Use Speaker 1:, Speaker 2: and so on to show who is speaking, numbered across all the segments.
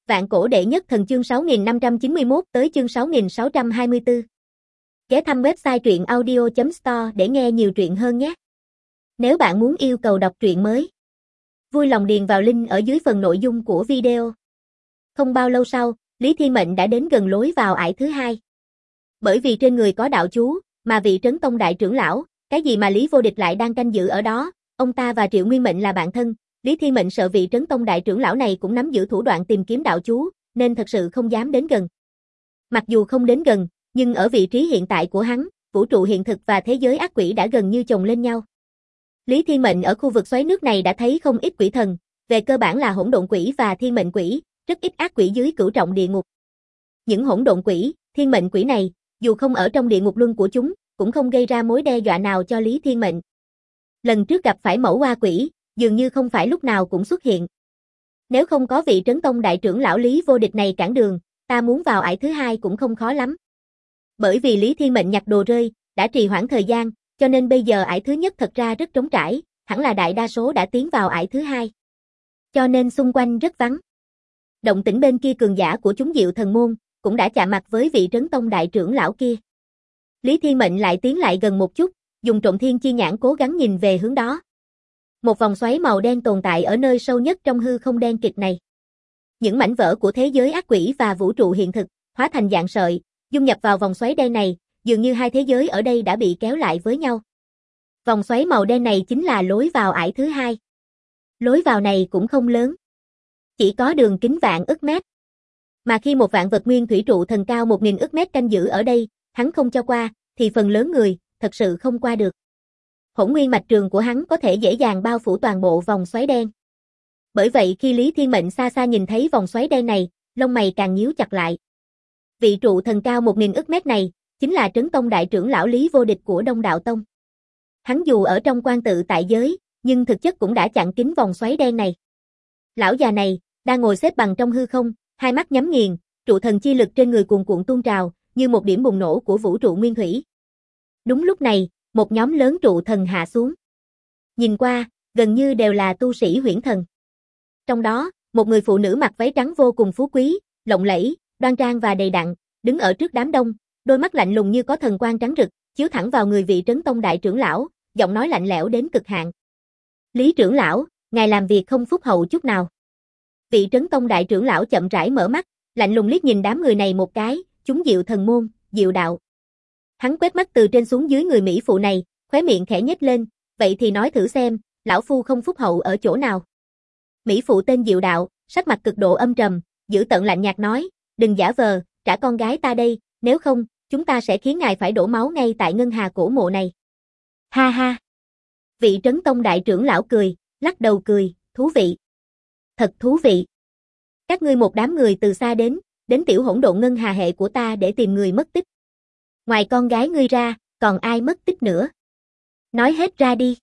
Speaker 1: Vạn cổ đệ nhất thần chương 6591 tới chương 6624. Ghé thăm website truyện audio.store để nghe nhiều truyện hơn nhé. Nếu bạn muốn yêu cầu đọc truyện mới, vui lòng điền vào link ở dưới phần nội dung của video. Không bao lâu sau, Lý Thiên Mệnh đã đến gần lối vào ải thứ hai. Bởi vì trên người có đạo chú, mà vị Trấn Tông đại trưởng lão, cái gì mà Lý Vô Địch lại đang canh giữ ở đó, ông ta và Triệu Nguyên Mệnh là bạn thân. Lý Thiên Mệnh sợ vị Trấn Tông đại trưởng lão này cũng nắm giữ thủ đoạn tìm kiếm đạo chú, nên thật sự không dám đến gần. Mặc dù không đến gần, nhưng ở vị trí hiện tại của hắn, vũ trụ hiện thực và thế giới ác quỷ đã gần như chồng lên nhau. Lý Thiên Mệnh ở khu vực xoáy nước này đã thấy không ít quỷ thần, về cơ bản là hỗn độn quỷ và thiên mệnh quỷ, rất ít ác quỷ dưới cửu trọng địa ngục. Những hỗn độn quỷ, thiên mệnh quỷ này, dù không ở trong địa ngục luân của chúng, cũng không gây ra mối đe dọa nào cho Lý Thiên Mệnh. Lần trước gặp phải mẫu oa quỷ, dường như không phải lúc nào cũng xuất hiện. Nếu không có vị Trấn Tông đại trưởng lão Lý Vô Địch này cản đường, ta muốn vào ải thứ hai cũng không khó lắm. Bởi vì Lý Thiên Mệnh nhặt đồ rơi, đã trì hoãn thời gian, cho nên bây giờ ải thứ nhất thật ra rất trống trải, hẳn là đại đa số đã tiến vào ải thứ hai. Cho nên xung quanh rất vắng. Động tĩnh bên kia cường giả của chúng Diệu Thần Môn, cũng đã chạm mặt với vị Trấn Tông đại trưởng lão kia. Lý Thiên Mệnh lại tiến lại gần một chút, dùng Trộm Thiên Chi Nhãn cố gắng nhìn về hướng đó. Một vòng xoáy màu đen tồn tại ở nơi sâu nhất trong hư không đen kịt này. Những mảnh vỡ của thế giới ác quỷ và vũ trụ hiện thực, hóa thành dạng sợi, dung nhập vào vòng xoáy đen này, dường như hai thế giới ở đây đã bị kéo lại với nhau. Vòng xoáy màu đen này chính là lối vào ải thứ hai. Lối vào này cũng không lớn, chỉ có đường kính vạn ức mét. Mà khi một vạn vật nguyên thủy trụ thần cao 1000 ức mét canh giữ ở đây, hắn không cho qua, thì phần lớn người, thật sự không qua được. Hỗn nguyên mạch trường của hắn có thể dễ dàng bao phủ toàn bộ vòng xoáy đen. Bởi vậy khi Lý Thiên Mệnh xa xa nhìn thấy vòng xoáy đen này, lông mày càng nhíu chặt lại. Vị trụ thần cao 1000 ức mét này, chính là Trấn Tông đại trưởng lão Lý Vô Địch của Đông Đạo Tông. Hắn dù ở trong quan tự tại giới, nhưng thực chất cũng đã chặn kín vòng xoáy đen này. Lão già này, đang ngồi xếp bằng trong hư không, hai mắt nhắm nghiền, trụ thần chi lực trên người cuồn cuộn tuôn trào, như một điểm bùng nổ của vũ trụ nguyên thủy. Đúng lúc này, một nhóm lớn trụ thần hạ xuống. Nhìn qua, gần như đều là tu sĩ huyễn thần. Trong đó, một người phụ nữ mặc váy trắng vô cùng phú quý, lộng lẫy, đoan trang và đầy đặn, đứng ở trước đám đông, đôi mắt lạnh lùng như có thần quang trắng rực, chiếu thẳng vào người vị Trấn Tông đại trưởng lão, giọng nói lạnh lẽo đến cực hạn. Lý trưởng lão, ngài làm việc không phúc hậu chút nào. Vị Trấn Tông đại trưởng lão chậm rãi mở mắt, lạnh lùng liếc nhìn đám người này một cái, chúng Diệu Thần Môn, Diệu Đạo. Hắn quét mắt từ trên xuống dưới người mỹ phụ này, khóe miệng khẽ nhếch lên, vậy thì nói thử xem, lão phu không phúc hậu ở chỗ nào. Mỹ phụ tên Diệu Đạo, sắc mặt cực độ âm trầm, giữ tợn lạnh nhạt nói, đừng giả vờ, trả con gái ta đây, nếu không, chúng ta sẽ khiến ngài phải đổ máu ngay tại ngân hà cổ mộ này. Ha ha. Vị Trấn Tông đại trưởng lão cười, lắc đầu cười, thú vị. Thật thú vị. Các ngươi một đám người từ xa đến tiểu hỗn độn ngân hà hệ của ta để tìm người mất tích. Ngoài con gái ngươi ra, còn ai mất tích nữa? Nói hết ra đi.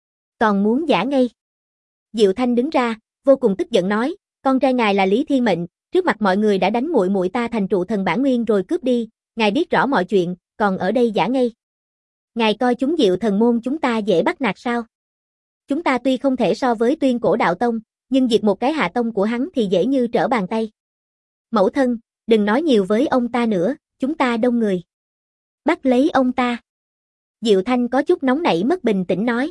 Speaker 1: Còn muốn giả ngây. Diệu Thanh đứng ra, vô cùng tức giận nói, con trai ngài là Lý Thiên Mệnh, trước mặt mọi người đã đánh muội muội ta thành trụ thần bản nguyên rồi cướp đi, ngài biết rõ mọi chuyện, còn ở đây giả ngây. Ngài coi chúng Diệu Thần Môn chúng ta dễ bắt nạt sao? Chúng ta tuy không thể so với Tuyên Cổ Đạo Tông, nhưng diệt một cái hạ tông của hắn thì dễ như trở bàn tay. Mẫu thân, đừng nói nhiều với ông ta nữa, chúng ta đông người. Bắt lấy ông ta. Diệu Thanh có chút nóng nảy mất bình tĩnh nói.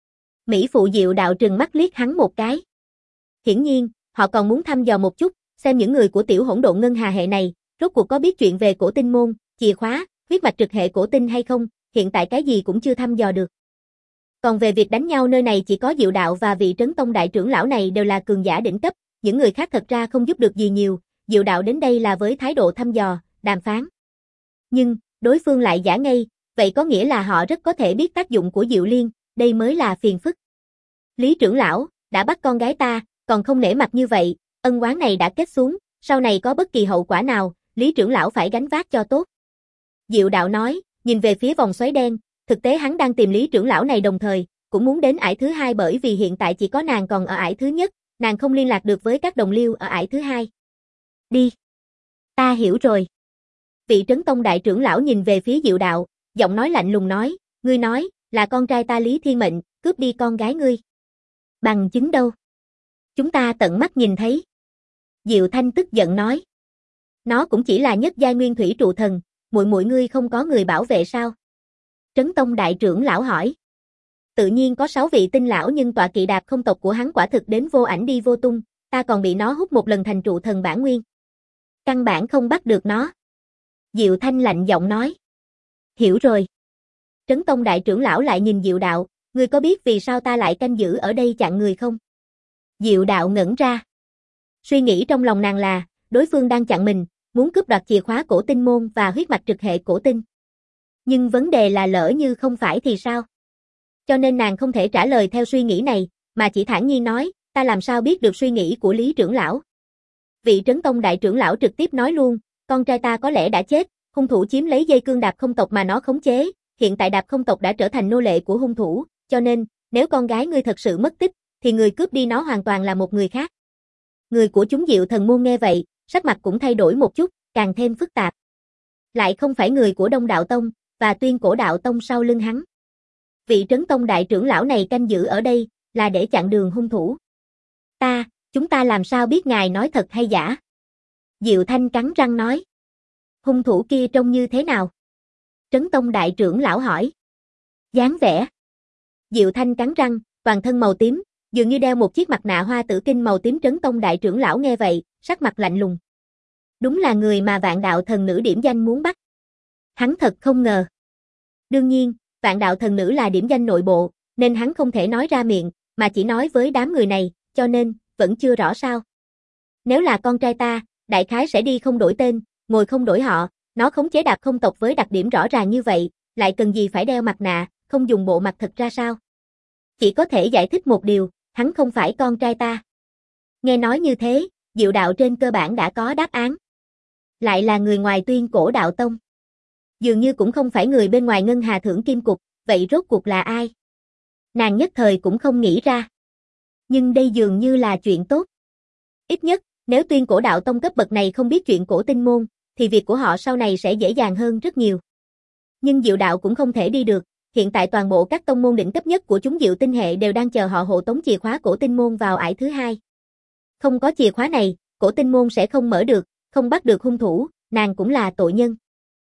Speaker 1: Mỹ phụ Diệu Đạo trừng mắt liếc hắn một cái. Hiển nhiên, họ còn muốn thăm dò một chút, xem những người của tiểu hỗn độn ngân hà hệ này, rốt cuộc có biết chuyện về cổ tinh môn, chìa khóa, huyết mạch trực hệ cổ tinh hay không, hiện tại cái gì cũng chưa thăm dò được. Còn về việc đánh nhau nơi này chỉ có Diệu Đạo và vị Trấn Tông đại trưởng lão này đều là cường giả đỉnh cấp, những người khác thật ra không giúp được gì nhiều, Diệu Đạo đến đây là với thái độ thăm dò, đàm phán. Nhưng, đối phương lại giả ngây, vậy có nghĩa là họ rất có thể biết tác dụng của Diệu Liên, đây mới là phiền phức. Lý trưởng lão, đã bắt con gái ta, còn không nể mặt như vậy, ân oán này đã kết xuống, sau này có bất kỳ hậu quả nào, Lý trưởng lão phải gánh vác cho tốt. Diệu Đạo nói, nhìn về phía vòng xoáy đen, thực tế hắn đang tìm Lý trưởng lão này đồng thời, cũng muốn đến ải thứ hai bởi vì hiện tại chỉ có nàng còn ở ải thứ nhất, nàng không liên lạc được với các đồng liêu ở ải thứ hai. Đi. Ta hiểu rồi. Vị Trấn Tông đại trưởng lão nhìn về phía Diệu Đạo, giọng nói lạnh lùng nói, ngươi nói, là con trai ta Lý Thiên Mệnh, cướp đi con gái ngươi. Bằng chứng đâu? Chúng ta tận mắt nhìn thấy. Diệu Thanh tức giận nói. Nó cũng chỉ là nhất giai nguyên thủy trụ thần, muội muội ngươi không có người bảo vệ sao? Trấn Tông đại trưởng lão hỏi. Tự nhiên có 6 vị tinh lão nhưng tọa kỵ đạp không tộc của hắn quả thực đến vô ảnh đi vô tung, ta còn bị nó hút một lần thành trụ thần bản nguyên. Căn bản không bắt được nó. Diệu Thanh lạnh giọng nói. Hiểu rồi. Trấn Tông đại trưởng lão lại nhìn Diệu Đạo, ngươi có biết vì sao ta lại canh giữ ở đây chặn người không? Diệu Đạo ngẩn ra. Suy nghĩ trong lòng nàng là, đối phương đang chặn mình, muốn cướp đoạt chìa khóa cổ tinh môn và huyết mạch trực hệ cổ tinh. Nhưng vấn đề là lỡ như không phải thì sao? Cho nên nàng không thể trả lời theo suy nghĩ này, mà chỉ thản nhiên nói, ta làm sao biết được suy nghĩ của Lý trưởng lão. Vị Trấn Tông đại trưởng lão trực tiếp nói luôn, con trai ta có lẽ đã chết, hung thủ chiếm lấy dây cương đạp không tộc mà nó khống chế, hiện tại đạp không tộc đã trở thành nô lệ của hung thủ, cho nên, nếu con gái ngươi thật sự mất tích, thì người cướp đi nó hoàn toàn là một người khác. Người của chúng Diệu Thần môn nghe vậy, sắc mặt cũng thay đổi một chút, càng thêm phức tạp. Lại không phải người của Đông Đạo Tông, và Tuyên Cổ Đạo Tông sau lưng hắn. Vị Trấn Tông đại trưởng lão này canh giữ ở đây, là để chặn đường hung thủ. Chúng ta làm sao biết ngài nói thật hay giả? Diệu Thanh cắn răng nói. Hung thủ kia trông như thế nào? Trấn Tông đại trưởng lão hỏi. Dáng vẻ. Diệu Thanh cắn răng, toàn thân màu tím, dường như đeo một chiếc mặt nạ hoa tử kinh màu tím. Trấn Tông đại trưởng lão nghe vậy, sắc mặt lạnh lùng. Đúng là người mà Vạn Đạo thần nữ điểm danh muốn bắt. Hắn thật không ngờ. Đương nhiên, Vạn Đạo thần nữ là điểm danh nội bộ, nên hắn không thể nói ra miệng, mà chỉ nói với đám người này, cho nên, vẫn chưa rõ sao. Nếu là con trai ta, đại khái sẽ đi không đổi tên, ngồi không đổi họ, nó khống chế đạp không tộc với đặc điểm rõ ràng như vậy, lại cần gì phải đeo mặt nạ, không dùng bộ mặt thật ra sao? Chỉ có thể giải thích một điều, hắn không phải con trai ta. Nghe nói như thế, Diệu Đạo trên cơ bản đã có đáp án. Lại là người ngoài Tuyên Cổ Đạo Tông. Dường như cũng không phải người bên ngoài Ngân Hà Thưởng Kim Cục, vậy rốt cuộc là ai? Nàng nhất thời cũng không nghĩ ra. Nhưng đây dường như là chuyện tốt. Ít nhất, nếu Tuyên Cổ Đạo Tông cấp bậc này không biết chuyện cổ tinh môn, thì việc của họ sau này sẽ dễ dàng hơn rất nhiều. Nhưng Diệu Đạo cũng không thể đi được, hiện tại toàn bộ các tông môn đỉnh cấp nhất của chúng Diệu tinh hệ đều đang chờ họ hộ tống chìa khóa cổ tinh môn vào ải thứ 2. Không có chìa khóa này, cổ tinh môn sẽ không mở được, không bắt được hung thủ, nàng cũng là tội nhân.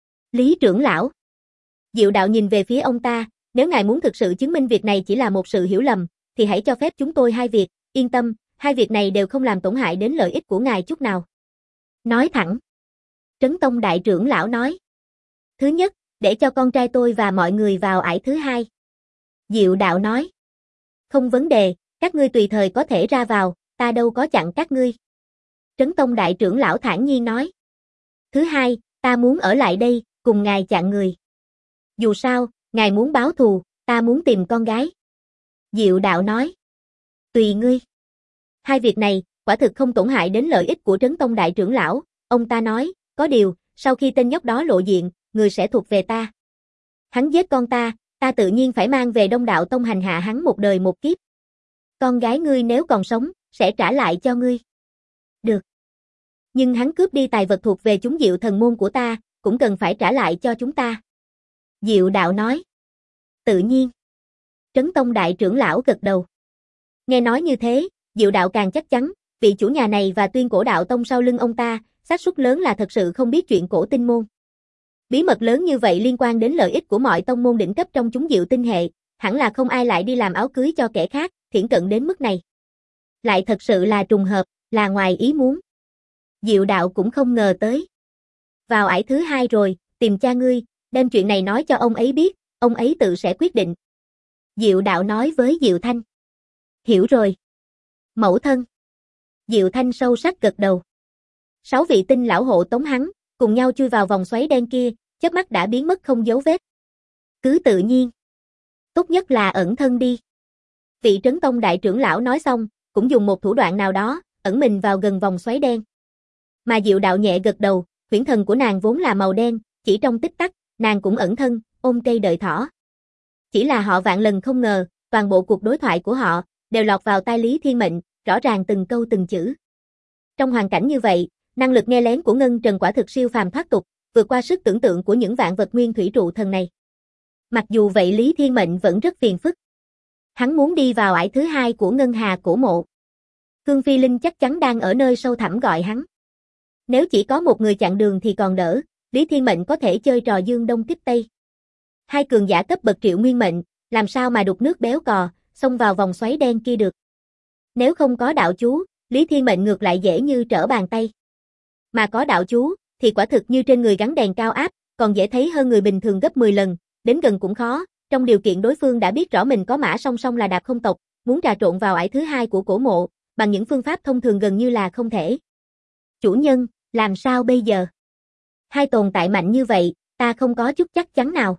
Speaker 1: Lý trưởng lão. Diệu Đạo nhìn về phía ông ta, nếu ngài muốn thực sự chứng minh việc này chỉ là một sự hiểu lầm, thì hãy cho phép chúng tôi 2 việc, yên tâm, 2 việc này đều không làm tổn hại đến lợi ích của ngài chút nào. Nói thẳng. Trấn Tông đại trưởng lão nói. Thứ nhất, để cho con trai tôi và mọi người vào ải thứ 2. Diệu Đạo nói. Không vấn đề, các ngươi tùy thời có thể ra vào, ta đâu có chặn các ngươi. Trấn Tông đại trưởng lão thản nhiên nói. Thứ 2, ta muốn ở lại đây, cùng ngài chặn người. Dù sao, ngài muốn báo thù, ta muốn tìm con gái. Diệu Đạo nói. Tùy ngươi. 2 việc này, quả thực không tổn hại đến lợi ích của Trấn Tông đại trưởng lão, ông ta nói, có điều, sau khi tên nhóc đó lộ diện, người sẽ thuộc về ta. Hắn giết con ta tự nhiên phải mang về Đông Đạo Tông hành hạ hắn một đời một kiếp. Con gái ngươi nếu còn sống, sẽ trả lại cho ngươi. Được. Nhưng hắn cướp đi tài vật thuộc về chúng Diệu thần môn của ta, cũng cần phải trả lại cho chúng ta. Diệu Đạo nói. Tự nhiên. Trấn Tông đại trưởng lão gật đầu. Nghe nói như thế, Diệu Đạo càng chắc chắn, vị chủ nhà này và Tuyên Cổ Đạo Tông sau lưng ông ta, xác suất lớn là thật sự không biết chuyện cổ tinh môn. Bí mật lớn như vậy liên quan đến lợi ích của mọi tông môn đỉnh cấp trong chúng Diệu tinh hệ, hẳn là không ai lại đi làm áo cưới cho kẻ khác, thiển cận đến mức này. Lại thật sự là trùng hợp, là ngoài ý muốn. Diệu Đạo cũng không ngờ tới. Vào ải thứ 2 rồi, tìm cha ngươi, đem chuyện này nói cho ông ấy biết, ông ấy tự sẽ quyết định. Diệu Đạo nói với Diệu Thanh. Hiểu rồi. Mẫu thân. Diệu Thanh sâu sắc gật đầu. 6 vị tinh lão hộ tống hắn, cùng nhau chui vào vòng xoáy đen kia, chớp mắt đã biến mất không dấu vết. Cứ tự nhiên. Tốt nhất là ẩn thân đi. Vị Trấn Tông đại trưởng lão nói xong, cũng dùng một thủ đoạn nào đó, ẩn mình vào gần vòng xoáy đen. Mà Diệu Đạo nhẹ gật đầu, huyễn thần của nàng vốn là màu đen, chỉ trong tích tắc, nàng cũng ẩn thân, ôm cây đợi thỏ. Chỉ là họ vạn lần không ngờ, toàn bộ cuộc đối thoại của họ, đều lọt vào tai Lý Thiên Mệnh, rõ ràng từng câu từng chữ. Trong hoàn cảnh như vậy, năng lực nghe lén của Ngân Trần quả thực siêu phàm thoát tục, vượt qua sức tưởng tượng của những vạn vật nguyên thủy trụ thần này. Mặc dù vậy Lý Thiên Mệnh vẫn rất phiền phức. Hắn muốn đi vào ải thứ 2 của Ngân Hà cổ mộ. Khương Phi Linh chắc chắn đang ở nơi sâu thẳm gọi hắn. Nếu chỉ có một người chặn đường thì còn đỡ, Lý Thiên Mệnh có thể chơi trò dương đông kích tây. Hai cường giả cấp bậc Triệu Nguyên Mệnh, làm sao mà đục nước béo cò, xông vào vòng xoáy đen kia được. Nếu không có đạo chú, Lý Thiên Mệnh ngược lại dễ như trở bàn tay. Mà có đạo chú, thì quả thực như trên người gắn đèn cao áp, còn dễ thấy hơn người bình thường gấp 10 lần, đến gần cũng khó, trong điều kiện đối phương đã biết rõ mình có mã song song là Đạp Không tộc, muốn trà trộn vào ải thứ hai của cổ mộ, bằng những phương pháp thông thường gần như là không thể. Chủ nhân, làm sao bây giờ? Hai tồn tại mạnh như vậy, ta không có chút chắc chắn nào.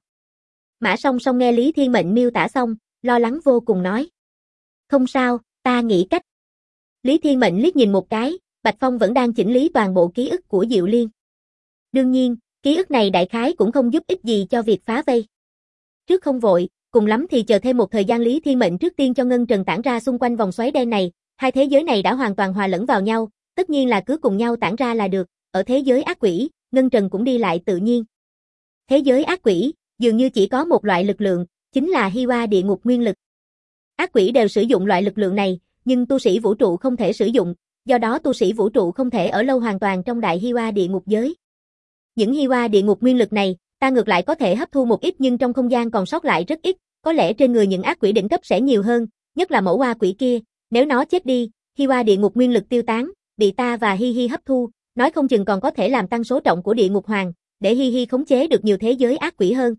Speaker 1: Mã song song nghe Lý Thiên Mệnh miêu tả xong, lo lắng vô cùng nói. Không sao, ta nghĩ cách. Lý Thiên Mệnh liếc nhìn một cái, Bạch Phong vẫn đang chỉnh lý toàn bộ ký ức của Diệu Liên. Đương nhiên, ký ức này đại khái cũng không giúp ích gì cho việc phá vây. Trước không vội, cùng lắm thì chờ thêm một thời gian. Lý Thiên Mệnh trước tiên cho ngân trần tản ra xung quanh vòng xoáy đen này, hai thế giới này đã hoàn toàn hòa lẫn vào nhau, tất nhiên là cứ cùng nhau tản ra là được, ở thế giới ác quỷ, ngân trần cũng đi lại tự nhiên. Thế giới ác quỷ, dường như chỉ có một loại lực lượng, chính là Hi Hoa địa ngục nguyên lực. Ác quỷ đều sử dụng loại lực lượng này, nhưng tu sĩ vũ trụ không thể sử dụng, do đó tu sĩ vũ trụ không thể ở lâu hoàn toàn trong đại Hi Hoa địa ngục giới. Những Hi Hoa địa ngục nguyên lực này, ta ngược lại có thể hấp thu một ít nhưng trong không gian còn sót lại rất ít, có lẽ trên người những ác quỷ đỉnh cấp sẽ nhiều hơn, nhất là mẫu hoa quỷ kia, nếu nó chết đi, Hi Hoa địa ngục nguyên lực tiêu tán, bị ta và Hi Hi hấp thu, nói không chừng còn có thể làm tăng số trọng của địa ngục hoàng, để Hi Hi khống chế được nhiều thế giới ác quỷ hơn.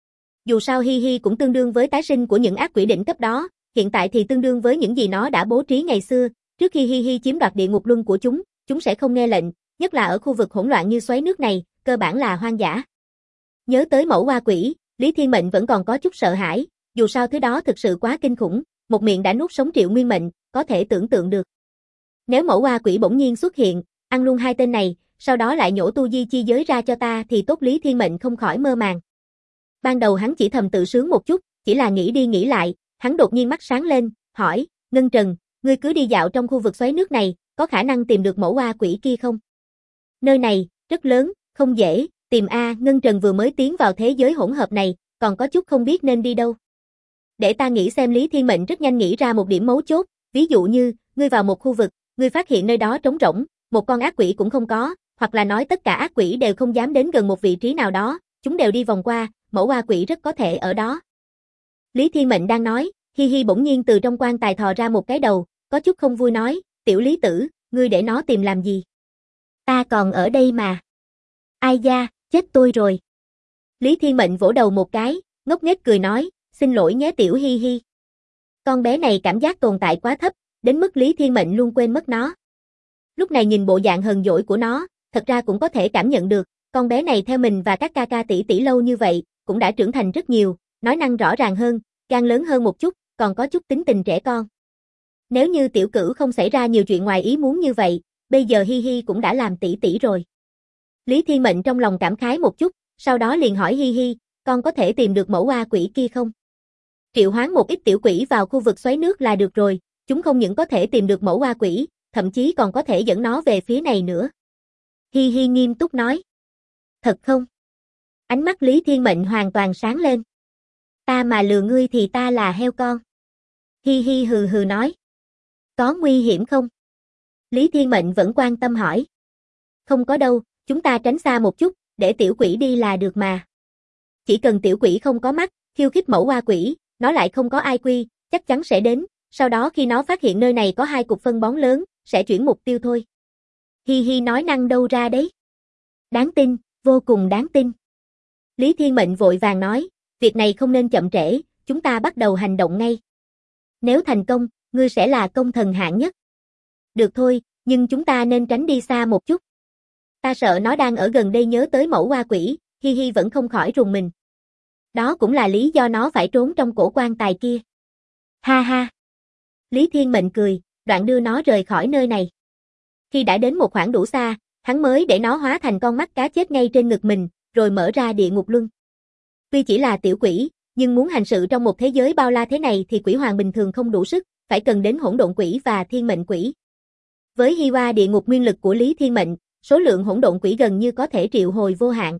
Speaker 1: Dù sao Hi Hi cũng tương đương với tái sinh của những ác quỷ đỉnh cấp đó, hiện tại thì tương đương với những gì nó đã bố trí ngày xưa, trước khi Hi Hi chiếm đoạt địa ngục luân của chúng sẽ không nghe lệnh, nhất là ở khu vực hỗn loạn như xoáy nước này, cơ bản là hoang dã. Nhớ tới mẫu hoa quỷ, Lý Thiên Mệnh vẫn còn có chút sợ hãi, dù sao thứ đó thực sự quá kinh khủng, một miệng đã nuốt sống Triệu Nguyên Mệnh, có thể tưởng tượng được. Nếu mẫu hoa quỷ bỗng nhiên xuất hiện, ăn luôn hai tên này, sau đó lại nhổ tu di chi giới ra cho ta thì tốt. Lý Thiên Mệnh không khỏi mơ màng. Ban đầu hắn chỉ thầm tự sướng một chút, chỉ là nghĩ đi nghĩ lại, hắn đột nhiên mắt sáng lên, hỏi, Ngân Trần, ngươi cứ đi dạo trong khu vực xoáy nước này, có khả năng tìm được mẫu hoa quỷ kia không? Nơi này, rất lớn, không dễ, tìm a. Ngân Trần vừa mới tiến vào thế giới hỗn hợp này, còn có chút không biết nên đi đâu. Để ta nghĩ xem. Lý Thiên Mệnh rất nhanh nghĩ ra một điểm mấu chốt, ví dụ như, ngươi vào một khu vực, ngươi phát hiện nơi đó trống rỗng, một con ác quỷ cũng không có, hoặc là nói tất cả ác quỷ đều không dám đến gần một vị trí nào đó, chúng đều đi vòng qua, mẫu hoa quỷ rất có thể ở đó. Lý Thiên Mệnh đang nói, Hi Hi bỗng nhiên từ trong quan tài thò ra một cái đầu, có chút không vui nói, tiểu Lý tử, ngươi để nó tìm làm gì? Ta còn ở đây mà. Ai da, chết tôi rồi. Lý Thiên Mệnh vỗ đầu một cái, ngốc nghếch cười nói, xin lỗi nhé tiểu Hi Hi. Con bé này cảm giác tồn tại quá thấp, đến mức Lý Thiên Mệnh luôn quên mất nó. Lúc này nhìn bộ dạng hờn dỗi của nó, thật ra cũng có thể cảm nhận được, con bé này theo mình và các ca ca tỷ tỷ lâu như vậy, cũng đã trưởng thành rất nhiều, nói năng rõ ràng hơn, gan lớn hơn một chút, còn có chút tính tình trẻ con. Nếu như tiểu cửu không xảy ra nhiều chuyện ngoài ý muốn như vậy, bây giờ Hi Hi cũng đã làm tỷ tỷ rồi. Lý Thiên Mệnh trong lòng cảm khái một chút, sau đó liền hỏi Hi Hi, con có thể tìm được mẫu hoa quỷ kia không? Triệu hoán một ít tiểu quỷ vào khu vực xoáy nước là được rồi, chúng không những có thể tìm được mẫu hoa quỷ, thậm chí còn có thể dẫn nó về phía này nữa. Hi Hi nghiêm túc nói. Thật không? Ánh mắt Lý Thiên Mệnh hoàn toàn sáng lên. Ta mà lừa ngươi thì ta là heo con. Hi Hi hừ hừ nói. Có nguy hiểm không? Lý Thiên Mệnh vẫn quan tâm hỏi. Không có đâu, chúng ta tránh xa một chút, để tiểu quỷ đi là được mà. Chỉ cần tiểu quỷ không có mắt, khiêu khích mẫu hoa quỷ, nó lại không có ai quy, chắc chắn sẽ đến, sau đó khi nó phát hiện nơi này có hai cục phân bón lớn, sẽ chuyển mục tiêu thôi. Hi Hi nói năng đâu ra đấy. Đáng tin, vô cùng đáng tin. Lý Thiên Mệnh vội vàng nói, việc này không nên chậm trễ, chúng ta bắt đầu hành động ngay. Nếu thành công, ngươi sẽ là công thần hạng nhất. Được thôi, nhưng chúng ta nên tránh đi xa một chút. Ta sợ nó đang ở gần đây. Nhớ tới mẫu hoa quỷ, Hi Hi vẫn không khỏi rùng mình. Đó cũng là lý do nó phải trốn trong cổ quan tài kia. Ha ha. Lý Thiên Mệnh cười, đoạn đưa nó rời khỏi nơi này. Khi đã đến một khoảng đủ xa, hắn mới để nó hóa thành con mắt cá chết ngay trên ngực mình, rồi mở ra địa ngục luân. Tuy chỉ là tiểu quỷ, nhưng muốn hành sự trong một thế giới bao la thế này thì quỷ hoàng bình thường không đủ sức, phải cần đến hỗn độn quỷ và thiên mệnh quỷ. Với Hi Hoa địa ngục nguyên lực của Lý Thiên Mệnh, số lượng hỗn độn quỷ gần như có thể triệu hồi vô hạn.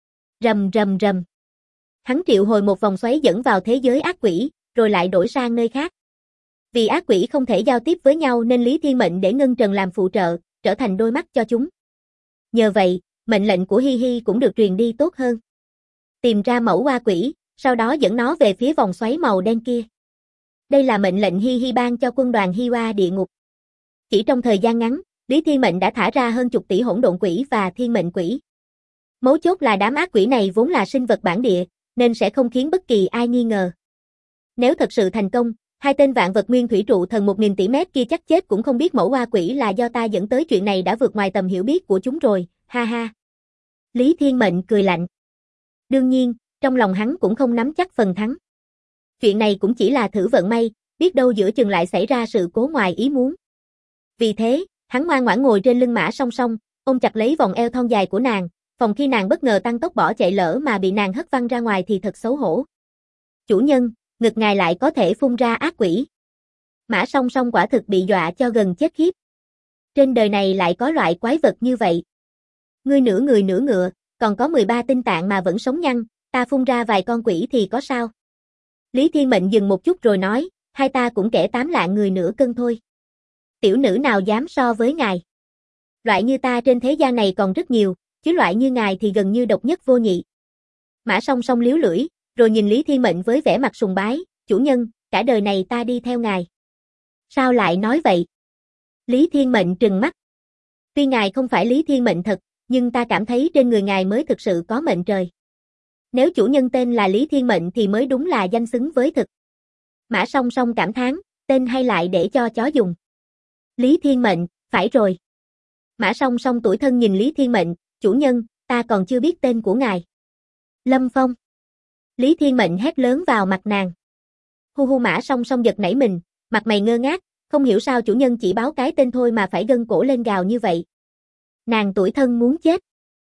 Speaker 1: Rầm rầm rầm. Hắn triệu hồi một vòng xoáy dẫn vào thế giới ác quỷ, rồi lại đổi sang nơi khác. Vì ác quỷ không thể giao tiếp với nhau nên Lý Thiên Mệnh để Ngân Trần làm phụ trợ, trở thành đôi mắt cho chúng. Nhờ vậy, mệnh lệnh của Hi Hi cũng được truyền đi tốt hơn. Tìm ra mẫu oa quỷ, sau đó dẫn nó về phía vòng xoáy màu đen kia. Đây là mệnh lệnh Hi Hi ban cho quân đoàn Hi Oa địa ngục. Chỉ trong thời gian ngắn, Lý Thiên Mệnh đã thả ra hơn chục tỷ hỗn độn quỷ và thiên mệnh quỷ. Mấu chốt là đám ác quỷ này vốn là sinh vật bản địa, nên sẽ không khiến bất kỳ ai nghi ngờ. Nếu thật sự thành công, hai tên vạn vật nguyên thủy trụ thần 1000 tỷ mét kia chắc chết cũng không biết mẫu oa quỷ là do ta dẫn tới, chuyện này đã vượt ngoài tầm hiểu biết của chúng rồi, ha ha. Lý Thiên Mệnh cười lạnh. Đương nhiên, trong lòng hắn cũng không nắm chắc phần thắng. Chuyện này cũng chỉ là thử vận may, biết đâu giữa chừng lại xảy ra sự cố ngoài ý muốn. Vì thế, hắn ngoan ngoãn ngồi trên lưng mã song song, ôm chặt lấy vòng eo thon dài của nàng, phòng khi nàng bất ngờ tăng tốc bỏ chạy lỡ mà bị nàng hất văng ra ngoài thì thật xấu hổ. Chủ nhân, ngực ngài lại có thể phun ra ác quỷ. Mã song song quả thực bị dọa cho gần chết khiếp. Trên đời này lại có loại quái vật như vậy. Ngươi nửa người nửa ngựa, còn có 13 tinh tạng mà vẫn sống nhăn, ta phun ra vài con quỷ thì có sao? Lý Thiên Mệnh dừng một chút rồi nói, hai ta cũng kẻ 8 lạng người nửa cân thôi. Tiểu nữ nào dám so với ngài? Loại như ta trên thế gian này còn rất nhiều, chứ loại như ngài thì gần như độc nhất vô nhị. Mã song song liếu lưỡi, rồi nhìn Lý Thiên Mệnh với vẻ mặt sùng bái, chủ nhân, cả đời này ta đi theo ngài. Sao lại nói vậy? Lý Thiên Mệnh trừng mắt. Tuy ngài không phải Lý Thiên Mệnh thật, nhưng ta cảm thấy trên người ngài mới thực sự có mệnh trời. Nếu chủ nhân tên là Lý Thiên Mệnh thì mới đúng là danh xứng với thực. Mã song song cảm thán, tên hay lại để cho chó dùng. Lý Thiên Mệnh, phải rồi. Mã song song tủi thân nhìn Lý Thiên Mệnh, chủ nhân, ta còn chưa biết tên của ngài. Lâm Phong. Lý Thiên Mệnh hét lớn vào mặt nàng. Hu hu, Mã song song giật nảy mình, mặt mày ngơ ngác, không hiểu sao chủ nhân chỉ báo cái tên thôi mà phải gân cổ lên gào như vậy. Nàng tủi thân muốn chết.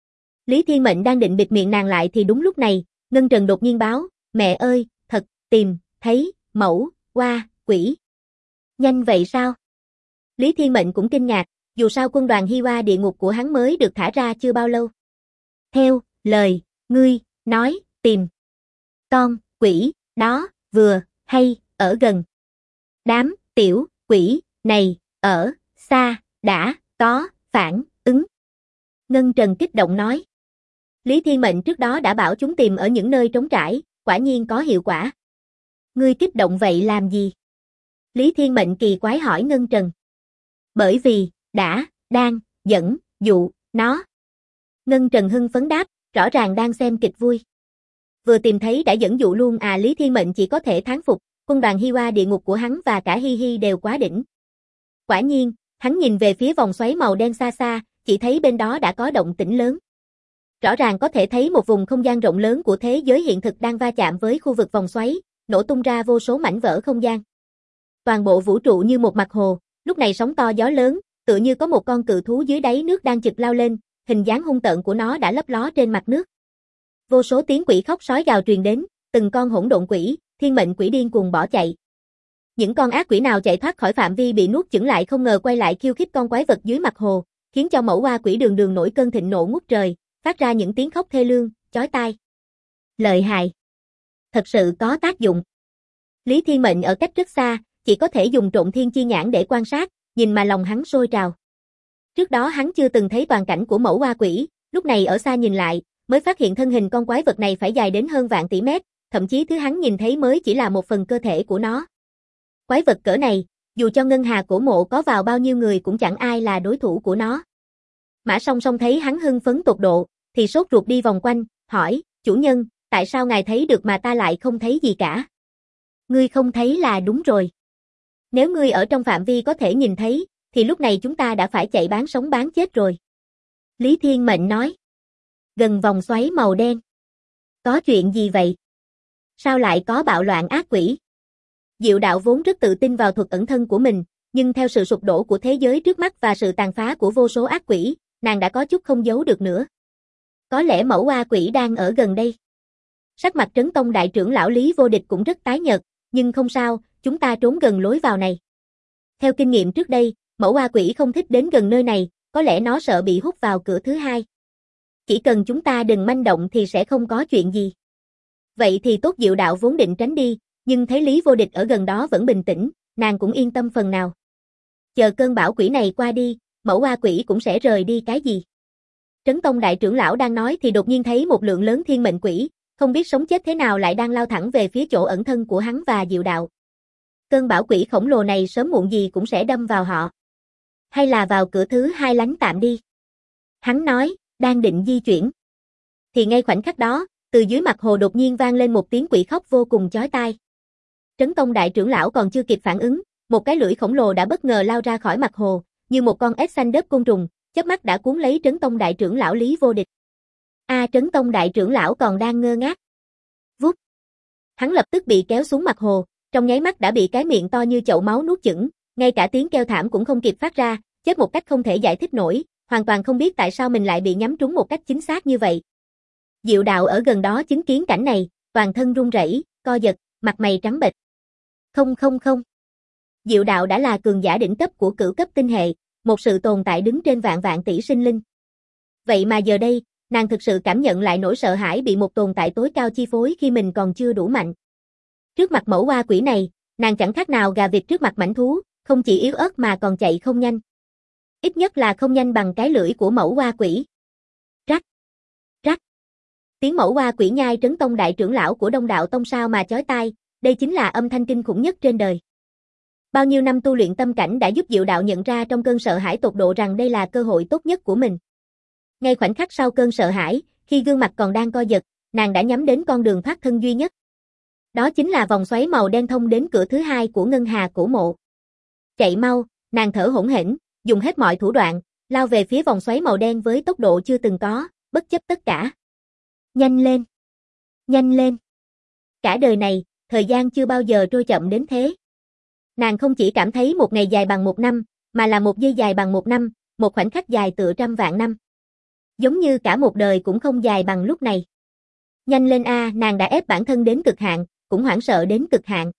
Speaker 1: Lý Thiên Mệnh đang định bịt miệng nàng lại thì đúng lúc này, Ngân Trần đột nhiên báo, mẹ ơi, thật, tìm, thấy, mẫu, oa, quỷ. Nhanh vậy sao? Lý Thiên Mệnh cũng kinh ngạc, dù sao quân đoàn Hi Oa địa ngục của hắn mới được thả ra chưa bao lâu. Theo lời ngươi nói, tìm con quỷ đó vừa hay ở gần. Đám tiểu quỷ này ở xa đã có phản ứng. Ngân Trần kích động nói. Lý Thiên Mệnh trước đó đã bảo chúng tìm ở những nơi trống trải, quả nhiên có hiệu quả. Ngươi kích động vậy làm gì? Lý Thiên Mệnh kỳ quái hỏi Ngân Trần. Bởi vì, đang dẫn dụ nó. Ngân Trần hưng phấn đáp, rõ ràng đang xem kịch vui. Vừa tìm thấy đã dẫn dụ luôn à? Lý Thiên Mệnh chỉ có thể thán phục, quân đoàn Hi Oa địa ngục của hắn và cả Hi Hi đều quá đỉnh. Quả nhiên, hắn nhìn về phía vòng xoáy màu đen xa xa, chỉ thấy bên đó đã có động tĩnh lớn. Rõ ràng có thể thấy một vùng không gian rộng lớn của thế giới hiện thực đang va chạm với khu vực vòng xoáy, nổ tung ra vô số mảnh vỡ không gian. Toàn bộ vũ trụ như một mặt hồ, lúc này sóng to gió lớn, tựa như có một con cự thú dưới đáy nước đang chực lao lên, hình dáng hung tợn của nó đã lấp ló trên mặt nước. Vô số tiếng quỷ khóc sói gào truyền đến, từng con hỗn độn quỷ, thiên mệnh quỷ điên cuồng bỏ chạy. Những con ác quỷ nào chạy thoát khỏi phạm vi bị nuốt chửng lại không ngờ quay lại khiêu khích con quái vật dưới mặt hồ, khiến cho mẫu oa quỷ đường đường nổi cơn thịnh nộ ngút trời, phát ra những tiếng khóc thê lương, chói tai. Lợi hại. Thật sự có tác dụng. Lý Thiên Mệnh ở cách rất xa, chỉ có thể dùng trộn thiên chi nhãn để quan sát, nhìn mà lòng hắn sôi trào. Trước đó hắn chưa từng thấy toàn cảnh của mẫu oa quỷ, lúc này ở xa nhìn lại, mới phát hiện thân hình con quái vật này phải dài đến hơn vạn tỷ mét, thậm chí thứ hắn nhìn thấy mới chỉ là một phần cơ thể của nó. Quái vật cỡ này, dù cho ngân hà cổ mộ có vào bao nhiêu người cũng chẳng ai là đối thủ của nó. Mã song song thấy hắn hưng phấn tột độ, thì sốt ruột đi vòng quanh, hỏi, chủ nhân, tại sao ngài thấy được mà ta lại không thấy gì cả? Ngươi không thấy là đúng rồi. Nếu ngươi ở trong phạm vi có thể nhìn thấy, thì lúc này chúng ta đã phải chạy bán sống bán chết rồi. Lý Thiên Mệnh nói. Gần vòng xoáy màu đen. Có chuyện gì vậy? Sao lại có bạo loạn ác quỷ? Diệu Đạo vốn rất tự tin vào thuật ẩn thân của mình, nhưng theo sự sụp đổ của thế giới trước mắt và sự tàn phá của vô số ác quỷ, nàng đã có chút không giấu được nữa. Có lẽ mẫu oa quỷ đang ở gần đây. Sắc mặt Trấn Tông đại trưởng lão Lý Vô Địch cũng rất tái nhợt, nhưng không sao, chúng ta trốn gần lối vào này. Theo kinh nghiệm trước đây, mẫu oa quỷ không thích đến gần nơi này, có lẽ nó sợ bị hút vào cửa thứ hai. Chỉ cần chúng ta đừng manh động thì sẽ không có chuyện gì. Vậy thì tốt. Diệu Đạo vốn định tránh đi, nhưng thấy Lý Vô Địch ở gần đó vẫn bình tĩnh, nàng cũng yên tâm phần nào. Chờ cơn bão quỷ này qua đi, mẫu oa quỷ cũng sẽ rời đi cái gì. Trấn Tông đại trưởng lão đang nói thì đột nhiên thấy một lượng lớn thiên mệnh quỷ, không biết sống chết thế nào lại đang lao thẳng về phía chỗ ẩn thân của hắn và Diệu Đạo. Cơn bão quỷ khổng lồ này sớm muộn gì cũng sẽ đâm vào họ. Hay là vào cửa thứ 2 lánh tạm đi. Hắn nói, đang định di chuyển. Thì ngay khoảnh khắc đó, từ dưới mặt hồ đột nhiên vang lên một tiếng quỷ khóc vô cùng chói tai. Trấn Tông đại trưởng lão còn chưa kịp phản ứng, một cái lưỡi khổng lồ đã bất ngờ lao ra khỏi mặt hồ, như một con ếch xanh đớp côn trùng, chớp mắt đã cuốn lấy Trấn Tông đại trưởng lão Lý Vô Địch. Trấn Tông đại trưởng lão còn đang ngơ ngác. Vút. Hắn lập tức bị kéo xuống mặt hồ, trong nháy mắt đã bị cái miệng to như chậu máu nuốt chửng, ngay cả tiếng kêu thảm cũng không kịp phát ra, chết một cách không thể giải thích nổi, hoàn toàn không biết tại sao mình lại bị nhắm trúng một cách chính xác như vậy. Diệu Đạo ở gần đó chứng kiến cảnh này, toàn thân run rẩy, co giật, mặt mày trắng bệch. Không. Diệu Đạo đã là cường giả đỉnh cấp của cửu cấp tinh hệ, một sự tồn tại đứng trên vạn vạn tỷ sinh linh. Vậy mà giờ đây, nàng thực sự cảm nhận lại nỗi sợ hãi bị một tồn tại tối cao chi phối khi mình còn chưa đủ mạnh. Trước mặt mẫu oa quỷ này, nàng chẳng khác nào gà vịt trước mặt mãnh thú, không chỉ yếu ớt mà còn chạy không nhanh. Ít nhất là không nhanh bằng cái lưỡi của mẫu oa quỷ. Rắc. Tiếng mẫu oa quỷ nhai Trấn Tông đại trưởng lão của Đông Đạo Tông sao mà chói tai, đây chính là âm thanh kinh khủng nhất trên đời. Bao nhiêu năm tu luyện tâm cảnh đã giúp Diệu Đạo nhận ra trong cơn sợ hãi tột độ rằng đây là cơ hội tốt nhất của mình. Ngay khoảnh khắc sau cơn sợ hãi, khi gương mặt còn đang co giật, nàng đã nhắm đến con đường thoát thân duy nhất. Đó chính là vòng xoáy màu đen thông đến cửa thứ 2 của Ngân Hà cổ mộ. Chạy mau, nàng thở hổn hển, dùng hết mọi thủ đoạn, lao về phía vòng xoáy màu đen với tốc độ chưa từng có, bất chấp tất cả. Nhanh lên. Cả đời này, thời gian chưa bao giờ trôi chậm đến thế. Nàng không chỉ cảm thấy một ngày dài bằng 1 năm, mà là một giây dài bằng 1 năm, một khoảnh khắc dài tựa trăm vạn năm. Giống như cả một đời cũng không dài bằng lúc này. Nhanh lên nàng đã ép bản thân đến cực hạn, cũng hoảng sợ đến cực hạn.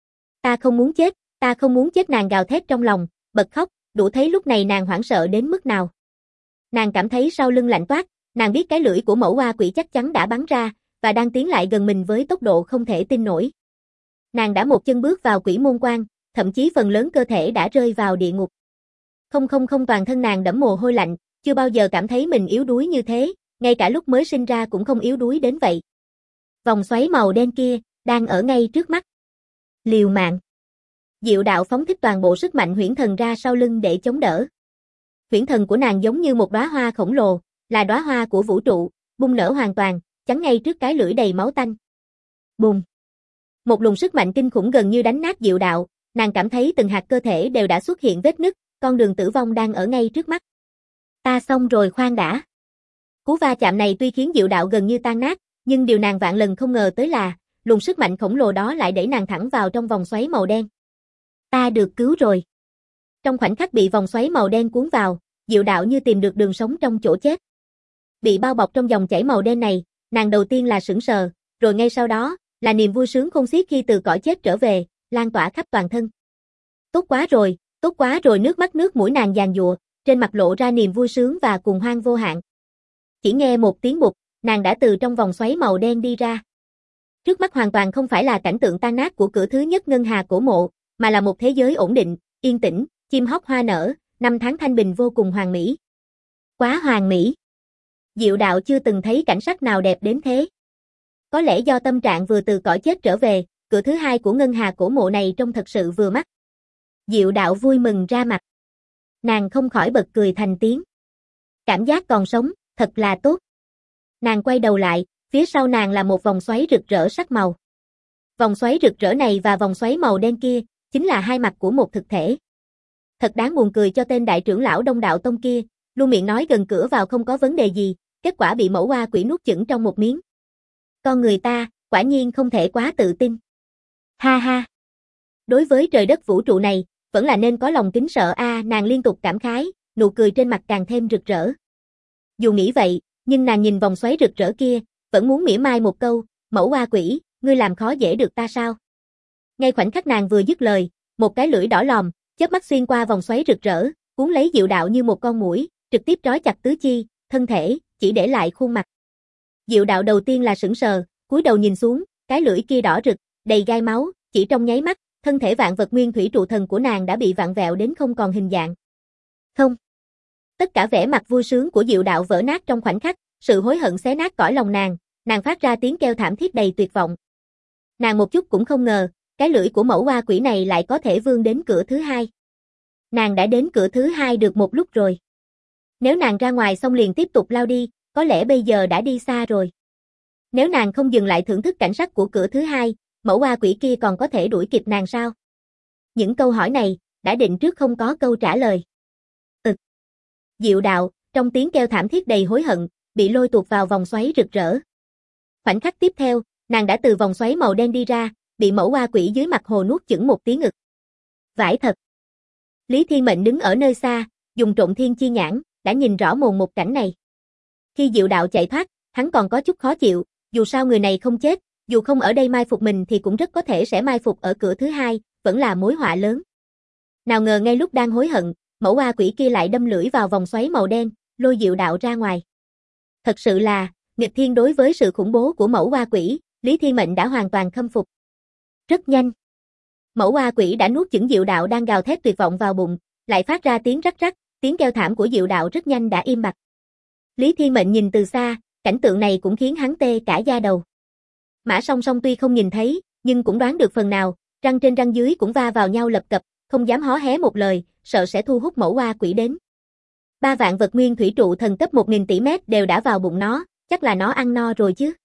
Speaker 1: Ta không muốn chết nàng gào thét trong lòng, bật khóc, đủ thấy lúc này nàng hoảng sợ đến mức nào. Nàng cảm thấy sau lưng lạnh toát, nàng biết cái lưỡi của mẫu oa quỷ chắc chắn đã bắn ra, và đang tiến lại gần mình với tốc độ không thể tin nổi. Nàng đã một chân bước vào quỷ môn quan, thậm chí phần lớn cơ thể đã rơi vào địa ngục. Không, toàn thân nàng đẫm mồ hôi lạnh, chưa bao giờ cảm thấy mình yếu đuối như thế, ngay cả lúc mới sinh ra cũng không yếu đuối đến vậy. Vòng xoáy màu đen kia, đang ở ngay trước mắt. Liều mạng. Diệu Đạo phóng thích toàn bộ sức mạnh huyễn thần ra sau lưng để chống đỡ. Huyễn thần của nàng giống như một đóa hoa khổng lồ, là đóa hoa của vũ trụ, bung nở hoàn toàn, chắn ngay trước cái lưỡi đầy máu tanh. Bùng. Một luồng sức mạnh kinh khủng gần như đánh nát Diệu Đạo, nàng cảm thấy từng hạt cơ thể đều đã xuất hiện vết nứt, con đường tử vong đang ở ngay trước mắt. Ta xong rồi, khoan đã. Cú va chạm này tuy khiến Diệu Đạo gần như tan nát, nhưng điều nàng vạn lần không ngờ tới là, luồng sức mạnh khổng lồ đó lại đẩy nàng thẳng vào trong vòng xoáy màu đen. Ta được cứu rồi. Trong khoảnh khắc bị vòng xoáy màu đen cuốn vào, Diệu Đạo như tìm được đường sống trong chỗ chết. Bị bao bọc trong dòng chảy màu đen này, nàng đầu tiên là sững sờ, rồi ngay sau đó, là niềm vui sướng khôn xiết khi từ cõi chết trở về, lan tỏa khắp toàn thân. Tốt quá rồi, nước mắt nước mũi nàng giàn giụa, trên mặt lộ ra niềm vui sướng và cuồng hoan vô hạn. Chỉ nghe một tiếng bụp, nàng đã từ trong vòng xoáy màu đen đi ra. Trước mắt hoàn toàn không phải là cảnh tượng tan nát của cửa thứ nhất Ngân Hà cổ mộ, mà là một thế giới ổn định, yên tĩnh, chim hót hoa nở, năm tháng thanh bình vô cùng hoàn mỹ. Quá hoàn mỹ. Diệu Đạo chưa từng thấy cảnh sắc nào đẹp đến thế. Có lẽ do tâm trạng vừa từ cõi chết trở về, cửa thứ 2 của Ngân Hà cổ mộ này trông thật sự vừa mắt. Diệu Đạo vui mừng ra mặt. Nàng không khỏi bật cười thành tiếng. Cảm giác còn sống, thật là tốt. Nàng quay đầu lại, phía sau nàng là một vòng xoáy rực rỡ sắc màu. Vòng xoáy rực rỡ này và vòng xoáy màu đen kia, chính là hai mặt của một thực thể. Thật đáng buồn cười cho tên đại trưởng lão Đông Đạo Tông kia, luôn miệng nói gần cửa vào không có vấn đề gì, kết quả bị mẫu oa quỷ nuốt chửng trong một miếng. Con người ta, quả nhiên không thể quá tự tin. Ha ha. Đối với trời đất vũ trụ này, vẫn là nên có lòng kính sợ nàng liên tục cảm khái, nụ cười trên mặt càng thêm rực rỡ. Dù nghĩ vậy, nhưng nàng nhìn vòng xoáy rực rỡ kia, vẫn muốn mỉa mai một câu, mẫu oa quỷ, ngươi làm khó dễ được ta sao? Ngay khoảnh khắc nàng vừa dứt lời, một cái lưỡi đỏ lòm, chớp mắt xuyên qua vòng xoáy rực rỡ, cuốn lấy Diệu Đạo như một con muỗi, trực tiếp trói chặt tứ chi, thân thể, chỉ để lại khuôn mặt. Diệu Đạo đầu tiên là sững sờ, cúi đầu nhìn xuống, cái lưỡi kia đỏ rực, đầy gai máu, chỉ trong nháy mắt, thân thể vạn vật nguyên thủy trụ thần của nàng đã bị vặn vẹo đến không còn hình dạng. Không. Tất cả vẻ mặt vui sướng của Diệu Đạo vỡ nát trong khoảnh khắc, sự hối hận xé nát cõi lòng nàng phát ra tiếng kêu thảm thiết đầy tuyệt vọng. Nàng một chút cũng không ngờ, cái lưỡi của mẫu oa quỷ này lại có thể vươn đến cửa thứ hai. Nàng đã đến cửa thứ hai được một lúc rồi. Nếu nàng ra ngoài xong liền tiếp tục lao đi, có lẽ bây giờ đã đi xa rồi. Nếu nàng không dừng lại thưởng thức cảnh sắc của cửa thứ hai, mẫu oa quỷ kia còn có thể đuổi kịp nàng sao? Những câu hỏi này, đã định trước không có câu trả lời. Diệu Đạo, trong tiếng kêu thảm thiết đầy hối hận, bị lôi tuột vào vòng xoáy rực rỡ. Khoảnh khắc tiếp theo, nàng đã từ vòng xoáy màu đen đi ra, bị mẫu oa quỷ dưới mặt hồ nuốt chửng một tiếng ực. Vãi thật. Lý Thiên Mệnh đứng ở nơi xa, dùng trộn thiên chi nhãn, đã nhìn rõ mồn một cảnh này. Khi Diệu Đạo chạy thoát, hắn còn có chút khó chịu, dù sao người này không chết, dù không ở đây mai phục mình thì cũng rất có thể sẽ mai phục ở cửa thứ hai, vẫn là mối họa lớn. Nào ngờ ngay lúc đang hối hận, mẫu oa quỷ kia lại đâm lưỡi vào vòng xoáy màu đen, lôi Diệu Đạo ra ngoài. Thật sự là, nghịch thiên. Đối với sự khủng bố của mẫu oa quỷ, Lý Thiên Mệnh đã hoàn toàn khâm phục. Rất nhanh, mẫu oa quỷ đã nuốt chửng Diệu Đạo đang gào thét tuyệt vọng vào bụng, lại phát ra tiếng rắc rắc, tiếng kêu thảm của Diệu Đạo rất nhanh đã im bặt. Lý Thiên Mệnh nhìn từ xa, cảnh tượng này cũng khiến hắn tê cả da đầu. Mã Song Song tuy không nhìn thấy, nhưng cũng đoán được phần nào, răng trên răng dưới cũng va vào nhau lập cập, không dám hó hé một lời, sợ sẽ thu hút mẫu oa quỷ đến. 3 vạn vật nguyên thủy trụ thần cấp 1000 tỷ mét đều đã vào bụng nó, chắc là nó ăn no rồi chứ.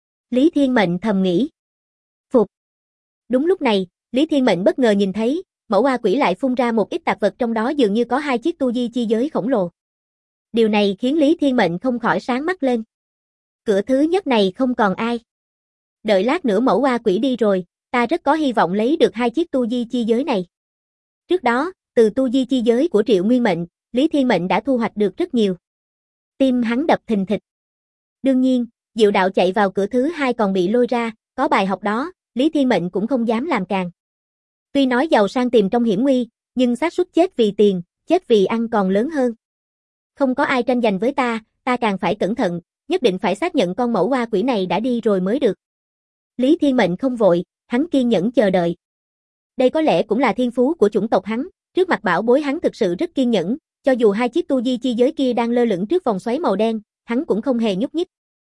Speaker 1: Lý Thiên Mệnh thầm nghĩ. Phục. Đúng lúc này, Lý Thiên Mệnh bất ngờ nhìn thấy, mẫu oa quỷ lại phun ra một ít tạp vật, trong đó dường như có 2 chiếc tu di chi giới khổng lồ. Điều này khiến Lý Thiên Mệnh không khỏi sáng mắt lên. Cửa thứ nhất này không còn ai. Đợi lát nữa mẫu oa quỷ đi rồi, ta rất có hy vọng lấy được 2 chiếc tu di chi giới này. Trước đó, từ tu di chi giới của Triệu Nguyên Mệnh, Lý Thiên Mệnh đã thu hoạch được rất nhiều. Tim hắn đập thình thịch. Đương nhiên, Diệu Đạo chạy vào cửa thứ hai còn bị lôi ra, có bài học đó, Lý Thiên Mệnh cũng không dám làm càng. Tuy nói giàu sang tìm trong hiểm nguy, nhưng xác suất chết vì tiền, chết vì ăn còn lớn hơn. Không có ai tranh giành với ta càng phải cẩn thận, nhất định phải xác nhận con mẫu oa quỷ này đã đi rồi mới được. Lý Thiên Mệnh không vội, hắn kiên nhẫn chờ đợi. Đây có lẽ cũng là thiên phú của chủng tộc hắn, trước mặt bảo bối hắn thực sự rất kiên nhẫn, cho dù 2 chiếc tu di chi giới kia đang lơ lửng trước vòng xoáy màu đen, hắn cũng không hề nhúc nhích.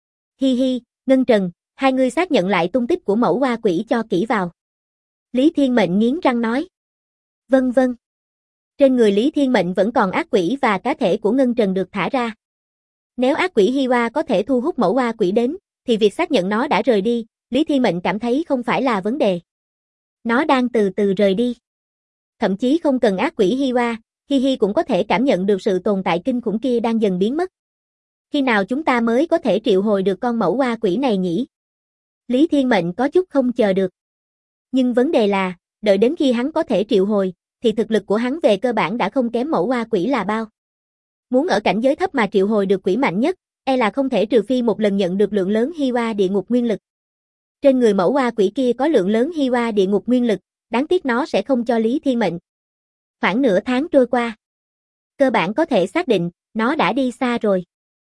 Speaker 1: Hi hi, Ngân Trần, hai ngươi xác nhận lại tung tích của mẫu oa quỷ cho kỹ vào. Lý Thiên Mệnh nghiến răng nói. Vâng vâng. Trên người Lý Thiên Mệnh vẫn còn ác quỷ và cá thể của Ngân Trần được thả ra. Nếu ác quỷ Hi Oa có thể thu hút mẫu oa quỷ đến, thì việc xác nhận nó đã rời đi, Lý Thiên Mệnh cảm thấy không phải là vấn đề. Nó đang từ từ rời đi. Thậm chí không cần ác quỷ Hi Oa, Hi Hi cũng có thể cảm nhận được sự tồn tại kinh khủng kia đang dần biến mất. Khi nào chúng ta mới có thể triệu hồi được con mẫu oa quỷ này nhỉ? Lý Thiên Mệnh có chút không chờ được. Nhưng vấn đề là, đợi đến khi hắn có thể triệu hồi, thì thực lực của hắn về cơ bản đã không kém mẫu oa quỷ là bao. Muốn ở cảnh giới thấp mà triệu hồi được quỷ mạnh nhất, e là không thể, trừ phi một lần nhận được lượng lớn Hi Oa địa ngục nguyên lực. Trên người mẫu oa quỷ kia có lượng lớn Hi Oa địa ngục nguyên lực, đáng tiếc nó sẽ không cho Lý Thiên Mệnh. Khoảng nửa tháng trôi qua. Cơ bản có thể xác định, nó đã đi xa rồi.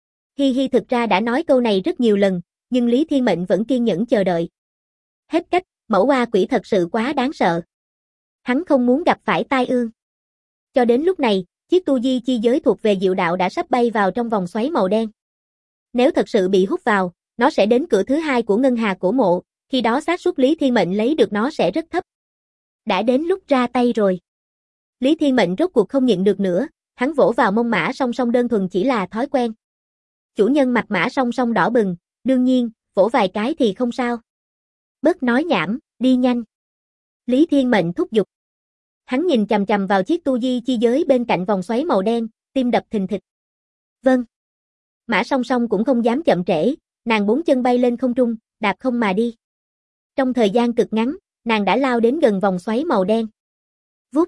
Speaker 1: Hi Hi thực ra đã nói câu này rất nhiều lần, nhưng Lý Thiên Mệnh vẫn kiên nhẫn chờ đợi. Hết cách, mẫu oa quỷ thật sự quá đáng sợ. Hắn không muốn gặp phải tai ương. Cho đến lúc này, chiếc tu di chi giới thuộc về Diệu Đạo đã sắp bay vào trong vòng xoáy màu đen. Nếu thật sự bị hút vào, nó sẽ đến cửa thứ hai của Ngân Hà Cổ Mộ, khi đó xác suất Lý Thiên Mệnh lấy được nó sẽ rất thấp. Đã đến lúc ra tay rồi. Lý Thiên Mệnh rốt cuộc không nhịn được nữa, hắn vỗ vào mông Mã Song Song đơn thuần chỉ là thói quen. Chủ nhân mặt Mã Song Song đỏ bừng, đương nhiên, vỗ vài cái thì không sao. Bớt nói nhảm, đi nhanh. Lý Thiên Mệnh thúc giục. Hắn nhìn chằm chằm vào chiếc tu di chi giới bên cạnh vòng xoáy màu đen, tim đập thình thịch. Vâng. Mã Song Song cũng không dám chậm trễ, nàng 4 chân bay lên không trung, đạp không mà đi. Trong thời gian cực ngắn, nàng đã lao đến gần vòng xoáy màu đen. Vút.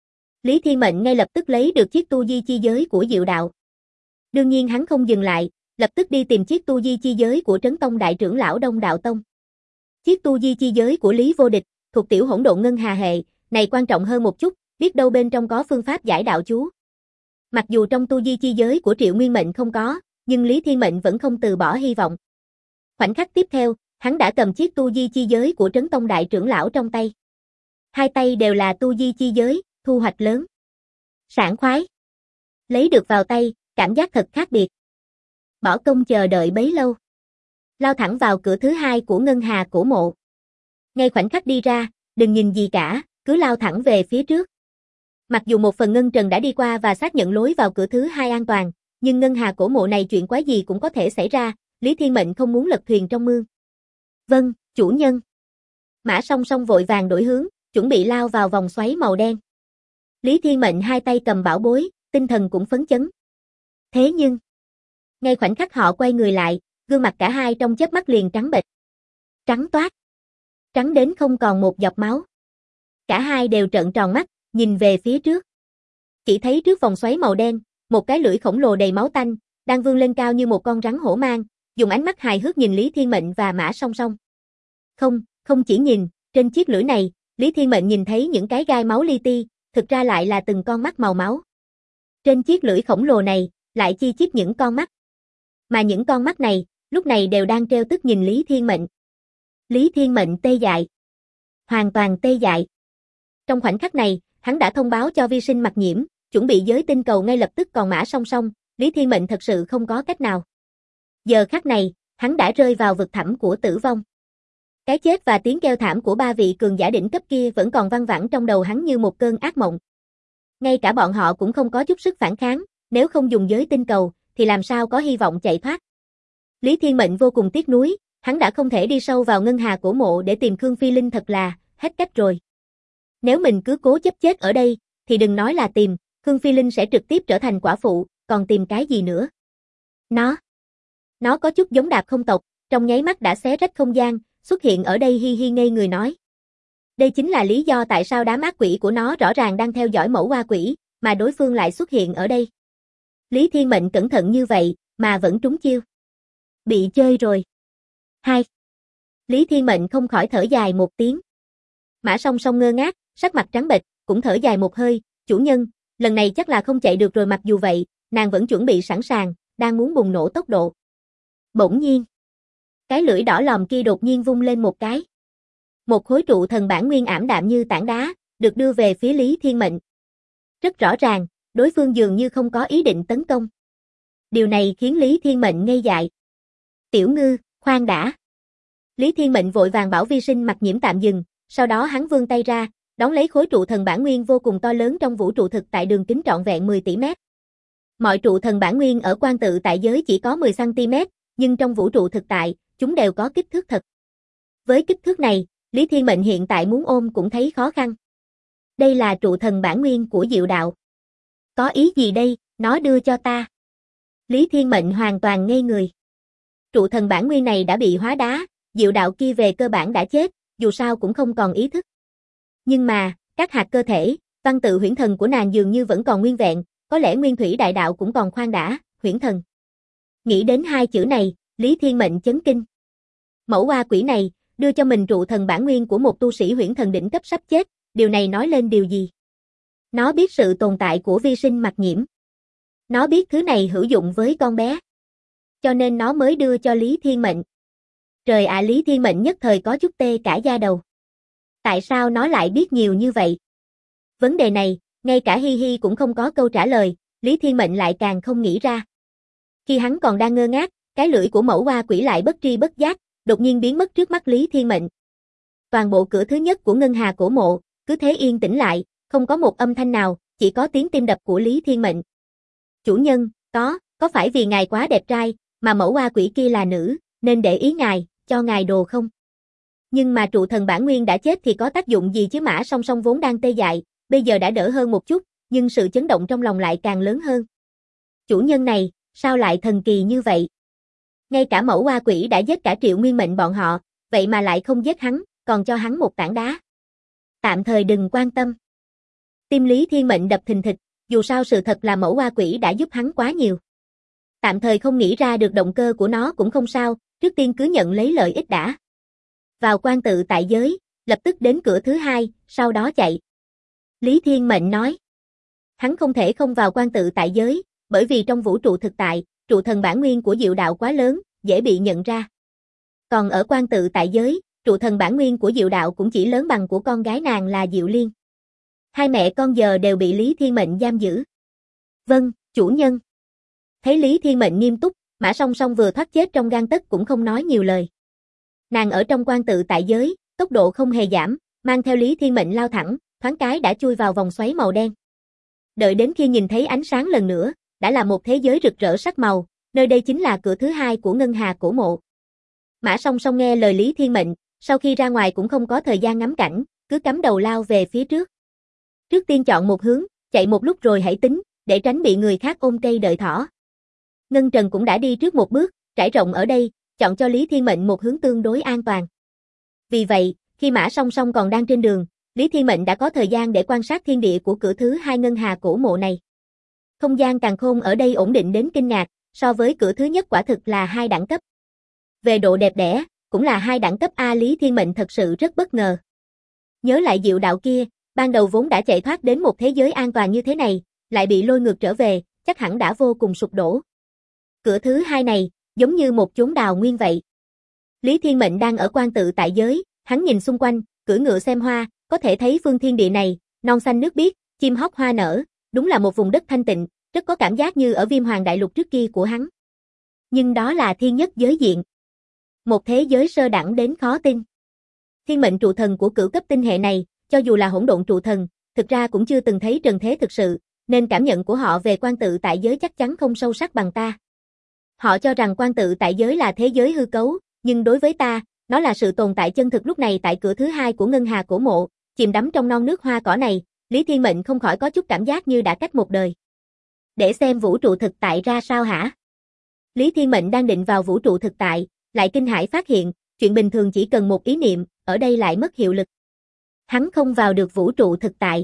Speaker 1: Lý Thiên Mệnh ngay lập tức lấy được chiếc tu di chi giới của Diệu Đạo. Đương nhiên hắn không dừng lại, lập tức đi tìm chiếc tu di chi giới của Trấn Tông đại trưởng lão Đông Đạo Tông. Chiếc tu di chi giới của Lý Vô Địch, thuộc tiểu hỗn độn ngân hà hệ, này quan trọng hơn một chút, biết đâu bên trong có phương pháp giải đạo chú. Mặc dù trong tu di chi giới của Triệu Nguyên Mệnh không có, nhưng Lý Thiên Mệnh vẫn không từ bỏ hy vọng. Khoảnh khắc tiếp theo, hắn đã cầm chiếc tu di chi giới của Trấn Tông đại trưởng lão trong tay. Hai tay đều là tu di chi giới, thu hoạch lớn. Sảng khoái. Lấy được vào tay, cảm giác thật khác biệt. Bỏ công chờ đợi bấy lâu. Lao thẳng vào cửa thứ hai của ngân hà cổ mộ. Ngay khoảnh khắc đi ra, đừng nhìn gì cả, cứ lao thẳng về phía trước. Mặc dù một phần ngân trần đã đi qua và xác nhận lối vào cửa thứ hai an toàn, nhưng ngân hà cổ mộ này chuyện quái gì cũng có thể xảy ra, Lý Thiên Mệnh không muốn lật thuyền trong mương. Vâng, chủ nhân. Mã Song Song vội vàng đổi hướng, chuẩn bị lao vào vòng xoáy màu đen. Lý Thiên Mệnh hai tay cầm bảo bối, tinh thần cũng phấn chấn. Thế nhưng, ngay khoảnh khắc họ quay người lại, gương mặt cả hai trong chớp mắt liền trắng bệch. Trắng toát. Trắng đến không còn một giọt máu. Cả hai đều trợn tròn mắt, nhìn về phía trước. Chỉ thấy trước vòng xoáy màu đen, một cái lưỡi khổng lồ đầy máu tanh, đang vươn lên cao như một con rắn hổ mang, dùng ánh mắt hài hước nhìn Lý Thiên Mệnh và Mã Song Song. Không chỉ nhìn, trên chiếc lưỡi này, Lý Thiên Mệnh nhìn thấy những cái gai máu li ti, thực ra lại là từng con mắt màu máu. Trên chiếc lưỡi khổng lồ này, lại chi chít những con mắt. Mà những con mắt này, lúc này đều đang trêu tức nhìn Lý Thiên Mệnh. Lý Thiên Mệnh tê dại. Hoàn toàn tê dại. Trong khoảnh khắc này, hắn đã thông báo cho Vi Sinh Mặc Nhiễm, chuẩn bị giới tinh cầu ngay lập tức, còn Mã Song Song, Lý Thiên Mệnh thật sự không có cách nào. Giờ khắc này, hắn đã rơi vào vực thẳm của tử vong. Cái chết và tiếng kêu thảm của ba vị cường giả đỉnh cấp kia vẫn còn văng vẳng trong đầu hắn như một cơn ác mộng. Ngay cả bọn họ cũng không có chút sức phản kháng, nếu không dùng giới tinh cầu, thì làm sao có hy vọng chạy thoát. Lý Thiên Mệnh vô cùng tiếc nuối, hắn đã không thể đi sâu vào ngân hà cổ mộ để tìm Khương Phi Linh, thật là hết cách rồi. Nếu mình cứ cố chấp chết ở đây, thì đừng nói là tìm, Khương Phi Linh sẽ trực tiếp trở thành quả phụ, còn tìm cái gì nữa. Nó có chút giống Đạp Không tộc, trong nháy mắt đã xé rách không gian, xuất hiện ở đây hi hi ngây người nói. Đây chính là lý do tại sao đám ác quỷ của nó rõ ràng đang theo dõi mẫu hoa quỷ, mà đối phương lại xuất hiện ở đây. Lý Thiên Mệnh cẩn thận như vậy, mà vẫn trúng chiêu. Bị chơi rồi. Hai. Lý Thiên Mệnh không khỏi thở dài một tiếng. Mã Song Song ngơ ngác, sắc mặt trắng bệch, cũng thở dài một hơi, chủ nhân, lần này chắc là không chạy được rồi. Mặc dù vậy, nàng vẫn chuẩn bị sẵn sàng, đang muốn bùng nổ tốc độ. Bỗng nhiên, cái lưỡi đỏ lòm kia đột nhiên vung lên một cái. Một khối trụ thần bản nguyên ảm đạm như tảng đá, được đưa về phía Lý Thiên Mệnh. Rất rõ ràng, đối phương dường như không có ý định tấn công. Điều này khiến Lý Thiên Mệnh ngây dại. Tiểu Ngư, khoan đã. Lý Thiên Mệnh vội vàng bảo Vi Sinh Mặc Nhiễm tạm dừng, sau đó hắn vươn tay ra, đón lấy khối trụ thần bản nguyên vô cùng to lớn trong vũ trụ thực tại, đường kính trọn vẹn 10 tỷ mét. Mọi trụ thần bản nguyên ở Quan Tự tại giới chỉ có 10 cm, nhưng trong vũ trụ thực tại, chúng đều có kích thước thật. Với kích thước này, Lý Thiên Mệnh hiện tại muốn ôm cũng thấy khó khăn. Đây là trụ thần bản nguyên của Diệu Đạo. Có ý gì đây, nó đưa cho ta. Lý Thiên Mệnh hoàn toàn ngây người. Trụ thần bản nguyên này đã bị hóa đá, Diệu Đạo kia về cơ bản đã chết, dù sao cũng không còn ý thức. Nhưng mà, các hạt cơ thể, văn tự huyễn thần của nàng dường như vẫn còn nguyên vẹn, có lẽ nguyên thủy đại đạo cũng còn. Khoan đã, huyễn thần. Nghĩ đến hai chữ này, Lý Thiên Mệnh chấn kinh. Mẫu oa quỷ này, đưa cho mình trụ thần bản nguyên của một tu sĩ huyễn thần đỉnh cấp sắp chết, điều này nói lên điều gì? Nó biết sự tồn tại của Vi Sinh Mặc Nhiễm. Nó biết thứ này hữu dụng với con bé. Cho nên nó mới đưa cho Lý Thiên Mệnh. Trời ạ, Lý Thiên Mệnh nhất thời có chút tê cả da đầu. Tại sao nó lại biết nhiều như vậy? Vấn đề này, ngay cả Hi Hi cũng không có câu trả lời, Lý Thiên Mệnh lại càng không nghĩ ra. Khi hắn còn đang ngơ ngác, cái lưỡi của mẫu oa quỷ lại bất tri bất giác, đột nhiên biến mất trước mắt Lý Thiên Mệnh. Toàn bộ cửa thứ nhất của ngân hà cổ mộ, cứ thế yên tĩnh lại, không có một âm thanh nào, chỉ có tiếng tim đập của Lý Thiên Mệnh. Chủ nhân, có phải vì ngài quá đẹp trai, mà mẫu oa quỷ kia là nữ, nên để ý ngài, cho ngài đồ không? Nhưng mà trụ thần bản nguyên đã chết thì có tác dụng gì chứ? Mã Song Song vốn đang tê dại, bây giờ đã đỡ hơn một chút, nhưng sự chấn động trong lòng lại càng lớn hơn. Chủ nhân này, sao lại thần kỳ như vậy? Ngay cả mẫu oa quỷ đã giết cả Triệu Nguyên Mệnh bọn họ, vậy mà lại không giết hắn, còn cho hắn một tảng đá. Tạm thời đừng quan tâm. Tim Lý Thiên Mệnh đập thình thịch, dù sao sự thật là mẫu oa quỷ đã giúp hắn quá nhiều. Tạm thời không nghĩ ra được động cơ của nó cũng không sao, trước tiên cứ nhận lấy lợi ích đã. Vào Quan Tự tại giới, lập tức đến cửa thứ hai, sau đó chạy. Lý Thiên Mệnh nói. Hắn không thể không vào Quan Tự tại giới, bởi vì trong vũ trụ thực tại, trụ thần bản nguyên của Diệu Đạo quá lớn, dễ bị nhận ra. Còn ở Quan Tự tại giới, trụ thần bản nguyên của Diệu Đạo cũng chỉ lớn bằng của con gái nàng là Diệu Liên. Hai mẹ con giờ đều bị Lý Thiên Mệnh giam giữ. Vâng, chủ nhân. Thấy Lý Thiên Mệnh nghiêm túc, Mã Song Song vừa thoát chết trong gang tấc cũng không nói nhiều lời. Nàng ở trong quan tự tại giới, tốc độ không hề giảm, mang theo Lý Thiên Mệnh lao thẳng, thoáng cái đã chui vào vòng xoáy màu đen. Đợi đến khi nhìn thấy ánh sáng lần nữa, đã là một thế giới rực rỡ sắc màu, nơi đây chính là cửa thứ hai của Ngân Hà cổ mộ. Mã Song Song nghe lời Lý Thiên Mệnh, sau khi ra ngoài cũng không có thời gian ngắm cảnh, cứ cắm đầu lao về phía trước. Trước tiên chọn một hướng, chạy một lúc rồi hãy tính, để tránh bị người khác ôm cây đợi thỏ. Ngân Trần cũng đã đi trước một bước, trải rộng ở đây, chọn cho Lý Thiên Mệnh một hướng tương đối an toàn. Vì vậy, khi Mã Song Song còn đang trên đường, Lý Thiên Mệnh đã có thời gian để quan sát thiên địa của cửa thứ hai Ngân Hà cổ mộ này. Không gian càn khôn ở đây ổn định đến kinh ngạc, so với cửa thứ nhất quả thực là hai đẳng cấp. Về độ đẹp đẽ, cũng là hai đẳng cấp A. Lý Thiên Mệnh thật sự rất bất ngờ. Nhớ lại Diệu Đạo kia, ban đầu vốn đã chạy thoát đến một thế giới an toàn như thế này, lại bị lôi ngược trở về, chắc hẳn đã vô cùng sụp đổ. Cửa thứ hai này, giống như một chốn đào nguyên vậy. Lý Thiên Mệnh đang ở quan tự tại giới, hắn nhìn xung quanh, cưỡi ngựa xem hoa, có thể thấy phương thiên địa này, non xanh nước biếc, chim hót hoa nở, đúng là một vùng đất thanh tịnh, rất có cảm giác như ở Viêm Hoàng Đại Lục trước kia của hắn. Nhưng đó là thiên nhất giới diện. Một thế giới sơ đẳng đến khó tin. Thiên mệnh trụ thần của cửu cấp tinh hệ này, cho dù là hỗn độn trụ thần, thực ra cũng chưa từng thấy trần thế thực sự, nên cảm nhận của họ về quan tự tại giới chắc chắn không sâu sắc bằng ta. Họ cho rằng quan tự tại giới là thế giới hư cấu, nhưng đối với ta, nó là sự tồn tại chân thực lúc này tại cửa thứ hai của Ngân Hà cổ mộ, chìm đắm trong non nước hoa cỏ này, Lý Thiên Mệnh không khỏi có chút cảm giác như đã cách một đời. Để xem vũ trụ thực tại ra sao hả? Lý Thiên Mệnh đang định vào vũ trụ thực tại, lại kinh hãi phát hiện, chuyện bình thường chỉ cần một ý niệm, ở đây lại mất hiệu lực. Hắn không vào được vũ trụ thực tại.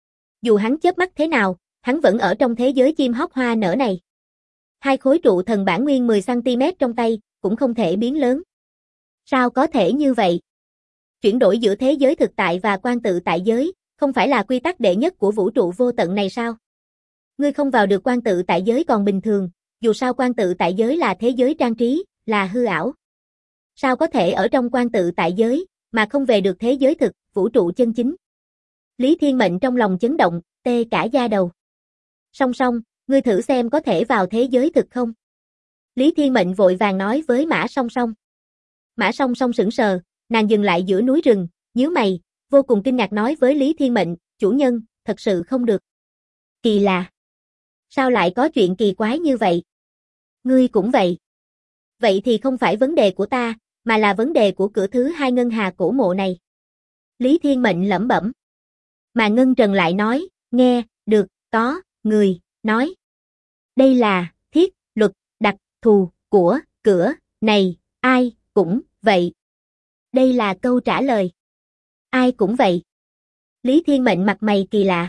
Speaker 1: Dù hắn chớp mắt thế nào, hắn vẫn ở trong thế giới chim hót hoa nở này. Hai khối trụ thần bản nguyên 10cm trong tay, cũng không thể biến lớn. Sao có thể như vậy? Chuyển đổi giữa thế giới thực tại và quan tự tại giới, không phải là quy tắc đệ nhất của vũ trụ vô tận này sao? Ngươi không vào được quan tự tại giới còn bình thường, dù sao quan tự tại giới là thế giới trang trí, là hư ảo. Sao có thể ở trong quan tự tại giới, mà không về được thế giới thực, vũ trụ chân chính? Lý Thiên Mệnh trong lòng chấn động, tê cả da đầu. Song Song, ngươi thử xem có thể vào thế giới thực không? Lý Thiên Mệnh vội vàng nói với Mã Song Song. Mã Song Song sững sờ, nàng dừng lại giữa núi rừng, nhíu mày, vô cùng kinh ngạc nói với Lý Thiên Mệnh, chủ nhân, thật sự không được. Kỳ lạ. Sao lại có chuyện kỳ quái như vậy? Ngươi cũng vậy. Vậy thì không phải vấn đề của ta, mà là vấn đề của cửa thứ hai Ngân Hà cổ mộ này. Lý Thiên Mệnh lẩm bẩm. Mà Ngân Trần lại nói, nghe, được, có, người, nói. Đây là, thiết, luật, đặc, thù, của, cửa, này, ai, cũng, vậy. Đây là câu trả lời. Ai cũng vậy. Lý Thiên Mệnh mặt mày kỳ lạ.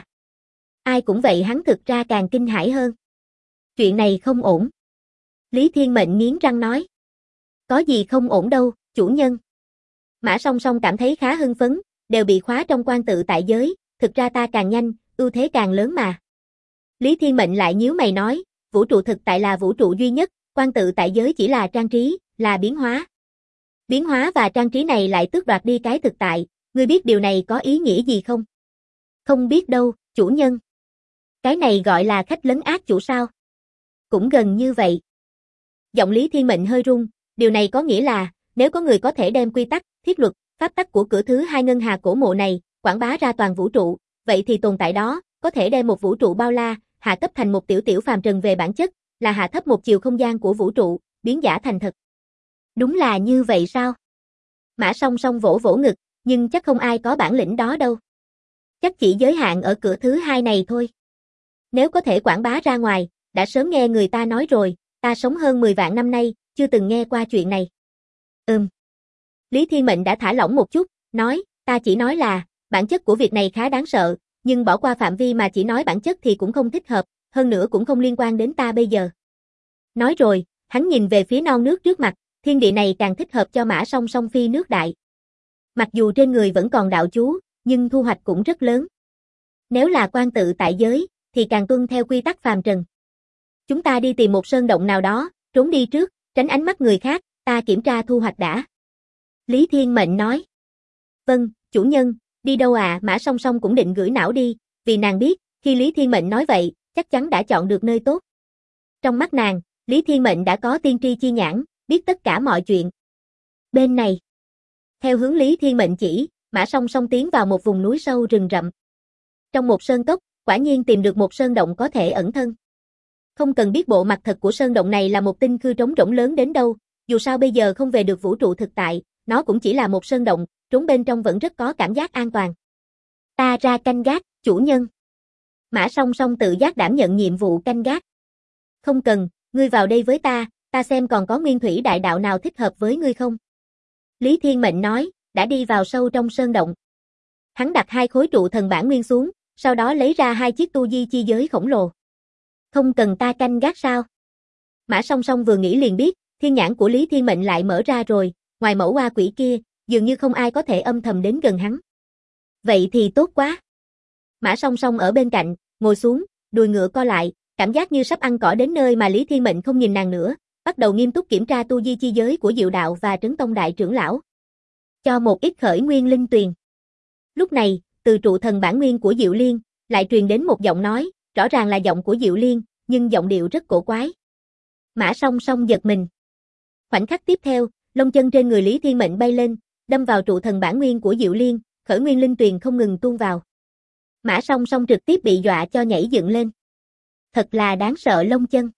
Speaker 1: Ai cũng vậy hắn thực ra càng kinh hãi hơn. Chuyện này không ổn. Lý Thiên Mệnh nghiến răng nói. Có gì không ổn đâu, chủ nhân. Mã Song Song cảm thấy khá hưng phấn, đều bị khóa trong quan tự tại giới, thực ra ta càng nhanh, ưu thế càng lớn mà. Lý Thiên Mệnh lại nhíu mày nói, vũ trụ thực tại là vũ trụ duy nhất, quan tự tại giới chỉ là trang trí, là biến hóa. Biến hóa và trang trí này lại tước đoạt đi cái thực tại, ngươi biết điều này có ý nghĩa gì không? Không biết đâu, chủ nhân. Cái này gọi là khách lấn ác chủ sao? Cũng gần như vậy. Giọng Lý Thiên Mệnh hơi run, điều này có nghĩa là, nếu có người có thể đem quy tắc, thiết luật, pháp tắc của cửa thứ hai Ngân Hà cổ mộ này, quảng bá ra toàn vũ trụ, vậy thì tồn tại đó, có thể đem một vũ trụ bao la, hạ cấp thành một tiểu tiểu phàm trần về bản chất, là hạ thấp một chiều không gian của vũ trụ, biến giả thành thật. Đúng là như vậy sao? Mã Song Song vỗ vỗ ngực, nhưng chắc không ai có bản lĩnh đó đâu. Chắc chỉ giới hạn ở cửa thứ hai này thôi. Nếu có thể quảng bá ra ngoài, đã sớm nghe người ta nói rồi, ta sống hơn 10 vạn năm nay, chưa từng nghe qua chuyện này. Lý Thiên Mệnh đã thả lỏng một chút, nói, ta chỉ nói là, bản chất của việc này khá đáng sợ, nhưng bỏ qua phạm vi mà chỉ nói bản chất thì cũng không thích hợp, hơn nữa cũng không liên quan đến ta bây giờ. Nói rồi, hắn nhìn về phía non nước trước mặt, thiên địa này càng thích hợp cho Mã Song Song phi nước đại. Mặc dù trên người vẫn còn đạo chú, nhưng thu hoạch cũng rất lớn. Nếu là quan tự tại giới, thì càng tuân theo quy tắc phàm trần. Chúng ta đi tìm một sơn động nào đó, trốn đi trước, tránh ánh mắt người khác, ta kiểm tra thu hoạch đã. Lý Thiên Mệnh nói. Vâng, chủ nhân, đi đâu à? Mã Song Song cũng định gửi não đi, vì nàng biết, khi Lý Thiên Mệnh nói vậy, chắc chắn đã chọn được nơi tốt. Trong mắt nàng, Lý Thiên Mệnh đã có tiên tri chi nhãn, biết tất cả mọi chuyện. Bên này, theo hướng Lý Thiên Mệnh chỉ, Mã Song Song tiến vào một vùng núi sâu rừng rậm. Trong một sơn cốc, quả nhiên tìm được một sơn động có thể ẩn thân. Không cần biết bộ mặt thật của sơn động này là một tinh khư trống rỗng lớn đến đâu, dù sao bây giờ không về được vũ trụ thực tại, nó cũng chỉ là một sơn động, trốn bên trong vẫn rất có cảm giác an toàn. Ta ra canh gác, chủ nhân. Mã Song Song tự giác đảm nhận nhiệm vụ canh gác. Không cần, ngươi vào đây với ta xem còn có nguyên thủy đại đạo nào thích hợp với ngươi không. Lý Thiên Mệnh nói, đã đi vào sâu trong sơn động. Hắn đặt 2 khối trụ thần bản nguyên xuống, sau đó lấy ra 2 chiếc tu di chi giới khổng lồ. Không cần ta canh gác sao? Mã Song Song vừa nghĩ liền biết, thiên nhãn của Lý Thiên Mệnh lại mở ra rồi, ngoài mẫu oa quỷ kia, dường như không ai có thể âm thầm đến gần hắn. Vậy thì tốt quá. Mã Song Song ở bên cạnh, ngồi xuống, đùi ngựa co lại, cảm giác như sắp ăn cỏ đến nơi mà Lý Thiên Mệnh không nhìn nàng nữa, bắt đầu nghiêm túc kiểm tra tu di chi giới của Diệu Đạo và Trấn Tông đại trưởng lão. Cho một ít khởi nguyên linh tuyền. Lúc này, từ trụ thần bản nguyên của Diệu Liên, lại truyền đến một giọng nói, rõ ràng là giọng của Diệu Liên, nhưng giọng điệu rất cổ quái. Mã Song Song giật mình. Khoảnh khắc tiếp theo, lông chân trên người Lý Thiên Mệnh bay lên, đâm vào trụ thần bản nguyên của Diệu Liên, khởi nguyên linh tuyền không ngừng tuôn vào. Mã Song Song trực tiếp bị dọa cho nhảy dựng lên. Thật là đáng sợ lông chân.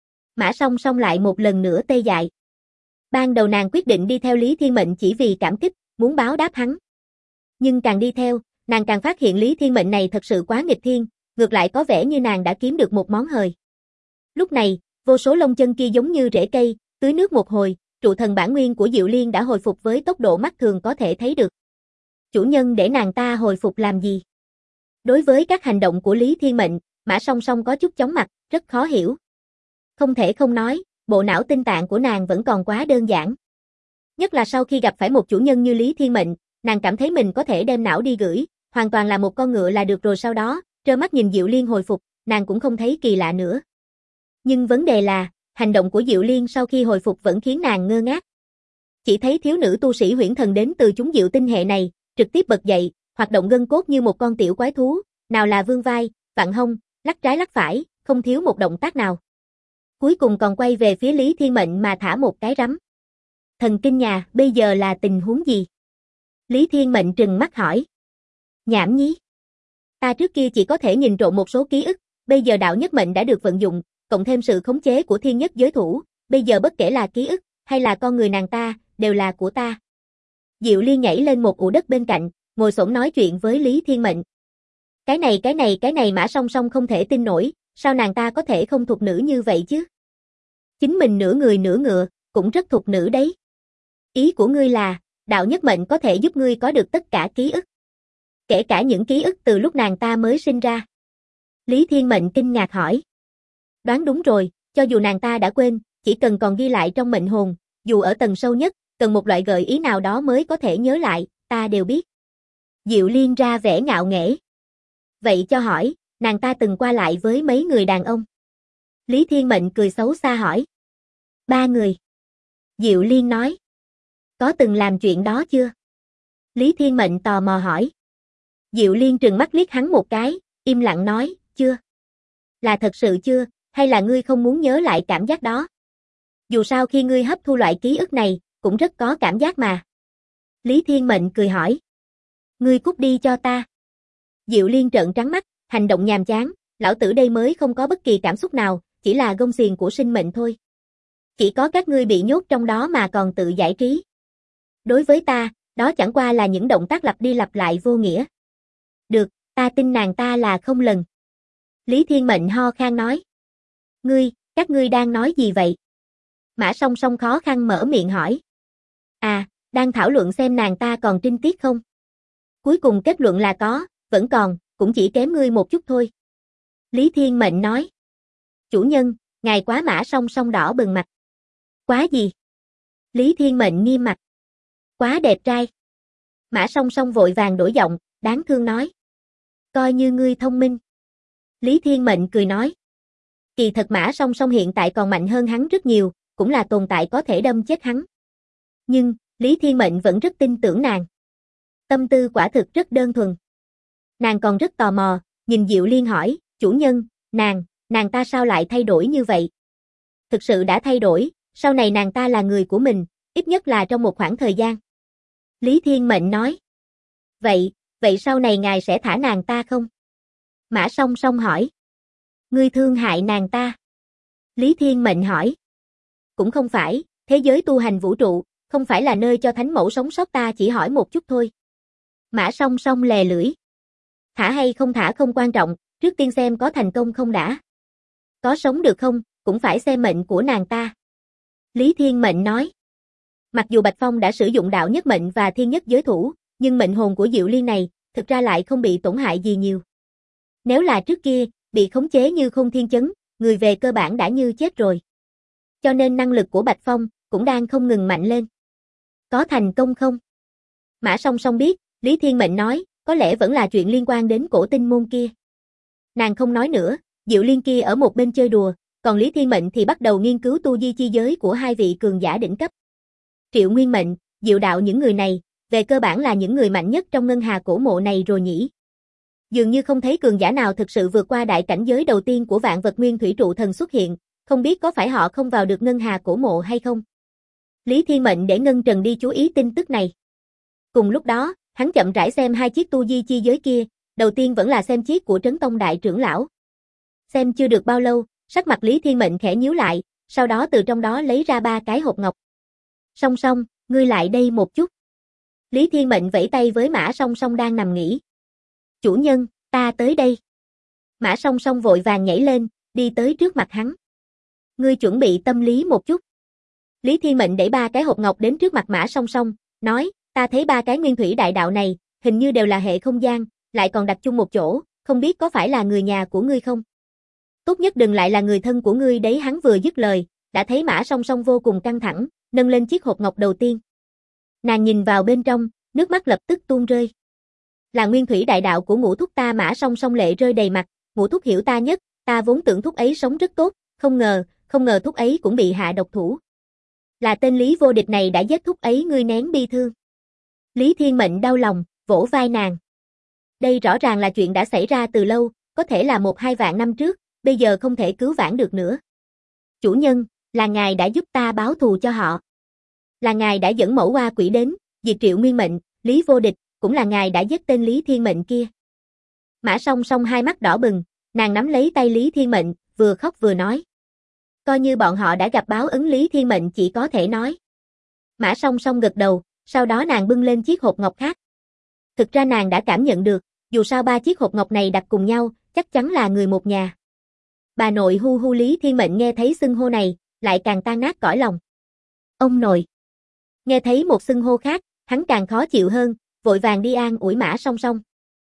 Speaker 1: Mã Song Song lại một lần nữa tê dại. Ban đầu nàng quyết định đi theo Lý Thiên Mệnh chỉ vì cảm kích, muốn báo đáp hắn. Nhưng càng đi theo, nàng càng phát hiện Lý Thiên Mệnh này thật sự quá nghịch thiên, ngược lại có vẻ như nàng đã kiếm được một món hời. Lúc này, vô số lông chân kia giống như rễ cây, tưới nước một hồi, trụ thần bản nguyên của Diệu Liên đã hồi phục với tốc độ mắt thường có thể thấy được. Chủ nhân để nàng ta hồi phục làm gì? Đối với các hành động của Lý Thiên Mệnh, Mã Song Song có chút chóng mặt, rất khó hiểu. Không thể không nói, bộ não tinh tạng của nàng vẫn còn quá đơn giản. Nhất là sau khi gặp phải một chủ nhân như Lý Thiên Mệnh, nàng cảm thấy mình có thể đem não đi gửi, hoàn toàn là một con ngựa là được rồi, sau đó, trơ mắt nhìn Diệu Liên hồi phục, nàng cũng không thấy kỳ lạ nữa. Nhưng vấn đề là, hành động của Diệu Liên sau khi hồi phục vẫn khiến nàng ngơ ngác. Chỉ thấy thiếu nữ tu sĩ huyễn thần đến từ chúng Diệu tinh hệ này, trực tiếp bật dậy, hoạt động gân cốt như một con tiểu quái thú, nào là vươn vai, vặn hông, lắc trái lắc phải, không thiếu một động tác nào. Cuối cùng còn quay về phía Lý Thiên Mệnh mà thả một cái rắm. Thần kinh nhà, bây giờ là tình huống gì? Lý Thiên Mệnh trừng mắt hỏi. Nhảm nhí. Ta trước kia chỉ có thể nhìn trộm một số ký ức, bây giờ đạo nhất mệnh đã được vận dụng, cộng thêm sự khống chế của thiên nhất giới thủ, bây giờ bất kể là ký ức, hay là con người nàng ta, đều là của ta. Diệu Liên nhảy lên một ụ đất bên cạnh, ngồi xổm nói chuyện với Lý Thiên Mệnh. Cái này Mã Song Song không thể tin nổi, sao nàng ta có thể không thục nữ như vậy chứ? Chính mình nửa người nửa ngựa, cũng rất thục nữ đấy. Ý của ngươi là, đạo nhất mệnh có thể giúp ngươi có được tất cả ký ức. Kể cả những ký ức từ lúc nàng ta mới sinh ra. Lý Thiên Mệnh kinh ngạc hỏi. Đoán đúng rồi, cho dù nàng ta đã quên, chỉ cần còn ghi lại trong mệnh hồn, dù ở tầng sâu nhất, cần một loại gợi ý nào đó mới có thể nhớ lại, ta đều biết. Diệu Liên ra vẻ ngạo nghễ. Vậy cho hỏi, nàng ta từng qua lại với mấy người đàn ông? Lý Thiên Mệnh cười xấu xa hỏi. 3 người. Diệu Liên nói. Có từng làm chuyện đó chưa? Lý Thiên Mệnh tò mò hỏi. Diệu Liên trừng mắt liếc hắn một cái, im lặng nói, chưa. Là thật sự chưa, hay là ngươi không muốn nhớ lại cảm giác đó? Dù sao khi ngươi hấp thu loại ký ức này, cũng rất có cảm giác mà. Lý Thiên Mệnh cười hỏi. Ngươi cút đi cho ta. Diệu Liên trợn trắng mắt, hành động nhàm chán, lão tử đây mới không có bất kỳ cảm xúc nào, chỉ là gông xiềng của sinh mệnh thôi. Chỉ có các ngươi bị nhốt trong đó mà còn tự giải trí. Đối với ta, đó chẳng qua là những động tác lặp đi lặp lại vô nghĩa. Được, ta tin nàng ta là không lần. Lý Thiên Mệnh ho khan nói. Các ngươi đang nói gì vậy? Mã Song Song khó khăn mở miệng hỏi. À, đang thảo luận xem nàng ta còn trinh tiết không? Cuối cùng kết luận là có, vẫn còn, cũng chỉ kém ngươi một chút thôi. Lý Thiên Mệnh nói. Chủ nhân, ngài quá. Mã Song Song đỏ bừng mặt. Quá gì? Lý Thiên Mệnh nghiêm mặt. Quá đẹp trai. Mã Song Song vội vàng đổi giọng, đáng thương nói. Coi như ngươi thông minh. Lý Thiên Mệnh cười nói. Kỳ thật Mã Song Song hiện tại còn mạnh hơn hắn rất nhiều, cũng là tồn tại có thể đâm chết hắn. Nhưng, Lý Thiên Mệnh vẫn rất tin tưởng nàng. Tâm tư quả thực rất đơn thuần. Nàng còn rất tò mò, nhìn Diệu Liên hỏi, chủ nhân, nàng ta sao lại thay đổi như vậy? Thực sự đã thay đổi, sau này nàng ta là người của mình, ít nhất là trong một khoảng thời gian. Lý Thiên Mệnh nói. Vậy sau này ngài sẽ thả nàng ta không? Mã Song Song hỏi. Ngươi thương hại nàng ta? Lý Thiên Mệnh hỏi. Cũng không phải, thế giới tu hành vũ trụ, không phải là nơi cho thánh mẫu sống sót, ta chỉ hỏi một chút thôi. Mã Song Song lè lưỡi. Thả hay không thả không quan trọng, trước tiên xem có thành công không đã. Có sống được không, cũng phải xem mệnh của nàng ta. Lý Thiên Mệnh nói. Mặc dù Bạch Phong đã sử dụng đạo nhất mệnh và thiên nhất giới thủ, nhưng mệnh hồn của Diệu Liên này, thực ra lại không bị tổn hại gì nhiều. Nếu là trước kia, bị khống chế như Khôn Thiên Chấn, người về cơ bản đã như chết rồi. Cho nên năng lực của Bạch Phong cũng đang không ngừng mạnh lên. Có thành công không? Mã Song Song biết, Lý Thiên Mệnh nói, có lẽ vẫn là chuyện liên quan đến cổ tinh môn kia. Nàng không nói nữa, Diệu Liên kia ở một bên chơi đùa, còn Lý Thiên Mệnh thì bắt đầu nghiên cứu tu di chi giới của hai vị cường giả đỉnh cấp. Triệu Nguyên Mệnh, Diệu Đạo, những người này, về cơ bản là những người mạnh nhất trong ngân hà cổ mộ này rồi nhỉ. Dường như không thấy cường giả nào thực sự vượt qua đại cảnh giới đầu tiên của vạn vật nguyên thủy trụ thần xuất hiện, không biết có phải họ không vào được ngân hà cổ mộ hay không. Lý Thiên Mệnh để Ngân Trần đi chú ý tin tức này. Cùng lúc đó, hắn chậm rãi xem hai chiếc tu di chi giới kia, đầu tiên vẫn là xem chiếc của Trấn Tông đại trưởng lão. Xem chưa được bao lâu, sắc mặt Lý Thiên Mệnh khẽ nhíu lại, sau đó từ trong đó lấy ra 3 cái hộp ngọc. Song Song, ngươi lại đây một chút. Lý Thiên Mệnh vẫy tay với Mã Song Song đang nằm nghỉ. Chủ nhân, ta tới đây. Mã Song Song vội vàng nhảy lên, đi tới trước mặt hắn. Ngươi chuẩn bị tâm lý một chút. Lý Thiên Mệnh đẩy 3 cái hộp ngọc đến trước mặt Mã Song Song, nói, ta thấy 3 cái nguyên thủy đại đạo này, hình như đều là hệ không gian, lại còn đặt chung một chỗ, không biết có phải là người nhà của ngươi không? Tốt nhất đừng lại là người thân của ngươi đấy. Hắn vừa dứt lời, đã thấy Mã Song Song vô cùng căng thẳng, nâng lên chiếc hộp ngọc đầu tiên. Nàng nhìn vào bên trong, nước mắt lập tức tuôn rơi. Là nguyên thủy đại đạo của Ngũ Thúc ta. Mã Song Song lệ rơi đầy mặt, Ngũ Thúc hiểu ta nhất, ta vốn tưởng Thúc ấy sống rất tốt, không ngờ Thúc ấy cũng bị hạ độc thủ. Là tên Lý vô địch này đã giết Thúc ấy. Ngươi nén bi thương. Lý Thiên Mệnh đau lòng, vỗ vai nàng. Đây rõ ràng là chuyện đã xảy ra từ lâu, có thể là 1-2 vạn năm trước, bây giờ không thể cứu vãn được nữa. Chủ nhân, là ngài đã giúp ta báo thù cho họ. Là ngài đã dẫn mẫu oa quỷ đến, diệt Triệu Nguyên Mệnh, Lý vô địch, cũng là ngài đã giết tên Lý Thiên Mệnh kia. Mã Song Song hai mắt đỏ bừng, nàng nắm lấy tay Lý Thiên Mệnh, vừa khóc vừa nói. Coi như bọn họ đã gặp báo ứng. Lý Thiên Mệnh chỉ có thể nói. Mã Song Song gật đầu, sau đó nàng bưng lên chiếc hộp ngọc khác. Thực ra nàng đã cảm nhận được, dù sao 3 chiếc hộp ngọc này đặt cùng nhau, chắc chắn là người một nhà. Bà nội hu hu. Lý Thiên Mệnh nghe thấy xưng hô này, lại càng tan nát cõi lòng. Ông nội. Nghe thấy một xưng hô khác, hắn càng khó chịu hơn, vội vàng đi an ủi Mã Song Song.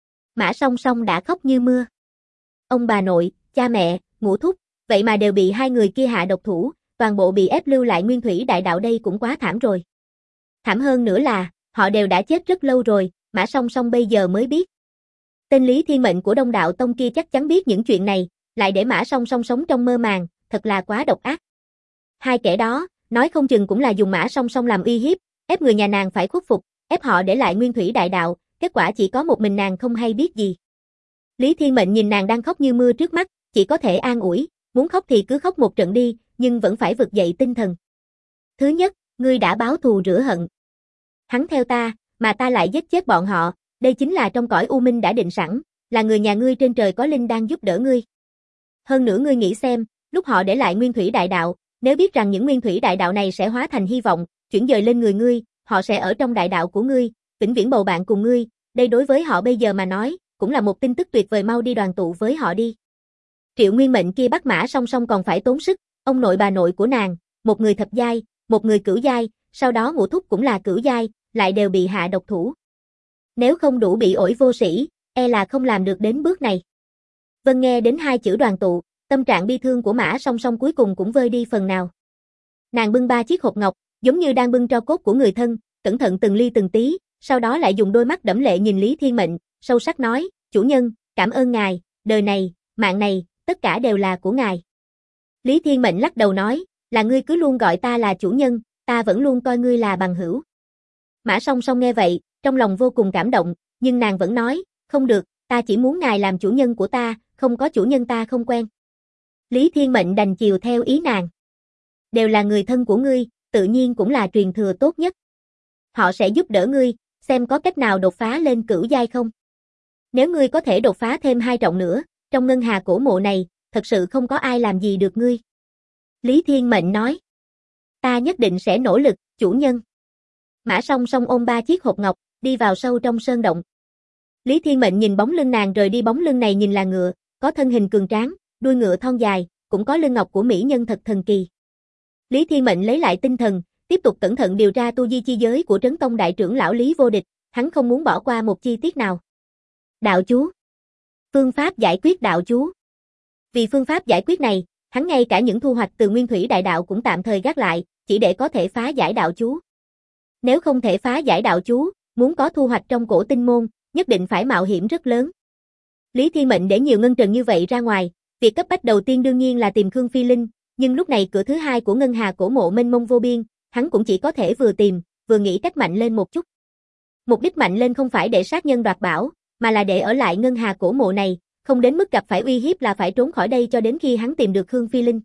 Speaker 1: Mã Song Song đã khóc như mưa. Ông bà nội, cha mẹ, Ngũ Thúc, vậy mà đều bị hai người kia hạ độc thủ, toàn bộ bị ép lưu lại nguyên thủy đại đạo, đây cũng quá thảm rồi. Thảm hơn nữa là, họ đều đã chết rất lâu rồi, Mã Song Song bây giờ mới biết. Tên Lý Thiên Mệnh của Đông Đạo Tông kia chắc chắn biết những chuyện này, lại để Mã Song Song sống trong mơ màng, thật là quá độc ác. Hai kẻ đó, nói không chừng cũng là dùng Mã Song Song làm uy hiếp, ép người nhà nàng phải khuất phục, ép họ để lại nguyên thủy đại đạo, kết quả chỉ có một mình nàng không hay biết gì. Lý Thiên Mệnh nhìn nàng đang khóc như mưa trước mắt, chỉ có thể an ủi, muốn khóc thì cứ khóc một trận đi, nhưng vẫn phải vực dậy tinh thần. Thứ nhất, ngươi đã báo thù rửa hận. Hắn theo ta, mà ta lại giết chết bọn họ, đây chính là trong cõi u minh đã định sẵn, là người nhà ngươi trên trời có linh đang giúp đỡ ngươi. Hơn nữa ngươi nghĩ xem, lúc họ để lại nguyên thủy đại đạo, nếu biết rằng những nguyên thủy đại đạo này sẽ hóa thành hy vọng, chuyển dời lên người ngươi, họ sẽ ở trong đại đạo của ngươi, vĩnh viễn bầu bạn cùng ngươi, đây đối với họ bây giờ mà nói, cũng là một tin tức tuyệt vời, mau đi đoàn tụ với họ đi. Triệu Nguyên Mệnh kia bắt Mã Song Song còn phải tốn sức, ông nội bà nội của nàng, một người thập giai, một người cửu giai, sau đó Ngũ Thúc cũng là cửu giai, lại đều bị hạ độc thủ. Nếu không đủ bị ổi vô sĩ, e là không làm được đến bước này. Vân nghe đến 2 chữ đoàn tụ, tâm trạng bi thương của Mã Song Song cuối cùng cũng vơi đi phần nào. Nàng bưng 3 chiếc hộp ngọc, giống như đang bưng tro cốt của người thân, cẩn thận từng ly từng tí, sau đó lại dùng đôi mắt đẫm lệ nhìn Lý Thiên Mệnh, sâu sắc nói, chủ nhân, cảm ơn ngài, đời này, mạng này, tất cả đều là của ngài. Lý Thiên Mệnh lắc đầu nói, là ngươi cứ luôn gọi ta là chủ nhân, ta vẫn luôn coi ngươi là bằng hữu. Mã Song Song nghe vậy, trong lòng vô cùng cảm động, nhưng nàng vẫn nói, không được, ta chỉ muốn ngài làm chủ nhân của ta, không có chủ nhân ta không quen. Lý Thiên Mệnh đành chiều theo ý nàng. Đều là người thân của ngươi, tự nhiên cũng là truyền thừa tốt nhất. Họ sẽ giúp đỡ ngươi, xem có cách nào đột phá lên cửu giai không. Nếu ngươi có thể đột phá thêm 2 trọng nữa, trong ngân hà cổ mộ này, thật sự không có ai làm gì được ngươi. Lý Thiên Mệnh nói. Ta nhất định sẽ nỗ lực, chủ nhân. Mã Song Song ôm 3 chiếc hộp ngọc, đi vào sâu trong sơn động. Lý Thiên Mệnh nhìn bóng lưng nàng rời đi, bóng lưng này nhìn là ngựa, có thân hình cường tráng, đuôi ngựa thon dài, cũng có lưng ngọc của mỹ nhân thật thần kỳ. Lý Thiên Mệnh lấy lại tinh thần, tiếp tục cẩn thận điều tra tu vi chi giới của Trấn Tông đại trưởng lão Lý Vô Địch, hắn không muốn bỏ qua một chi tiết nào. Đạo chú. Phương pháp giải quyết đạo chú. Vì phương pháp giải quyết này, hắn ngay cả những thu hoạch từ Nguyên Thủy Đại Đạo cũng tạm thời gác lại, chỉ để có thể phá giải đạo chú. Nếu không thể phá giải đạo chú, muốn có thu hoạch trong cổ tinh môn, nhất định phải mạo hiểm rất lớn. Lý Thiên Mệnh để nhiều ngân trần như vậy ra ngoài, việc cấp bách đầu tiên đương nhiên là tìm Khương Phi Linh, nhưng lúc này cửa thứ 2 của ngân hà cổ mộ mênh mông vô biên, hắn cũng chỉ có thể vừa tìm, vừa nghĩ cách mạnh lên một chút. Mục đích mạnh lên không phải để sát nhân đoạt bảo, mà là để ở lại ngân hà cổ mộ này, không đến mức gặp phải uy hiếp là phải trốn khỏi đây cho đến khi hắn tìm được Khương Phi Linh.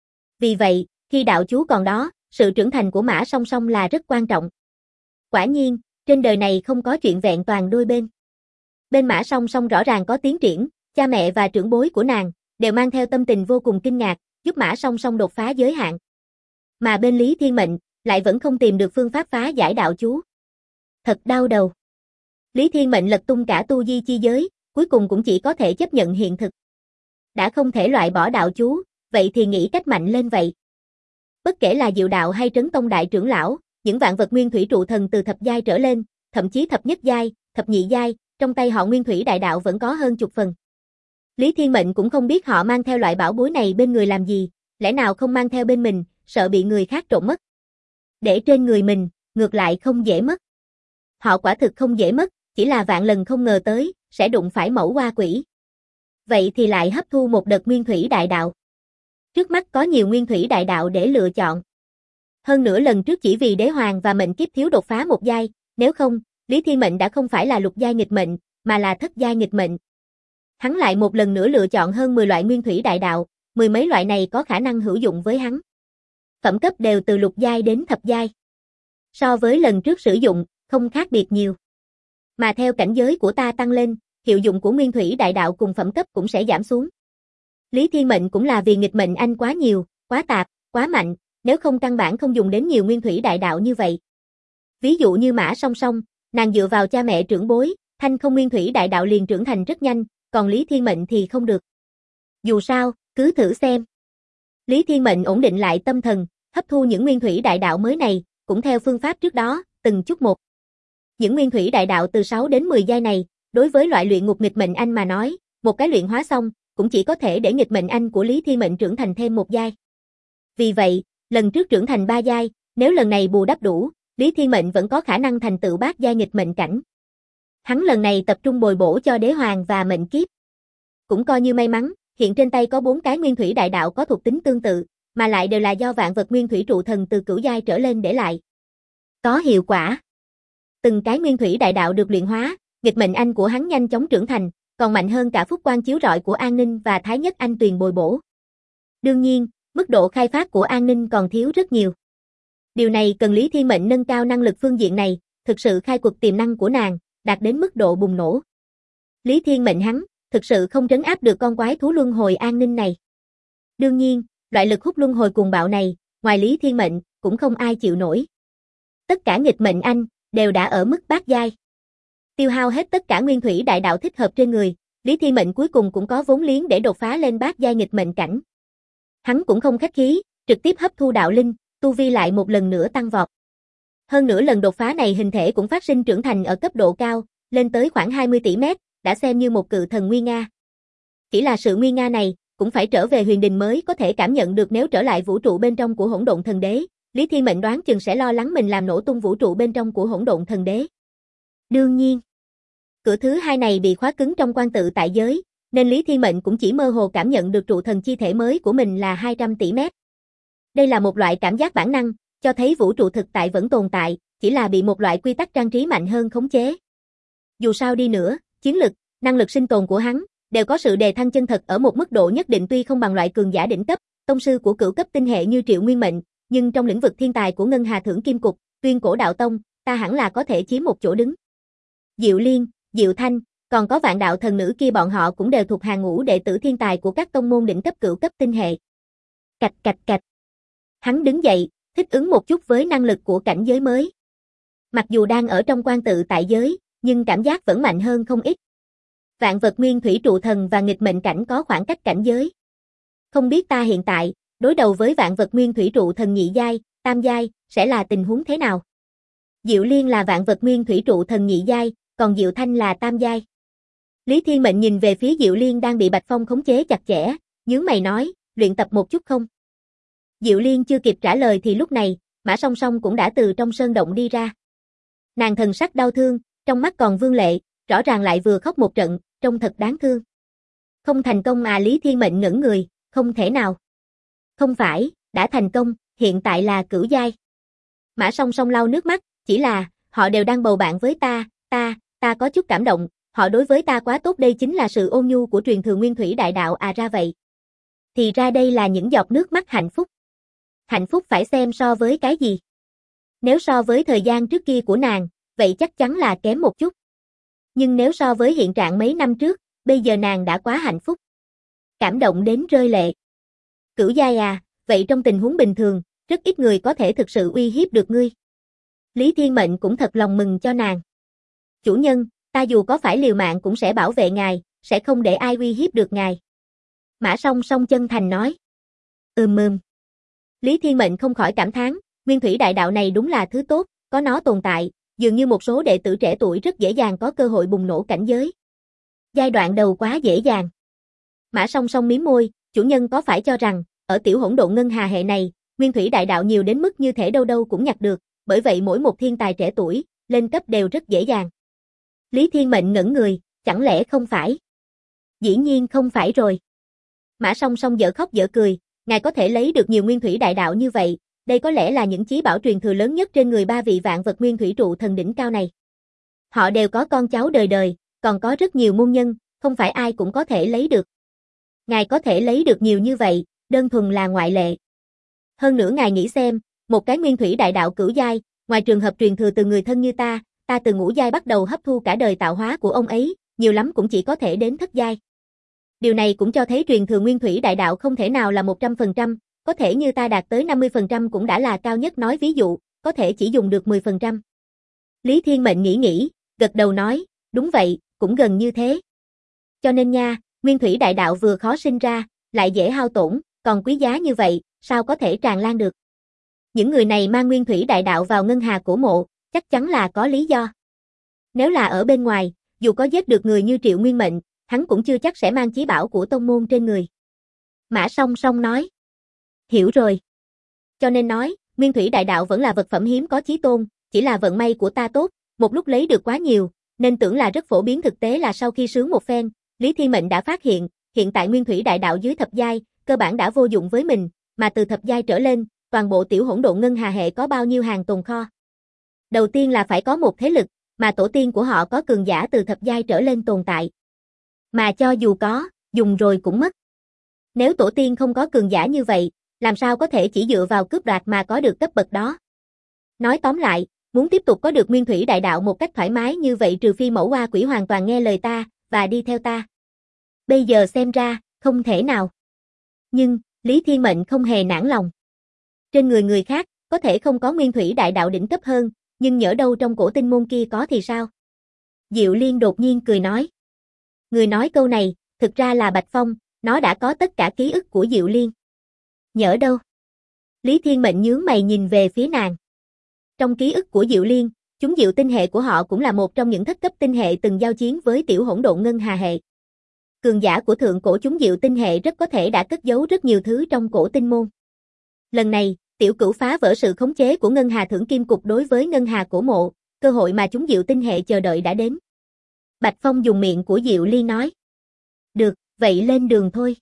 Speaker 1: Vì vậy, khi đạo chú còn đó, sự trưởng thành của Mã Song Song là rất quan trọng. Quả nhiên, trên đời này không có chuyện vẹn toàn đôi bên. Bên Mã Song Song rõ ràng có tiến triển, cha mẹ và trưởng bối của nàng đều mang theo tâm tình vô cùng kinh ngạc, giúp Mã Song Song đột phá giới hạn. Mà bên Lý Thiên Mệnh lại vẫn không tìm được phương pháp phá giải đạo chú. Thật đau đầu. Lý Thiên Mệnh lật tung cả tu vi chi giới, cuối cùng cũng chỉ có thể chấp nhận hiện thực. Đã không thể loại bỏ đạo chú, vậy thì nghĩ cách mạnh lên vậy. Bất kể là Diệu Đạo hay Trấn Tông đại trưởng lão, những vạn vật nguyên thủy trụ thần từ thập giai trở lên, thậm chí thập nhất giai, thập nhị giai, trong tay họ Nguyên Thủy Đại Đạo vẫn có hơn chục phần. Lý Thiên Mệnh cũng không biết họ mang theo loại bảo bối này bên người làm gì, lẽ nào không mang theo bên mình, sợ bị người khác trộm mất. Để trên người mình, ngược lại không dễ mất. Họ quả thực không dễ mất, chỉ là vạn lần không ngờ tới, sẽ đụng phải mẫu hoa quỷ. Vậy thì lại hấp thu một đợt Nguyên Thủy Đại Đạo. Trước mắt có nhiều Nguyên Thủy Đại Đạo để lựa chọn. Hơn nữa lần trước chỉ vì đế hoàng và mệnh kiếp thiếu đột phá một giai, nếu không, Lý Thiên Mệnh đã không phải là lục giai nghịch mệnh, mà là thất giai nghịch mệnh. Hắn lại một lần nữa lựa chọn hơn 10 loại Nguyên Thủy Đại Đạo, 10 mấy loại này có khả năng hữu dụng với hắn. Phẩm cấp đều từ lục giai đến thập giai. So với lần trước sử dụng, không khác biệt nhiều. Mà theo cảnh giới của ta tăng lên, hiệu dụng của Nguyên Thủy Đại Đạo cùng phẩm cấp cũng sẽ giảm xuống. Lý Thiên Mệnh cũng là vì nghịch mệnh anh quá nhiều, quá tạp, quá mạnh, nếu không căn bản không dùng đến nhiều Nguyên Thủy Đại Đạo như vậy. Ví dụ như Mã Song Song, nàng dựa vào cha mẹ trưởng bối, thanh không Nguyên Thủy Đại Đạo liền trưởng thành rất nhanh, còn Lý Thiên Mệnh thì không được. Dù sao, cứ thử xem. Lý Thiên Mệnh ổn định lại tâm thần, hấp thu những Nguyên Thủy Đại Đạo mới này, cũng theo phương pháp trước đó, từng chút một. Những Nguyên Thủy Đại Đạo từ 6 đến 10 giai này, đối với loại luyện ngục nghịch mệnh anh mà nói, một cái luyện hóa xong, cũng chỉ có thể để nghịch mệnh anh của Lý Thiên Mệnh trưởng thành thêm một giai. Vì vậy, lần trước trưởng thành 3 giai, nếu lần này bù đắp đủ, Lý Thiên Mệnh vẫn có khả năng thành tựu bát giai nghịch mệnh cảnh. Hắn lần này tập trung bồi bổ cho đế hoàng và mệnh kiếp. Cũng coi như may mắn, hiện trên tay có 4 cái Nguyên Thủy Đại Đạo có thuộc tính tương tự, mà lại đều là do vạn vật nguyên thủy trụ thần từ cửu giai trở lên để lại. Có hiệu quả. Từng cái Nguyên Thủy Đại Đạo được luyện hóa, nghịch mệnh anh của hắn nhanh chóng trưởng thành, còn mạnh hơn cả phúc quang chiếu rọi của An Ninh và Thái Nhất Anh Tuyền bồi bổ. Đương nhiên, mức độ khai phát của An Ninh còn thiếu rất nhiều. Điều này cần Lý Thiên Mệnh nâng cao năng lực phương diện này, thực sự khai quật tiềm năng của nàng, đạt đến mức độ bùng nổ. Lý Thiên Mệnh hắn, thực sự không trấn áp được con quái thú luân hồi An Ninh này. Đương nhiên, loại lực hút luân hồi cuồng bạo này, ngoài Lý Thiên Mệnh, cũng không ai chịu nổi. Tất cả nghịch mệnh anh, đều đã ở mức bát giai. Tiêu hao hết tất cả Nguyên Thủy Đại Đạo thích hợp trên người, Lý Thiên Mệnh cuối cùng cũng có vốn liếng để đột phá lên bát giai nghịch mệnh cảnh. Hắn cũng không khách khí, trực tiếp hấp thu đạo linh, tu vi lại một lần nữa tăng vọt. Hơn nữa lần đột phá này hình thể cũng phát sinh trưởng thành ở cấp độ cao, lên tới khoảng 20 tỷ mét, đã xem như một cự thần nguy nga. Chỉ là sự nguy nga này, cũng phải trở về huyền đình mới có thể cảm nhận được, nếu trở lại vũ trụ bên trong của Hỗn Độn Thần Đế, Lý Thiên Mệnh đoán chừng sẽ lo lắng mình làm nổ tung vũ trụ bên trong của Hỗn Độn Thần Đế. Đương nhiên, cửa thứ 2 này bị khóa cứng trong quan tự tại giới, nên Lý Thiên Mệnh cũng chỉ mơ hồ cảm nhận được trụ thần chi thể mới của mình là 200 tỷ mét. Đây là một loại cảm giác bản năng, cho thấy vũ trụ thực tại vẫn tồn tại, chỉ là bị một loại quy tắc trang trí mạnh hơn khống chế. Dù sao đi nữa, chiến lực, năng lực sinh tồn của hắn đều có sự đề thăng chân thật ở một mức độ nhất định, tuy không bằng loại cường giả đỉnh cấp, tông sư của cửu cấp tinh hệ như Triệu Nguyên Mệnh, nhưng trong lĩnh vực thiên tài của Ngân Hà Thưởng Kim Cục, Tuyên Cổ Đạo Tông, ta hẳn là có thể chiếm một chỗ đứng. Diệu Liên, Diệu Thanh, còn có Vạn Đạo Thần Nữ kia, bọn họ cũng đều thuộc hàng ngũ đệ tử thiên tài của các tông môn đỉnh cấp cửu cấp tinh hệ. Cạch cạch cạch. Hắn đứng dậy, thích ứng một chút với năng lực của cảnh giới mới. Mặc dù đang ở trong quan tự tại giới, nhưng cảm giác vẫn mạnh hơn không ít. Vạn vật nguyên thủy trụ thần và nghịch mệnh cảnh có khoảng cách cảnh giới. Không biết ta hiện tại, đối đầu với vạn vật nguyên thủy trụ thần nhị giai, tam giai, sẽ là tình huống thế nào? Diệu Liên là vạn vật nguyên thủy trụ thần nhị giai, còn Diệu Thanh là tam giai. Lý Thiên Mệnh nhìn về phía Diệu Liên đang bị Bạch Phong khống chế chặt chẽ, nhướng mày nói, luyện tập một chút không? Diệu Liên chưa kịp trả lời thì lúc này, Mã Song Song cũng đã từ trong sơn động đi ra. Nàng thần sắc đau thương, trong mắt còn vương lệ, rõ ràng lại vừa khóc một trận, trông thật đáng thương. Không thành công à? Lý Thiên Mệnh ngẩn người, không thể nào. Không phải, đã thành công, hiện tại là cửu giai. Mã Song Song lau nước mắt, chỉ là, họ đều đang bầu bạn với ta có chút cảm động, họ đối với ta quá tốt, đây chính là sự ôn nhu của truyền thừa nguyên thủy đại đạo à, ra vậy. Thì ra đây là những giọt nước mắt hạnh phúc. Hạnh phúc phải xem so với cái gì. Nếu so với thời gian trước kia của nàng, vậy chắc chắn là kém một chút. Nhưng nếu so với hiện trạng mấy năm trước, bây giờ nàng đã quá hạnh phúc. Cảm động đến rơi lệ. Cửu giai à, vậy trong tình huống bình thường, rất ít người có thể thực sự uy hiếp được ngươi. Lý Thiên Mệnh cũng thật lòng mừng cho nàng. Chủ nhân, ta dù có phải liều mạng cũng sẽ bảo vệ ngài, sẽ không để ai uy hiếp được ngài. Mã Song Song chân thành nói. Lý Thiên Mệnh không khỏi cảm thán, nguyên thủy đại đạo này đúng là thứ tốt, có nó tồn tại, dường như một số đệ tử trẻ tuổi rất dễ dàng có cơ hội bùng nổ cảnh giới. Giai đoạn đầu quá dễ dàng. Mã Song Song mím môi, chủ nhân có phải cho rằng, ở tiểu hỗn độn ngân hà hệ này, nguyên thủy đại đạo nhiều đến mức như thể đâu đâu cũng nhặt được, bởi vậy mỗi một thiên tài trẻ tuổi, lên cấp đều rất dễ dàng. Lý Thiên Mệnh ngẩn người, chẳng lẽ không phải? Dĩ nhiên không phải rồi. Mã Song Song dở khóc dở cười, ngài có thể lấy được nhiều nguyên thủy đại đạo như vậy, đây có lẽ là những chí bảo truyền thừa lớn nhất trên người ba vị vạn vật nguyên thủy trụ thần đỉnh cao này. Họ đều có con cháu đời đời, còn có rất nhiều môn nhân, không phải ai cũng có thể lấy được. Ngài có thể lấy được nhiều như vậy, đơn thuần là ngoại lệ. Hơn nữa ngài nghĩ xem, một cái nguyên thủy đại đạo cửu giai, ngoài trường hợp truyền thừa từ người thân như ta từ ngũ giai bắt đầu hấp thu cả đời tạo hóa của ông ấy, nhiều lắm cũng chỉ có thể đến thất giai. Điều này cũng cho thấy truyền thừa nguyên thủy đại đạo không thể nào là 100%, có thể như ta đạt tới 50% cũng đã là cao nhất, nói ví dụ, có thể chỉ dùng được 10%. Lý Thiên Mệnh nghĩ, gật đầu nói, đúng vậy, cũng gần như thế. Cho nên nha, nguyên thủy đại đạo vừa khó sinh ra, lại dễ hao tổn, còn quý giá như vậy, sao có thể tràn lan được. Những người này mang nguyên thủy đại đạo vào ngân hà cổ mộ, chắc chắn là có lý do. Nếu là ở bên ngoài, dù có giết được người như Triệu Nguyên Mệnh, hắn cũng chưa chắc sẽ mang chí bảo của tông môn trên người. Mã Song Song nói. Hiểu rồi. Cho nên nói, nguyên thủy đại đạo vẫn là vật phẩm hiếm có chí tôn, chỉ là vận may của ta tốt, một lúc lấy được quá nhiều, nên tưởng là rất phổ biến, thực tế là sau khi sướng một phen, Lý Thiên Mệnh đã phát hiện, hiện tại nguyên thủy đại đạo dưới thập giai, cơ bản đã vô dụng với mình, mà từ thập giai trở lên, toàn bộ tiểu hỗn độn ngân hà hệ có bao nhiêu hàng tồn kho. Đầu tiên là phải có một thế lực, mà tổ tiên của họ có cường giả từ thập giai trở lên tồn tại. Mà cho dù có, dùng rồi cũng mất. Nếu tổ tiên không có cường giả như vậy, làm sao có thể chỉ dựa vào cướp đoạt mà có được cấp bậc đó. Nói tóm lại, muốn tiếp tục có được nguyên thủy đại đạo một cách thoải mái như vậy trừ phi mẫu oa quỷ hoàn toàn nghe lời ta, và đi theo ta. Bây giờ xem ra, không thể nào. Nhưng, Lý Thiên Mệnh không hề nản lòng. Trên người người khác, có thể không có nguyên thủy đại đạo đỉnh cấp hơn, nhưng nhỡ đâu trong cổ tinh môn kia có thì sao? Diệu Liên đột nhiên cười nói. Người nói câu này, thực ra là Bạch Phong, nó đã có tất cả ký ức của Diệu Liên. Nhỡ đâu? Lý Thiên Mệnh nhướng mày nhìn về phía nàng. Trong ký ức của Diệu Liên, chúng Diệu tinh hệ của họ cũng là một trong những thất cấp tinh hệ từng giao chiến với tiểu hỗn độn ngân hà hệ. Cường giả của thượng cổ chúng Diệu tinh hệ rất có thể đã cất giấu rất nhiều thứ trong cổ tinh môn. Lần này, tiểu cửu phá vỡ sự khống chế của ngân hà thưởng kim cục đối với ngân hà cổ mộ, cơ hội mà chúng Diệu tinh hệ chờ đợi đã đến. Bạch Phong dùng miệng của Diệu Liên nói. Được, vậy lên đường thôi.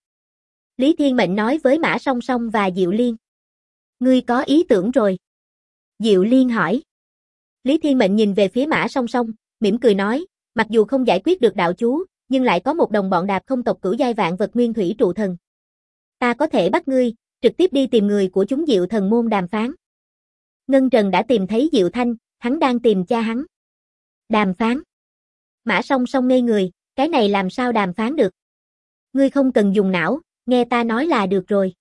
Speaker 1: Lý Thiên Mệnh nói với Mã Song Song và Diệu Liên. Ngươi có ý tưởng rồi? Diệu Liên hỏi. Lý Thiên Mệnh nhìn về phía Mã Song Song, mỉm cười nói, mặc dù không giải quyết được đạo chú, nhưng lại có một đồng bọn đạp không tộc cửu giai vạn vật nguyên thủy trụ thần. Ta có thể bắt ngươi, trực tiếp đi tìm người của chúng Diệu Thần môn đàm phán. Ngân Trần đã tìm thấy Diệu Thanh, hắn đang tìm cha hắn. Đàm phán. Mã Song Song ngây người, cái này làm sao đàm phán được? Ngươi không cần dùng não, nghe ta nói là được rồi.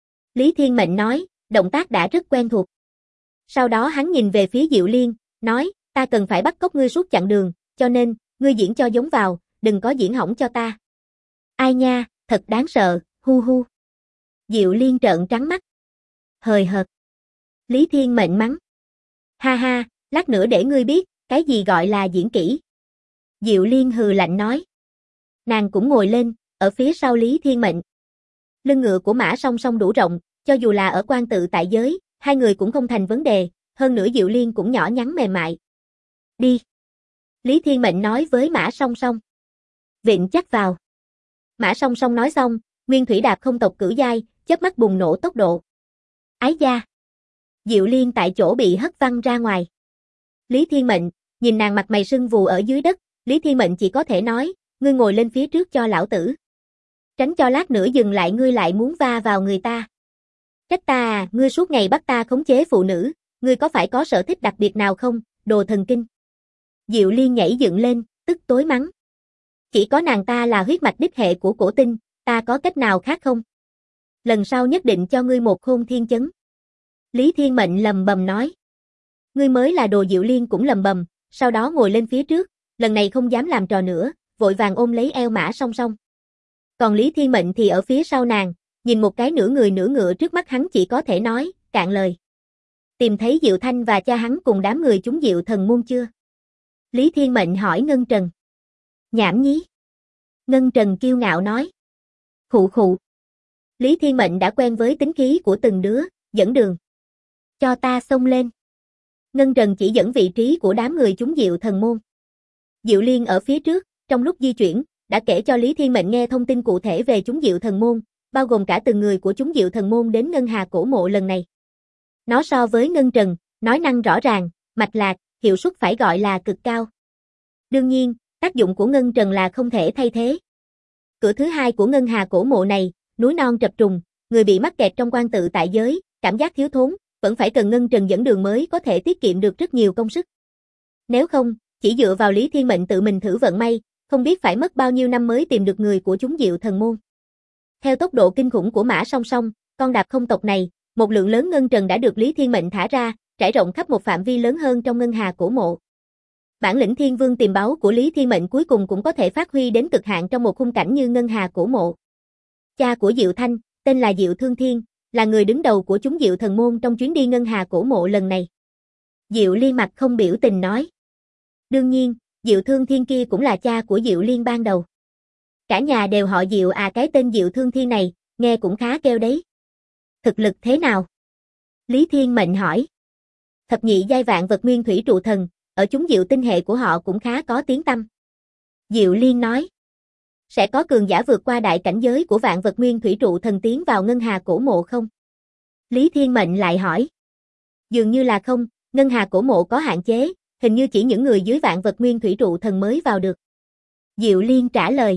Speaker 1: Lý Thiên Mệnh nói, động tác đã rất quen thuộc. Sau đó hắn nhìn về phía Diệu Liên, nói, ta cần phải bắt cóc ngươi suốt chặng đường, cho nên, ngươi diễn cho giống vào, đừng có diễn hỏng cho ta. Ai nha, thật đáng sợ, hu hu. Diệu Liên trợn trắng mắt. Hời hợt. Lý Thiên Mệnh mắng. Ha ha, lát nữa để ngươi biết, cái gì gọi là diễn kỹ. Diệu Liên hừ lạnh nói. Nàng cũng ngồi lên, ở phía sau Lý Thiên Mệnh. Lưng ngựa của Mã Song Song đủ rộng, cho dù là ở quan tự tại giới, hai người cũng không thành vấn đề, hơn nữa Diệu Liên cũng nhỏ nhắn mềm mại. Đi. Lý Thiên Mệnh nói với Mã Song Song. Vịn chắc vào. Mã Song Song nói xong, nguyên thủy đạp không tộc cửu giai, chớp mắt bùng nổ tốc độ. Ái da. Diệu Liên tại chỗ bị hất văng ra ngoài. Lý Thiên Mệnh, nhìn nàng mặt mày sưng vù ở dưới đất, Lý Thiên Mệnh chỉ có thể nói, ngươi ngồi lên phía trước cho lão tử. Tránh cho lát nữa dừng lại ngươi lại muốn va vào người ta. Trách ta à, ngươi suốt ngày bắt ta khống chế phụ nữ, ngươi có phải có sở thích đặc biệt nào không, đồ thần kinh. Diệu Liên nhảy dựng lên, tức tối mắng. Chỉ có nàng ta là huyết mạch đích hệ của cổ tinh, ta có cách nào khác không? Lần sau nhất định cho ngươi một khôn thiên chấn. Lý Thiên Mệnh lầm bầm nói. Ngươi mới là đồ. Diệu Liên cũng lầm bầm, sau đó ngồi lên phía trước, lần này không dám làm trò nữa, vội vàng ôm lấy eo Mã Song Song. Còn Lý Thiên Mệnh thì ở phía sau nàng, nhìn một cái nửa người nửa ngựa trước mắt hắn chỉ có thể nói, cạn lời. Tìm thấy Diệu Thanh và cha hắn cùng đám người chúng Diệu Thần môn chưa? Lý Thiên Mệnh hỏi Ngân Trần. Nhảm nhí. Ngân Trần kiêu ngạo nói. Khụ khụ. Lý Thiên Mệnh đã quen với tính khí của từng đứa, dẫn đường. Cho ta xông lên. Ngân Trần chỉ dẫn vị trí của đám người chúng Diệu Thần môn. Diệu Liên ở phía trước, trong lúc di chuyển, đã kể cho Lý Thiên Mệnh nghe thông tin cụ thể về chúng Diệu Thần môn, bao gồm cả từng người của chúng Diệu Thần môn đến Ngân Hà cổ mộ lần này. Nó so với Ngân Trần, nói năng rõ ràng, mạch lạc, hiệu suất phải gọi là cực cao. Đương nhiên, tác dụng của Ngân Trần là không thể thay thế. Cửa thứ hai của Ngân Hà cổ mộ này, núi non trập trùng, người bị mắc kẹt trong quan tự tại giới, cảm giác thiếu thốn, vẫn phải cần Ngân Trần dẫn đường mới có thể tiết kiệm được rất nhiều công sức. Nếu không, chỉ dựa vào Lý Thiên Mệnh tự mình thử vận may, không biết phải mất bao nhiêu năm mới tìm được người của chúng Diệu Thần môn. Theo tốc độ kinh khủng của Mã Song Song, con đạp không tộc này, một lượng lớn Ngân Trần đã được Lý Thiên Mệnh thả ra, trải rộng khắp một phạm vi lớn hơn trong Ngân Hà cổ mộ. Bản lĩnh Thiên Vương tìm báu của Lý Thiên Mệnh cuối cùng cũng có thể phát huy đến cực hạn trong một khung cảnh như Ngân Hà cổ mộ. Cha của Diệu Thanh, tên là Diệu Thương Thiên, là người đứng đầu của chúng Diệu Thần môn trong chuyến đi Ngân Hà cổ mộ lần này. Diệu Liên mặt không biểu tình nói. Đương nhiên, Diệu Thương Thiên kia cũng là cha của Diệu Liên ban đầu. Cả nhà đều họ Diệu à, cái tên Diệu Thương Thiên này, nghe cũng khá kêu đấy. Thực lực thế nào? Lý Thiên Mệnh hỏi. Thập nhị giai vạn vật nguyên thủy trụ thần, ở chúng Diệu tinh hệ của họ cũng khá có tiếng tăm. Diệu Liên nói. Sẽ có cường giả vượt qua đại cảnh giới của vạn vật nguyên thủy trụ thần tiến vào Ngân Hà cổ mộ không? Lý Thiên Mệnh lại hỏi. Dường như là không, Ngân Hà cổ mộ có hạn chế, hình như chỉ những người dưới vạn vật nguyên thủy trụ thần mới vào được. Diệu Liên trả lời.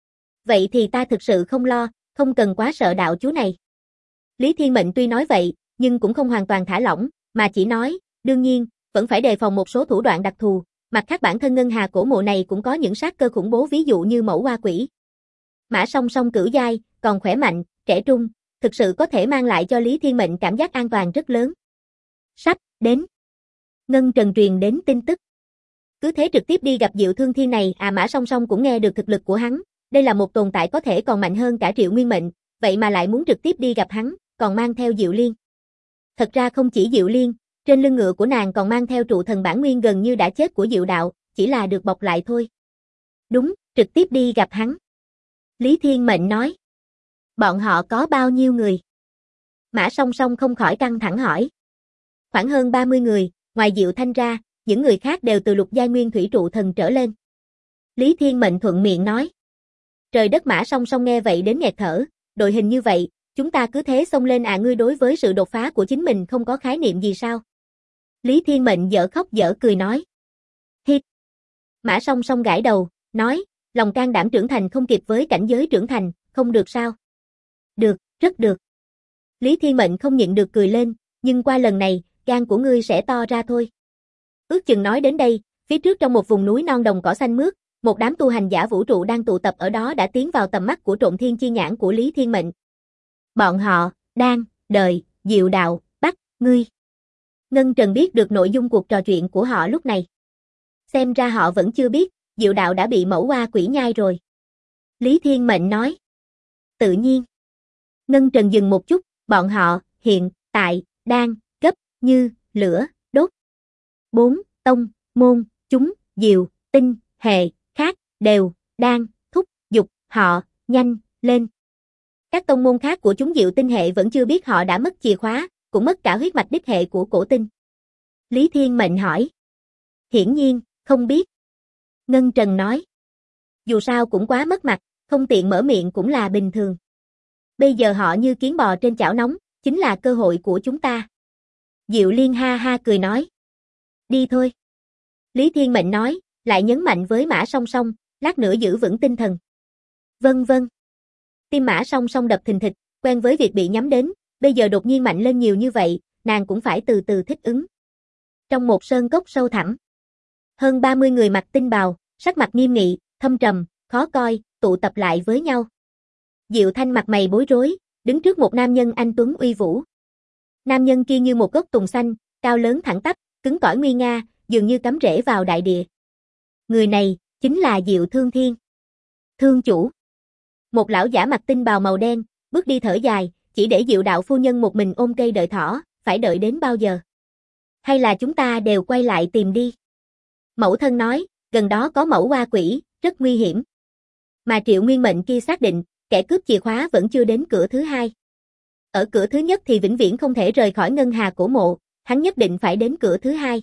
Speaker 1: Vậy thì ta thực sự không lo, không cần quá sợ đạo chú này. Lý Thiên Mệnh tuy nói vậy, nhưng cũng không hoàn toàn thả lỏng, mà chỉ nói, đương nhiên, vẫn phải đề phòng một số thủ đoạn đặc thù, mặt khác bản thân Ngân Hà cổ mộ này cũng có những sát cơ khủng bố, ví dụ như mẫu hoa quỷ. Mã Song Song cửu giai, còn khỏe mạnh, trẻ trung, thực sự có thể mang lại cho Lý Thiên Mệnh cảm giác an toàn rất lớn. Sắp đến. Ngân Trần truyền đến tin tức. Cứ thế trực tiếp đi gặp Diệu Thương Thiên này à? Mã Song Song cũng nghe được thực lực của hắn, đây là một tồn tại có thể còn mạnh hơn cả Triệu Nguyên Mệnh, vậy mà lại muốn trực tiếp đi gặp hắn, còn mang theo Diệu Liên. Thật ra không chỉ Diệu Liên, trên lưng ngựa của nàng còn mang theo trụ thần bản nguyên gần như đã chết của Diệu Đạo, chỉ là được bọc lại thôi. Đúng, trực tiếp đi gặp hắn. Lý Thiên Mệnh nói. Bọn họ có bao nhiêu người? Mã Song Song không khỏi căng thẳng hỏi. Khoảng hơn 30 người, ngoài Diệu Thanh ra, những người khác đều từ lục giai nguyên thủy trụ thần trở lên. Lý Thiên Mệnh thuận miệng nói. Trời đất! Mã Song Song nghe vậy đến nghẹt thở, đội hình như vậy, chúng ta cứ thế xông lên à? Ngươi đối với sự đột phá của chính mình không có khái niệm gì sao? Lý Thiên Mệnh dở khóc dở cười nói. Hít. Mã Song Song gãi đầu, nói, lòng can đảm trưởng thành không kịp với cảnh giới trưởng thành, không được sao? Được, rất được. Lý Thiên Mệnh không nhịn được cười lên, nhưng qua lần này, gan của ngươi sẽ to ra thôi. Ước chừng nói đến đây, phía trước trong một vùng núi non đồng cỏ xanh mướt, một đám tu hành giả vũ trụ đang tụ tập ở đó đã tiến vào tầm mắt của Trộm Thiên chi nhãn của Lý Thiên Mệnh. Bọn họ đang đợi Diệu Đạo bắt ngươi. Ngân Trần biết được nội dung cuộc trò chuyện của họ lúc này. Xem ra họ vẫn chưa biết, Diệu Đạo đã bị mẫu oa quỷ nhai rồi. Lý Thiên Mệnh nói. Tự nhiên. Ngân Trần dừng một chút, bọn họ hiện tại đang gấp như lửa đốt. 4 tông môn chúng Diệu tinh hệ khác đều đang thúc giục họ nhanh lên. Các tông môn khác của chúng Diệu tinh hệ vẫn chưa biết họ đã mất chìa khóa, cũng mất cả huyết mạch đích hệ của cổ tinh. Lý Thiên Mệnh hỏi. Hiển nhiên, không biết. Ngân Trần nói. Dù sao cũng quá mất mặt, không tiện mở miệng cũng là bình thường. Bây giờ họ như kiến bò trên chảo nóng, chính là cơ hội của chúng ta. Diệu Liên ha ha cười nói. Đi thôi. Lý Thiên Mệnh nói, lại nhấn mạnh với Mã Song Song, lát nữa giữ vững tinh thần. Vâng vâng. Tim Mã Song Song đập thình thịch, quen với việc bị nhắm đến, bây giờ đột nhiên mạnh lên nhiều như vậy, nàng cũng phải từ từ thích ứng. Trong một sơn cốc sâu thẳm, hơn 30 người mặc tinh bào, sắc mặt nghiêm nghị, thâm trầm, khó coi, tụ tập lại với nhau. Diệu Thanh mặt mày bối rối, đứng trước một nam nhân anh tuấn uy vũ. Nam nhân kia như một gốc tùng xanh, cao lớn thẳng tắp, cứng cỏi nguy nga, dường như cắm rễ vào đại địa. Người này chính là Diệu Thương Thiên. Thương chủ. Một lão giả mặc tinh bào màu đen, bước đi thở dài, chỉ để Diệu đạo phu nhân một mình ôm cây đợi thỏ, phải đợi đến bao giờ? Hay là chúng ta đều quay lại tìm đi? Mẫu thân nói, gần đó có mẫu oa quỷ, rất nguy hiểm. Mà Triệu Nguyên Mệnh kia xác định, kẻ cướp chìa khóa vẫn chưa đến cửa thứ hai. Ở cửa thứ nhất thì vĩnh viễn không thể rời khỏi ngân hà cổ mộ, hắn nhất định phải đến cửa thứ hai.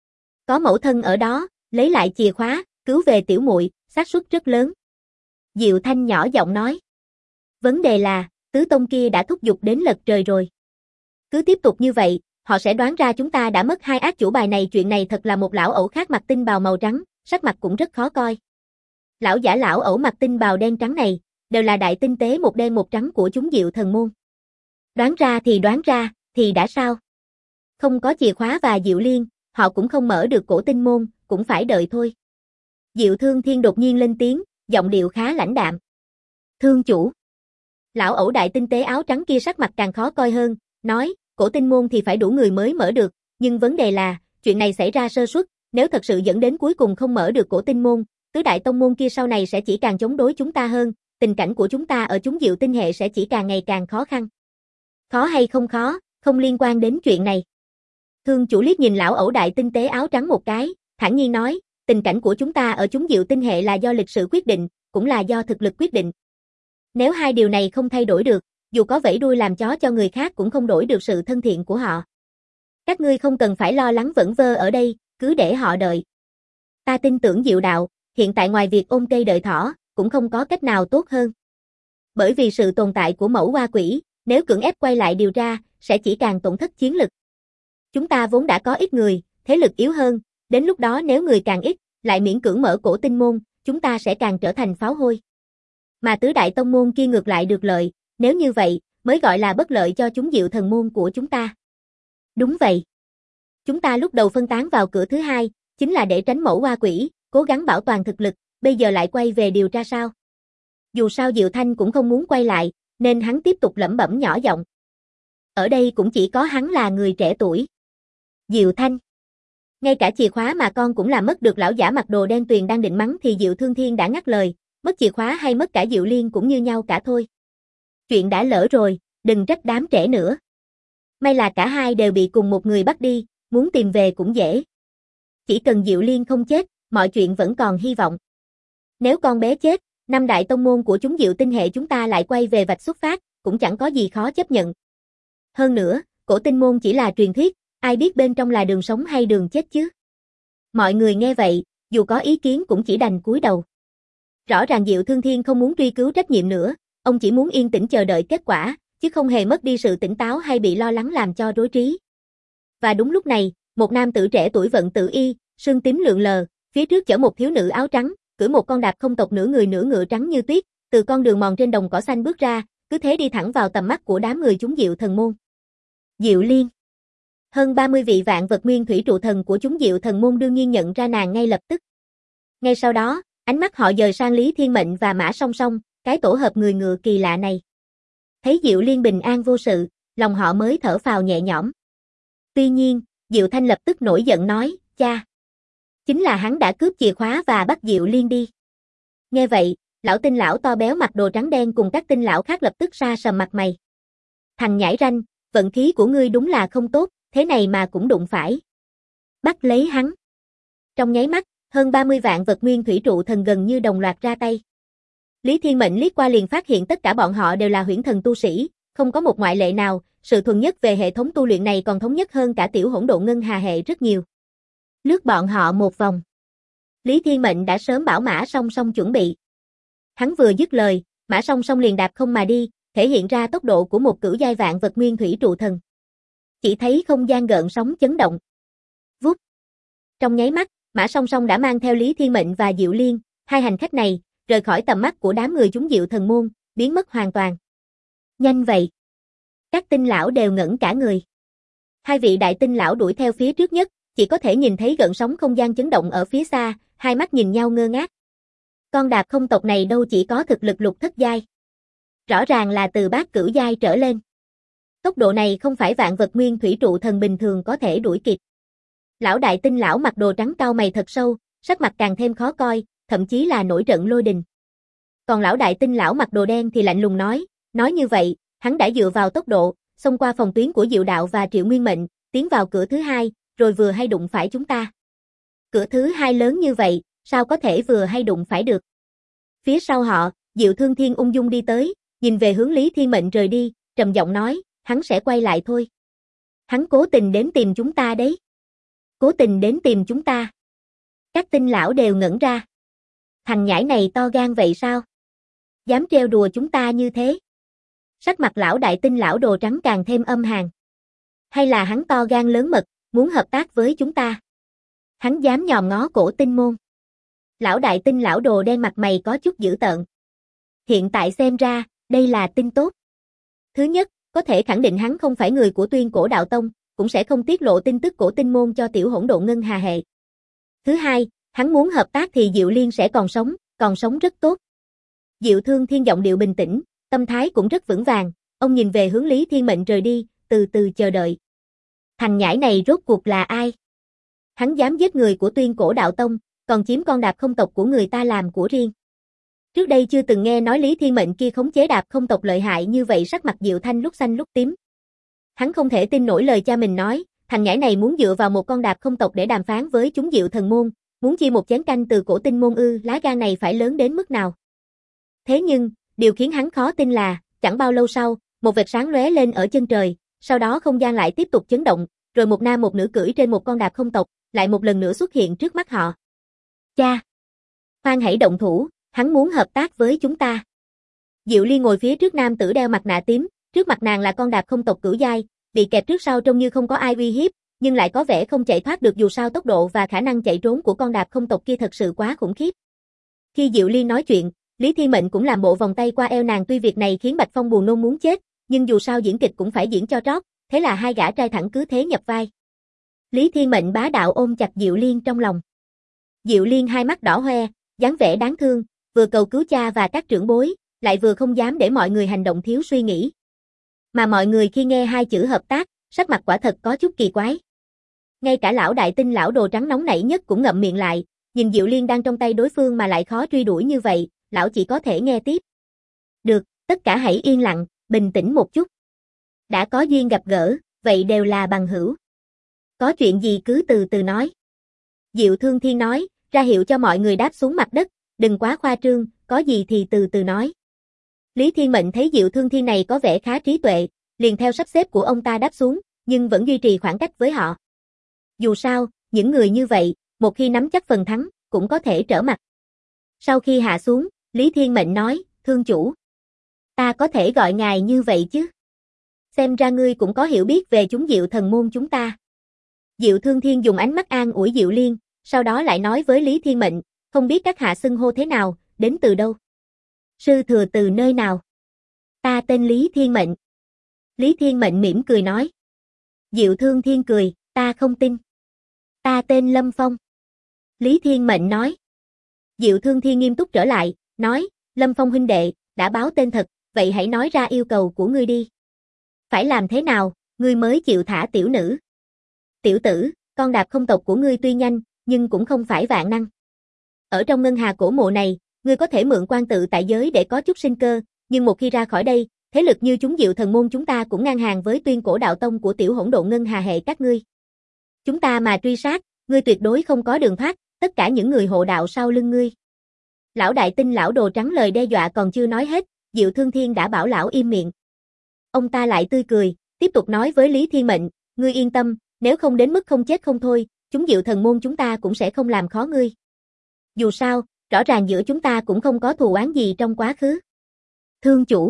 Speaker 1: Có mẫu thân ở đó, lấy lại chìa khóa, cứu về tiểu muội, xác suất rất lớn. Diệu Thanh nhỏ giọng nói. Vấn đề là, tứ tông kia đã thúc giục đến lật trời rồi. Cứ tiếp tục như vậy, họ sẽ đoán ra chúng ta đã mất hai ác chủ bài này. Chuyện này thật là một lão ẩu khác mặc tinh bào màu trắng, sắc mặt cũng rất khó coi. Lão giả lão ẩu mặc tinh bào đen trắng này, đều là đại tinh tế một đen một trắng của chúng Diệu thần môn. Đoán ra, thì đã sao? Không có chìa khóa và Diệu Liên, họ cũng không mở được cổ tinh môn, cũng phải đợi thôi. Diệu Thương Thiên đột nhiên lên tiếng, giọng điệu khá lãnh đạm. Thương chủ. Lão ẩu đại tinh tế áo trắng kia sắc mặt càng khó coi hơn, nói, cổ tinh môn thì phải đủ người mới mở được, nhưng vấn đề là, chuyện này xảy ra sơ suất, nếu thật sự dẫn đến cuối cùng không mở được cổ tinh môn, tứ đại tông môn kia sau này sẽ chỉ càng chống đối chúng ta hơn, tình cảnh của chúng ta ở chúng Diệu tinh hệ sẽ chỉ càng ngày càng khó khăn. Khó hay không khó, không liên quan đến chuyện này. Thương chủ liếc nhìn lão ẩu đại tinh tế áo trắng một cái, thản nhiên nói, tình cảnh của chúng ta ở chúng Diệu tinh hệ là do lịch sử quyết định, cũng là do thực lực quyết định. Nếu hai điều này không thay đổi được, dù có vẫy đuôi làm chó cho người khác cũng không đổi được sự thân thiện của họ. Các ngươi không cần phải lo lắng vẩn vơ ở đây, cứ để họ đợi. Ta tin tưởng Diệu đạo, hiện tại ngoài việc ôm cây đợi thỏ, cũng không có cách nào tốt hơn. Bởi vì sự tồn tại của mẫu oa quỷ, nếu cưỡng ép quay lại điều tra, sẽ chỉ càng tổn thất chiến lực. Chúng ta vốn đã có ít người, thế lực yếu hơn, đến lúc đó nếu người càng ít, lại miễn cưỡng mở cổ tinh môn, chúng ta sẽ càng trở thành pháo hôi. Mà tứ đại tông môn kia ngược lại được lợi, nếu như vậy, mới gọi là bất lợi cho chúng Diệu thần môn của chúng ta. Đúng vậy. Chúng ta lúc đầu phân tán vào cửa thứ hai, chính là để tránh mẫu oa quỷ, cố gắng bảo toàn thực lực, bây giờ lại quay về điều tra sao? Dù sao Diệu Thanh cũng không muốn quay lại, nên hắn tiếp tục lẩm bẩm nhỏ giọng. Ở đây cũng chỉ có hắn là người trẻ tuổi. Diệu Thanh. Ngay cả chìa khóa mà con cũng làm mất được. Lão giả mặc đồ đen tuyền đang định mắng thì Diệu Thương Thiên đã ngắt lời, mất chìa khóa hay mất cả Diệu Liên cũng như nhau cả thôi. Chuyện đã lỡ rồi, đừng trách đám trẻ nữa. May là cả hai đều bị cùng một người bắt đi, muốn tìm về cũng dễ. Chỉ cần Diệu Liên không chết, mọi chuyện vẫn còn hy vọng. Nếu con bé chết, năm đại tông môn của chúng Diệu tinh hệ chúng ta lại quay về vạch xuất phát, cũng chẳng có gì khó chấp nhận. Hơn nữa, cổ tinh môn chỉ là truyền thuyết, ai biết bên trong là đường sống hay đường chết chứ? Mọi người nghe vậy, dù có ý kiến cũng chỉ đành cúi đầu. Rõ ràng Diệu Thương Thiên không muốn truy cứu trách nhiệm nữa, ông chỉ muốn yên tĩnh chờ đợi kết quả, chứ không hề mất đi sự tỉnh táo hay bị lo lắng làm cho rối trí. Và đúng lúc này, một nam tử trẻ tuổi vận tự y, sương tím lượn lờ, phía trước chở một thiếu nữ áo trắng, cưỡi một con đạp không tộc nửa người nửa ngựa trắng như tuyết, từ con đường mòn trên đồng cỏ xanh bước ra, cứ thế đi thẳng vào tầm mắt của đám người chúng Diệu Thần môn. Diệu Liên. Hơn 30 vị vạn vật nguyên thủy trụ thần của chúng Diệu Thần môn đương nhiên nhận ra nàng ngay lập tức. Ngay sau đó, ánh mắt họ dời sang Lý Thiên Mệnh và Mã Song Song, cái tổ hợp người ngựa kỳ lạ này. Thấy Diệu Liên bình an vô sự, lòng họ mới thở phào nhẹ nhõm. Tuy nhiên, Diệu Thanh lập tức nổi giận nói, cha. Chính là hắn đã cướp chìa khóa và bắt Diệu Liên đi. Nghe vậy, lão tinh lão to béo mặc đồ trắng đen cùng các tinh lão khác lập tức sa sầm mặt mày. Thằng nhãi ranh, vận khí của ngươi đúng là không tốt, thế này mà cũng đụng phải. Bắt lấy hắn. Trong nháy mắt, hơn 30 vạn vật nguyên thủy trụ thần gần như đồng loạt ra tay. Lý Thiên Mệnh liếc qua liền phát hiện tất cả bọn họ đều là huyễn thần tu sĩ, không có một ngoại lệ nào, sự thuần nhất về hệ thống tu luyện này còn thống nhất hơn cả tiểu hỗn độn ngân hà hệ rất nhiều. Lướt bọn họ một vòng. Lý Thiên Mệnh đã sớm bảo Mã Song Song chuẩn bị. Hắn vừa dứt lời, Mã Song Song liền đạp không mà đi, thể hiện ra tốc độ của một cửu giai vạn vật nguyên thủy trụ thần. Chỉ thấy không gian gợn sóng chấn động. Vút. Trong nháy mắt, Mã Song Song đã mang theo Lý Thiên Mệnh và Diệu Liên, hai hành khách này, rời khỏi tầm mắt của đám người chúng Diệu Thần môn, biến mất hoàn toàn. Nhanh vậy. Các tinh lão đều ngẩn cả người. Hai vị đại tinh lão đuổi theo phía trước nhất, chỉ có thể nhìn thấy gợn sóng không gian chấn động ở phía xa, hai mắt nhìn nhau ngơ ngác. Con đạp không tộc này đâu chỉ có thực lực lục thất giai. Rõ ràng là từ bát cửu giai trở lên. Tốc độ này không phải vạn vật nguyên thủy trụ thần bình thường có thể đuổi kịp. Lão đại tinh lão mặc đồ trắng cau mày thật sâu, sắc mặt càng thêm khó coi, thậm chí là nổi trận lôi đình. Còn lão đại tinh lão mặc đồ đen thì lạnh lùng nói như vậy, hắn đã dựa vào tốc độ, xông qua phòng tuyến của Diệu Đạo và Triệu Nguyên Mệnh, tiến vào cửa thứ hai, rồi vừa hay đụng phải chúng ta. Cửa thứ hai lớn như vậy, sao có thể vừa hay đụng phải được? Phía sau họ, Diệu Thương Thiên ung dung đi tới, nhìn về hướng Lý Thiên Mệnh rời đi, trầm giọng nói, hắn sẽ quay lại thôi. Hắn cố tình đến tìm chúng ta đấy. Cố tình đến tìm chúng ta. Các tinh lão đều ngẩn ra. Thằng nhãi này to gan vậy sao? Dám trêu đùa chúng ta như thế. Sắc mặt lão đại tinh lão đồ trắng càng thêm âm hàn. Hay là hắn to gan lớn mật, muốn hợp tác với chúng ta? Hắn dám nhòm ngó cổ tinh môn. Lão đại tinh lão đồ đen mặt mày có chút dữ tợn. Hiện tại xem ra, đây là tin tốt. Thứ nhất, có thể khẳng định hắn không phải người của Tuyên Cổ Đạo Tông, cũng sẽ không tiết lộ tin tức cổ tinh môn cho tiểu hỗn độn ngân hà hệ. Thứ hai, hắn muốn hợp tác thì Diệu Liên sẽ còn sống rất tốt. Diệu Thương Thiên giọng điệu bình tĩnh, tâm thái cũng rất vững vàng, ông nhìn về hướng Lý Thiên Mệnh rời đi, từ từ chờ đợi. Thằng nhãi này rốt cuộc là ai? Hắn dám giết người của Tuyên Cổ Đạo Tông, còn chiếm con đạp không tộc của người ta làm của riêng. Trước đây chưa từng nghe nói Lý Thiên Mệnh kia khống chế đạp không tộc lợi hại như vậy, sắc mặt Diệu Thanh lúc xanh lúc tím. Hắn không thể tin nổi lời cha mình nói, thằng nhãi này muốn dựa vào một con đạp không tộc để đàm phán với chúng Diệu Thần môn, muốn chia một chén canh từ cổ tinh môn ư, lá gan này phải lớn đến mức nào. Thế nhưng, điều khiến hắn khó tin là, chẳng bao lâu sau, một vệt sáng lóe lên ở chân trời, sau đó không gian lại tiếp tục chấn động, rồi một nam một nữ cưỡi trên một con đạp không tộc, lại một lần nữa xuất hiện trước mắt họ. Cha! Khoan hãy động thủ, hắn muốn hợp tác với chúng ta. Diệu Liên ngồi phía trước nam tử đeo mặt nạ tím, trước mặt nàng là con đạp không tộc cửu giai, bị kẹp trước sau trông như không có ai uy hiếp, nhưng lại có vẻ không chạy thoát được dù sao tốc độ và khả năng chạy trốn của con đạp không tộc kia thật sự quá khủng khiếp. Khi Diệu Liên nói chuyện, Lý Thiên Mệnh cũng làm bộ vòng tay qua eo nàng, tuy việc này khiến Bạch Phong buồn nôn muốn chết, nhưng dù sao diễn kịch cũng phải diễn cho trót, thế là hai gã trai thẳng cứ thế nhập vai. Lý Thiên Mệnh bá đạo ôm chặt Diệu Liên trong lòng. Diệu Liên hai mắt đỏ hoe, dáng vẻ đáng thương, vừa cầu cứu cha và các trưởng bối, lại vừa không dám để mọi người hành động thiếu suy nghĩ. Mà mọi người khi nghe hai chữ hợp tác, sắc mặt quả thật có chút kỳ quái. Ngay cả lão đại tinh lão đồ trắng nóng nảy nhất cũng ngậm miệng lại, nhìn Diệu Liên đang trong tay đối phương mà lại khó truy đuổi như vậy, lão chỉ có thể nghe tiếp. Được, tất cả hãy yên lặng, bình tĩnh một chút. Đã có duyên gặp gỡ, vậy đều là bằng hữu. Có chuyện gì cứ từ từ nói. Diệu Thương Thiên nói, ra hiệu cho mọi người đáp xuống mặt đất, đừng quá khoa trương, có gì thì từ từ nói. Lý Thiên Mệnh thấy Diệu Thương Thiên này có vẻ khá trí tuệ, liền theo sắp xếp của ông ta đáp xuống, nhưng vẫn duy trì khoảng cách với họ. Dù sao, những người như vậy, một khi nắm chắc phần thắng, cũng có thể trở mặt. Sau khi hạ xuống, Lý Thiên Mệnh nói, thương chủ. Ta có thể gọi ngài như vậy chứ? Xem ra ngươi cũng có hiểu biết về chúng Diệu Thần môn chúng ta. Diệu Thương Thiên dùng ánh mắt an ủi Diệu Liên, sau đó lại nói với Lý Thiên Mệnh, không biết các hạ xưng hô thế nào, đến từ đâu? Sư thừa từ nơi nào? Ta tên Lý Thiên Mệnh. Lý Thiên Mệnh mỉm cười nói. Diệu Thương Thiên cười, ta không tin. Ta tên Lâm Phong. Lý Thiên Mệnh nói. Diệu Thương Thiên nghiêm túc trở lại, nói, Lâm Phong huynh đệ, đã báo tên thật, vậy hãy nói ra yêu cầu của ngươi đi. Phải làm thế nào, ngươi mới chịu thả tiểu nữ? Tiểu tử, con đạp không tộc của ngươi tuy nhanh, nhưng cũng không phải vạn năng. Ở trong ngân hà cổ mộ này, ngươi có thể mượn quan tự tại giới để có chút sinh cơ, nhưng một khi ra khỏi đây, thế lực như chúng Diệu Thần môn chúng ta cũng ngang hàng với Tuyên Cổ đạo tông của tiểu hỗn độn ngân hà hệ các ngươi. Chúng ta mà truy sát, ngươi tuyệt đối không có đường thoát, tất cả những người hộ đạo sau lưng ngươi. Lão đại tinh lão đồ trắng lời đe dọa còn chưa nói hết, Diệu Thương Thiên đã bảo lão im miệng. Ông ta lại tươi cười, tiếp tục nói với Lý Thiên Mệnh, ngươi yên tâm, nếu không đến mức không chết không thôi, chúng Diệu Thần môn chúng ta cũng sẽ không làm khó ngươi. Dù sao, rõ ràng giữa chúng ta cũng không có thù oán gì trong quá khứ. Thương chủ.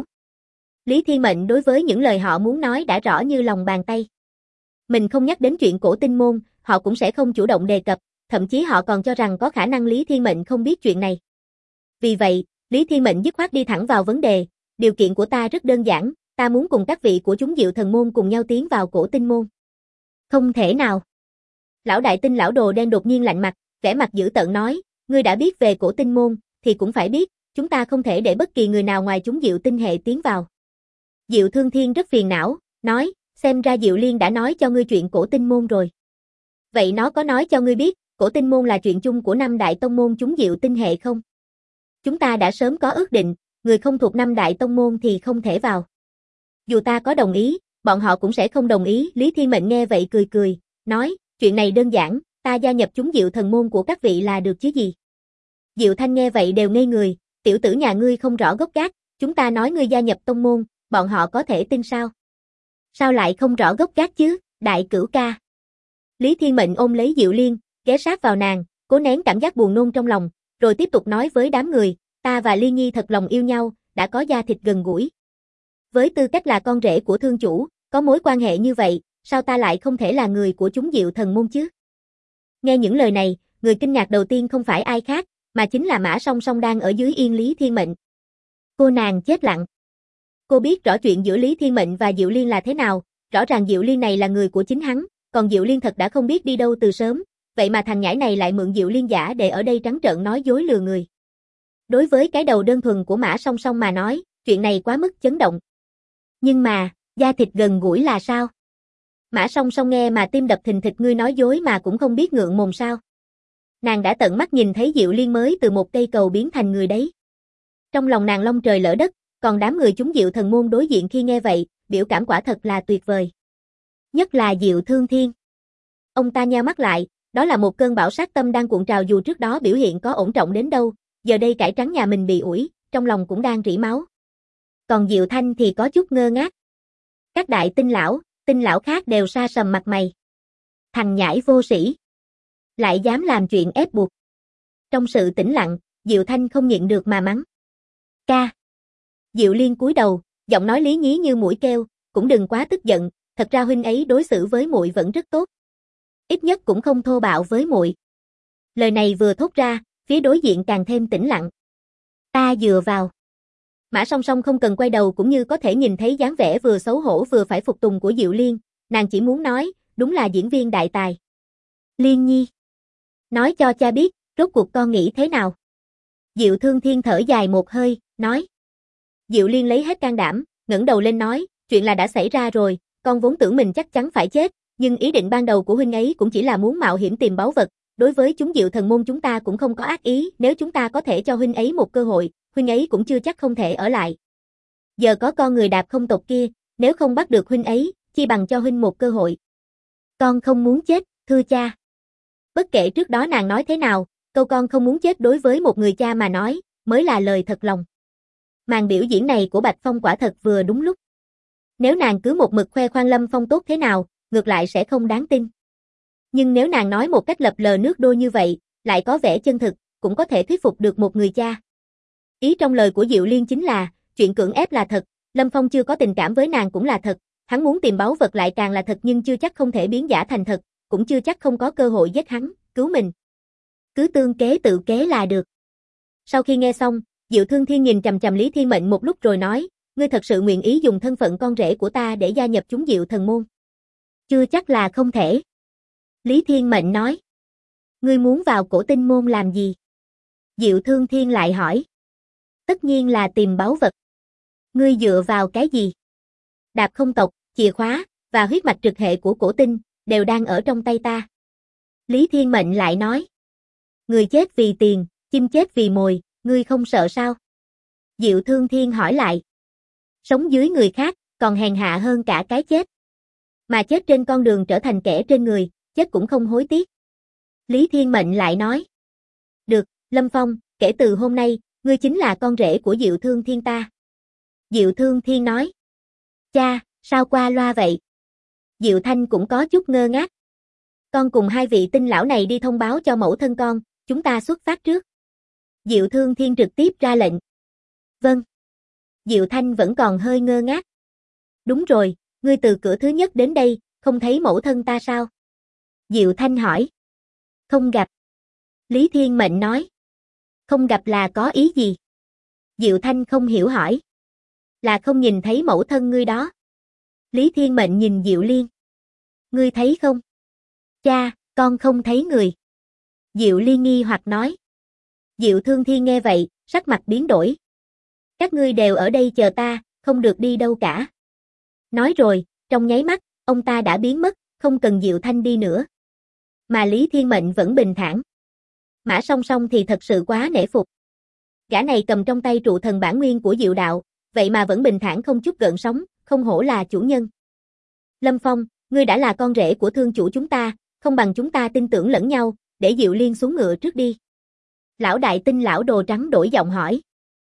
Speaker 1: Lý Thiên Mệnh đối với những lời họ muốn nói đã rõ như lòng bàn tay. Mình không nhắc đến chuyện cổ tinh môn, họ cũng sẽ không chủ động đề cập, thậm chí họ còn cho rằng có khả năng Lý Thiên Mệnh không biết chuyện này. Vì vậy, Lý Thiên Mệnh dứt khoát đi thẳng vào vấn đề, điều kiện của ta rất đơn giản, ta muốn cùng các vị của chúng Diệu Thần môn cùng nhau tiến vào cổ tinh môn. Không thể nào. Lão đại tinh lão đồ đen đột nhiên lạnh mặt, vẻ mặt dữ tợn nói, ngươi đã biết về cổ tinh môn, thì cũng phải biết, chúng ta không thể để bất kỳ người nào ngoài chúng Diệu tinh hệ tiến vào. Diệu Thương Thiên rất phiền não, nói, xem ra Diệu Liên đã nói cho ngươi chuyện cổ tinh môn rồi. Vậy nó có nói cho ngươi biết, cổ tinh môn là chuyện chung của 5 đại tông môn chúng Diệu tinh hệ không? Chúng ta đã sớm có ước định, người không thuộc 5 đại tông môn thì không thể vào. Dù ta có đồng ý, bọn họ cũng sẽ không đồng ý. Lý Thiên Mệnh nghe vậy cười cười, nói, chuyện này đơn giản, ta gia nhập chúng Diệu Thần môn của các vị là được chứ gì. Diệu Thanh nghe vậy đều ngây người, tiểu tử nhà ngươi không rõ gốc gác, chúng ta nói ngươi gia nhập tông môn, bọn họ có thể tin sao? Sao lại không rõ gốc gác chứ, đại cửu ca. Lý Thiên Mệnh ôm lấy Diệu Liên, ghé sát vào nàng, cố nén cảm giác buồn nôn trong lòng, rồi tiếp tục nói với đám người, ta và Liên Nhi thật lòng yêu nhau, đã có da thịt gần gũi. Với tư cách là con rể của thương chủ, có mối quan hệ như vậy, sao ta lại không thể là người của chúng Diệu Thần môn chứ? Nghe những lời này, người kinh ngạc đầu tiên không phải ai khác, mà chính là Mã Song Song đang ở dưới yên Lý Thiên Mệnh. Cô nàng chết lặng. Cô biết rõ chuyện giữa Lý Thiên Mệnh và Diệu Liên là thế nào, rõ ràng Diệu Liên này là người của chính hắn, còn Diệu Liên thật đã không biết đi đâu từ sớm, vậy mà thằng nhãi này lại mượn Diệu Liên giả để ở đây trắng trợn nói dối lừa người. Đối với cái đầu đơn thuần của Mã Song Song mà nói, chuyện này quá mức chấn động. Nhưng mà, da thịt gần gũi là sao? Mã Song Song nghe mà tim đập thình thịch, ngươi nói dối mà cũng không biết ngượng mồm sao? Nàng đã tận mắt nhìn thấy Diệu Liên mới từ một cây cầu biến thành người đấy. Trong lòng nàng long trời lỡ đất, còn đám người chúng Diệu Thần môn đối diện khi nghe vậy, biểu cảm quả thật là tuyệt vời. Nhất là Diệu Thương Thiên. Ông ta nheo mắt lại, đó là một cơn bão sát tâm đang cuộn trào, dù trước đó biểu hiện có ổn trọng đến đâu, giờ đây cải trắng nhà mình bị ủi, trong lòng cũng đang rỉ máu. Còn Diệu Thanh thì có chút ngơ ngác. Các đại tinh lão khác đều sa sầm mặt mày. Thằng nhãi vô sĩ. Lại dám làm chuyện ép buộc. Trong sự tĩnh lặng, Diệu Thanh không nhịn được mà mắng. Ca. Diệu Liên cúi đầu, giọng nói lý nhí như muỗi kêu, cũng đừng quá tức giận, thật ra huynh ấy đối xử với muội vẫn rất tốt. Ít nhất cũng không thô bạo với muội. Lời này vừa thốt ra, phía đối diện càng thêm tĩnh lặng. Ta dựa vào. Mã Song Song không cần quay đầu cũng như có thể nhìn thấy dáng vẻ vừa xấu hổ vừa phải phục tùng của Diệu Liên, nàng chỉ muốn nói, đúng là diễn viên đại tài. Liên Nhi. Nói cho cha biết, rốt cuộc con nghĩ thế nào? Diệu Thương Thiên thở dài một hơi, nói. Diệu Liên lấy hết can đảm, ngẩng đầu lên nói, chuyện là đã xảy ra rồi, con vốn tưởng mình chắc chắn phải chết, nhưng ý định ban đầu của huynh ấy cũng chỉ là muốn mạo hiểm tìm báu vật, đối với chúng Diệu Thần môn chúng ta cũng không có ác ý, nếu chúng ta có thể cho huynh ấy một cơ hội, huynh ấy cũng chưa chắc không thể ở lại. Giờ có con người đạp không tộc kia, nếu không bắt được huynh ấy, chi bằng cho huynh một cơ hội. Con không muốn chết, thưa cha. Bất kể trước đó nàng nói thế nào, câu con không muốn chết đối với một người cha mà nói, mới là lời thật lòng. Màn biểu diễn này của Bạch Phong quả thật vừa đúng lúc. Nếu nàng cứ một mực khoe khoang Lâm Phong tốt thế nào, ngược lại sẽ không đáng tin. Nhưng nếu nàng nói một cách lập lờ nước đôi như vậy, lại có vẻ chân thực, cũng có thể thuyết phục được một người cha. Ý trong lời của Diệu Liên chính là, chuyện cưỡng ép là thật, Lâm Phong chưa có tình cảm với nàng cũng là thật, hắn muốn tìm báu vật lại càng là thật, nhưng chưa chắc không thể biến giả thành thật, cũng chưa chắc không có cơ hội giết hắn, cứu mình. Cứ tương kế tự kế là được. Sau khi nghe xong, Diệu Thương Thiên nhìn chằm chằm Lý Thiên Mệnh một lúc rồi nói, ngươi thật sự nguyện ý dùng thân phận con rể của ta để gia nhập chúng Diệu Thần môn? Chưa chắc là không thể. Lý Thiên Mệnh nói. Ngươi muốn vào Cổ Tinh môn làm gì? Diệu Thương Thiên lại hỏi. Tất nhiên là tìm báu vật. Ngươi dựa vào cái gì? Đạp Không tộc, chìa khóa, và huyết mạch trực hệ của Cổ Tinh, đều đang ở trong tay ta. Lý Thiên Mệnh lại nói. Người chết vì tiền, chim chết vì mồi, ngươi không sợ sao? Diệu Thương Thiên hỏi lại. Sống dưới người khác, còn hèn hạ hơn cả cái chết. Mà chết trên con đường trở thành kẻ trên người, chết cũng không hối tiếc. Lý Thiên Mệnh lại nói. Được, Lâm Phong, kể từ hôm nay, ngươi chính là con rể của Diệu Thương Thiên ta. Diệu Thương Thiên nói. Cha, sao qua loa vậy? Diệu Thanh cũng có chút ngơ ngác. Con cùng hai vị tinh lão này đi thông báo cho mẫu thân con, chúng ta xuất phát trước. Diệu Thương Thiên trực tiếp ra lệnh. Vâng. Diệu Thanh vẫn còn hơi ngơ ngác. Đúng rồi, ngươi từ cửa thứ nhất đến đây, không thấy mẫu thân ta sao? Diệu Thanh hỏi. Không gặp. Lý Thiên Mệnh nói. Không gặp là có ý gì? Diệu Thanh không hiểu hỏi. Là không nhìn thấy mẫu thân ngươi đó. Lý Thiên Mệnh nhìn Diệu Liên. Ngươi thấy không? Cha, con không thấy người. Diệu Liên nghi hoặc nói. Diệu Thương Thiên nghe vậy, sắc mặt biến đổi. Các ngươi đều ở đây chờ ta, không được đi đâu cả. Nói rồi, trong nháy mắt, ông ta đã biến mất, không cần Diệu Thanh đi nữa. Mà Lý Thiên Mệnh vẫn bình thản. Mã Song Song thì thật sự quá nể phục. Gã này cầm trong tay trụ thần bản nguyên của Diệu đạo, vậy mà vẫn bình thản không chút gợn sóng, không hổ là chủ nhân. Lâm Phong, ngươi đã là con rể của thương chủ chúng ta, không bằng chúng ta tin tưởng lẫn nhau, để Diệu Liên xuống ngựa trước đi. Lão đại tinh lão đồ trắng đổi giọng hỏi.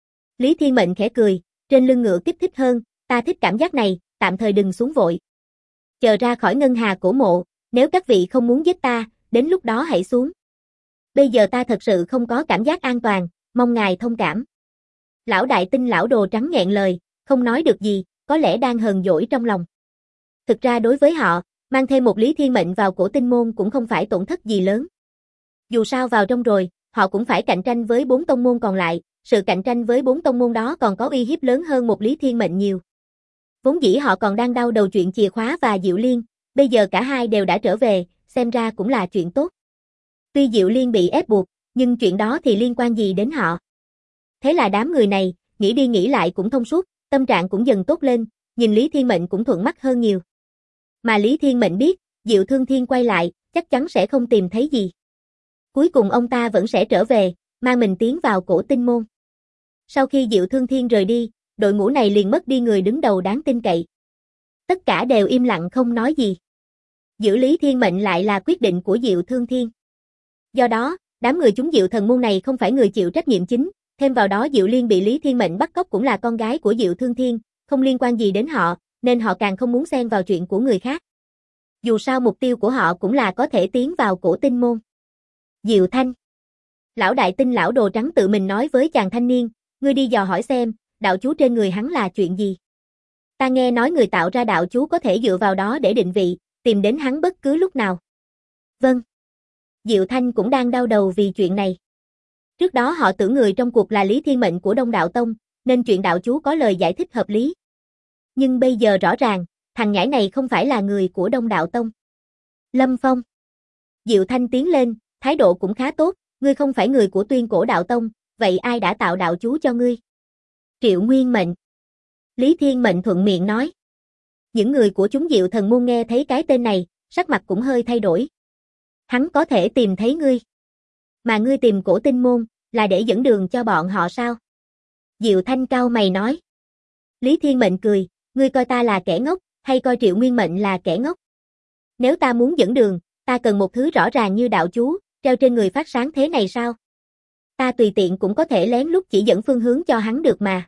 Speaker 1: Lý Thiên Mệnh khẽ cười, trên lưng ngựa kích thích hơn, ta thích cảm giác này, tạm thời đừng xuống vội. Chờ ra khỏi ngân hà cổ mộ, nếu các vị không muốn giết ta, đến lúc đó hãy xuống. Bây giờ ta thật sự không có cảm giác an toàn, mong ngài thông cảm. Lão đại tinh lão đồ trắng nghẹn lời, không nói được gì, có lẽ đang hờn dỗi trong lòng. Thực ra đối với họ, mang thêm một Lý Thiên Mệnh vào Cổ Tinh môn cũng không phải tổn thất gì lớn. Dù sao vào trong rồi, họ cũng phải cạnh tranh với 4 tông môn còn lại, sự cạnh tranh với 4 tông môn đó còn có uy hiếp lớn hơn một Lý Thiên Mệnh nhiều. Vốn dĩ họ còn đang đau đầu chuyện chìa khóa và Diệu Liên, bây giờ cả hai đều đã trở về, xem ra cũng là chuyện tốt. Tuy Diệu Liên bị ép buộc, nhưng chuyện đó thì liên quan gì đến họ. Thế là đám người này, nghĩ đi nghĩ lại cũng thông suốt, tâm trạng cũng dần tốt lên, nhìn Lý Thiên Mệnh cũng thuận mắt hơn nhiều. Mà Lý Thiên Mệnh biết, Diệu Thương Thiên quay lại, chắc chắn sẽ không tìm thấy gì. Cuối cùng ông ta vẫn sẽ trở về, mang mình tiến vào Cổ Tinh môn. Sau khi Diệu Thương Thiên rời đi, đội ngũ này liền mất đi người đứng đầu đáng tin cậy. Tất cả đều im lặng không nói gì. Giữ Lý Thiên Mệnh lại là quyết định của Diệu Thương Thiên. Do đó, đám người chúng Diệu Thần môn này không phải người chịu trách nhiệm chính, thêm vào đó Diệu Liên bị Lý Thiên Mệnh bắt cóc cũng là con gái của Diệu Thương Thiên, không liên quan gì đến họ, nên họ càng không muốn xen vào chuyện của người khác. Dù sao mục tiêu của họ cũng là có thể tiến vào Cổ Tinh môn. Diệu Thanh. Lão đại tinh lão đồ trắng tự mình nói với chàng thanh niên, ngươi đi dò hỏi xem, đạo chú trên người hắn là chuyện gì. Ta nghe nói người tạo ra đạo chú có thể dựa vào đó để định vị, tìm đến hắn bất cứ lúc nào. Vâng. Diệu Thanh cũng đang đau đầu vì chuyện này. Trước đó họ tưởng người trong cuộc là Lý Thiên Mệnh của Đông Đạo Tông, nên chuyện đạo chú có lời giải thích hợp lý. Nhưng bây giờ rõ ràng, thằng nhãi này không phải là người của Đông Đạo Tông. Lâm Phong. Diệu Thanh tiến lên, thái độ cũng khá tốt, ngươi không phải người của Tuyên Cổ Đạo Tông, vậy ai đã tạo đạo chú cho ngươi? Triệu Nguyên Mệnh. Lý Thiên Mệnh thuận miệng nói. Những người của chúng Diệu Thần môn nghe thấy cái tên này, sắc mặt cũng hơi thay đổi. Hắn có thể tìm thấy ngươi. Mà ngươi tìm Cổ Tinh môn, là để dẫn đường cho bọn họ sao? Diệu Thanh cau mày nói. Lý Thiên Mệnh cười, ngươi coi ta là kẻ ngốc, hay coi Triệu Nguyên Mệnh là kẻ ngốc? Nếu ta muốn dẫn đường, ta cần một thứ rõ ràng như đạo chú, treo trên người phát sáng thế này sao? Ta tùy tiện cũng có thể lén lút chỉ dẫn phương hướng cho hắn được mà.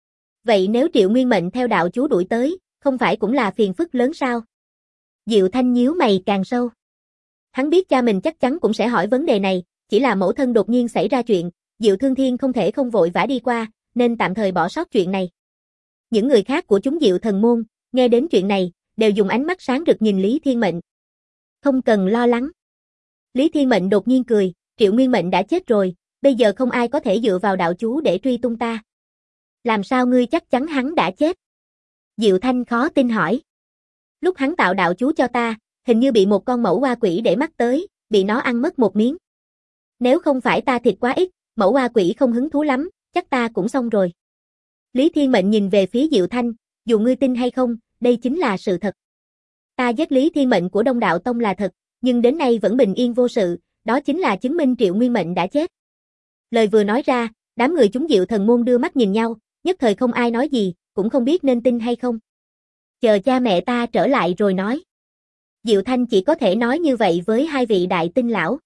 Speaker 1: Vậy nếu Triệu Nguyên Mệnh theo đạo chú đuổi tới, không phải cũng là phiền phức lớn sao? Diệu Thanh nhíu mày càng sâu. Hắn biết cha mình chắc chắn cũng sẽ hỏi vấn đề này, chỉ là mẫu thân đột nhiên xảy ra chuyện, Diệu Thương Thiên không thể không vội vã đi qua, nên tạm thời bỏ sót chuyện này. Những người khác của chúng Diệu Thần môn, nghe đến chuyện này, đều dùng ánh mắt sáng rực nhìn Lý Thiên Mệnh. Không cần lo lắng. Lý Thiên Mệnh đột nhiên cười, Triệu Nguyên Mệnh đã chết rồi, bây giờ không ai có thể dựa vào đạo chú để truy tung ta. Làm sao ngươi chắc chắn hắn đã chết? Diệu Thanh khó tin hỏi. Lúc hắn tạo đạo chú cho ta, hình như bị một con mẫu hoa quỷ để mắt tới, bị nó ăn mất một miếng. Nếu không phải ta thịt quá ít, mẫu hoa quỷ không hứng thú lắm, chắc ta cũng xong rồi. Lý Thiên Mệnh nhìn về phía Diệu Thanh, dù ngươi tin hay không, đây chính là sự thật. Ta giết Lý Thiên Mệnh của Đông Đạo Tông là thật, nhưng đến nay vẫn bình yên vô sự, đó chính là chứng minh Triệu Nguyên Mệnh đã chết. Lời vừa nói ra, đám người chúng Diệu Thần môn đưa mắt nhìn nhau, nhất thời không ai nói gì, cũng không biết nên tin hay không. Chờ cha mẹ ta trở lại rồi nói. Diệu Thanh chỉ có thể nói như vậy với hai vị đại tinh lão.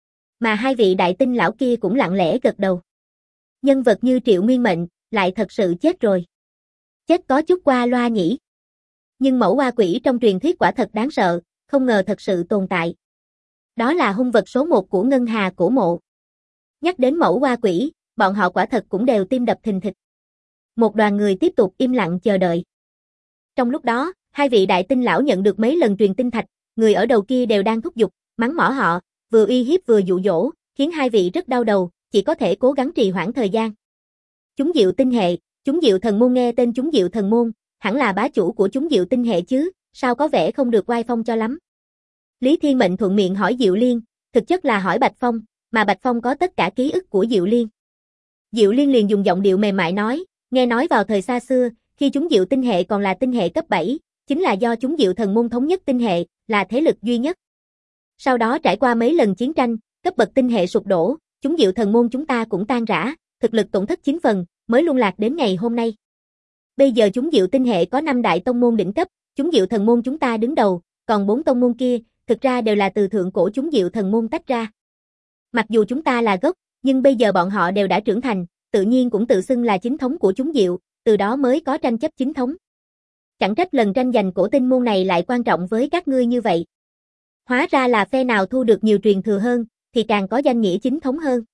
Speaker 1: Mà hai vị đại tinh lão kia cũng lặng lẽ gật đầu. Nhân vật như Triệu Nguyên Mệnh, lại thật sự chết rồi. Chết có chút qua loa nhỉ. Nhưng mẫu hoa quỷ trong truyền thuyết quả thật đáng sợ, không ngờ thật sự tồn tại. Đó là hung vật số 1 của Ngân Hà cổ mộ. Nhắc đến mẫu hoa quỷ, bọn họ quả thật cũng đều tim đập thình thịch. Một đoàn người tiếp tục im lặng chờ đợi. Trong lúc đó, hai vị đại tinh lão nhận được mấy lần truyền tinh thạch, người ở đầu kia đều đang thúc giục, mắng mỏ họ, vừa uy hiếp vừa dụ dỗ, khiến hai vị rất đau đầu, chỉ có thể cố gắng trì hoãn thời gian. Chúng Diệu tinh hệ, chúng Diệu Thần môn nghe tên chúng Diệu Thần môn, hẳn là bá chủ của chúng Diệu tinh hệ chứ, sao có vẻ không được oai phong cho lắm. Lý Thiên Mệnh thuận miệng hỏi Diệu Liên, thực chất là hỏi Bạch Phong, mà Bạch Phong có tất cả ký ức của Diệu Liên. Diệu Liên liền dùng giọng điệu mềm mại nói, nghe nói vào thời xa xưa, khi chúng Diệu tinh hệ còn là tinh hệ cấp 7, chính là do chúng Diệu Thần môn thống nhất tinh hệ, là thế lực duy nhất. Sau đó trải qua mấy lần chiến tranh, cấp bậc tinh hệ sụp đổ, chúng Diệu Thần môn chúng ta cũng tan rã, thực lực tổn thất 9 phần, mới luân lạc đến ngày hôm nay. Bây giờ chúng Diệu tinh hệ có 5 đại tông môn đỉnh cấp, chúng Diệu Thần môn chúng ta đứng đầu, còn 4 tông môn kia, thực ra đều là từ thượng cổ chúng Diệu Thần môn tách ra. Mặc dù chúng ta là gốc, nhưng bây giờ bọn họ đều đã trưởng thành, tự nhiên cũng tự xưng là chính thống của chúng Diệu, từ đó mới có tranh chấp chính thống. Chẳng trách lần tranh giành cổ tinh môn này lại quan trọng với các ngươi như vậy. Hóa ra là phe nào thu được nhiều truyền thừa hơn, thì càng có danh nghĩa chính thống hơn.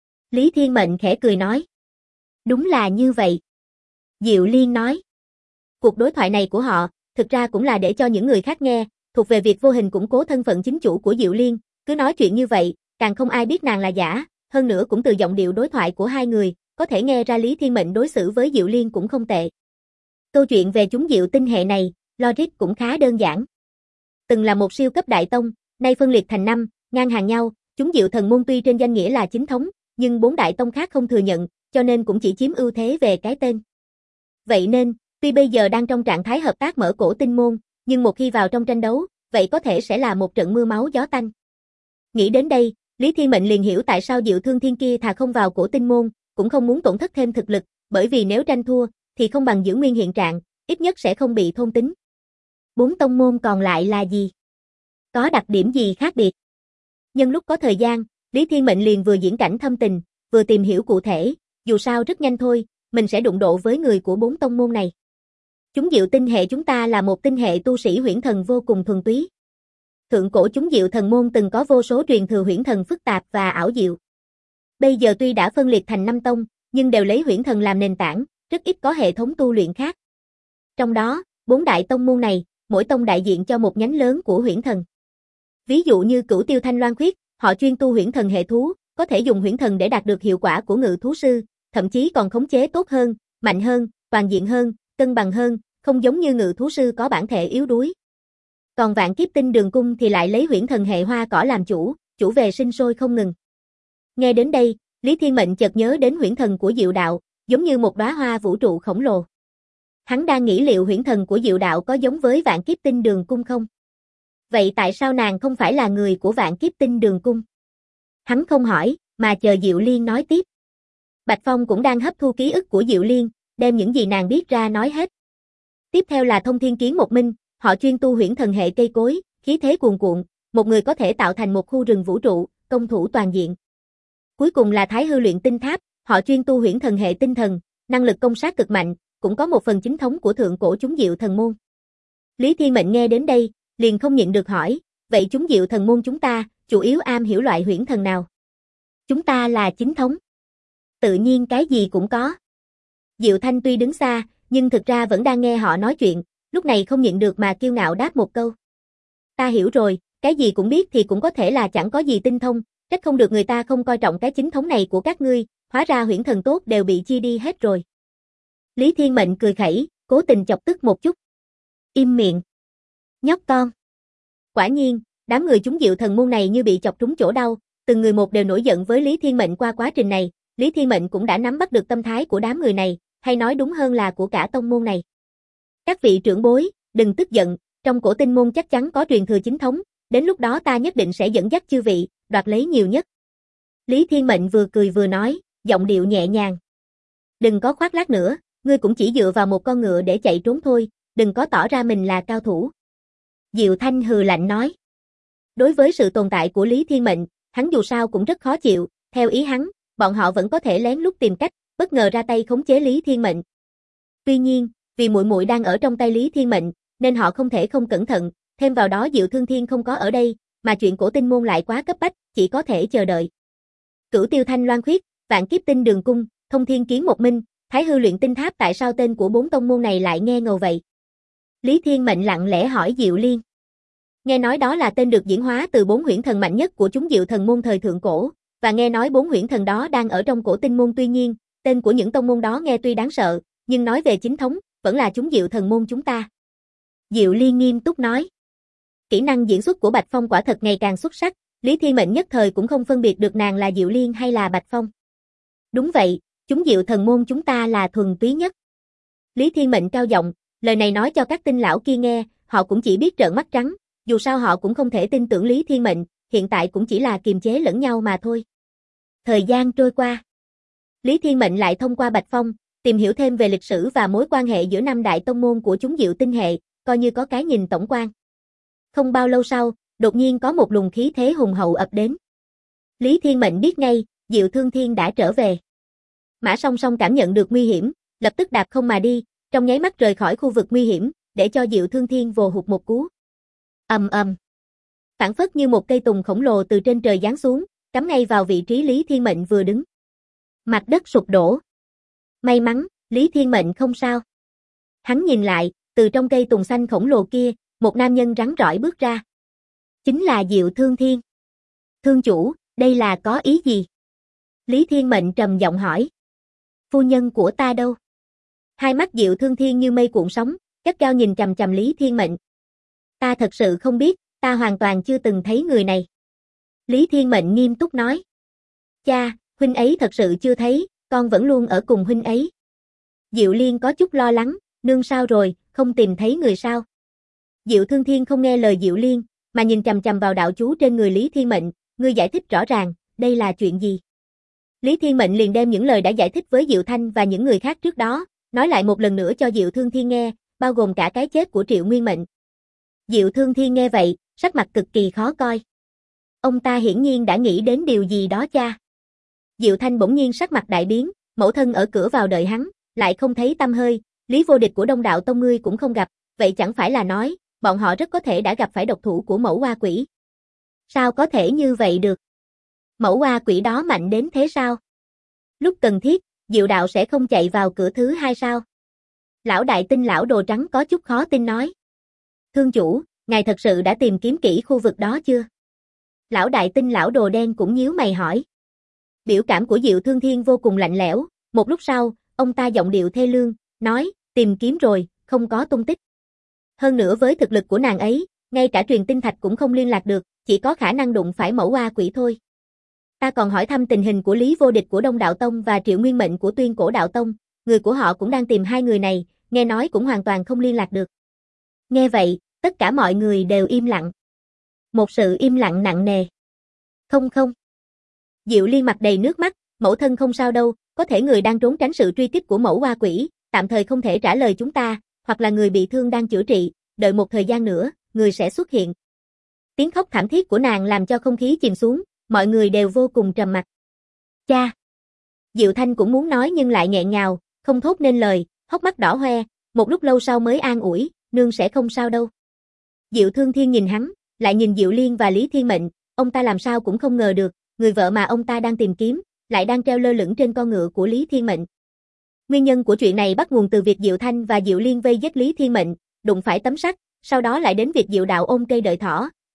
Speaker 1: Lý Thiên Mệnh khẽ cười nói. Đúng là như vậy. Diệu Liên nói. Cuộc đối thoại này của họ, thực ra cũng là để cho những người khác nghe, thuộc về việc vô hình củng cố thân phận chính chủ của Diệu Liên, cứ nói chuyện như vậy, càng không ai biết nàng là giả, hơn nữa cũng từ giọng điệu đối thoại của hai người, có thể nghe ra Lý Thiên Mệnh đối xử với Diệu Liên cũng không tệ. Câu chuyện về chúng Diệu tinh hệ này, logic cũng khá đơn giản. Từng là một siêu cấp đại tông, nay phân liệt thành 5, ngang hàng nhau, chúng Diệu Thần môn tuy trên danh nghĩa là chính thống, nhưng 4 đại tông khác không thừa nhận, cho nên cũng chỉ chiếm ưu thế về cái tên. Vậy nên, tuy bây giờ đang trong trạng thái hợp tác mở cổ tinh môn, nhưng một khi vào trong tranh đấu, vậy có thể sẽ là một trận mưa máu gió tanh. Nghĩ đến đây, Lý Thiên Mệnh liền hiểu tại sao Diệu Thương Thiên kia thà không vào cổ tinh môn, cũng không muốn tổn thất thêm thực lực, bởi vì nếu tranh thua, thì không bằng giữ nguyên hiện trạng, ít nhất sẽ không bị thôn tính. 4 tông môn còn lại là gì? Có đặc điểm gì khác biệt? Nhân lúc có thời gian, Lý Thiên Mệnh liền vừa diễn cảnh thâm tình, vừa tìm hiểu cụ thể, dù sao rất nhanh thôi, mình sẽ đụng độ với người của 4 tông môn này. Chúng Diệu tinh hệ chúng ta là một tinh hệ tu sĩ huyễn thần vô cùng thuần túy. Thượng cổ chúng Diệu Thần môn từng có vô số truyền thừa huyễn thần phức tạp và ảo diệu. Bây giờ tuy đã phân liệt thành 5 tông, nhưng đều lấy huyễn thần làm nền tảng, rất ít có hệ thống tu luyện khác. Trong đó, 4 đại tông môn này, mỗi tông đại diện cho một nhánh lớn của huyễn thần. Ví dụ như Cửu Tiêu Thanh Loan Khuyết, họ chuyên tu huyễn thần hệ thú, có thể dùng huyễn thần để đạt được hiệu quả của ngự thú sư, thậm chí còn khống chế tốt hơn, mạnh hơn, toàn diện hơn, cân bằng hơn, không giống như ngự thú sư có bản thể yếu đuối. Còn Vạn Kiếp Tinh Đường Cung thì lại lấy huyễn thần hệ hoa cỏ làm chủ về sinh sôi không ngừng. Nghe đến đây, Lý Thiên Mệnh chợt nhớ đến huyễn thần của Diệu Đạo, giống như một đóa hoa vũ trụ khổng lồ. Hắn đang nghĩ liệu huyễn thần của Diệu Đạo có giống với Vạn Kiếp Tinh Đường Cung không? Vậy tại sao nàng không phải là người của Vạn Kiếp Tinh Đường Cung? Hắn không hỏi, mà chờ Diệu Liên nói tiếp. Bạch Phong cũng đang hấp thu ký ức của Diệu Liên, đem những gì nàng biết ra nói hết. Tiếp theo là Thông Thiên Kiến Một Minh, họ chuyên tu huyễn thần hệ cây cối, khí thế cuồn cuộn, một người có thể tạo thành một khu rừng vũ trụ, công thủ toàn diện. Cuối cùng là Thái Hư Luyện Tinh Tháp, họ chuyên tu huyễn thần hệ tinh thần, năng lực công sát cực mạnh, cũng có một phần chính thống của thượng cổ chúng Diệu Thần môn. Lý Thiên Mệnh nghe đến đây, liền không nhịn được hỏi, vậy chúng Diệu Thần môn chúng ta, chủ yếu am hiểu loại huyễn thần nào? Chúng ta là chính thống. Tự nhiên cái gì cũng có. Diệu Thanh tuy đứng xa, nhưng thực ra vẫn đang nghe họ nói chuyện, lúc này không nhịn được mà kiêu ngạo đáp một câu. Ta hiểu rồi, cái gì cũng biết thì cũng có thể là chẳng có gì tinh thông, trách không được người ta không coi trọng cái chính thống này của các ngươi, hóa ra huyễn thần tốt đều bị chia đi hết rồi. Lý Thiên Mệnh cười khẩy, cố tình chọc tức một chút. Im miệng. Nhóc con. Quả nhiên, đám người chúng Diệu Thần môn này như bị chọc trúng chỗ đau, từng người một đều nổi giận với Lý Thiên Mệnh qua quá trình này, Lý Thiên Mệnh cũng đã nắm bắt được tâm thái của đám người này, hay nói đúng hơn là của cả tông môn này. Các vị trưởng bối, đừng tức giận, trong cổ tinh môn chắc chắn có truyền thừa chính thống, đến lúc đó ta nhất định sẽ dẫn dắt chư vị, đoạt lấy nhiều nhất. Lý Thiên Mệnh vừa cười vừa nói, giọng điệu nhẹ nhàng. Đừng có khoác lác nữa, ngươi cũng chỉ dựa vào một con ngựa để chạy trốn thôi, đừng có tỏ ra mình là cao thủ. Diệu Thanh hừ lạnh nói. Đối với sự tồn tại của Lý Thiên Mệnh, hắn dù sao cũng rất khó chịu, theo ý hắn, bọn họ vẫn có thể lén lút tìm cách, bất ngờ ra tay khống chế Lý Thiên Mệnh. Tuy nhiên, vì muội muội đang ở trong tay Lý Thiên Mệnh, nên họ không thể không cẩn thận, thêm vào đó Diệu Thương Thiên không có ở đây, mà chuyện cổ tinh môn lại quá cấp bách, chỉ có thể chờ đợi. Cửu Tiêu Thanh Loan Khuyết, Vạn Kiếp Tinh Đường Cung, Thông Thiên Kiến Một Minh, Thái Hư Luyện Tinh Tháp, tại sao tên của 4 tông môn này lại nghe ngầu vậy? Lý Thiên Mệnh lặng lẽ hỏi Diệu Liên. Nghe nói đó là tên được diễn hóa từ 4 huyễn thần mạnh nhất của chúng Diệu Thần môn thời thượng cổ, và nghe nói 4 huyễn thần đó đang ở trong cổ tinh môn, tuy nhiên, tên của những tông môn đó nghe tuy đáng sợ, nhưng nói về chính thống, vẫn là chúng Diệu Thần môn chúng ta. Diệu Liên nghiêm túc nói. Kỹ năng diễn xuất của Bạch Phong quả thật ngày càng xuất sắc, Lý Thiên Mệnh nhất thời cũng không phân biệt được nàng là Diệu Liên hay là Bạch Phong. Đúng vậy, chúng Diệu Thần môn chúng ta là thuần túy nhất. Lý Thiên Mệnh cao giọng, lời này nói cho các tinh lão kia nghe, họ cũng chỉ biết trợn mắt trắng, dù sao họ cũng không thể tin tưởng Lý Thiên Mệnh, hiện tại cũng chỉ là kiềm chế lẫn nhau mà thôi. Thời gian trôi qua. Lý Thiên Mệnh lại thông qua Bạch Phong, tìm hiểu thêm về lịch sử và mối quan hệ giữa 5 đại tông môn của chúng Diệu tinh hệ, coi như có cái nhìn tổng quan. Không bao lâu sau, đột nhiên có một luồng khí thế hùng hậu ập đến. Lý Thiên Mệnh biết ngay, Diệu Thương Thiên đã trở về. Mã Song Song cảm nhận được nguy hiểm, lập tức đạp không mà đi, trong nháy mắt rời khỏi khu vực nguy hiểm, để cho Diệu Thương Thiên vồ hụt một cú. Ầm ầm. Phảng phất như một cây tùng khổng lồ từ trên trời giáng xuống, cắm ngay vào vị trí Lý Thiên Mệnh vừa đứng. Mặt đất sụp đổ. May mắn, Lý Thiên Mệnh không sao. Hắn nhìn lại, từ trong cây tùng xanh khổng lồ kia, một nam nhân rắn rỏi bước ra. Chính là Diệu Thương Thiên. Thương chủ, đây là có ý gì? Lý Thiên Mệnh trầm giọng hỏi. Phu nhân của ta đâu? Hai mắt Diệu Thương Thiên như mây cuộn sóng, gắt gao nhìn chằm chằm Lý Thiên Mệnh. Ta thật sự không biết, ta hoàn toàn chưa từng thấy người này. Lý Thiên Mệnh nghiêm túc nói. Cha, huynh ấy thật sự chưa thấy, con vẫn luôn ở cùng huynh ấy. Diệu Liên có chút lo lắng, nương sao rồi, không tìm thấy người sao? Diệu Thương Thiên không nghe lời Diệu Liên, mà nhìn chằm chằm vào đạo chú trên người Lý Thiên Mệnh, ngươi giải thích rõ ràng, đây là chuyện gì? Lý Thiên Mệnh liền đem những lời đã giải thích với Diệu Thanh và những người khác trước đó, nói lại một lần nữa cho Diệu Thương Thiên nghe, bao gồm cả cái chết của Triệu Nguyên Mệnh. Diệu Thương Thiên nghe vậy, sắc mặt cực kỳ khó coi. Ông ta hiển nhiên đã nghĩ đến điều gì đó cha. Diệu Thanh bỗng nhiên sắc mặt đại biến, mẫu thân ở cửa vào đợi hắn, lại không thấy tăm hơi, Lý Vô Địch của Đông Đạo Tông ngươi cũng không gặp, vậy chẳng phải là nói, bọn họ rất có thể đã gặp phải độc thủ của mẫu oa quỷ. Sao có thể như vậy được? Mẫu oa quỷ đó mạnh đến thế sao? Lúc cần thiết, Diệu đạo sẽ không chạy vào cửa thứ hai sao? Lão đại tinh lão đồ trắng có chút khó tin nói. Thương chủ, ngài thật sự đã tìm kiếm kỹ khu vực đó chưa? Lão đại tinh lão đồ đen cũng nhíu mày hỏi. Biểu cảm của Diệu Thương Thiên vô cùng lạnh lẽo, một lúc sau, ông ta giọng điệu thê lương, nói, tìm kiếm rồi, không có tung tích. Hơn nữa với thực lực của nàng ấy, ngay cả truyền tinh thạch cũng không liên lạc được, chỉ có khả năng đụng phải mẫu oa quỷ thôi. Ta còn hỏi thăm tình hình của Lý Vô Địch của Đông Đạo Tông và Triệu Nguyên Mệnh của Tuyên Cổ Đạo Tông, người của họ cũng đang tìm hai người này, nghe nói cũng hoàn toàn không liên lạc được. Nghe vậy, tất cả mọi người đều im lặng. Một sự im lặng nặng nề. Không. Diệu Liên mặt đầy nước mắt, mẫu thân không sao đâu, có thể người đang trốn tránh sự truy kích của mẫu oa quỷ, tạm thời không thể trả lời chúng ta, hoặc là người bị thương đang chữa trị, đợi một thời gian nữa, người sẽ xuất hiện. Tiếng khóc thảm thiết của nàng làm cho không khí chìm xuống, mọi người đều vô cùng trầm mặc. Cha! Diệu Thanh cũng muốn nói nhưng lại nghẹn ngào, không thốt nên lời, hốc mắt đỏ hoe, một lúc lâu sau mới an ủi, nương sẽ không sao đâu. Diệu Thương Thiên nhìn hắn, lại nhìn Diệu Liên và Lý Thiên Mệnh, ông ta làm sao cũng không ngờ được, người vợ mà ông ta đang tìm kiếm, lại đang treo lơ lửng trên con ngựa của Lý Thiên Mệnh. Nguyên nhân của chuyện này bắt nguồn từ việc Diệu Thanh và Diệu Liên vây giết Lý Thiên Mệnh, đụng phải tấm sắt, sau đó lại đến việc Diệu đạo ôm cây đợi thỏ,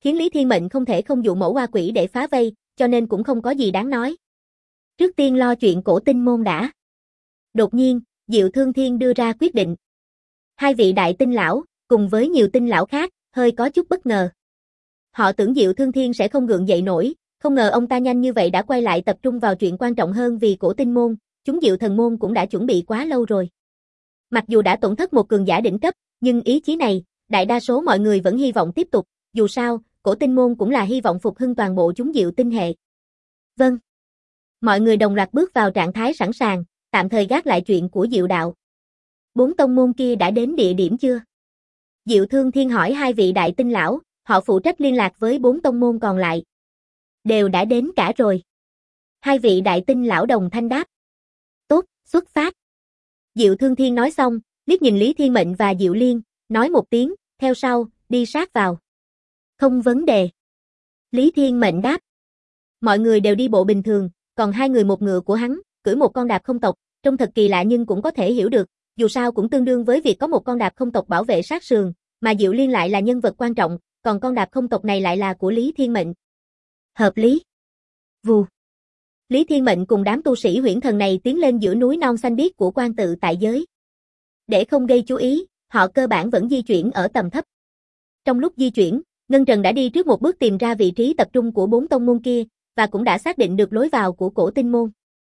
Speaker 1: khiến Lý Thiên Mệnh không thể không dụ mẫu hoa quỷ để phá vây, cho nên cũng không có gì đáng nói. Trước tiên lo chuyện Cổ Tinh Môn đã. Đột nhiên, Diệu Thương Thiên đưa ra quyết định. Hai vị đại tinh lão, cùng với nhiều tinh lão khác, hơi có chút bất ngờ. Họ tưởng Diệu Thương Thiên sẽ không gượng dậy nổi, không ngờ ông ta nhanh như vậy đã quay lại tập trung vào chuyện quan trọng hơn vì Cổ Tinh Môn, chúng Diệu Thần Môn cũng đã chuẩn bị quá lâu rồi. Mặc dù đã tổn thất một cường giả đỉnh cấp, nhưng ý chí này, đại đa số mọi người vẫn hy vọng tiếp tục, dù sao, Cổ Tinh Môn cũng là hy vọng phục hưng toàn bộ chúng Diệu tinh hệ. Vâng. Mọi người đồng loạt bước vào trạng thái sẵn sàng, tạm thời gác lại chuyện của Diệu đạo. 4 tông môn kia đã đến địa điểm chưa? Diệu Thương Thiên hỏi hai vị đại tinh lão, họ phụ trách liên lạc với 4 tông môn còn lại. Đều đã đến cả rồi. Hai vị đại tinh lão đồng thanh đáp. Tốt, xuất phát. Diệu Thương Thiên nói xong, liếc nhìn Lý Thiên Mệnh và Diệu Liên, nói một tiếng, theo sau, đi sát vào. Không vấn đề. Lý Thiên Mệnh đáp. Mọi người đều đi bộ bình thường, còn hai người một ngựa của hắn, cưỡi một con đạp không tộc, trông thật kỳ lạ nhưng cũng có thể hiểu được, dù sao cũng tương đương với việc có một con đạp không tộc bảo vệ sát sườn, mà Diệu Liên lại là nhân vật quan trọng, còn con đạp không tộc này lại là của Lý Thiên Mệnh. Hợp lý. Vù. Lý Thiên Mệnh cùng đám tu sĩ huyễn thần này tiến lên giữa núi non xanh biếc của Quan Tự Tại Giới. Để không gây chú ý, họ cơ bản vẫn di chuyển ở tầm thấp. Trong lúc di chuyển, Ngân Trần đã đi trước một bước tìm ra vị trí tập trung của 4 tông môn kia, và cũng đã xác định được lối vào của Cổ Tinh Môn.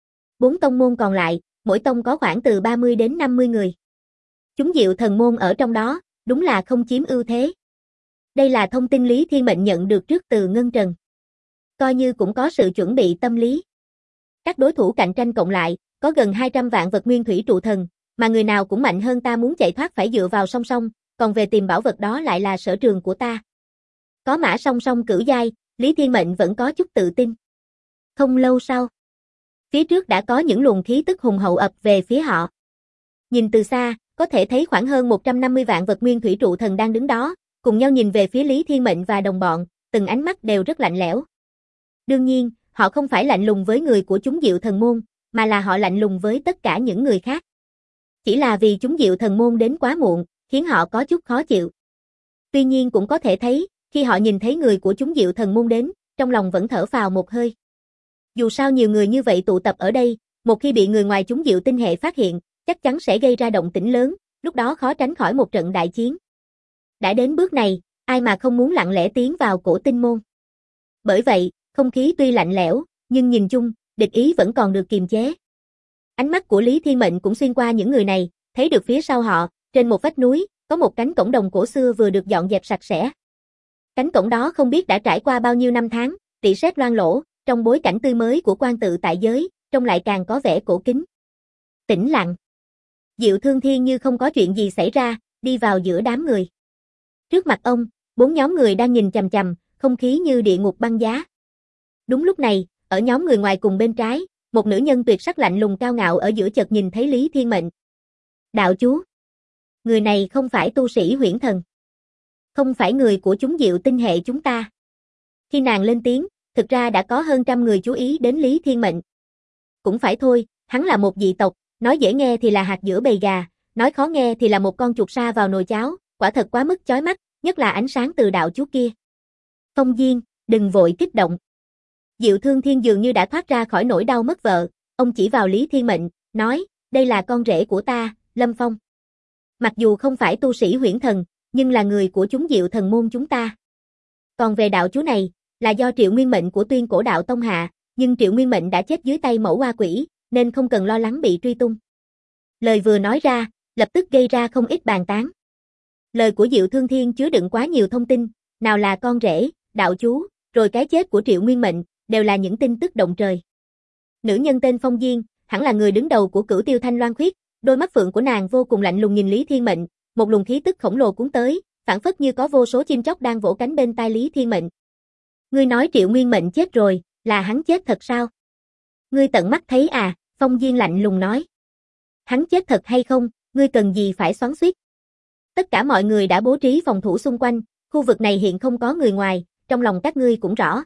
Speaker 1: 4 tông môn còn lại, mỗi tông có khoảng từ 30 đến 50 người. Chúng Diệu Thần Môn ở trong đó, đúng là không chiếm ưu thế. Đây là thông tin Lý Thiên Mệnh nhận được trước từ Ngân Trần. Coi như cũng có sự chuẩn bị tâm lý. Các đối thủ cạnh tranh cộng lại, có gần 200 vạn vật nguyên thủy trụ thần, mà người nào cũng mạnh hơn ta, muốn chạy thoát phải dựa vào song song, còn về tìm bảo vật đó lại là sở trường của ta. Có mã song song cửu giai, Lý Thiên Mệnh vẫn có chút tự tin. Không lâu sau, phía trước đã có những luồng khí tức hùng hậu ập về phía họ. Nhìn từ xa, có thể thấy khoảng hơn 150 vạn vật nguyên thủy trụ thần đang đứng đó, cùng nhau nhìn về phía Lý Thiên Mệnh và đồng bọn, từng ánh mắt đều rất lạnh lẽo. Đương nhiên, họ không phải lạnh lùng với người của chúng Diệu Thần Môn, mà là họ lạnh lùng với tất cả những người khác. Chỉ là vì chúng Diệu Thần Môn đến quá muộn, khiến họ có chút khó chịu. Tuy nhiên cũng có thể thấy, khi họ nhìn thấy người của chúng Diệu Thần Môn đến, trong lòng vẫn thở phào một hơi. Dù sao nhiều người như vậy tụ tập ở đây, một khi bị người ngoài chúng Diệu tinh hệ phát hiện, chắc chắn sẽ gây ra động tĩnh lớn, lúc đó khó tránh khỏi một trận đại chiến. Đã đến bước này, ai mà không muốn lặng lẽ tiến vào Cổ Tinh Môn. Bởi vậy, không khí tuy lạnh lẽo, nhưng nhìn chung, địch ý vẫn còn được kiềm chế. Ánh mắt của Lý Thiên Mệnh cũng xuyên qua những người này, thấy được phía sau họ, trên một vách núi, có một cánh cổng đồng cổ xưa vừa được dọn dẹp sạch sẽ. Cánh cổng đó không biết đã trải qua bao nhiêu năm tháng, rỉ sét loang lổ, trong bối cảnh tươi mới của Quan Tự Tại Giới, trông lại càng có vẻ cổ kính. Tĩnh lặng. Diệu Thương Thiên như không có chuyện gì xảy ra, đi vào giữa đám người. Trước mặt ông, 4 nhóm người đang nhìn chằm chằm, không khí như địa ngục băng giá. Đúng lúc này, ở nhóm người ngoài cùng bên trái, một nữ nhân tuyệt sắc lạnh lùng cao ngạo ở giữa chợt nhìn thấy Lý Thiên Mệnh. Đạo chú. Người này không phải tu sĩ huyễn thần. Không phải người của chúng Diệu tinh hệ chúng ta. Khi nàng lên tiếng, thực ra đã có hơn trăm người chú ý đến Lý Thiên Mệnh. Cũng phải thôi, hắn là một dị tộc, nói dễ nghe thì là hạt giữa bầy gà, nói khó nghe thì là một con chuột sa vào nồi cháo, quả thật quá mức chói mắt, nhất là ánh sáng từ đạo chú kia. Phong Diên, đừng vội kích động. Diệu Thương Thiên dường như đã thoát ra khỏi nỗi đau mất vợ, ông chỉ vào Lý Thiên Mệnh, nói, đây là con rể của ta, Lâm Phong. Mặc dù không phải tu sĩ huyễn thần, nhưng là người của chúng Diệu Thần Môn chúng ta. Còn về đạo chú này, là do Triệu Nguyên Mệnh của Tuyên Cổ Đạo Tông hạ, nhưng Triệu Nguyên Mệnh đã chết dưới tay mẫu hoa quỷ, nên không cần lo lắng bị truy tung. Lời vừa nói ra, lập tức gây ra không ít bàn tán. Lời của Diệu Thương Thiên chứa đựng quá nhiều thông tin, nào là con rể, đạo chú, rồi cái chết của Triệu Nguyên Mệnh, đều là những tin tức động trời. Nữ nhân tên Phong Diên, hẳn là người đứng đầu của Cửu Tiêu Thanh Loan Khuyết, đôi mắt phượng của nàng vô cùng lạnh lùng nhìn Lý Thiên Mệnh, một luồng khí tức khổng lồ cuốn tới, phảng phất như có vô số chim chóc đang vỗ cánh bên tai Lý Thiên Mệnh. Ngươi nói Triệu Nguyên Mệnh chết rồi, là hắn chết thật sao? Ngươi tận mắt thấy à? Phong Diên lạnh lùng nói. Hắn chết thật hay không, ngươi cần gì phải xoắn xuýt? Tất cả mọi người đã bố trí phòng thủ xung quanh, khu vực này hiện không có người ngoài, trong lòng các ngươi cũng rõ.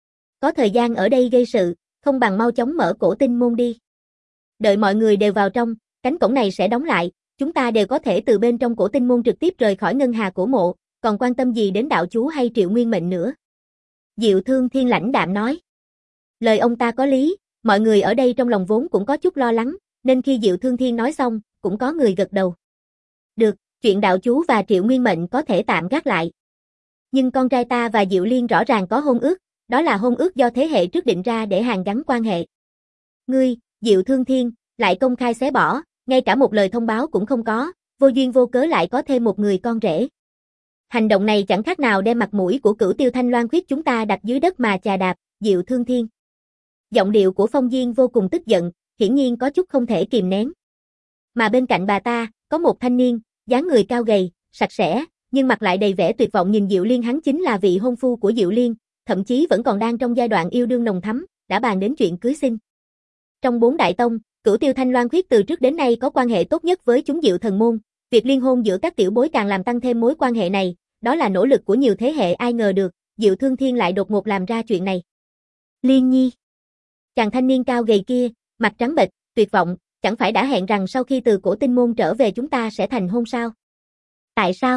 Speaker 1: Có thời gian ở đây gây sự, không bằng mau chóng mở Cổ Tinh Môn đi. Đợi mọi người đều vào trong, cánh cổng này sẽ đóng lại, chúng ta đều có thể từ bên trong Cổ Tinh Môn trực tiếp rời khỏi ngân hà cổ mộ, còn quan tâm gì đến đạo chú hay Triệu Nguyên Mệnh nữa. Diệu Thương Thiên lãnh đạm nói. Lời ông ta có lý, mọi người ở đây trong lòng vốn cũng có chút lo lắng, nên khi Diệu Thương Thiên nói xong, cũng có người gật đầu. Được, chuyện đạo chú và Triệu Nguyên Mệnh có thể tạm gác lại. Nhưng con trai ta và Diệu Liên rõ ràng có hôn ước, đó là hôn ước do thế hệ trước định ra để hàn gắn quan hệ. Ngươi, Diệu Thương Thiên, lại công khai xé bỏ, ngay cả một lời thông báo cũng không có, vô duyên vô cớ lại có thêm một người con rể. Hành động này chẳng khác nào đem mặt mũi của Cửu Tiêu Thanh Loan Khuyết chúng ta đặt dưới đất mà chà đạp. Diệu Thương Thiên. Giọng điệu của Phong Diên vô cùng tức giận, hiển nhiên có chút không thể kìm nén. Mà bên cạnh bà ta, có một thanh niên, dáng người cao gầy, sạch sẽ, nhưng mặt lại đầy vẻ tuyệt vọng nhìn Diệu Liên, hắn chính là vị hôn phu của Diệu Liên, thậm chí vẫn còn đang trong giai đoạn yêu đương nồng thắm, đã bàn đến chuyện cưới xin. Trong 4 đại tông, Cửu Tiêu Thanh Loan Khuyết từ trước đến nay có quan hệ tốt nhất với chúng Diệu Thần môn, việc liên hôn giữa các tiểu bối càng làm tăng thêm mối quan hệ này, đó là nỗ lực của nhiều thế hệ, ai ngờ được, Diệu Thương Thiên lại đột ngột làm ra chuyện này. Liên Nhi. Chàng thanh niên cao gầy kia, mặt trắng bệch, tuyệt vọng, chẳng phải đã hẹn rằng sau khi từ Cổ Tinh môn trở về chúng ta sẽ thành hôn sao? Tại sao?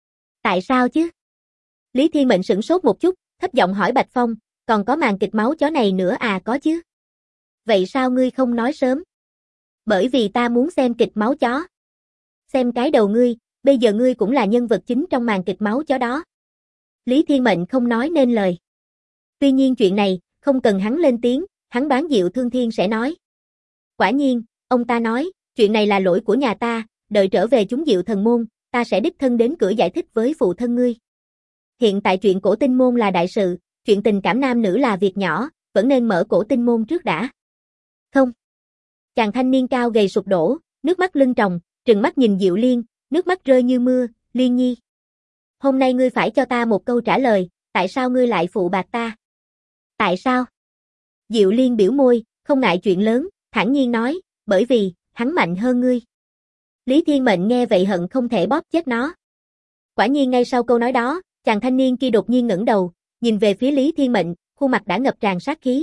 Speaker 1: Tại sao chứ? Lý Thiên Mệnh sửng sốt một chút, thấp giọng hỏi Bạch Phong, còn có màn kịch máu chó này nữa à? Có chứ. Vậy sao ngươi không nói sớm? Bởi vì ta muốn xem kịch máu chó. Xem cái đầu ngươi, bây giờ ngươi cũng là nhân vật chính trong màn kịch máu chó đó. Lý Thiên Mệnh không nói nên lời. Tuy nhiên chuyện này, không cần hắn lên tiếng, hắn đoán Diệu Thương Thiên sẽ nói. Quả nhiên, ông ta nói, chuyện này là lỗi của nhà ta, đợi trở về chúng Diệu Thần môn, ta sẽ đích thân đến cửa giải thích với phụ thân ngươi. Hiện tại chuyện Cổ Tinh môn là đại sự, chuyện tình cảm nam nữ là việc nhỏ, vẫn nên mở Cổ Tinh môn trước đã. Không. Chàng thanh niên cao gầy sụp đổ, nước mắt lưng tròng, trừng mắt nhìn Diệu Liên, nước mắt rơi như mưa. Liên Nhi. Hôm nay ngươi phải cho ta một câu trả lời, tại sao ngươi lại phụ bạc ta? Tại sao? Diệu Liên biểu môi, không ngại chuyện lớn, thản nhiên nói, bởi vì, hắn mạnh hơn ngươi. Lý Thiên Mệnh nghe vậy hận không thể bóp chết nó. Quả nhiên ngay sau câu nói đó, chàng thanh niên kia đột nhiên ngẩng đầu, nhìn về phía Lý Thiên Mệnh, khuôn mặt đã ngập tràn sát khí.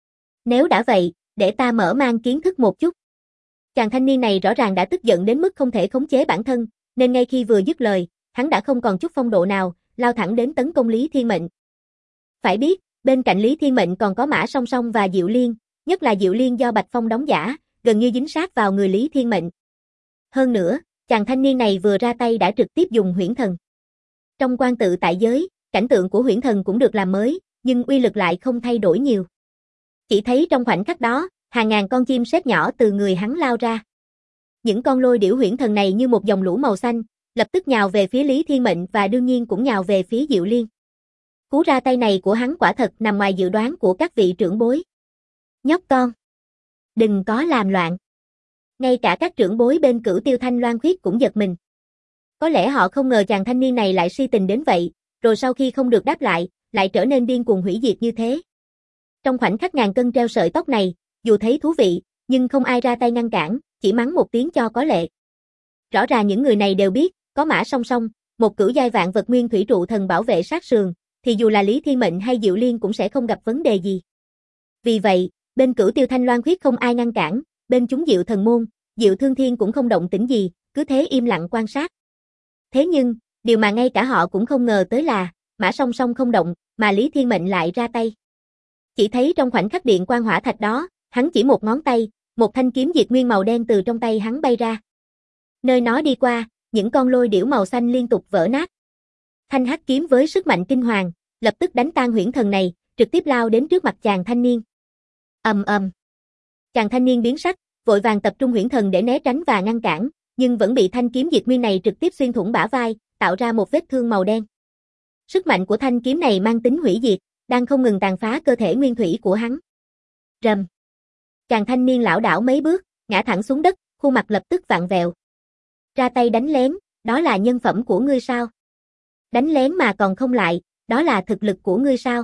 Speaker 1: Nếu đã vậy, để ta mở mang kiến thức một chút. Chàng thanh niên này rõ ràng đã tức giận đến mức không thể khống chế bản thân, nên ngay khi vừa dứt lời, hắn đã không còn chút phong độ nào, lao thẳng đến tấn công Lý Thiên Mệnh. Phải biết, bên cạnh Lý Thiên Mệnh còn có Mã Song Song và Diệu Liên, nhất là Diệu Liên do Bạch Phong đóng giả, gần như dính sát vào người Lý Thiên Mệnh. Hơn nữa, chàng thanh niên này vừa ra tay đã trực tiếp dùng huyễn thần. Trong quan tự tại giới, cảnh tượng của huyễn thần cũng được làm mới, nhưng uy lực lại không thay đổi nhiều. Chỉ thấy trong khoảnh khắc đó, hàng ngàn con chim sét nhỏ từ người hắn lao ra. Những con lôi điểu huyễn thần này như một dòng lũ màu xanh, lập tức nhào về phía Lý Thiên Mệnh và đương nhiên cũng nhào về phía Diệu Liên. Cú ra tay này của hắn quả thật nằm ngoài dự đoán của các vị trưởng bối. Nhóc con, đừng có làm loạn. Ngay cả các trưởng bối bên Cửu Tiêu Thanh Loan Khuyết cũng giật mình. Có lẽ họ không ngờ chàng thanh niên này lại si tình đến vậy, rồi sau khi không được đáp lại trở nên điên cuồng hủy diệt như thế. Trong khoảnh khắc ngàn cân treo sợi tóc này, dù thấy thú vị, nhưng không ai ra tay ngăn cản, chỉ mắng một tiếng cho có lệ. Rõ ràng những người này đều biết, có Mã Song Song, một cửu giai vạn vật nguyên thủy trụ thần bảo vệ sát sườn, thì dù là Lý Thiên Mệnh hay Diệu Liên cũng sẽ không gặp vấn đề gì. Vì vậy, bên Cửu Tiêu Thanh Loan Khuyết không ai ngăn cản, bên chúng Diệu Thần môn, Diệu Thương Thiên cũng không động tĩnh gì, cứ thế im lặng quan sát. Thế nhưng, điều mà ngay cả họ cũng không ngờ tới là, Mã Song Song không động, mà Lý Thiên Mệnh lại ra tay. Chỉ thấy trong khoảnh khắc điện quang hỏa thạch đó, hắn chỉ một ngón tay, một thanh kiếm diệt nguyên màu đen từ trong tay hắn bay ra. Nơi nó đi qua, những con lôi điểu màu xanh liên tục vỡ nát. Thanh hắc kiếm với sức mạnh kinh hoàng, lập tức đánh tan huyễn thần này, trực tiếp lao đến trước mặt chàng thanh niên. Ầm ầm. Chàng thanh niên biến sắc, vội vàng tập trung huyễn thần để né tránh và ngăn cản, nhưng vẫn bị thanh kiếm diệt nguyên này trực tiếp xuyên thủng bả vai, tạo ra một vết thương màu đen. Sức mạnh của thanh kiếm này mang tính hủy diệt, đang không ngừng tàn phá cơ thể nguyên thủy của hắn. Rầm. Chàng thanh niên lảo đảo mấy bước, ngã thẳng xuống đất, khuôn mặt lập tức vặn vẹo. Ra tay đánh lén, đó là nhân phẩm của ngươi sao? Đánh lén mà còn không lại, đó là thực lực của ngươi sao?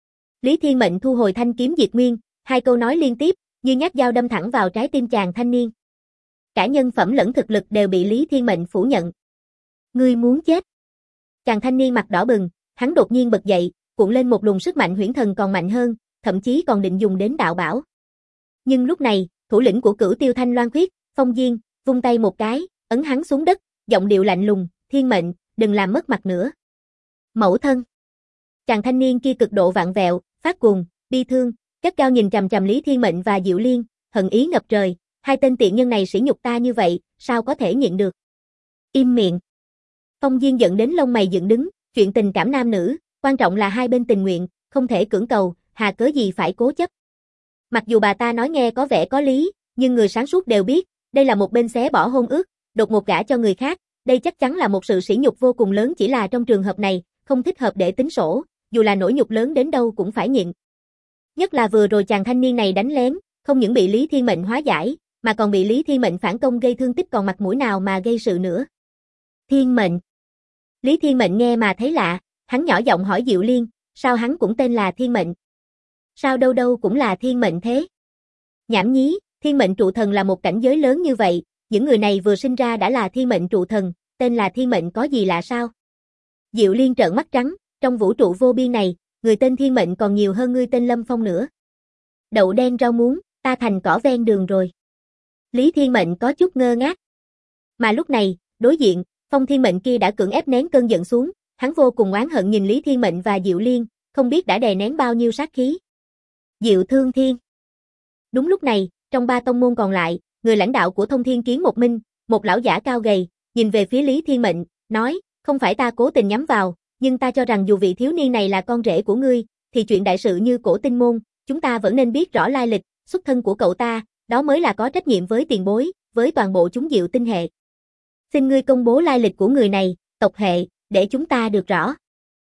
Speaker 1: Lý Thiên Mệnh thu hồi thanh kiếm diệt nguyên, hai câu nói liên tiếp, như nhát dao đâm thẳng vào trái tim chàng thanh niên. Cả nhân phẩm lẫn thực lực đều bị Lý Thiên Mệnh phủ nhận. Ngươi muốn chết. Chàng thanh niên mặt đỏ bừng, hắn đột nhiên bật dậy, cuộn lên một luồng sức mạnh huyễn thần còn mạnh hơn, thậm chí còn định dùng đến đạo bảo. Nhưng lúc này, thủ lĩnh của Cửu Tiêu Thanh Loan Khuyết, Phong Diên, vung tay một cái, ấn hắn xuống đất, giọng điệu lạnh lùng, Thiên Mệnh, đừng làm mất mặt nữa. Mẫu thân. Chàng thanh niên kia cực độ vặn vẹo, phát cuồng, bi thương, gắt gao nhìn chằm chằm Lý Thiên Mệnh và Diệu Liên, hận ý ngập trời, hai tên tiện nhân này sỉ nhục ta như vậy, sao có thể nhịn được. Im miệng. Phong Diên giận đến lông mày dựng đứng, chuyện tình cảm nam nữ, quan trọng là hai bên tình nguyện, không thể cưỡng cầu, hà cớ gì phải cố chấp. Mặc dù bà ta nói nghe có vẻ có lý, nhưng người sáng suốt đều biết, đây là một bên xé bỏ hôn ước, đột ngột gả cho người khác, đây chắc chắn là một sự sỉ nhục vô cùng lớn, chỉ là trong trường hợp này, không thích hợp để tính sổ, dù là nỗi nhục lớn đến đâu cũng phải nhịn. Nhất là vừa rồi chàng thanh niên này đánh lén, không những bị Lý Thiên Mệnh hóa giải, mà còn bị Lý Thiên Mệnh phản công gây thương tích, còn mặt mũi nào mà gây sự nữa. Thiên Mệnh. Lý Thiên Mệnh nghe mà thấy lạ, hắn nhỏ giọng hỏi Diệu Liên, sao hắn cũng tên là Thiên Mệnh? Sao đâu đâu cũng là Thiên Mệnh thế? Nhảm nhí, Thiên Mệnh trụ thần là một cảnh giới lớn như vậy, những người này vừa sinh ra đã là Thiên Mệnh trụ thần, tên là Thiên Mệnh có gì lạ sao? Diệu Liên trợn mắt trắng, trong vũ trụ vô biên này, người tên Thiên Mệnh còn nhiều hơn ngươi tên Lâm Phong nữa. Đậu đen rau muống, ta thành cỏ ven đường rồi. Lý Thiên Mệnh có chút ngơ ngác. Mà lúc này, đối diện, Phong Thiên Mệnh kia đã cưỡng ép nén cơn giận xuống, hắn vô cùng oán hận nhìn Lý Thiên Mệnh và Diệu Liên, không biết đã đè nén bao nhiêu sát khí. Diệu Thương Thiên. Đúng lúc này, trong ba tông môn còn lại, người lãnh đạo của Thông Thiên Kiến một Minh, một lão giả cao gầy, nhìn về phía Lý Thiên Mệnh, nói, không phải ta cố tình nhắm vào, nhưng ta cho rằng dù vị thiếu niên này là con rể của ngươi, thì chuyện đại sự như Cổ Tinh Môn, chúng ta vẫn nên biết rõ lai lịch, xuất thân của cậu ta, đó mới là có trách nhiệm với tiền bối, với toàn bộ chúng Diệu tinh hệ. Xin ngươi công bố lai lịch của người này, tộc hệ, để chúng ta được rõ.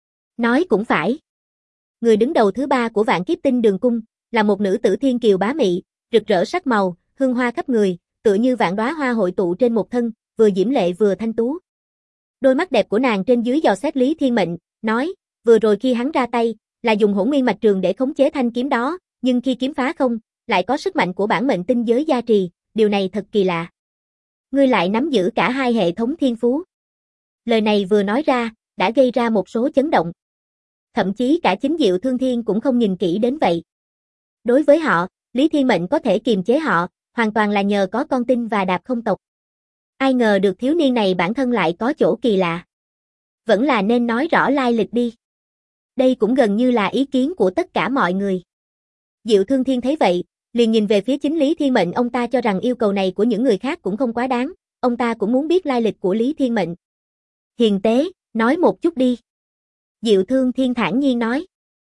Speaker 1: Nói cũng phải. Người đứng đầu thứ ba của Vạn Kiếp Tinh Đường Cung, là một nữ tử thiên kiều bá mị, rực rỡ sắc màu, hương hoa khắp người, tựa như vạn đóa hoa hội tụ trên một thân, vừa diễm lệ vừa thanh tú. Đôi mắt đẹp của nàng trên dưới dò xét Lý Thiên Mệnh, nói, vừa rồi khi hắn ra tay, là dùng hỗn nguyên mạch trường để khống chế thanh kiếm đó, nhưng khi kiếm phá không, lại có sức mạnh của bản mệnh tinh giới gia trì, điều này thật kỳ lạ. Ngươi lại nắm giữ cả hai hệ thống thiên phú. Lời này vừa nói ra, đã gây ra một số chấn động. Thậm chí cả chính Diệu Thương Thiên cũng không nhìn kỹ đến vậy. Đối với họ, Lý Thiên Mệnh có thể kiềm chế họ, hoàn toàn là nhờ có con tin và đạp không tộc. Ai ngờ được thiếu niên này bản thân lại có chỗ kỳ lạ. Vẫn là nên nói rõ lai lịch đi. Đây cũng gần như là ý kiến của tất cả mọi người. Diệu Thương Thiên thấy vậy, liền nhìn về phía chính Lý Thiên Mệnh, ông ta cho rằng yêu cầu này của những người khác cũng không quá đáng, ông ta cũng muốn biết lai lịch của Lý Thiên Mệnh. Hiền tế, nói một chút đi. Diệu Thương Thiên thản nhiên nói.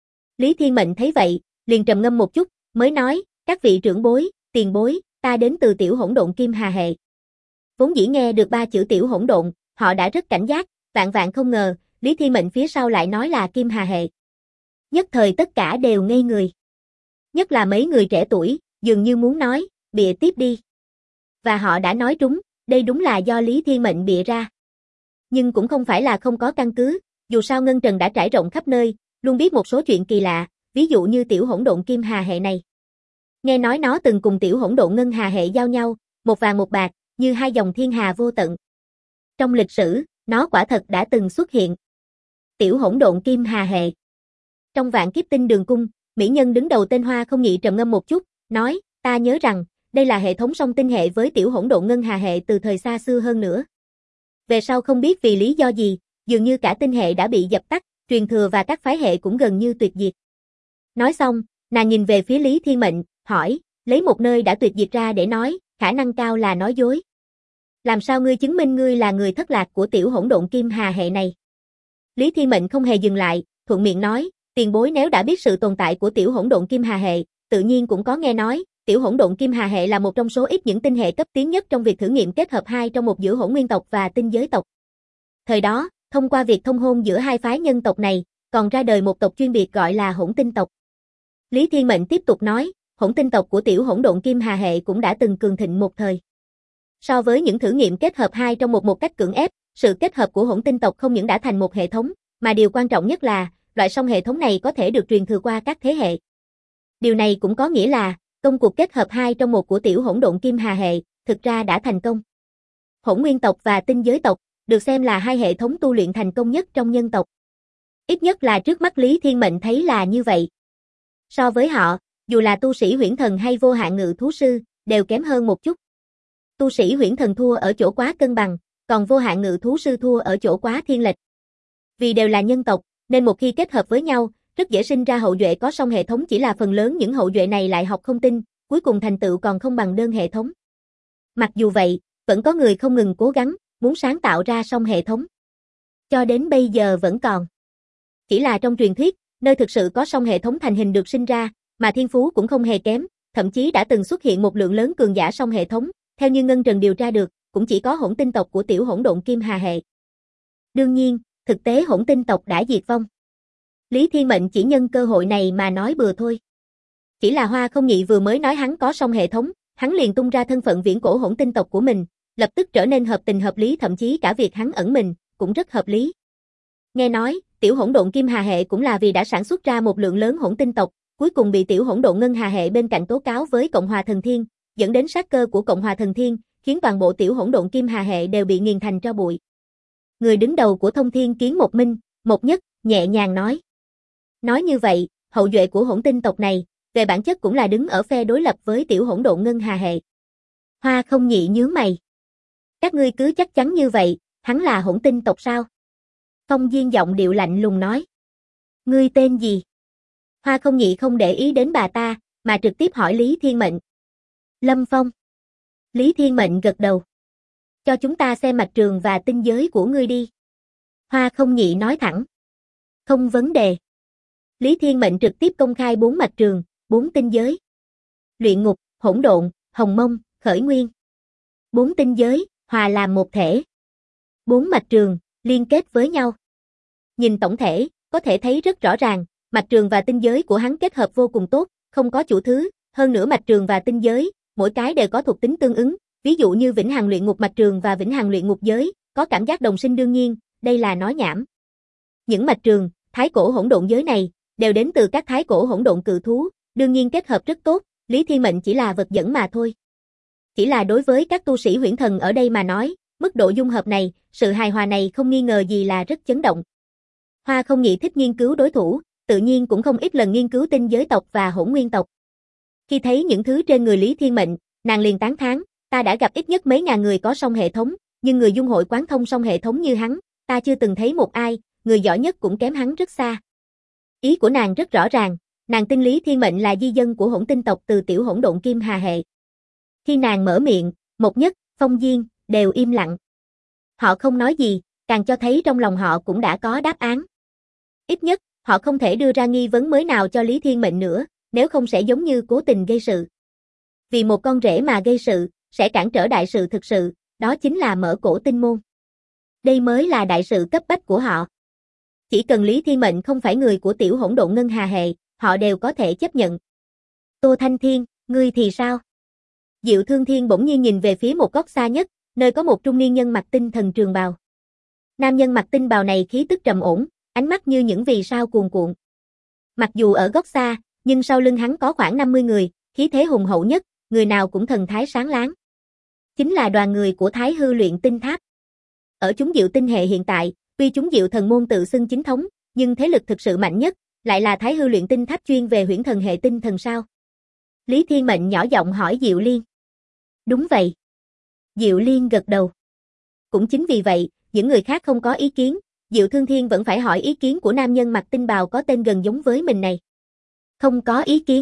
Speaker 1: Lý Thiên Mệnh thấy vậy, liền trầm ngâm một chút, mới nói, các vị trưởng bối, tiền bối, ta đến từ tiểu hỗn độn Kim Hà hệ. Vốn dĩ nghe được ba chữ tiểu hỗn độn, họ đã rất cảnh giác, vạn vạn không ngờ, Lý Thiên Mệnh phía sau lại nói là Kim Hà hệ. Nhất thời tất cả đều ngây người. Nhất là mấy người trẻ tuổi, dường như muốn nói, bịa tiếp đi. Và họ đã nói trúng, đây đúng là do Lý Thiên Mệnh bịa ra. Nhưng cũng không phải là không có căn cứ, dù sao Ngân Trần đã trải rộng khắp nơi, luôn biết một số chuyện kỳ lạ, ví dụ như tiểu hỗn độn Kim Hà hệ này. Nghe nói nó từng cùng tiểu hỗn độn Ngân Hà hệ giao nhau, một vàng một bạc, như hai dòng thiên hà vô tận. Trong lịch sử, nó quả thật đã từng xuất hiện. Tiểu hỗn độn Kim Hà hệ. Trong Vạn Kiếp Tinh Đường Cung, mỹ nhân đứng đầu tên Hoa Không Nhị trầm ngâm một chút, nói, ta nhớ rằng, đây là hệ thống song tinh hệ với tiểu hỗn độn Ngân Hà hệ từ thời xa xưa hơn nữa. Về sau không biết vì lý do gì, dường như cả tinh hệ đã bị dập tắt, truyền thừa và các phái hệ cũng gần như tuyệt diệt. Nói xong, nàng nhìn về phía Lý Thiên Mệnh, hỏi, lấy một nơi đã tuyệt diệt ra để nói, khả năng cao là nói dối. Làm sao ngươi chứng minh ngươi là người thất lạc của tiểu hỗn độn Kim Hà hệ này? Lý Thiên Mệnh không hề dừng lại, thuận miệng nói, tiền bối nếu đã biết sự tồn tại của tiểu hỗn độn Kim Hà hệ, tự nhiên cũng có nghe nói, tiểu hỗn độn Kim Hà hệ là một trong số ít những tinh hệ cấp tiến nhất trong việc thử nghiệm kết hợp hai trong một giữa hỗn nguyên tộc và tinh giới tộc. Thời đó, thông qua việc thông hôn giữa hai phái nhân tộc này, còn ra đời một tộc chuyên biệt gọi là hỗn tinh tộc. Lý Thiên Mệnh tiếp tục nói, hỗn tinh tộc của tiểu hỗn độn Kim Hà hệ cũng đã từng cường thịnh một thời. So với những thử nghiệm kết hợp hai trong một cách cưỡng ép, sự kết hợp của hỗn tinh tộc không những đã thành một hệ thống, mà điều quan trọng nhất là, loại song hệ thống này có thể được truyền thừa qua các thế hệ. Điều này cũng có nghĩa là, công cuộc kết hợp hai trong một của tiểu hỗn độn Kim Hà hệ, thực ra đã thành công. Hỗn nguyên tộc và tinh giới tộc, được xem là hai hệ thống tu luyện thành công nhất trong nhân tộc. Ít nhất là trước mắt Lý Thiên Mệnh thấy là như vậy. So với họ, dù là tu sĩ huyễn thần hay vô hạn ngự thú sư, đều kém hơn một chút. Tu sĩ huyễn thần thua ở chỗ quá cân bằng, còn vô hạn ngự thú sư thua ở chỗ quá thiên lệch. Vì đều là nhân tộc, Nên một khi kết hợp với nhau, rất dễ sinh ra hậu duệ có song hệ thống, chỉ là phần lớn những hậu duệ này lại học không tinh, cuối cùng thành tựu còn không bằng đơn hệ thống. Mặc dù vậy, vẫn có người không ngừng cố gắng, muốn sáng tạo ra song hệ thống. Cho đến bây giờ vẫn còn. Chỉ là trong truyền thuyết, nơi thực sự có song hệ thống thành hình được sinh ra, mà thiên phú cũng không hề kém, thậm chí đã từng xuất hiện một lượng lớn cường giả song hệ thống, theo như Ngân Trần điều tra được, cũng chỉ có hỗn tinh tộc của tiểu hỗn độn Kim Hà hệ. Đương nhiên, thực tế hỗn tinh tộc đã diệt vong. Lý Thiên Mệnh chỉ nhân cơ hội này mà nói bừa thôi. Chỉ là Hoa Không Nhị vừa mới nói hắn có song hệ thống, hắn liền tung ra thân phận viễn cổ hỗn tinh tộc của mình, lập tức trở nên hợp tình hợp lý, thậm chí cả việc hắn ẩn mình cũng rất hợp lý. Nghe nói, tiểu hỗn độn Kim Hà hệ cũng là vì đã sản xuất ra một lượng lớn hỗn tinh tộc, cuối cùng bị tiểu hỗn độn Ngân Hà hệ bên cạnh tố cáo với Cộng hòa Thần Thiên, dẫn đến sát cơ của Cộng hòa Thần Thiên, khiến toàn bộ tiểu hỗn độn Kim Hà hệ đều bị nghiền thành tro bụi. Người đứng đầu của Thông Thiên Kiến Một Minh, Một Nhất, nhẹ nhàng nói. Nói như vậy, hậu duệ của hỗn tinh tộc này, về bản chất cũng là đứng ở phe đối lập với tiểu hỗn độn Ngân Hà hệ. Hoa Không Nhị nhướng mày. Các ngươi cứ chắc chắn như vậy, hắn là hỗn tinh tộc sao? Phong Diên giọng điệu lạnh lùng nói. Ngươi tên gì? Hoa Không Nhị không để ý đến bà ta, mà trực tiếp hỏi Lý Thiên Mệnh. Lâm Phong. Lý Thiên Mệnh gật đầu. Cho chúng ta xem mạch trường và tinh giới của ngươi đi. Hoa Không Nhị nói thẳng. Không vấn đề. Lý Thiên Mệnh trực tiếp công khai 4 mạch trường, 4 tinh giới. Luyện ngục, hỗn độn, hồng mông, khởi nguyên. 4 tinh giới, hòa làm một thể. 4 mạch trường, liên kết với nhau. Nhìn tổng thể, có thể thấy rất rõ ràng, mạch trường và tinh giới của hắn kết hợp vô cùng tốt, không có chủ thứ, hơn nữa mạch trường và tinh giới, mỗi cái đều có thuộc tính tương ứng, ví dụ như Vĩnh Hằng luyện ngục mạch trường và Vĩnh Hằng luyện ngục giới, có cảm giác đồng sinh đương nhiên, đây là nói nhảm. Những mạch trường, thái cổ hỗn độn giới này, đều đến từ các thái cổ hỗn độn cự thú, đương nhiên kết hợp rất tốt, Lý Thiên Mệnh chỉ là vật dẫn mà thôi. Chỉ là đối với các tu sĩ huyễn thần ở đây mà nói, mức độ dung hợp này, sự hài hòa này không nghi ngờ gì là rất chấn động. Hoa Không Nhị thích nghiên cứu đối thủ, tự nhiên cũng không ít lần nghiên cứu tinh giới tộc và hỗn nguyên tộc. Khi thấy những thứ trên người Lý Thiên Mệnh, nàng liền tán thán, ta đã gặp ít nhất mấy ngàn người có song hệ thống, nhưng người dung hội quán thông song hệ thống như hắn, ta chưa từng thấy một ai, người giỏi nhất cũng kém hắn rất xa. Ý của nàng rất rõ ràng, nàng tin Lý Thiên Mệnh là di dân của hỗn tinh tộc từ tiểu hỗn độn Kim Hà hệ. Khi nàng mở miệng, Một Nhất, Phong Diên, đều im lặng. Họ không nói gì, càng cho thấy trong lòng họ cũng đã có đáp án. Ít nhất, họ không thể đưa ra nghi vấn mới nào cho Lý Thiên Mệnh nữa, nếu không sẽ giống như cố tình gây sự. Vì một con rể mà gây sự, sẽ cản trở đại sự thực sự, đó chính là mở cổ tinh môn. Đây mới là đại sự cấp bách của họ. Chỉ cần Lý Thiên Mệnh không phải người của tiểu hỗn độn Ngân Hà hệ, họ đều có thể chấp nhận. Tô Thanh Thiên, ngươi thì sao? Diệu Thương Thiên bỗng nhiên nhìn về phía một góc xa nhất, nơi có một trung niên nhân mặc tinh thần trường bào. Nam nhân mặc tinh bào này khí tức trầm ổn, ánh mắt như những vì sao cuồn cuộn. Mặc dù ở góc xa, nhưng sau lưng hắn có khoảng 50 người, khí thế hùng hậu nhất, người nào cũng thần thái sáng láng. Chính là đoàn người của Thái Hư Luyện Tinh Tháp. Ở chúng Diệu Tinh hệ hiện tại, tuy chúng Diệu Thần môn tự xưng chính thống, nhưng thế lực thực sự mạnh nhất lại là Thái Hư Luyện Tinh Tháp chuyên về huyễn thần hệ tinh thần sao? Lý Thiên Mệnh nhỏ giọng hỏi Diệu Liên. Đúng vậy. Diệu Liên gật đầu. Cũng chính vì vậy, những người khác không có ý kiến, Diệu Thương Thiên vẫn phải hỏi ý kiến của nam nhân mặc tinh bào có tên gần giống với mình này. Không có ý kiến.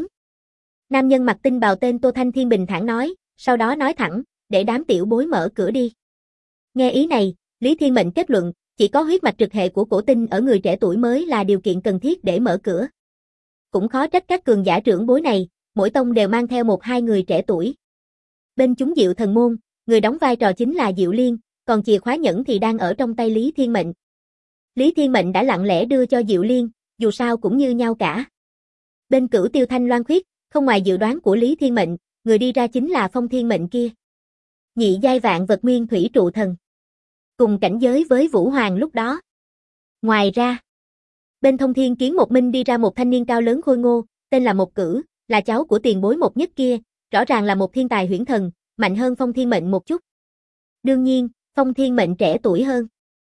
Speaker 1: Nam nhân mặc tinh bào tên Tô Thanh Thiên bình thản nói, sau đó nói thẳng, để đám tiểu bối mở cửa đi. Nghe ý này, Lý Thiên Mệnh kết luận, chỉ có huyết mạch trực hệ của cổ tinh ở người trẻ tuổi mới là điều kiện cần thiết để mở cửa. Cũng khó trách các cường giả trưởng bối này, mỗi tông đều mang theo 1-2 người trẻ tuổi. Bên chúng Diệu Thần môn, người đóng vai trò chính là Diệu Liên, còn chìa khóa nhẫn thì đang ở trong tay Lý Thiên Mệnh. Lý Thiên Mệnh đã lặng lẽ đưa cho Diệu Liên, dù sao cũng như nhau cả. Bên Cửu Tiêu Thanh Loan Khuyết, không ngoài dự đoán của Lý Thiên Mệnh, người đi ra chính là Phong Thiên Mệnh kia. Nhị giai vạn vật nguyên thủy trụ thần. Cùng cảnh giới với Vũ Hoàng lúc đó. Ngoài ra, bên Thông Thiên Kiến Một Minh đi ra một thanh niên cao lớn khôi ngô, tên là Một Cử, là cháu của tiền bối Một Nhất kia, rõ ràng là một thiên tài huyễn thần, mạnh hơn Phong Thiên Mệnh một chút. Đương nhiên, Phong Thiên Mệnh trẻ tuổi hơn.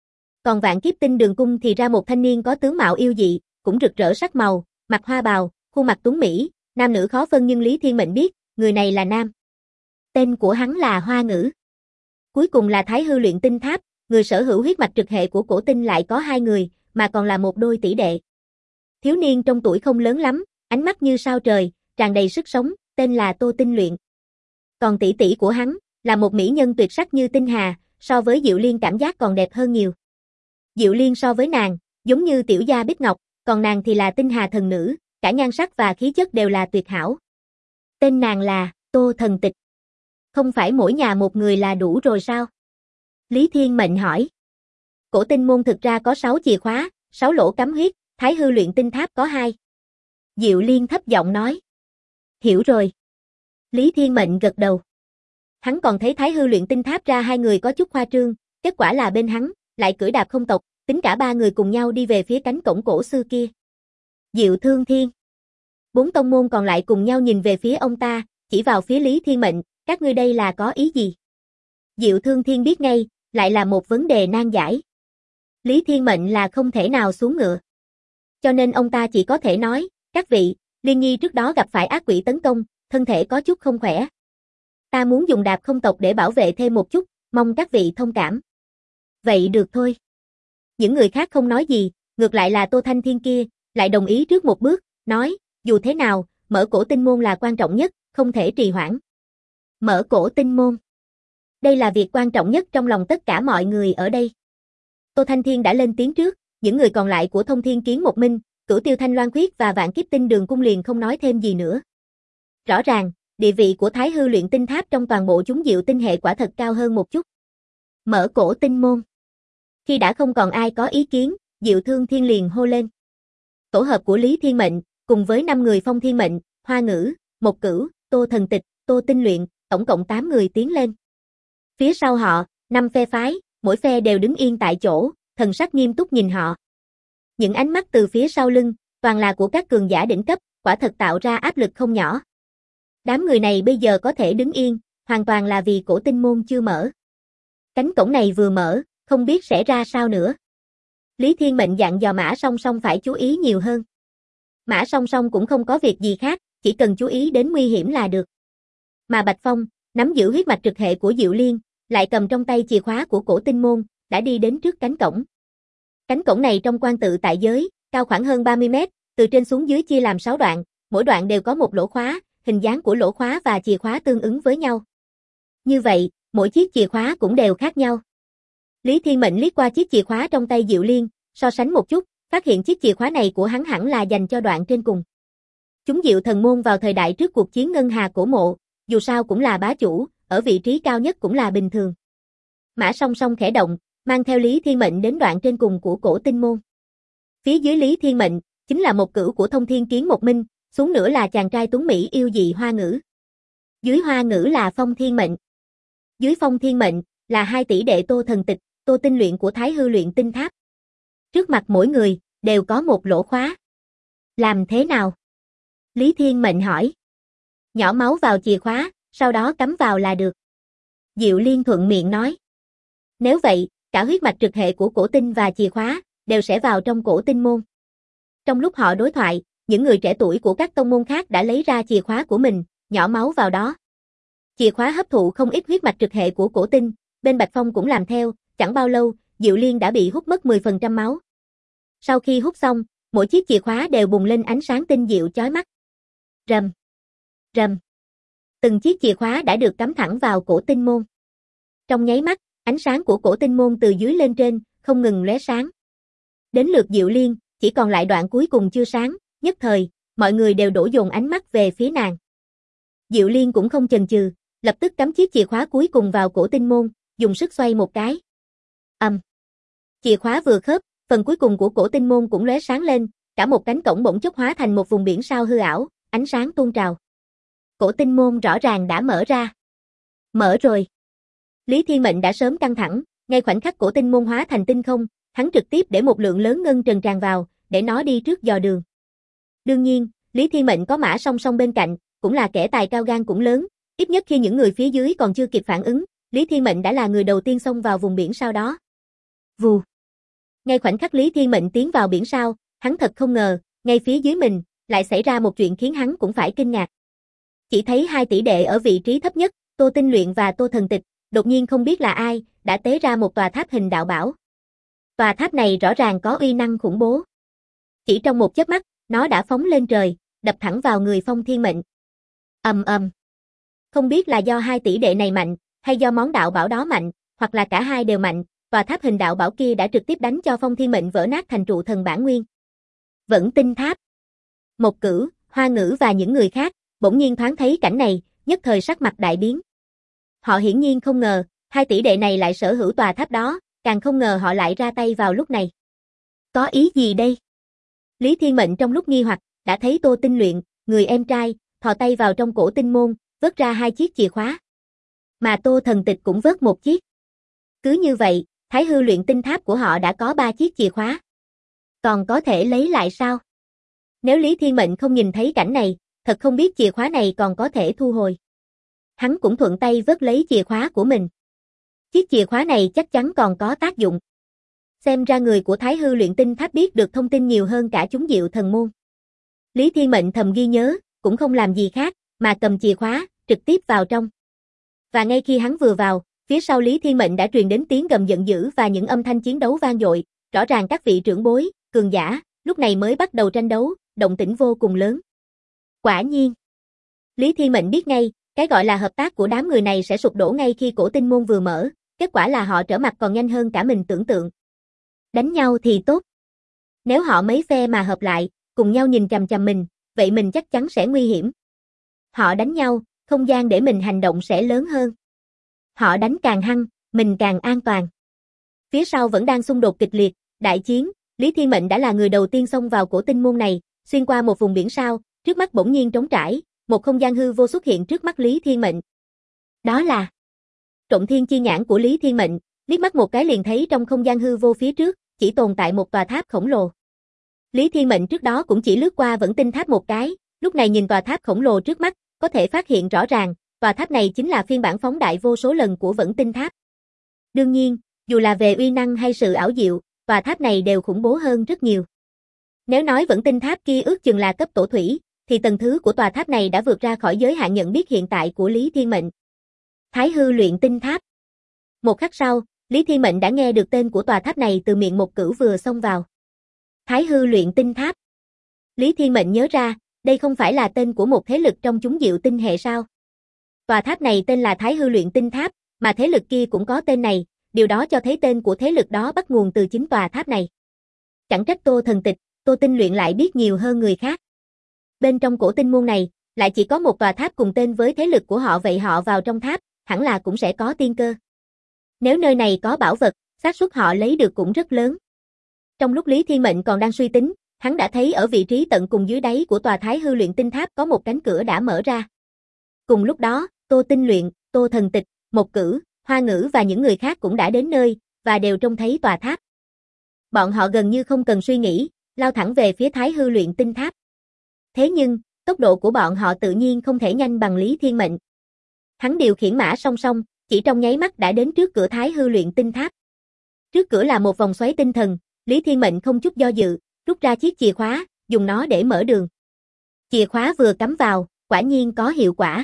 Speaker 1: Còn Vạn Kiếp Tinh Đường Cung thì ra một thanh niên có tướng mạo yêu dị, cũng rực rỡ sắc màu, mặc hoa bào, khuôn mặt tuấn mỹ, nam nữ khó phân nhưng Lý Thiên Mệnh biết, người này là nam. Tên của hắn là Hoa Ngữ. Cuối cùng là Thái Hư Luyện Tinh Tháp, người sở hữu huyết mạch trực hệ của cổ tinh lại có 2 người, mà còn là một đôi tỷ đệ. Thiếu niên trong tuổi không lớn lắm, ánh mắt như sao trời, tràn đầy sức sống, tên là Tô Tinh Luyện. Còn tỷ tỷ của hắn, là một mỹ nhân tuyệt sắc như tinh hà, so với Diệu Liên cảm giác còn đẹp hơn nhiều. Diệu Liên so với nàng, giống như tiểu gia bích ngọc, còn nàng thì là tinh hà thần nữ, cả nhan sắc và khí chất đều là tuyệt hảo. Tên nàng là Tô Thần Tịch. Không phải mỗi nhà một người là đủ rồi sao? Lý Thiên Mệnh hỏi. Cổ tinh môn thực ra có 6 chìa khóa, 6 lỗ cắm huyết, Thái Hư luyện tinh tháp có 2. Diệu Liên thấp giọng nói. Hiểu rồi. Lý Thiên Mệnh gật đầu. Hắn còn thấy Thái Hư luyện tinh tháp ra 2 người có chút khoa trương, kết quả là bên hắn, lại cưỡi đạp không tộc, tính cả 3 người cùng nhau đi về phía cánh cổng cổ xưa kia. Diệu Thương Thiên. 4 tông môn còn lại cùng nhau nhìn về phía ông ta, chỉ vào phía Lý Thiên Mệnh, các ngươi đây là có ý gì? Diệu Thương Thiên biết ngay, lại là một vấn đề nan giải. Lý Thiên Mệnh là không thể nào xuống ngựa. Cho nên ông ta chỉ có thể nói, các vị, Liên Nhi trước đó gặp phải ác quỷ tấn công, thân thể có chút không khỏe. Ta muốn dùng đạp không tộc để bảo vệ thêm một chút, mong các vị thông cảm. Vậy được thôi. Những người khác không nói gì, ngược lại là Tô Thanh Thiên kia, lại đồng ý trước một bước, nói, dù thế nào, mở cổ tinh môn là quan trọng nhất, không thể trì hoãn. Mở cổ tinh môn. Đây là việc quan trọng nhất trong lòng tất cả mọi người ở đây. Tô Thanh Thiên đã lên tiếng trước, những người còn lại của Thông Thiên Kiến Một Minh, Cửu Tiêu Thanh Loan Khuyết và Vạn Kiếp Tinh Đường Cung liền không nói thêm gì nữa. Rõ ràng, địa vị của Thái Hư luyện tinh tháp trong toàn bộ chúng Diệu tinh hệ quả thật cao hơn một chút. Mở cổ tinh môn. Khi đã không còn ai có ý kiến, Diệu Thương Thiên liền hô lên. Tổ hợp của Lý Thiên Mệnh, cùng với 5 người Phong Thiên Mệnh, Hoa Ngữ, Mộc Cửu, Tô Thần Tịch, Tô Tinh Luyện, tổng cộng 8 người tiến lên. Phía sau họ, 5 phe phái, mỗi phe đều đứng yên tại chỗ, thần sắc nghiêm túc nhìn họ. Những ánh mắt từ phía sau lưng, toàn là của các cường giả đỉnh cấp, quả thật tạo ra áp lực không nhỏ. Đám người này bây giờ có thể đứng yên, hoàn toàn là vì cổ tinh môn chưa mở. Cánh cổng này vừa mở, không biết sẽ ra sao nữa. Lý Thiên Mệnh dặn dò Mã Song Song phải chú ý nhiều hơn. Mã Song Song cũng không có việc gì khác, chỉ cần chú ý đến nguy hiểm là được. Mà Bạch Phong, nắm giữ huyết mạch trực hệ của Diệu Liên, lại cầm trong tay chìa khóa của cổ tinh môn, đã đi đến trước cánh cổng. Cánh cổng này trong quan tự tại giới, cao khoảng hơn 30 mét, từ trên xuống dưới chia làm 6 đoạn, mỗi đoạn đều có một lỗ khóa, hình dáng của lỗ khóa và chìa khóa tương ứng với nhau. Như vậy, mỗi chiếc chìa khóa cũng đều khác nhau. Lý Thiên Mệnh liếc qua chiếc chìa khóa trong tay Diệu Liên, so sánh một chút, phát hiện chiếc chìa khóa này của hắn hẳn là dành cho đoạn trên cùng. Chúng Diệu thần môn vào thời đại trước cuộc chiến Ngân Hà cổ mộ, dù sao cũng là bá chủ, ở vị trí cao nhất cũng là bình thường. Mã Song Song khẽ động, mang theo Lý Thiên Mệnh đến đoạn trên cùng của cổ tinh môn. Phía dưới Lý Thiên Mệnh, chính là Mộc Cửu của Thông Thiên Kiến Một Minh, xuống nữa là chàng trai tuấn Mỹ yêu dị Hoa Ngữ. Dưới Hoa Ngữ là Phong Thiên Mệnh. Dưới Phong Thiên Mệnh, là 2 tỷ đệ Tô Thần Tịch, Tô Tinh Luyện của Thái Hư luyện tinh tháp. Trước mặt mỗi người, đều có một lỗ khóa. Làm thế nào? Lý Thiên Mệnh hỏi. Nhỏ máu vào chìa khóa, sau đó cắm vào là được. Diệu Liên thuận miệng nói. Nếu vậy, cả huyết mạch trực hệ của cổ tinh và chìa khóa, đều sẽ vào trong cổ tinh môn. Trong lúc họ đối thoại, những người trẻ tuổi của các tông môn khác đã lấy ra chìa khóa của mình, nhỏ máu vào đó. Chìa khóa hấp thụ không ít huyết mạch trực hệ của cổ tinh, bên Bạch Phong cũng làm theo, chẳng bao lâu, Diệu Liên đã bị hút mất 10% máu. Sau khi hút xong, mỗi chiếc chìa khóa đều bùng lên ánh sáng tinh diệu chói mắt. Rầm, rầm. Từng chiếc chìa khóa đã được cắm thẳng vào cổ tinh môn. Trong nháy mắt, ánh sáng của cổ tinh môn từ dưới lên trên, không ngừng lóe sáng. Đến lượt Diệu Liên, chỉ còn lại đoạn cuối cùng chưa sáng, nhất thời, mọi người đều đổ dồn ánh mắt về phía nàng. Diệu Liên cũng không chần chừ, lập tức cắm chiếc chìa khóa cuối cùng vào cổ tinh môn, dùng sức xoay một cái. Chìa khóa vừa khớp, phần cuối cùng của cổ tinh môn cũng lóe sáng lên, cả một cánh cổng bỗng chốc hóa thành một vùng biển sao hư ảo, ánh sáng tuôn trào. Cổ tinh môn rõ ràng đã mở ra. Mở rồi. Lý Thiên Mệnh đã sớm căng thẳng, ngay khoảnh khắc cổ tinh môn hóa thành tinh không, hắn trực tiếp để một lượng lớn ngân trần tràn vào, để nó đi trước dò đường. Đương nhiên, Lý Thiên Mệnh có Mã Song Song bên cạnh, cũng là kẻ tài cao gan cũng lớn, ít nhất khi những người phía dưới còn chưa kịp phản ứng, Lý Thiên Mệnh đã là người đầu tiên xông vào vùng biển sao đó. Vù. Ngay khoảnh khắc Lý Thiên Mệnh tiến vào biển sao, hắn thật không ngờ, ngay phía dưới mình, lại xảy ra một chuyện khiến hắn cũng phải kinh ngạc. Chỉ thấy 2 tỷ đệ ở vị trí thấp nhất, Tô Tinh Luyện và Tô Thần Tịch, đột nhiên không biết là ai, đã tế ra một tòa tháp hình đạo bảo. Tòa tháp này rõ ràng có uy năng khủng bố. Chỉ trong một chớp mắt, nó đã phóng lên trời, đập thẳng vào người Phong Thiên Mệnh. Ầm ầm. Không biết là do hai tỷ đệ này mạnh, hay do món đạo bảo đó mạnh, hoặc là cả hai đều mạnh, tòa tháp hình đạo bảo kia đã trực tiếp đánh cho Phong Thiên Mệnh vỡ nát thành trụ thần bản nguyên. Vẫn Tinh Tháp. Mộc Cửu, Hoa Ngữ và những người khác, bỗng nhiên thoáng thấy cảnh này, nhất thời sắc mặt đại biến. Họ hiển nhiên không ngờ, hai tỷ đệ này lại sở hữu tòa tháp đó, càng không ngờ họ lại ra tay vào lúc này. Có ý gì đây? Lý Thiên Mệnh trong lúc nghi hoặc, đã thấy Tô Tinh Luyện, người em trai, thò tay vào trong cổ tinh môn, vớt ra 2 chiếc chìa khóa. Mà Tô Thần Tịch cũng vớt 1 chiếc. Cứ như vậy, Thái Hư Luyện Tinh Tháp của họ đã có 3 chiếc chìa khóa. Còn có thể lấy lại sao? Nếu Lý Thiên Mệnh không nhìn thấy cảnh này, thật không biết chìa khóa này còn có thể thu hồi. Hắn cũng thuận tay vớt lấy chìa khóa của mình. Chiếc chìa khóa này chắc chắn còn có tác dụng. Xem ra người của Thái Hư Luyện Tinh Tháp biết được thông tin nhiều hơn cả chúng Diệu Thần Môn. Lý Thiên Mệnh thầm ghi nhớ, cũng không làm gì khác, mà cầm chìa khóa, trực tiếp vào trong. Và ngay khi hắn vừa vào, phía sau Lý Thiên Mệnh đã truyền đến tiếng gầm giận dữ và những âm thanh chiến đấu vang dội, rõ ràng các vị trưởng bối, cường giả, lúc này mới bắt đầu tranh đấu, động tĩnh vô cùng lớn. Quả nhiên, Lý Thiên Mệnh biết ngay, cái gọi là hợp tác của đám người này sẽ sụp đổ ngay khi cổ tinh môn vừa mở, kết quả là họ trở mặt còn nhanh hơn cả mình tưởng tượng. Đánh nhau thì tốt. Nếu họ mấy phe mà hợp lại, cùng nhau nhìn chằm chằm mình, vậy mình chắc chắn sẽ nguy hiểm. Họ đánh nhau, không gian để mình hành động sẽ lớn hơn. Họ đánh càng hăng, mình càng an toàn. Phía sau vẫn đang xung đột kịch liệt, đại chiến, Lý Thiên Mệnh đã là người đầu tiên xông vào cổ tinh môn này, xuyên qua một vùng biển sao, trước mắt bỗng nhiên trống trải, một không gian hư vô xuất hiện trước mắt Lý Thiên Mệnh. Đó là Trộm Thiên Chi Nhãn của Lý Thiên Mệnh, liếc mắt một cái liền thấy trong không gian hư vô phía trước, chỉ tồn tại một tòa tháp khổng lồ. Lý Thiên Mệnh trước đó cũng chỉ lướt qua Vẫn Tinh Tháp một cái, lúc này nhìn tòa tháp khổng lồ trước mắt, có thể phát hiện rõ ràng, tòa tháp này chính là phiên bản phóng đại vô số lần của Vẫn Tinh Tháp. Đương nhiên, dù là về uy năng hay sự ảo diệu, tòa tháp này đều khủng bố hơn rất nhiều. Nếu nói Vẫn Tinh Tháp kia ước chừng là cấp tổ thủy, thì tầng thứ của tòa tháp này đã vượt ra khỏi giới hạn nhận biết hiện tại của Lý Thiên Mệnh. Thái Hư Luyện Tinh Tháp. Một khắc sau, Lý Thiên Mệnh đã nghe được tên của tòa tháp này từ miệng Mộc Cửu vừa xông vào. Thái Hư Luyện Tinh Tháp. Lý Thiên Mệnh nhớ ra, đây không phải là tên của một thế lực trong chúng Diệu Tinh hệ sao? Tòa tháp này tên là Thái Hư Luyện Tinh Tháp, mà thế lực kia cũng có tên này, điều đó cho thấy tên của thế lực đó bắt nguồn từ chính tòa tháp này. Chẳng trách Tô Thần Tịch, Tô Tinh Luyện lại biết nhiều hơn người khác. Bên trong cổ tinh môn này, lại chỉ có một tòa tháp cùng tên với thế lực của họ, vậy họ vào trong tháp, hẳn là cũng sẽ có tiên cơ. Nếu nơi này có bảo vật, xác suất họ lấy được cũng rất lớn. Trong lúc Lý Thiên Mệnh còn đang suy tính, hắn đã thấy ở vị trí tận cùng dưới đáy của tòa Thái Hư Luyện Tinh Tháp có một cánh cửa đã mở ra. Cùng lúc đó, Tô Tinh Luyện, Tô Thần Tịch, Mộc Cửu, Hoa Ngữ và những người khác cũng đã đến nơi, và đều trông thấy tòa tháp. Bọn họ gần như không cần suy nghĩ, lao thẳng về phía Thái Hư Luyện Tinh Tháp. Thế nhưng, tốc độ của bọn họ tự nhiên không thể nhanh bằng Lý Thiên Mệnh. Hắn điều khiển mã song song, chỉ trong nháy mắt đã đến trước cửa Thái Hư Luyện Tinh Tháp. Trước cửa là một vòng xoáy tinh thần, Lý Thiên Mệnh không chút do dự, rút ra chiếc chìa khóa, dùng nó để mở đường. Chìa khóa vừa cắm vào, quả nhiên có hiệu quả.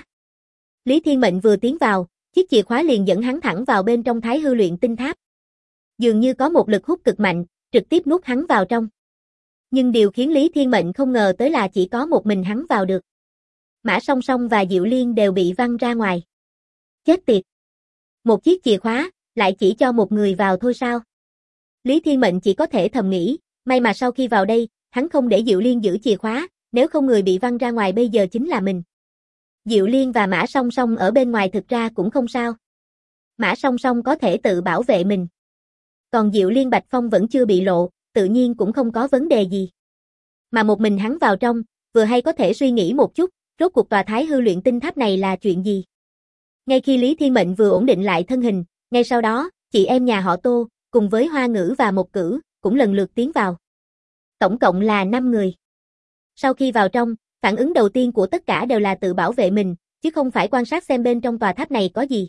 Speaker 1: Lý Thiên Mệnh vừa tiến vào, chiếc chìa khóa liền dẫn hắn thẳng vào bên trong Thái Hư Luyện Tinh Tháp. Dường như có một lực hút cực mạnh, trực tiếp nuốt hắn vào trong. Nhưng điều khiến Lý Thiên Mệnh không ngờ tới là chỉ có một mình hắn vào được. Mã Song Song và Diệu Liên đều bị văng ra ngoài. Chết tiệt! Một chiếc chìa khóa, lại chỉ cho một người vào thôi sao? Lý Thiên Mệnh chỉ có thể thầm nghĩ, may mà sau khi vào đây, hắn không để Diệu Liên giữ chìa khóa, nếu không người bị văng ra ngoài bây giờ chính là mình. Diệu Liên và Mã Song Song ở bên ngoài thực ra cũng không sao. Mã Song Song có thể tự bảo vệ mình. Còn Diệu Liên Bạch Phong vẫn chưa bị lộ, tự nhiên cũng không có vấn đề gì. Mà một mình hắn vào trong, vừa hay có thể suy nghĩ một chút, rốt cuộc tòa Thái Hư Luyện Tinh Tháp này là chuyện gì. Ngay khi Lý Thiên Mệnh vừa ổn định lại thân hình, ngay sau đó, chị em nhà họ Tô, cùng với Hoa Ngữ và Mộc Cửu, cũng lần lượt tiến vào. Tổng cộng là 5 người. Sau khi vào trong, phản ứng đầu tiên của tất cả đều là tự bảo vệ mình, chứ không phải quan sát xem bên trong tòa tháp này có gì.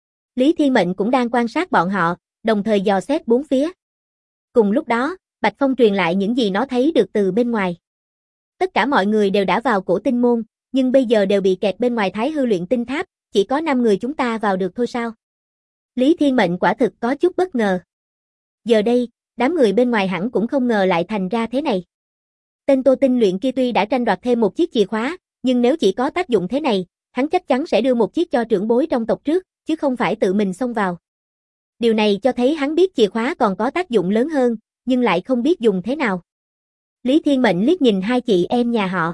Speaker 1: Lý Thiên Mệnh cũng đang quan sát bọn họ, đồng thời dò xét bốn phía. Cùng lúc đó, Bạch Phong truyền lại những gì nó thấy được từ bên ngoài. Tất cả mọi người đều đã vào cổ tinh môn, nhưng bây giờ đều bị kẹt bên ngoài Thái Hư Luyện Tinh Tháp, chỉ có 5 người chúng ta vào được thôi sao? Lý Thiên Mệnh quả thực có chút bất ngờ. Giờ đây, đám người bên ngoài hẳn cũng không ngờ lại thành ra thế này. Tên Tô Tinh Luyện kia tuy đã tranh đoạt thêm một chiếc chìa khóa, nhưng nếu chỉ có tác dụng thế này, hắn chắc chắn sẽ đưa một chiếc cho trưởng bối trong tộc trước, chứ không phải tự mình xông vào. Điều này cho thấy hắn biết chìa khóa còn có tác dụng lớn hơn, nhưng lại không biết dùng thế nào. Lý Thiên Mệnh liếc nhìn hai chị em nhà họ.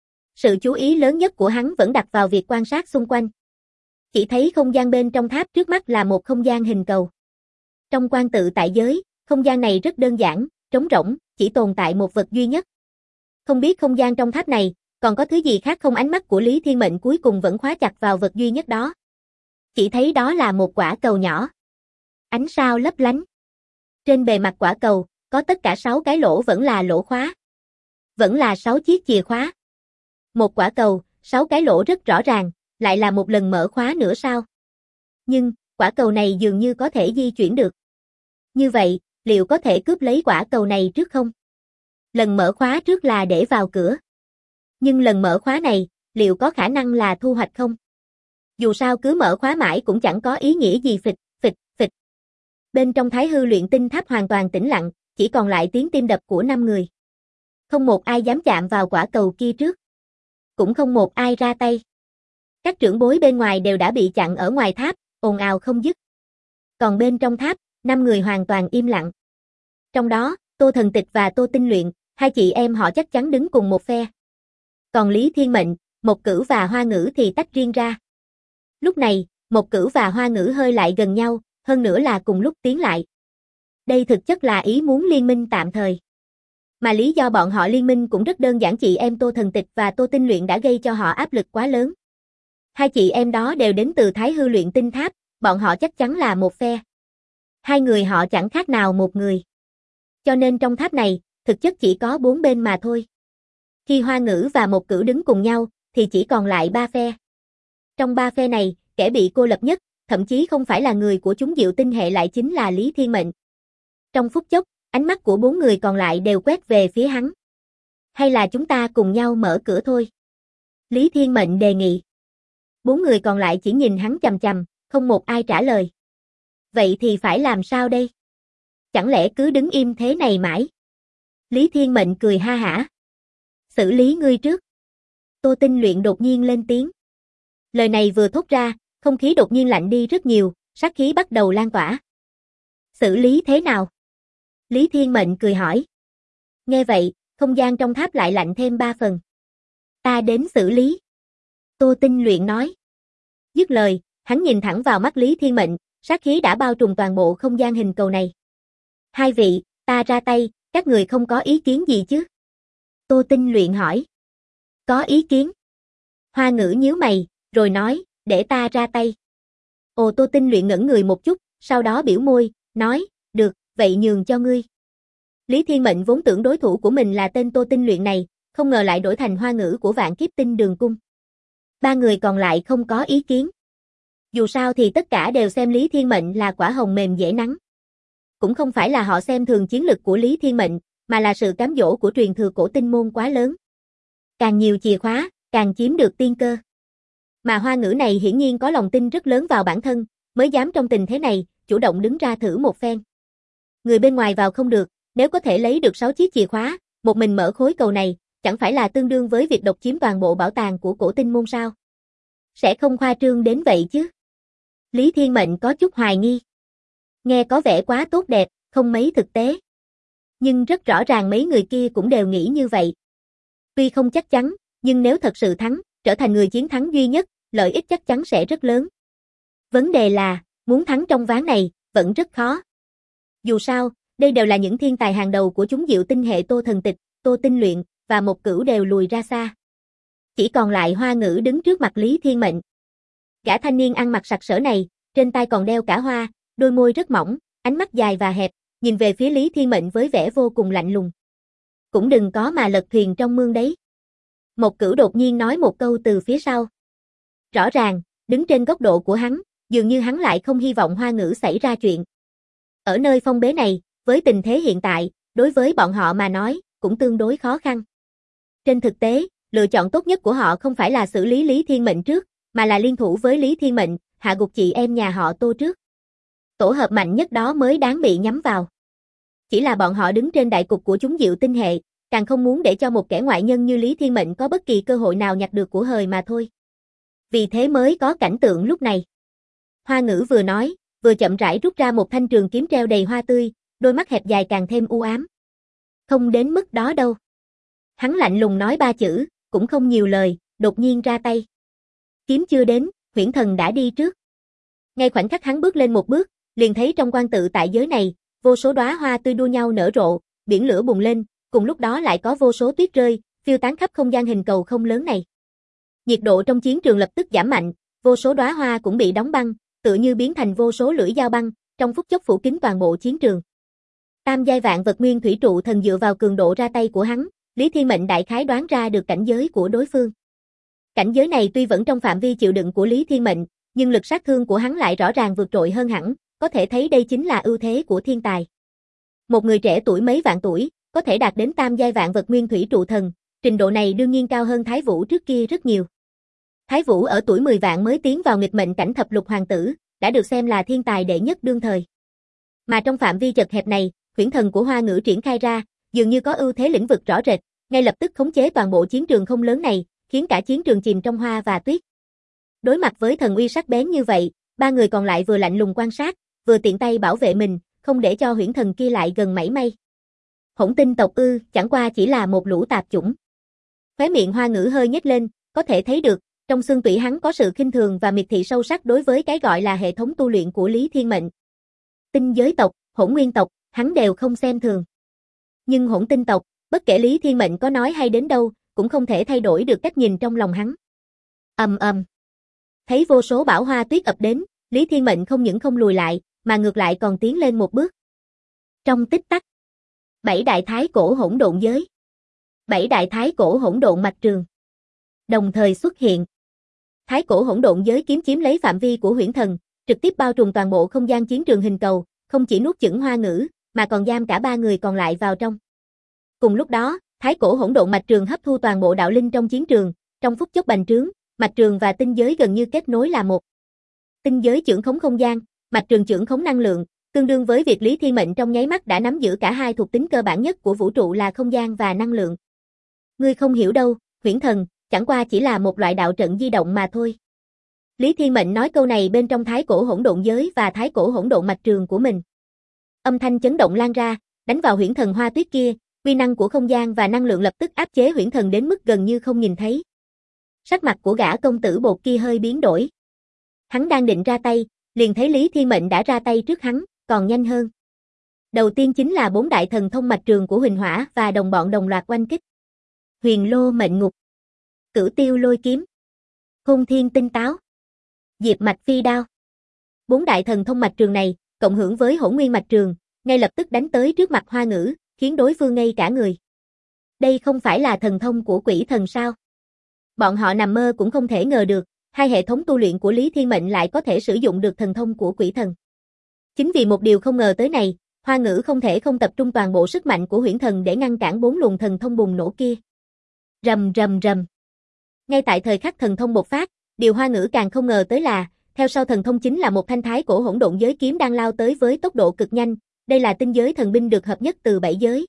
Speaker 1: Sự chú ý lớn nhất của hắn vẫn đặt vào việc quan sát xung quanh. Chỉ thấy không gian bên trong tháp trước mắt là một không gian hình cầu. Trong quan tự tại giới, không gian này rất đơn giản, trống rỗng, chỉ tồn tại một vật duy nhất. Không biết không gian trong tháp này còn có thứ gì khác không, ánh mắt của Lý Thiên Mệnh cuối cùng vẫn khóa chặt vào vật duy nhất đó. Chỉ thấy đó là một quả cầu nhỏ. Ánh sao lấp lánh. Trên bề mặt quả cầu, có tất cả 6 cái lỗ vẫn là lỗ khóa. Vẫn là 6 chiếc chìa khóa. Một quả cầu, 6 cái lỗ rất rõ ràng, lại là một lần mở khóa nữa sao? Nhưng, quả cầu này dường như có thể di chuyển được. Như vậy, liệu có thể cướp lấy quả cầu này trước không? Lần mở khóa trước là để vào cửa. Nhưng lần mở khóa này, liệu có khả năng là thu hoạch không? Dù sao cứ mở khóa mãi cũng chẳng có ý nghĩa gì. Phịch, phịch, phịch. Bên trong Thái Hư Luyện Tinh Tháp hoàn toàn tĩnh lặng, chỉ còn lại tiếng tim đập của 5 người. Không một ai dám chạm vào quả cầu kia trước. Cũng không một ai ra tay. Các trưởng bối bên ngoài đều đã bị chặn ở ngoài tháp, ồn ào không dứt. Còn bên trong tháp, 5 người hoàn toàn im lặng. Trong đó, Tô Thần Tịch và Tô Tinh Luyện, hai chị em họ chắc chắn đứng cùng một phe. Còn Lý Thiên Mệnh, Mộc Cửu và Hoa Ngữ thì tách riêng ra. Lúc này, Mộc Cửu và Hoa Ngữ hơi lại gần nhau, hơn nữa là cùng lúc tiến lại. Đây thực chất là ý muốn liên minh tạm thời. Mà lý do bọn họ liên minh cũng rất đơn giản, chị em Tô Thần Tịch và Tô Tinh Luyện đã gây cho họ áp lực quá lớn. Hai chị em đó đều đến từ Thái Hư Luyện Tinh Tháp, bọn họ chắc chắn là một phe. Hai người họ chẳng khác nào một người. Cho nên trong tháp này, thực chất chỉ có 4 bên mà thôi. Khi Hoa Ngữ và Mộc Cửu đứng cùng nhau, thì chỉ còn lại 3 phe. Trong 3 phe này, kẻ bị cô lập nhất, thậm chí không phải là người của chúng Diệu Tinh hệ lại chính là Lý Thiên Mệnh. Trong phút chốc, ánh mắt của 4 người còn lại đều quét về phía hắn. Hay là chúng ta cùng nhau mở cửa thôi? Lý Thiên Mệnh đề nghị. 4 người còn lại chỉ nhìn hắn chằm chằm, không một ai trả lời. Vậy thì phải làm sao đây? Chẳng lẽ cứ đứng im thế này mãi? Lý Thiên Mệnh cười ha hả. Xử lý ngươi trước. Tô Tinh Luyện đột nhiên lên tiếng. Lời này vừa thốt ra, không khí đột nhiên lạnh đi rất nhiều, sát khí bắt đầu lan tỏa. Xử lý thế nào? Lý Thiên Mệnh cười hỏi. Nghe vậy, không gian trong tháp lại lạnh thêm 3 phần. Ta đến xử lý. Tô Tinh Luyện nói. Dứt lời, hắn nhìn thẳng vào mắt Lý Thiên Mệnh, sát khí đã bao trùm toàn bộ không gian hình cầu này. Hai vị, ta ra tay, các người không có ý kiến gì chứ? Tô Tinh Luyện hỏi. Có ý kiến. Hoa Ngữ nhíu mày, rồi nói, để ta ra tay. Ồ, Tô Tinh Luyện ngẩn người một chút, sau đó biểu môi, nói, được, vậy nhường cho ngươi. Lý Thiên Mệnh vốn tưởng đối thủ của mình là tên Tô Tinh Luyện này, không ngờ lại đổi thành Hoa Ngữ của Vạn Kiếp Tinh Đường Cung. 3 người còn lại không có ý kiến. Dù sao thì tất cả đều xem Lý Thiên Mệnh là quả hồng mềm dễ nắng. Cũng không phải là họ xem thường chiến lực của Lý Thiên Mệnh, mà là sự cám dỗ của truyền thừa cổ tinh môn quá lớn. Càng nhiều chìa khóa, càng chiếm được tiên cơ. Mà Hoa Ngữ này hiển nhiên có lòng tin rất lớn vào bản thân, mới dám trong tình thế này, chủ động đứng ra thử một phen. Người bên ngoài vào không được, nếu có thể lấy được 6 chiếc chìa khóa, một mình mở khối cầu này, chẳng phải là tương đương với việc độc chiếm toàn bộ bảo tàng của cổ tinh môn sao? Sẽ không khoa trương đến vậy chứ? Lý Thiên Mệnh có chút hoài nghi. Nghe có vẻ quá tốt đẹp, không mấy thực tế. Nhưng rất rõ ràng mấy người kia cũng đều nghĩ như vậy. Tuy không chắc chắn, nhưng nếu thật sự thắng, trở thành người chiến thắng duy nhất, lợi ích chắc chắn sẽ rất lớn. Vấn đề là, muốn thắng trong ván này, vẫn rất khó. Dù sao, đây đều là những thiên tài hàng đầu của chúng Diệu Tinh hệ Tô Thần Tịch, Tô Tinh Luyện, và Mộc Cửu đều lùi ra xa. Chỉ còn lại Hoa Ngữ đứng trước mặt Lý Thiên Mệnh. Gã thanh niên ăn mặc sặc sỡ này, trên tay còn đeo cả hoa, đôi môi rất mỏng, ánh mắt dài và hẹp, nhìn về phía Lý Thiên Mệnh với vẻ vô cùng lạnh lùng. Cũng đừng có mà lật thuyền trong mương đấy. Mộc Cửu đột nhiên nói một câu từ phía sau. Rõ ràng, đứng trên góc độ của hắn, dường như hắn lại không hy vọng Hoa Ngữ xảy ra chuyện. Ở nơi phong bế này, với tình thế hiện tại, đối với bọn họ mà nói, cũng tương đối khó khăn. Trên thực tế, lựa chọn tốt nhất của họ không phải là xử lý Lý Thiên Mệnh trước, mà là liên thủ với Lý Thiên Mệnh, hạ gục chị em nhà họ Tô trước. Tổ hợp mạnh nhất đó mới đáng bị nhắm vào. Chỉ là bọn họ đứng trên đại cục của chúng Diệu Tinh hệ, càng không muốn để cho một kẻ ngoại nhân như Lý Thiên Mệnh có bất kỳ cơ hội nào nhặt được của hời mà thôi. Vì thế mới có cảnh tượng lúc này. Hoa Ngữ vừa nói, vừa chậm rãi rút ra một thanh trường kiếm treo đầy hoa tươi, đôi mắt hẹp dài càng thêm u ám. Không đến mức đó đâu. Hắn lạnh lùng nói ba chữ, cũng không nhiều lời, đột nhiên ra tay. Kiếm chưa đến, Huyễn Thần đã đi trước. Ngay khoảnh khắc hắn bước lên một bước, liền thấy trong quan tự tại giới này, vô số đóa hoa tươi đua nhau nở rộ, biển lửa bùng lên, cùng lúc đó lại có vô số tuyết rơi, phiêu tán khắp không gian hình cầu không lớn này. Nhiệt độ trong chiến trường lập tức giảm mạnh, vô số đóa hoa cũng bị đóng băng, tựa như biến thành vô số lưỡi dao băng, trong phút chốc phủ kín toàn bộ chiến trường. Tam giai vạn vật nguyên thủy trụ thần dựa vào cường độ ra tay của hắn, Lý Thiên Mệnh đại khái đoán ra được cảnh giới của đối phương. Cảnh giới này tuy vẫn trong phạm vi chịu đựng của Lý Thiên Mệnh, nhưng lực sát thương của hắn lại rõ ràng vượt trội hơn hẳn, có thể thấy đây chính là ưu thế của thiên tài. Một người trẻ tuổi mấy vạn tuổi, có thể đạt đến tam giai vạn vật nguyên thủy trụ thần, trình độ này đương nhiên cao hơn Thái Vũ trước kia rất nhiều. Thái Vũ ở tuổi 10 vạn mới tiến vào nghịch mệnh cảnh thập lục hoàng tử, đã được xem là thiên tài đệ nhất đương thời. Mà trong phạm vi chật hẹp này, Huyễn Thần của Hoa Ngữ triển khai ra, dường như có ưu thế lĩnh vực rõ rệt, ngay lập tức khống chế toàn bộ chiến trường không lớn này, khiến cả chiến trường chìm trong hoa và tuyết. Đối mặt với thần uy sắc bén như vậy, ba người còn lại vừa lạnh lùng quan sát, vừa tiện tay bảo vệ mình, không để cho Huyễn Thần kia lại gần mảy may. Hỗn tinh tộc ư, chẳng qua chỉ là một lũ tạp chủng. Khóe miệng Hoa Ngữ hơi nhếch lên, có thể thấy được, trong xương tủy hắn có sự khinh thường và miệt thị sâu sắc đối với cái gọi là hệ thống tu luyện của Lý Thiên Mệnh. Tinh giới tộc, Hỗn Nguyên tộc, hắn đều không xem thường. Nhưng Hỗn Tinh tộc, bất kể Lý Thiên Mệnh có nói hay đến đâu, cũng không thể thay đổi được cách nhìn trong lòng hắn. Thấy vô số bão hoa tuyết ập đến, Lý Thiên Mệnh không những không lùi lại, mà ngược lại còn tiến lên một bước. Trong tích tắc, 7 đại thái cổ hỗn độn giới, 7 đại thái cổ hỗn độn mạch trường đồng thời xuất hiện. Thái cổ hỗn độn giới kiếm chiếm lấy phạm vi của Huyễn Thần, trực tiếp bao trùm toàn bộ không gian chiến trường hình cầu, không chỉ nuốt chửng Hoa Ngữ, mà còn giam cả ba người còn lại vào trong. Cùng lúc đó, thái cổ hỗn độn mạch trường hấp thu toàn bộ đạo linh trong chiến trường, trong phút chốc bành trướng, mạch trường và tinh giới gần như kết nối là một. Tinh giới chưởng khống không gian, mạch trường chưởng khống năng lượng, tương đương với việc Lý Thiên Mệnh trong nháy mắt đã nắm giữ cả hai thuộc tính cơ bản nhất của vũ trụ là không gian và năng lượng. Ngươi không hiểu đâu, Huyễn Thần, chẳng qua chỉ là một loại đạo trận di động mà thôi. Lý Thiên Mệnh nói câu này bên trong thái cổ hỗn độn giới và thái cổ hỗn độn mạch trường của mình. Âm thanh chấn động lan ra, đánh vào Huyễn Thần hoa tuyết kia, uy năng của không gian và năng lượng lập tức áp chế Huyễn Thần đến mức gần như không nhìn thấy. Sắc mặt của gã công tử bột kia hơi biến đổi. Hắn đang định ra tay, liền thấy Lý Thiên Mệnh đã ra tay trước hắn, còn nhanh hơn. Đầu tiên chính là 4 đại thần thông mạch trường của Huỳnh Hỏa và đồng bọn đồng loạt oanh kích. Huyền Lô Mệnh Ngục, Cửu Tiêu Lôi Kiếm, Khôn Thiên Tinh Táo, Diệp Mạch Phi Đao. 4 đại thần thông mạch trường này, cộng hưởng với Hỗn Nguyên mạch trường, ngay lập tức đánh tới trước mặt Hoa Ngữ, khiến đối phương ngây cả người. Đây không phải là thần thông của quỷ thần sao? Bọn họ nằm mơ cũng không thể ngờ được, hai hệ thống tu luyện của Lý Thiên Mệnh lại có thể sử dụng được thần thông của quỷ thần. Chính vì một điều không ngờ tới này, Hoa Ngữ không thể không tập trung toàn bộ sức mạnh của Huyễn Thần để ngăn cản 4 luồng thần thông bùng nổ kia. Rầm rầm rầm. Ngay tại thời khắc thần thông bộc phát, điều Hoa Ngữ càng không ngờ tới là, theo sau thần thông chính là một thanh thái cổ hỗn độn giới kiếm đang lao tới với tốc độ cực nhanh, đây là tinh giới thần binh được hợp nhất từ 7 giới.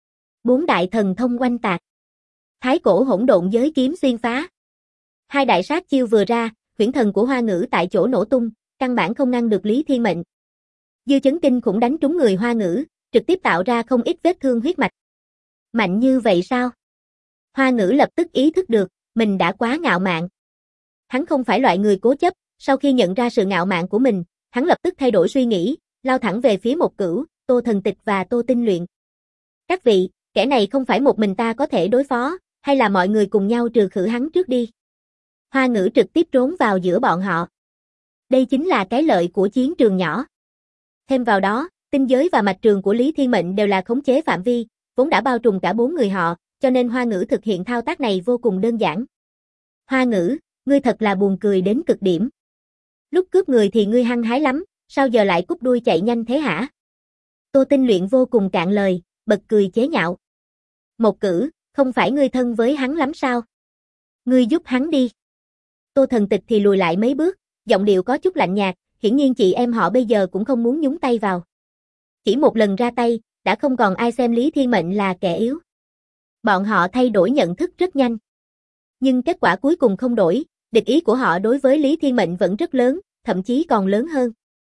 Speaker 1: 4 đại thần thông oanh tạc. Thái cổ hỗn độn giới kiếm xuyên phá. Hai đại sát chiêu vừa ra, Huyễn Thần của Hoa Ngữ tại chỗ nổ tung, căn bản không ngăn được Lý Thiên Mệnh. Dư chấn kinh khủng đánh trúng người Hoa Ngữ, trực tiếp tạo ra không ít vết thương huyết mạch. Mạnh như vậy sao? Hoa Ngữ lập tức ý thức được, mình đã quá ngạo mạn. Hắn không phải loại người cố chấp, sau khi nhận ra sự ngạo mạn của mình, hắn lập tức thay đổi suy nghĩ, lao thẳng về phía Một Cửu, Tô Thần Tịch và Tô Tinh Luyện. Các vị, kẻ này không phải một mình ta có thể đối phó, hay là mọi người cùng nhau trừ khử hắn trước đi. Hoa Ngữ trực tiếp trốn vào giữa bọn họ. Đây chính là cái lợi của chiến trường nhỏ. Thêm vào đó, tinh giới và mạch trường của Lý Thiên Mệnh đều là khống chế phạm vi, vốn đã bao trùm cả 4 người họ, cho nên Hoa Ngữ thực hiện thao tác này vô cùng đơn giản. Hoa Ngữ, ngươi thật là buồn cười đến cực điểm. Lúc cướp người thì ngươi hăng hái lắm, sao giờ lại cút đuôi chạy nhanh thế hả? Tô Tinh Luyện vô cùng cạn lời, bật cười chế nhạo. Một Cửu, không phải ngươi thân với hắn lắm sao? Ngươi giúp hắn đi. Tô Thần Tịch thì lùi lại mấy bước, giọng điệu có chút lạnh nhạt, hiển nhiên chị em họ bây giờ cũng không muốn nhúng tay vào. Chỉ một lần ra tay, đã không còn ai xem Lý Thiên Mệnh là kẻ yếu. Bọn họ thay đổi nhận thức rất nhanh. Nhưng kết quả cuối cùng không đổi, địch ý của họ đối với Lý Thiên Mệnh vẫn rất lớn, thậm chí còn lớn hơn.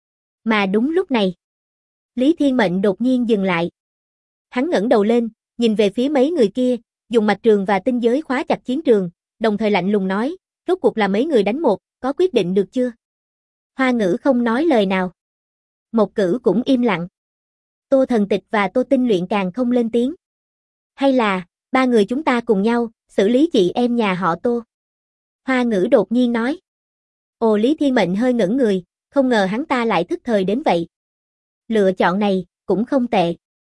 Speaker 1: Mà đúng lúc này, Lý Thiên Mệnh đột nhiên dừng lại. Hắn ngẩng đầu lên, nhìn về phía mấy người kia, dùng mạch trường và tinh giới khóa chặt chiến trường, đồng thời lạnh lùng nói, rốt cuộc là mấy người đánh một, có quyết định được chưa? Hoa Ngữ không nói lời nào. Một Cử cũng im lặng. Tô Thần Tịch và Tô Tinh Luyện càng không lên tiếng. Hay là, ba người chúng ta cùng nhau, xử lý chị em nhà họ Tô? Hoa Ngữ đột nhiên nói. Ồ, Lý Thiên Mệnh hơi ngẩn người, không ngờ hắn ta lại thức thời đến vậy. Lựa chọn này, cũng không tệ.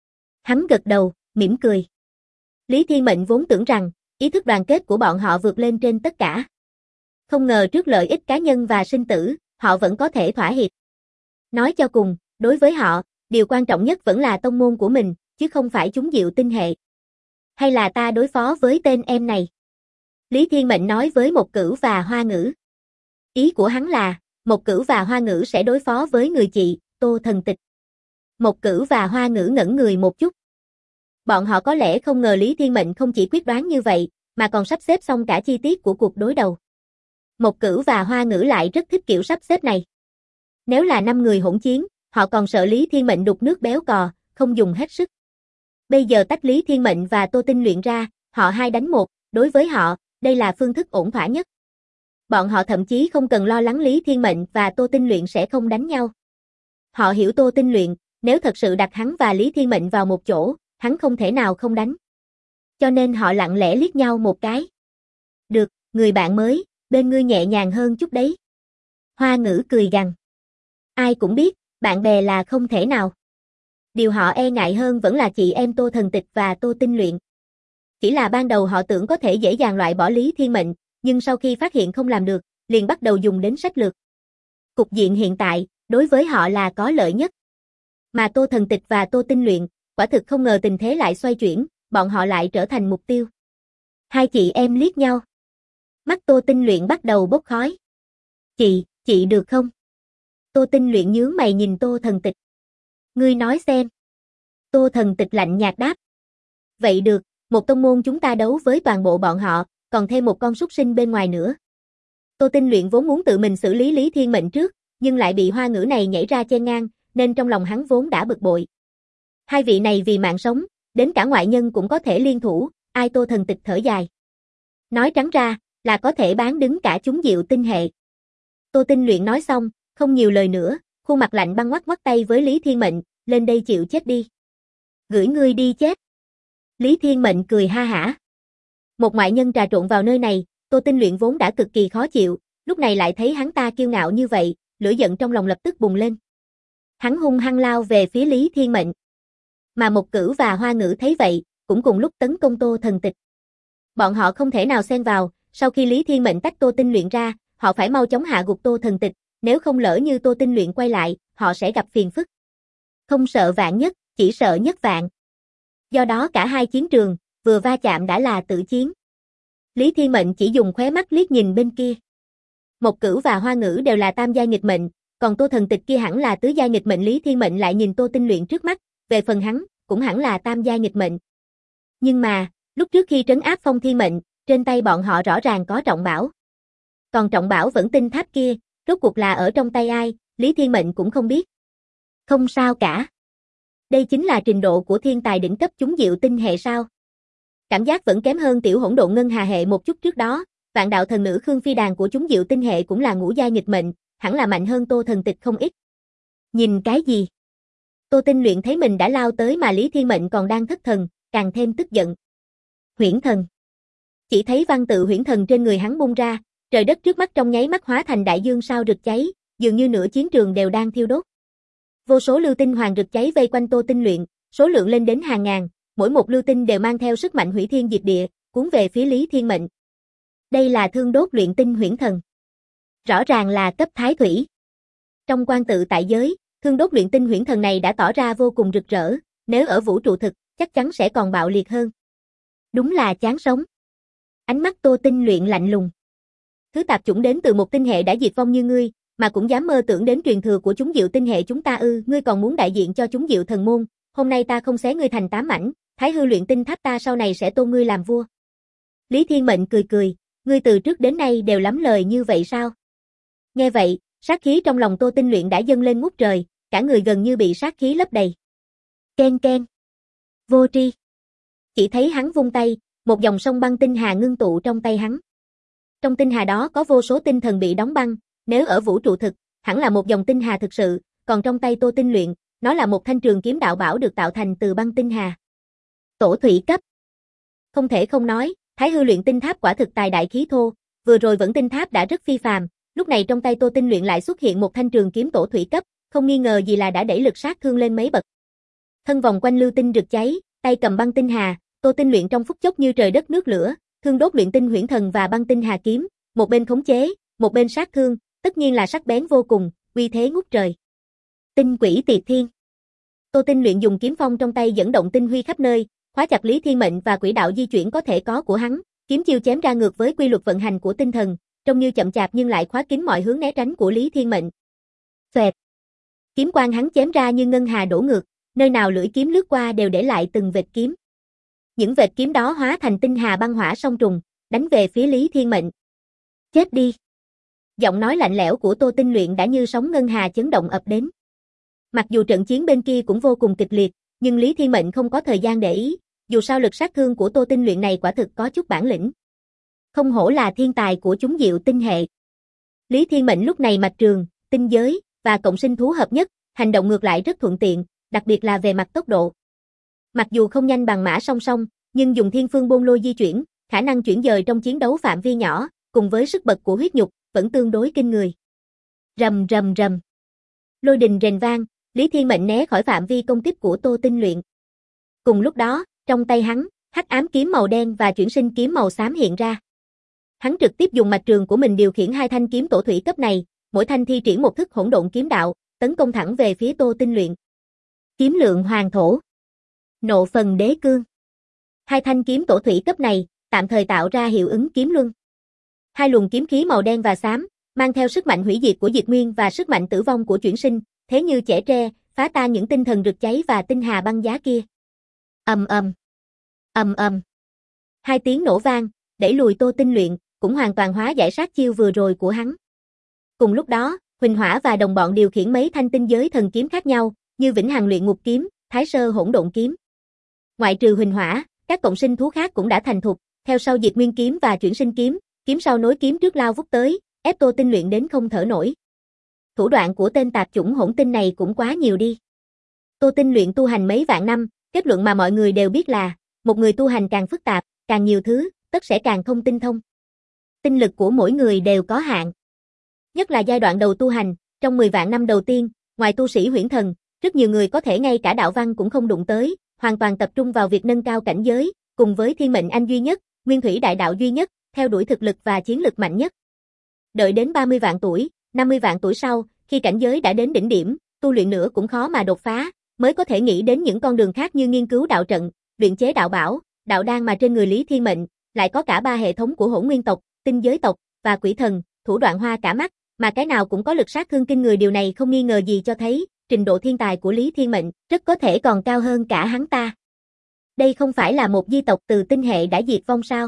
Speaker 1: Hắn gật đầu, mỉm cười. Lý Thiên Mệnh vốn tưởng rằng, ý thức đoàn kết của bọn họ vượt lên trên tất cả. Không ngờ trước lợi ích cá nhân và sinh tử, họ vẫn có thể thỏa hiệp. Nói cho cùng, đối với họ, điều quan trọng nhất vẫn là tông môn của mình, chứ không phải chúng Diệu Tinh hệ. Hay là ta đối phó với tên em này? Lý Thiên Mệnh nói với Một Cửu và Hoa Ngữ. Ý của hắn là, Một Cửu và Hoa Ngữ sẽ đối phó với người chị, Tô Thần Tịch. Một Cửu và Hoa Ngữ ngẩn người một chút. Bọn họ có lẽ không ngờ Lý Thiên Mệnh không chỉ quyết đoán như vậy, mà còn sắp xếp xong cả chi tiết của cuộc đối đầu. Một Cửu và Hoa Ngữ lại rất thích kiểu sắp xếp này. Nếu là 5 người hỗn chiến, họ còn sợ Lý Thiên Mệnh đục nước béo cò, không dùng hết sức. Bây giờ tách Lý Thiên Mệnh và Tô Tinh Luyện ra, họ 2 đánh 1, đối với họ, đây là phương thức ổn thỏa nhất. Bọn họ thậm chí không cần lo lắng Lý Thiên Mệnh và Tô Tinh Luyện sẽ không đánh nhau. Họ hiểu Tô Tinh Luyện, nếu thật sự đặt hắn và Lý Thiên Mệnh vào một chỗ, hắn không thể nào không đánh. Cho nên họ lặng lẽ liếc nhau một cái. Được, người bạn mới, bên ngươi nhẹ nhàng hơn chút đấy. Hoa Ngữ cười gằn. Ai cũng biết, bạn bè là không thể nào. Điều họ e ngại hơn vẫn là chị em Tô Thần Tịch và Tô Tinh Luyện. Chỉ là ban đầu họ tưởng có thể dễ dàng loại bỏ Lý Thiên Mệnh, nhưng sau khi phát hiện không làm được, liền bắt đầu dùng đến sách lược. Cục diện hiện tại, đối với họ là có lợi nhất. Mà Tô Thần Tịch và Tô Tinh Luyện, quả thực không ngờ tình thế lại xoay chuyển, bọn họ lại trở thành mục tiêu. Hai chị em liếc nhau. Mắt Tô Tinh Luyện bắt đầu bốc khói. Chị được không? Tô Tinh Luyện nhướng mày nhìn Tô Thần Tịch. Ngươi nói xem. Tô Thần Tịch lạnh nhạt đáp. Vậy được, một tông môn chúng ta đấu với toàn bộ bọn họ, còn thêm một con súc sinh bên ngoài nữa. Tô Tinh Luyện vốn muốn tự mình xử lý Lý Thiên Mệnh trước, nhưng lại bị Hoa Ngữ này nhảy ra chen ngang, nên trong lòng hắn vốn đã bực bội. Hai vị này vì mạng sống, đến cả ngoại nhân cũng có thể liên thủ, ai? Tô Thần Tịch thở dài. Nói trắng ra, là có thể bán đứng cả chúng Diệu Tinh hệ. Tô Tinh Luyện nói xong, không nhiều lời nữa, khuôn mặt lạnh băng ngoắc tay với Lý Thiên Mệnh, lên đây chịu chết đi. Gửi ngươi đi chết. Lý Thiên Mệnh cười ha hả. Một ngoại nhân trà trộn vào nơi này, Tô Tinh Luyện vốn đã cực kỳ khó chịu, lúc này lại thấy hắn ta kiêu ngạo như vậy, lửa giận trong lòng lập tức bùng lên. Hắn hung hăng lao về phía Lý Thiên Mệnh. Mà Một Cửu và Hoa Ngữ thấy vậy, cũng cùng lúc tấn công Tô Thần Tịch. Bọn họ không thể nào xen vào, sau khi Lý Thiên Mệnh tách Tô Tinh Luyện ra, họ phải mau chóng hạ gục Tô Thần Tịch, nếu không lỡ như Tô Tinh Luyện quay lại, họ sẽ gặp phiền phức. Không sợ vạn nhất, chỉ sợ nhất vạn. Do đó cả hai chiến trường, vừa va chạm đã là tử chiến. Lý Thiên Mệnh chỉ dùng khóe mắt liếc nhìn bên kia. Một Cửu và Hoa Ngữ đều là tam giai nghịch mệnh, còn Tô Thần Tịch kia hẳn là tứ giai nghịch mệnh. Lý Thiên Mệnh lại nhìn Tô Tinh Luyện trước mắt, về phần hắn, cũng hẳn là tam giai nghịch mệnh. Nhưng mà, lúc trước khi trấn áp Phong Thiên Mệnh, trên tay bọn họ rõ ràng có trọng bảo. Còn trọng bảo Vẫn Tinh Tháp kia, rốt cuộc là ở trong tay ai, Lý Thiên Mệnh cũng không biết. Không sao cả. Đây chính là trình độ của thiên tài đỉnh cấp chúng Diệu Tinh hệ sao? Cảm giác vẫn kém hơn tiểu hỗn độn ngân hà hệ một chút trước đó, vạn đạo thần nữ Khương Phi Đàn của chúng Diệu Tinh hệ cũng là ngũ giai nghịch mệnh, hẳn là mạnh hơn Tô Thần Tịch không ít. Nhìn cái gì? Tô Tinh Luyện thấy mình đã lao tới mà Lý Thiên Mệnh còn đang thất thần, càng thêm tức giận. Huyễn thần. Chỉ thấy văn tự huyễn thần trên người hắn bung ra, trời đất trước mắt trong nháy mắt hóa thành đại dương sao rực cháy, dường như nửa chiến trường đều đang thiêu đốt. Vô số lưu tinh hoàng rực cháy vây quanh Tô Tinh Luyện, số lượng lên đến hàng ngàn, mỗi một lưu tinh đều mang theo sức mạnh hủy thiên diệt địa, cuốn về phía Lý Thiên Mệnh. Đây là thương đốt luyện tinh huyễn thần. Rõ ràng là cấp thái thủy. Trong quan tự tại giới, thương đốt luyện tinh huyễn thần này đã tỏ ra vô cùng rực rỡ, nếu ở vũ trụ thực, chắc chắn sẽ còn bạo liệt hơn. Đúng là chán sống. Ánh mắt Tô Tinh Luyện lạnh lùng. Thứ tạp chủng đến từ một tinh hệ đã diệt vong như ngươi, mà cũng dám mơ tưởng đến truyền thừa của chúng Diệu Tinh hệ chúng ta ư? Ngươi còn muốn đại diện cho chúng Diệu thần môn, hôm nay ta không xé ngươi thành 8 mảnh, Thái Hư luyện tinh tháp ta sau này sẽ tôn ngươi làm vua. Lý Thiên Mệnh cười cười, ngươi từ trước đến nay đều lắm lời như vậy sao? Nghe vậy, sát khí trong lòng Tô Tinh Luyện đã dâng lên ngút trời, cả người gần như bị sát khí lấp đầy. Ken ken. Vô tri. Chỉ thấy hắn vung tay, một dòng sông băng tinh hà ngưng tụ trong tay hắn. Trong tinh hà đó có vô số tinh thần bị đóng băng, nếu ở vũ trụ thực, hẳn là một dòng tinh hà thực sự, còn trong tay Tô Tinh Luyện, nó là một thanh trường kiếm đạo bảo được tạo thành từ băng tinh hà. Tổ thủy cấp. Không thể không nói, Thái Hư luyện tinh tháp quả thực tài đại khí thô, vừa rồi vẫn tinh tháp đã rất phi phàm, lúc này trong tay Tô Tinh Luyện lại xuất hiện một thanh trường kiếm tổ thủy cấp, không nghi ngờ gì là đã đẩy lực sát thương lên mấy bậc. Thân vòng quanh lưu tinh rực cháy, tay cầm băng tinh hà, Tô Tinh Luyện trong phút chốc như trời đất nước lửa, thương đốt luyện tinh huyễn thần và băng tinh hà kiếm, một bên khống chế, một bên sát thương, tất nhiên là sắc bén vô cùng, uy thế ngút trời. Tinh quỷ tiệt thiên. Tô Tinh Luyện dùng kiếm phong trong tay dẫn động tinh huy khắp nơi, khóa chặt Lý Thiên Mệnh và quỹ đạo di chuyển có thể có của hắn, kiếm chiêu chém ra ngược với quy luật vận hành của tinh thần, trông như chậm chạp nhưng lại khóa kín mọi hướng né tránh của Lý Thiên Mệnh. Xoẹt. Kiếm quang hắn chém ra như ngân hà đổ ngược, nơi nào lưỡi kiếm lướt qua đều để lại từng vệt kiếm. Những vệt kiếm đó hóa thành tinh hà băng hỏa song trùng, đánh về phía Lý Thiên Mệnh. Chết đi. Giọng nói lạnh lẽo của Tô Tinh Luyện đã như sóng ngân hà chấn động ập đến. Mặc dù trận chiến bên kia cũng vô cùng kịch liệt, nhưng Lý Thiên Mệnh không có thời gian để ý, dù sao lực sát thương của Tô Tinh Luyện này quả thực có chút bản lĩnh. Không hổ là thiên tài của chúng diệu tinh hệ. Lý Thiên Mệnh lúc này mạch trường, tinh giới và cộng sinh thú hợp nhất, hành động ngược lại rất thuận tiện, đặc biệt là về mặt tốc độ. Mặc dù không nhanh bằng mã song song, nhưng dùng thiên phương bôn lôi di chuyển, khả năng chuyển dời trong chiến đấu phạm vi nhỏ, cùng với sức bật của huyết nhục, vẫn tương đối kinh người. Rầm rầm rầm. Lôi đình rền vang, Lý Thiên Mệnh né khỏi phạm vi công kích của Tô Tinh Luyện. Cùng lúc đó, trong tay hắn, hắc ám kiếm màu đen và chuyển sinh kiếm màu xám hiện ra. Hắn trực tiếp dùng mạch trường của mình điều khiển hai thanh kiếm tổ thủy cấp này, mỗi thanh thi triển một thức hỗn độn kiếm đạo, tấn công thẳng về phía Tô Tinh Luyện. Kiếm lượng hoàng thổ. Nộ phần đế cương. Hai thanh kiếm tổ thủy cấp này, tạm thời tạo ra hiệu ứng kiếm luân. Hai luồng kiếm khí màu đen và xám, mang theo sức mạnh hủy diệt của Diệt Nguyên và sức mạnh tử vong của chuyển sinh, thế như chẻ tre, phá tan những tinh thần rực cháy và tinh hà băng giá kia. Ầm ầm. Ầm ầm. Hai tiếng nổ vang, đẩy lùi Tô Tinh Luyện, cũng hoàn toàn hóa giải sát chiêu vừa rồi của hắn. Cùng lúc đó, Huỳnh Hỏa và đồng bọn điều khiển mấy thanh tinh giới thần kiếm khác nhau, như Vĩnh Hằng luyện ngục kiếm, Thái Sơ hỗn độn kiếm. Ngoại trừ Huỳnh Hỏa, các cộng sinh thú khác cũng đã thành thục, theo sau Diệt Nguyên kiếm và chuyển sinh kiếm, kiếm sau nối kiếm trước lao vút tới, ép Tô Tinh Luyện đến không thở nổi. Thủ đoạn của tên tạp chủng hỗn tinh này cũng quá nhiều đi. Tô Tinh Luyện tu hành mấy vạn năm, kết luận mà mọi người đều biết là, một người tu hành càng phức tạp, càng nhiều thứ, tất sẽ càng không tinh thông. Tinh lực của mỗi người đều có hạn. Nhất là giai đoạn đầu tu hành, trong 10 vạn năm đầu tiên, ngoài tu sĩ huyễn thần, rất nhiều người có thể ngay cả đạo văn cũng không đụng tới, hoàn toàn tập trung vào việc nâng cao cảnh giới, cùng với thiên mệnh anh duy nhất, nguyên thủy đại đạo duy nhất, theo đuổi thực lực và chiến lực mạnh nhất. Đợi đến 30 vạn tuổi, 50 vạn tuổi sau, khi cảnh giới đã đến đỉnh điểm, tu luyện nữa cũng khó mà đột phá, mới có thể nghĩ đến những con đường khác như nghiên cứu đạo trận, luyện chế đạo bảo, đạo đan mà trên người Lý Thiên Mệnh, lại có cả 3 hệ thống của Hỗn Nguyên tộc, Tinh giới tộc và Quỷ thần, thủ đoạn hoa cả mắt, mà cái nào cũng có lực sát thương kinh người, điều này không nghi ngờ gì cho thấy, trình độ thiên tài của Lý Thiên Mệnh rất có thể còn cao hơn cả hắn ta. Đây không phải là một di tộc từ tinh hệ đã diệt vong sao?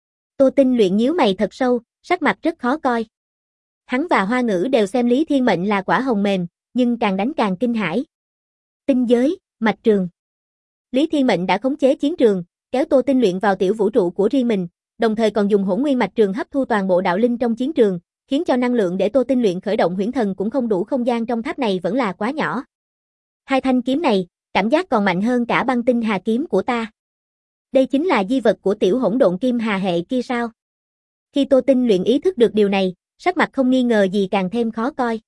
Speaker 1: Tô Tinh Luyện nhíu mày thật sâu, sắc mặt rất khó coi. Hắn và Hoa Ngữ đều xem Lý Thiên Mệnh là quả hồng mềm, nhưng càng đánh càng kinh hãi. Tinh giới, mạch trường. Lý Thiên Mệnh đã khống chế chiến trường, kéo Tô Tinh Luyện vào tiểu vũ trụ của riêng mình, đồng thời còn dùng hỗn nguyên mạch trường hấp thu toàn bộ đạo linh trong chiến trường, khiến cho năng lượng để Tô Tinh Luyện khởi động huyễn thần cũng không đủ, không gian trong tháp này vẫn là quá nhỏ. Hai thanh kiếm này, cảm giác còn mạnh hơn cả băng tinh hà kiếm của ta. Đây chính là di vật của tiểu hỗn độn kim hà hệ kia sao? Khi Tô Tinh Luyện ý thức được điều này, sắc mặt không nghi ngờ gì càng thêm khó coi.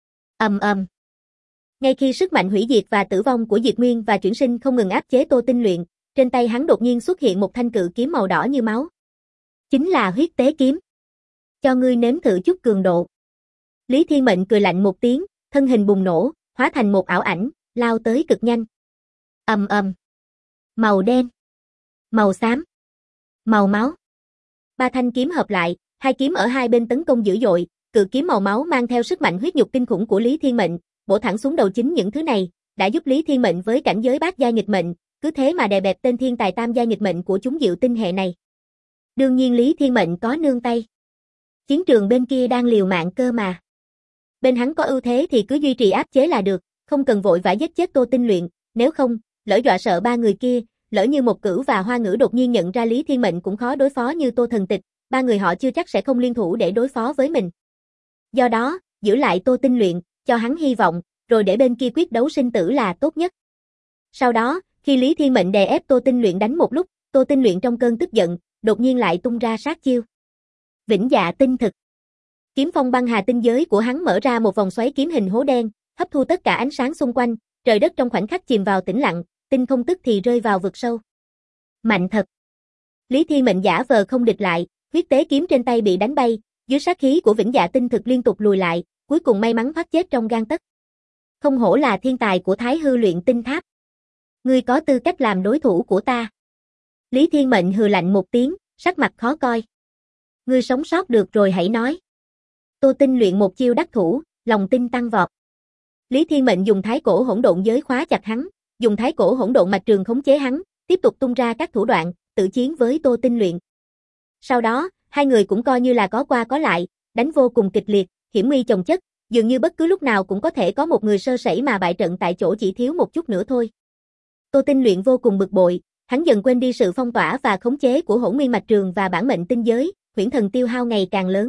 Speaker 1: Ầm ầm. Ngay khi sức mạnh hủy diệt và tử vong của Diệt Nguyên và chuyển sinh không ngừng áp chế Tô Tinh Luyện, trên tay hắn đột nhiên xuất hiện một thanh cự kiếm màu đỏ như máu. Chính là huyết tế kiếm. Cho ngươi nếm thử chút cường độ. Lý Thiên Mệnh cười lạnh một tiếng, thân hình bùng nổ, hóa thành một ảo ảnh, lao tới cực nhanh. Ầm ầm. Màu đen, màu xám, màu máu. 3 thanh kiếm hợp lại, hai kiếm ở hai bên tấn công dữ dội, cự kiếm màu máu mang theo sức mạnh huyết nhục kinh khủng của Lý Thiên Mệnh, bổ thẳng xuống đầu chính những thứ này, đã giúp Lý Thiên Mệnh với cảnh giới bát giai nghịch mệnh, cứ thế mà đè bẹp tên thiên tài tam giai nghịch mệnh của chúng Diệu Tinh hệ này. Đương nhiên Lý Thiên Mệnh có nương tay. Chiến trường bên kia đang liều mạng cơ mà. Bên hắn có ưu thế thì cứ duy trì áp chế là được, không cần vội vã giết chết Tô Tinh Luyện, nếu không, lỡ dọa sợ ba người kia, lỡ như Một Cửu và Hoa Ngữ đột nhiên nhận ra Lý Thiên Mệnh cũng khó đối phó như Tô Thần Tịch, ba người họ chưa chắc sẽ không liên thủ để đối phó với mình. Do đó, giữ lại Tô Tinh Luyện, cho hắn hy vọng, rồi để bên kia quyết đấu sinh tử là tốt nhất. Sau đó, khi Lý Thiên Mệnh đè ép Tô Tinh Luyện đánh một lúc, Tô Tinh Luyện trong cơn tức giận, đột nhiên lại tung ra sát chiêu. Vĩnh Dạ Tinh Thực. Kiếm phong băng hà tinh giới của hắn mở ra một vòng xoáy kiếm hình hố đen, hấp thu tất cả ánh sáng xung quanh, trời đất trong khoảnh khắc chìm vào tĩnh lặng, tinh không tức thì rơi vào vực sâu. Mạnh thật. Lý Thiên Mệnh giả vờ không địch lại, huyết tế kiếm trên tay bị đánh bay, dưới sát khí của Vĩnh Dạ Tinh Thực liên tục lùi lại, cuối cùng may mắn thoát chết trong gang tấc. Không hổ là thiên tài của Thái Hư Luyện Tinh Tháp. Ngươi có tư cách làm đối thủ của ta. Lý Thiên Mệnh hừ lạnh một tiếng, sắc mặt khó coi. Ngươi sống sót được rồi hãy nói. Tô Tinh Luyện một chiêu đắc thủ, lòng tin tăng vọt. Lý Thiên Mệnh dùng thái cổ hỗn độn giới khóa chặt hắn, dùng thái cổ hỗn độn mạch trường khống chế hắn, tiếp tục tung ra các thủ đoạn, tự chiến với Tô Tinh Luyện. Sau đó, hai người cũng coi như là có qua có lại, đánh vô cùng kịch liệt, hiểm nguy chồng chất, dường như bất cứ lúc nào cũng có thể có một người sơ sẩy mà bại trận tại chỗ chỉ thiếu một chút nữa thôi. Tô Tinh Luyện vô cùng bực bội, hắn dần quên đi sự phong tỏa và khống chế của Hỗn Nguyên mạch trường và bản mệnh tinh giới, huyễn thần tiêu hao ngày càng lớn.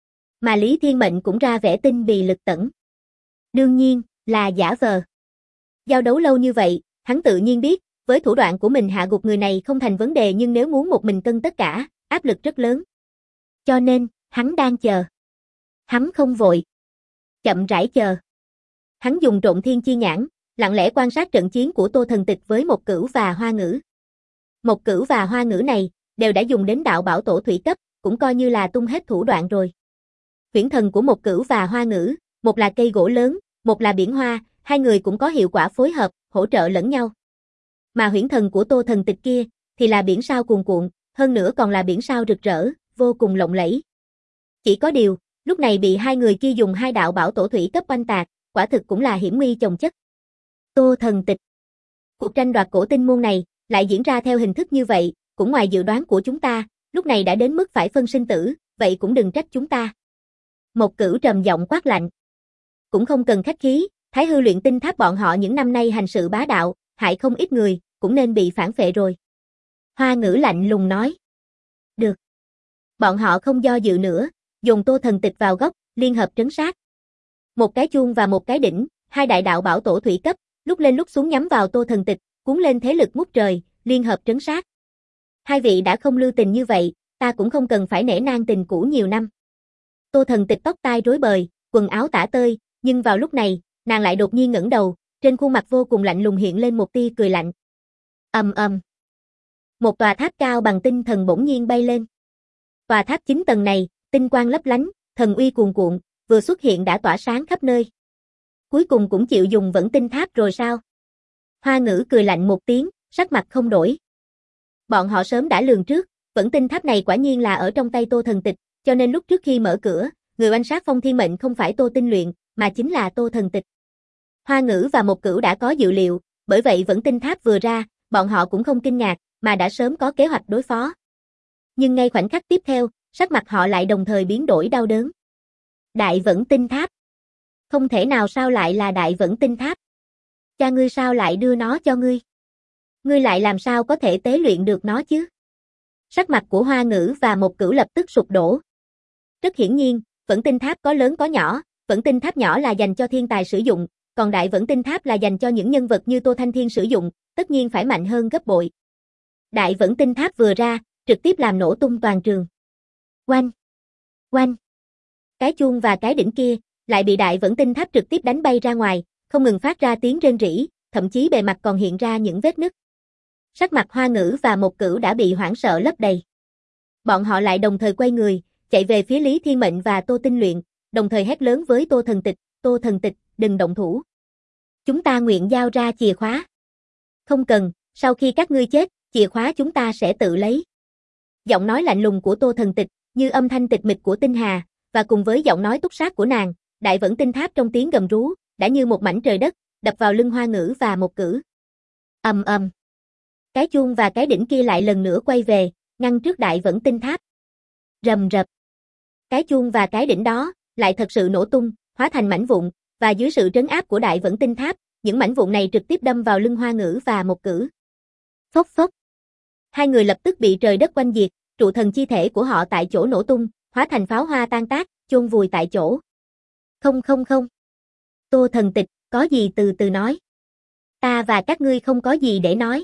Speaker 1: Mà Lý Thiên Mệnh cũng ra vẻ tinh bì lực tẩn. Đương nhiên, là giả vờ. Giao đấu lâu như vậy, hắn tự nhiên biết, với thủ đoạn của mình hạ gục người này không thành vấn đề nhưng nếu muốn một mình cân tất cả, áp lực rất lớn. Cho nên, hắn đang chờ. Hắn không vội. Chậm rãi chờ. Hắn dùng Trộn Thiên Chi Nhãn, lặng lẽ quan sát trận chiến của Tô Thần Tịch với Một Cửu và Hoa Ngữ. Một Cửu và Hoa Ngữ này, đều đã dùng đến đạo bảo tổ thủy cấp, cũng coi như là tung hết thủ đoạn rồi. Huyễn thần của Một Cửu và Hoa Ngữ, một là cây gỗ lớn, một là biển hoa, hai người cũng có hiệu quả phối hợp, hỗ trợ lẫn nhau. Mà huyễn thần của Tô Thần Tịch kia, thì là biển sao cuồn cuộn, hơn nữa còn là biển sao rực rỡ, vô cùng lộng lẫy. Chỉ có điều, lúc này bị hai người kia dùng hai đạo bảo tổ thủy cấp oanh tạc, quả thực cũng là hiểm nguy chồng chất. Tô Thần Tịch. Cuộc tranh đoạt cổ tinh môn này, lại diễn ra theo hình thức như vậy, cũng ngoài dự đoán của chúng ta, lúc này đã đến mức phải phân sinh tử, vậy cũng đừng trách chúng ta. Một Cửu trầm giọng quát lạnh. Cũng không cần khách khí, Thái Hư Luyện Tinh Tháp bọn họ những năm nay hành sự bá đạo, hại không ít người, cũng nên bị phản phệ rồi. Hoa Ngữ lạnh lùng nói. Được. Bọn họ không do dự nữa, dùng Tô Thần Tịch vào góc, liên hợp trấn sát. Một cái chuông và một cái đỉnh, hai đại đạo bảo tổ thủy cấp, lúc lên lúc xuống nhắm vào Tô Thần Tịch, cuốn lên thế lực ngút trời, liên hợp trấn sát. Hai vị đã không lưu tình như vậy, ta cũng không cần phải nể nang tình cũ nhiều năm. Tô Thần Tịch tóc tai rối bời, quần áo tả tơi, nhưng vào lúc này, nàng lại đột nhiên ngẩng đầu, trên khuôn mặt vô cùng lạnh lùng hiện lên một tia cười lạnh. Ầm ầm. Một tòa tháp cao bằng tinh thần bỗng nhiên bay lên. Tòa tháp 9 tầng này, tinh quang lấp lánh, thần uy cuồn cuộn, vừa xuất hiện đã tỏa sáng khắp nơi. Cuối cùng cũng chịu dùng Vẫn Tinh Tháp rồi sao? Hoa Ngữ cười lạnh một tiếng, sắc mặt không đổi. Bọn họ sớm đã lường trước, Vẫn Tinh Tháp này quả nhiên là ở trong tay Tô Thần Tịch, cho nên lúc trước khi mở cửa, người oanh sát Phong Thiên Mệnh không phải Tô Tinh Luyện, mà chính là Tô Thần Tịch. Hoa Ngữ và Một Cửu đã có dự liệu, bởi vậy Vẫn Tinh Tháp vừa ra, bọn họ cũng không kinh ngạc, mà đã sớm có kế hoạch đối phó. Nhưng ngay khoảnh khắc tiếp theo, sắc mặt họ lại đồng thời biến đổi đau đớn. Đại Vẫn Tinh Tháp. Không thể nào sao lại là Đại Vẫn Tinh Tháp? Cha ngươi sao lại đưa nó cho ngươi? Ngươi lại làm sao có thể tế luyện được nó chứ? Sắc mặt của Hoa Ngữ và Một Cửu lập tức sụp đổ. Rất hiển nhiên, Vẫn Tinh Tháp có lớn có nhỏ, Vẫn Tinh Tháp nhỏ là dành cho thiên tài sử dụng, còn Đại Vẫn Tinh Tháp là dành cho những nhân vật như Tô Thanh Thiên sử dụng, tất nhiên phải mạnh hơn gấp bội. Đại Vẫn Tinh Tháp vừa ra, trực tiếp làm nổ tung toàn trường. Oanh! Oanh! Cái chuông và cái đỉnh kia, lại bị Đại Vẫn Tinh Tháp trực tiếp đánh bay ra ngoài, không ngừng phát ra tiếng rên rỉ, thậm chí bề mặt còn hiện ra những vết nứt. Sắc mặt Hoa Ngữ và Một Cửu đã bị hoảng sợ lấp đầy. Bọn họ lại đồng thời quay người, chạy về phía Lý Thiên Mệnh và Tô Tinh Luyện, đồng thời hét lớn với Tô Thần Tịch, đừng động thủ. Chúng ta nguyện giao ra chìa khóa. Không cần, sau khi các ngươi chết, chìa khóa chúng ta sẽ tự lấy. Giọng nói lạnh lùng của Tô Thần Tịch, như âm thanh tịch mịch của tinh hà, và cùng với giọng nói túc sát của nàng, Đại Vẫn Tinh Tháp trong tiếng gầm rú, đã như một mảnh trời đất, đập vào lưng Hoa Ngữ và Một Cử. Ầm ầm. Cái chuông và cái đỉnh kia lại lần nữa quay về, ngăn trước Đại Vẫn Tinh Tháp. Rầm rập. Cái chuông và cái đỉnh đó lại thật sự nổ tung, hóa thành mảnh vụn, và dưới sự trấn áp của Đại Vẫn Tinh Tháp, những mảnh vụn này trực tiếp đâm vào lưng Hoa Ngữ và Một Cử. Phốc phốc. Hai người lập tức bị trời đất quanh diệt, trụ thần chi thể của họ tại chỗ nổ tung, hóa thành pháo hoa tan tác, chôn vùi tại chỗ. Không không không. Tô Thần Tịch, có gì từ từ nói. Ta và các ngươi không có gì để nói.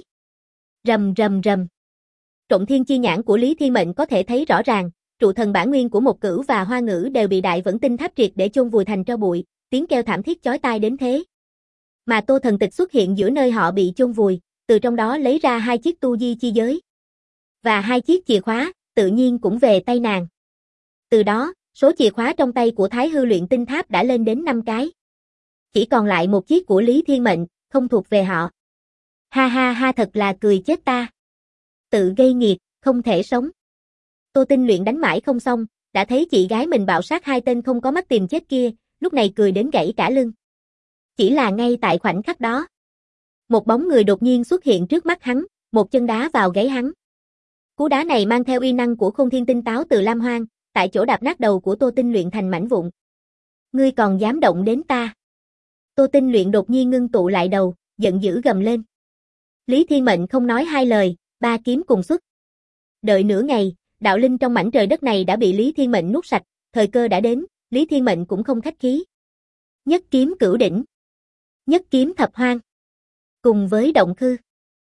Speaker 1: Rầm rầm rầm. Trộm thiên chi nhãn của Lý Thiên Mệnh có thể thấy rõ ràng, trụ thần bản nguyên của Một Cửu và Hoa Ngữ đều bị Đại Vẫn Tinh Tháp triệt để chôn vùi thành tro bụi, tiếng kêu thảm thiết chói tai đến thế. Mà Tô Thần Tịch xuất hiện giữa nơi họ bị chôn vùi, từ trong đó lấy ra 2 chiếc tu di chi giới. Và 2 chiếc chìa khóa, tự nhiên cũng về tay nàng. Từ đó, số chìa khóa trong tay của Thái Hư Luyện Tinh Tháp đã lên đến 5 cái. Chỉ còn lại một chiếc của Lý Thiên Mệnh, không thuộc về họ. Ha ha ha, thật là cười chết ta. Tự gây nghiệt, không thể sống. Tô Tinh Luyện đánh mãi không xong, đã thấy chị gái mình bạo sát 2 tên không có mắt tìm chết kia, lúc này cười đến gãy cả lưng. Chỉ là ngay tại khoảnh khắc đó, một bóng người đột nhiên xuất hiện trước mắt hắn, một chân đá vào gáy hắn. Cú đá này mang theo uy năng của Khôn Thiên Tinh Táo từ Lam Hoang, tại chỗ đạp nát đầu của Tô Tinh Luyện thành mảnh vụn. Ngươi còn dám động đến ta? Tô Tinh Luyện đột nhiên ngưng tụ lại đầu, giận dữ gầm lên. Lý Thiên Mệnh không nói hai lời, 3 kiếm cùng xuất. Đợi nửa ngày, đạo linh trong mảnh trời đất này đã bị Lý Thiên Mệnh nuốt sạch, thời cơ đã đến, Lý Thiên Mệnh cũng không khách khí. Nhất kiếm cửu đỉnh, nhất kiếm thập hoang, cùng với động khư.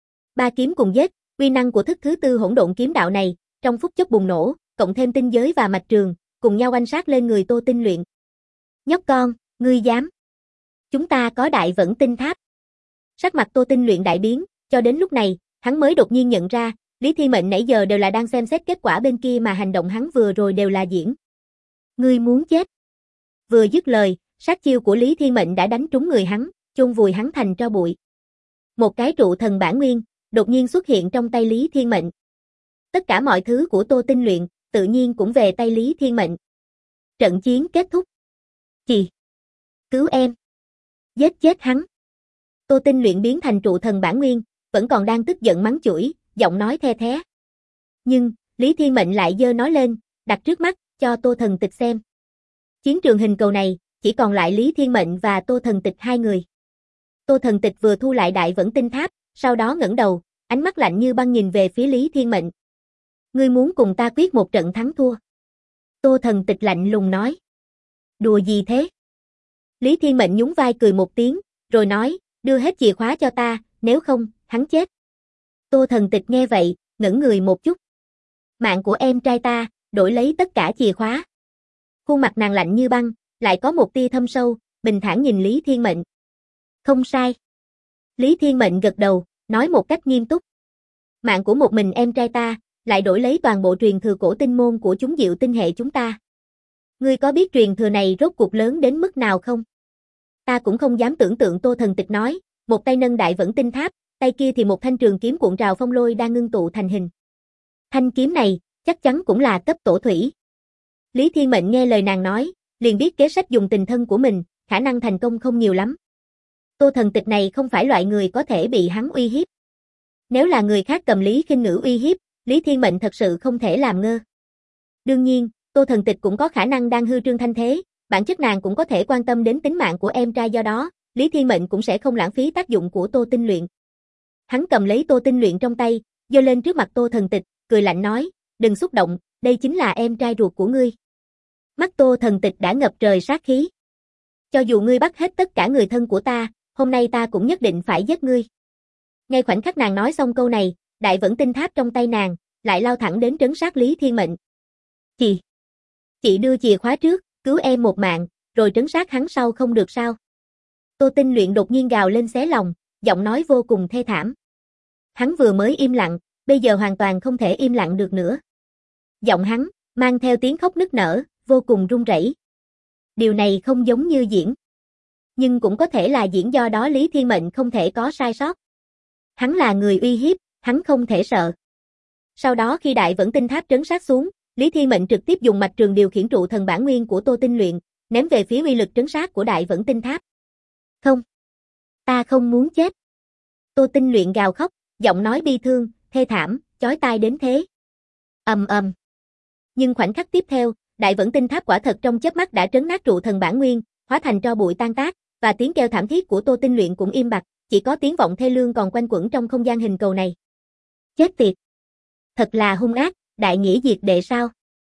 Speaker 1: 3 kiếm cùng giết, uy năng của thức thứ tư hỗn độn kiếm đạo này, trong phút chốc bùng nổ, cộng thêm tinh giới và mạch trường, cùng nhau oanh sát lên người Tô Tinh Luyện. Nhóc con, ngươi dám? Chúng ta có Đại Vẫn Tinh Tháp. Sắc mặt Tô Tinh Luyện đại biến, cho đến lúc này, hắn mới đột nhiên nhận ra, Lý Thiên Mệnh nãy giờ đều là đang xem xét kết quả bên kia mà hành động hắn vừa rồi đều là diễn. Ngươi muốn chết. Vừa dứt lời, sát chiêu của Lý Thiên Mệnh đã đánh trúng người hắn, chôn vùi hắn thành tro bụi. Một cái trụ thần bản nguyên, đột nhiên xuất hiện trong tay Lý Thiên Mệnh. Tất cả mọi thứ của Tô Tinh Luyện, tự nhiên cũng về tay Lý Thiên Mệnh. Trận chiến kết thúc. Chì! Cứu em! Giết chết hắn! Tô Tinh Luyện biến thành trụ thần bản nguyên, vẫn còn đang tức giận mắng chửi, giọng nói the thé. Nhưng, Lý Thiên Mệnh lại giơ nó lên, đặt trước mắt, cho Tô Thần Tịch xem. Chiến trường hình cầu này, chỉ còn lại Lý Thiên Mệnh và Tô Thần Tịch 2 người. Tô Thần Tịch vừa thu lại Đại Vẫn Tinh Tháp, sau đó ngẩng đầu, ánh mắt lạnh như băng nhìn về phía Lý Thiên Mệnh. Ngươi muốn cùng ta quyết một trận thắng thua? Tô Thần Tịch lạnh lùng nói. Đùa gì thế? Lý Thiên Mệnh nhún vai cười một tiếng, rồi nói, đưa hết chìa khóa cho ta, nếu không, hắn chết. Tô Thần Tịch nghe vậy, ngẩn người một chút. Mạng của em trai ta, đổi lấy tất cả chìa khóa. Khuôn mặt nàng lạnh như băng, lại có một tia thâm sâu, bình thản nhìn Lý Thiên Mệnh. Không sai. Lý Thiên Mệnh gật đầu, nói một cách nghiêm túc. Mạng của một mình em trai ta, lại đổi lấy toàn bộ truyền thừa cổ tinh môn của chúng Diệu Tinh hệ chúng ta. Ngươi có biết truyền thừa này rốt cuộc lớn đến mức nào không? Ta cũng không dám tưởng tượng, Tô Thần Tịch nói, một tay nâng Đại Vẫn Tinh Tháp, tay kia thì một thanh trường kiếm cuộn trào phong lôi đang ngưng tụ thành hình. Thanh kiếm này, chắc chắn cũng là cấp tổ thủy. Lý Thiên Mệnh nghe lời nàng nói, liền biết kế sách dùng tình thân của mình, khả năng thành công không nhiều lắm. Tô Thần Tịch này không phải loại người có thể bị hắn uy hiếp. Nếu là người khác cầm Lý Khinh Ngữ uy hiếp, Lý Thiên Mệnh thật sự không thể làm ngơ. Đương nhiên, Tô Thần Tịch cũng có khả năng đang hư trương thanh thế, bản chất nàng cũng có thể quan tâm đến tính mạng của em trai, do đó, Lý Thiên Mệnh cũng sẽ không lãng phí tác dụng của Tô Tinh Luyện. Hắn cầm lấy Tô Tinh Luyện trong tay, giơ lên trước mặt Tô Thần Tịch, cười lạnh nói, đừng xúc động, đây chính là em trai ruột của ngươi. Mắt Tô Thần Tịch đã ngập trời sát khí. Cho dù ngươi bắt hết tất cả người thân của ta, hôm nay ta cũng nhất định phải giết ngươi. Ngay khoảnh khắc nàng nói xong câu này, Đại Vẫn Tinh Tháp trong tay nàng, lại lao thẳng đến trấn sát Lý Thiên Mệnh. Chị đưa chìa khóa trước, cứu em một mạng, rồi trấn sát hắn sau không được sao? Tô Tinh Luyện đột nhiên gào lên xé lòng, giọng nói vô cùng thê thảm. Hắn vừa mới im lặng, bây giờ hoàn toàn không thể im lặng được nữa. Giọng hắn, mang theo tiếng khóc nức nở, vô cùng run rẩy. Điều này không giống như diễn. Nhưng cũng có thể là diễn, do đó Lý Thiên Mệnh không thể có sai sót. Hắn là người uy hiếp, hắn không thể sợ. Sau đó khi Đại Vẫn Tinh Tháp trấn sát xuống, Lý Thiên Mệnh trực tiếp dùng mạch trường điều khiển trụ thần bản nguyên của Tô Tinh Luyện, ném về phía uy lực trấn sát của Đại Vẫn Tinh Tháp. Không. Ta không muốn chết. Tô Tinh Luyện gào khóc, giọng nói bi thương, thê thảm, chói tai đến thế. Ầm ầm. Nhưng khoảnh khắc tiếp theo, Đại Vẫn Tinh Tháp quả thật trong chớp mắt đã trấn nát trụ thần bản nguyên, hóa thành tro bụi tan tác, và tiếng kêu thảm thiết của Tô Tinh Luyện cũng im bặt, chỉ có tiếng vọng thê lương còn quanh quẩn trong không gian hình cầu này. Chết tiệt. Thật là hung ác, đại nghĩa diệt đệ sao?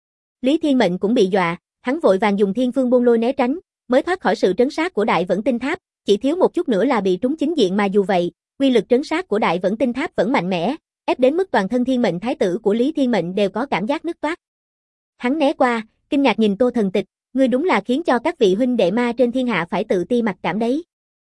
Speaker 1: Lý Thiên Mệnh cũng bị dọa, hắn vội vàng dùng Thiên Phương Bôn Lôi né tránh, mới thoát khỏi sự trấn sát của Đại Vẫn Tinh Tháp, chỉ thiếu một chút nữa là bị trúng chính diện mà dù vậy, uy lực trấn sát của Đại Vẫn Tinh Tháp vẫn mạnh mẽ, ép đến mức toàn thân Thiên Mệnh thái tử của Lý Thiên Mệnh đều có cảm giác nứt toác. Hắn né qua, kinh ngạc nhìn Tô Thần Tịch, ngươi đúng là khiến cho các vị huynh đệ ma trên thiên hạ phải tự ti mặc cảm đấy.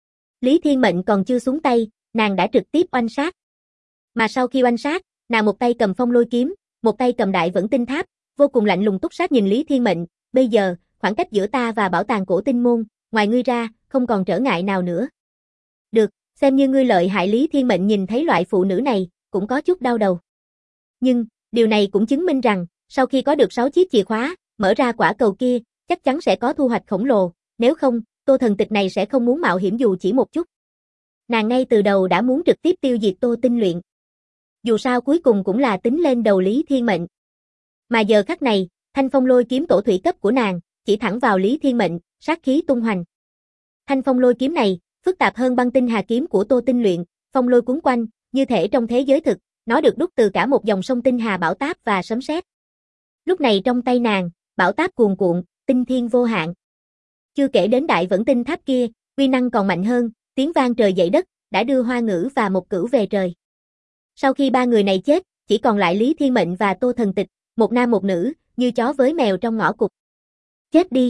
Speaker 1: Lý Thiên Mệnh còn chưa xuống tay, nàng đã trực tiếp oanh sát. Mà sau khi oanh sát, nàng một tay cầm Phong Lôi kiếm, một tay cầm Đại Vẫn Tinh Tháp, vô cùng lạnh lùng túc sát nhìn Lý Thiên Mệnh, bây giờ, khoảng cách giữa ta và bảo tàng cổ tinh môn, ngoài ngươi ra, không còn trở ngại nào nữa. Được, xem như ngươi lợi hại. Lý Thiên Mệnh nhìn thấy loại phụ nữ này, cũng có chút đau đầu. Nhưng, điều này cũng chứng minh rằng, sau khi có được 6 chiếc chìa khóa, mở ra quả cầu kia, chắc chắn sẽ có thu hoạch khổng lồ, nếu không, Tô Thần Tịch này sẽ không muốn mạo hiểm dù chỉ một chút. Nàng ngay từ đầu đã muốn trực tiếp tiêu diệt Tô Tinh Luyện. Dù sao cuối cùng cũng là tính lên đầu Lý Thiên Mệnh. Mà giờ khắc này, thanh Phong Lôi kiếm tổ thủy cấp của nàng, chỉ thẳng vào Lý Thiên Mệnh, sát khí tung hoành. Thanh Phong Lôi kiếm này, phức tạp hơn băng tinh hà kiếm của Tô Tinh Luyện, phong lôi cuốn quanh, như thể trong thế giới thực, nó được đúc từ cả một dòng sông tinh hà bão táp và sấm sét. Lúc này trong tay nàng, bão táp cuồn cuộn, tinh thiên vô hạn. Chưa kể đến Đại Vẫn Tinh Tháp kia, uy năng còn mạnh hơn, tiếng vang trời dậy đất, đã đưa Hoa Ngữ và Một Cửu về trời. Sau khi ba người này chết, chỉ còn lại Lý Thiên Mệnh và Tô Thần Tịch, một nam một nữ, như chó với mèo trong ngõ cụt. Chết đi.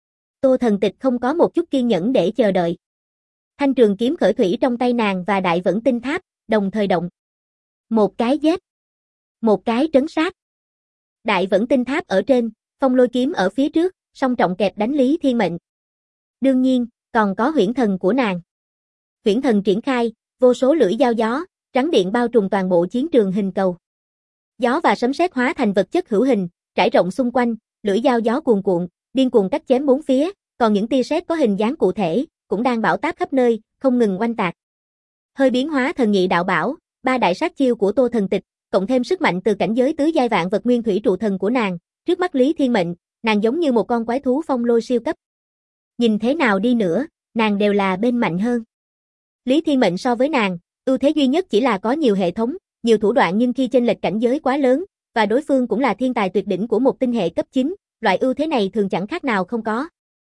Speaker 1: Tô Thần Tịch không có một chút kiên nhẫn để chờ đợi. Thanh trường kiếm khởi thủy trong tay nàng và Đại Vẫn Tinh Tháp, đồng thời động. Một cái giết. Một cái trấn sát. Đại Vẫn Tinh Tháp ở trên, Phong Lôi kiếm ở phía trước, song trọng kẹp đánh Lý Thiên Mệnh. Đương nhiên, còn có huyễn thần của nàng. Huyễn thần triển khai, vô số lưỡi dao gió, trắng điện bao trùm toàn bộ chiến trường hình cầu. Gió và sấm sét hóa thành vật chất hữu hình, trải rộng xung quanh, lưỡi dao gió cuồn cuộn, điên cuồng cắt chém bốn phía, còn những tia sét có hình dáng cụ thể, cũng đang bão táp khắp nơi, không ngừng oanh tạc. Hơi biến hóa thần nhị đạo bảo, ba đại sát chiêu của Tô Thần Tịch, cộng thêm sức mạnh từ cảnh giới tứ giai vạn vật nguyên thủy trụ thần của nàng, trước mắt Lý Thiên Mệnh, nàng giống như một con quái thú phong lôi siêu cấp. Nhìn thế nào đi nữa, nàng đều là bên mạnh hơn. Lý Thiên Mệnh so với nàng, ưu thế duy nhất chỉ là có nhiều hệ thống, nhiều thủ đoạn, nhưng khi chênh lệch cảnh giới quá lớn, và đối phương cũng là thiên tài tuyệt đỉnh của một tinh hệ cấp 9, loại ưu thế này thường chẳng khác nào không có.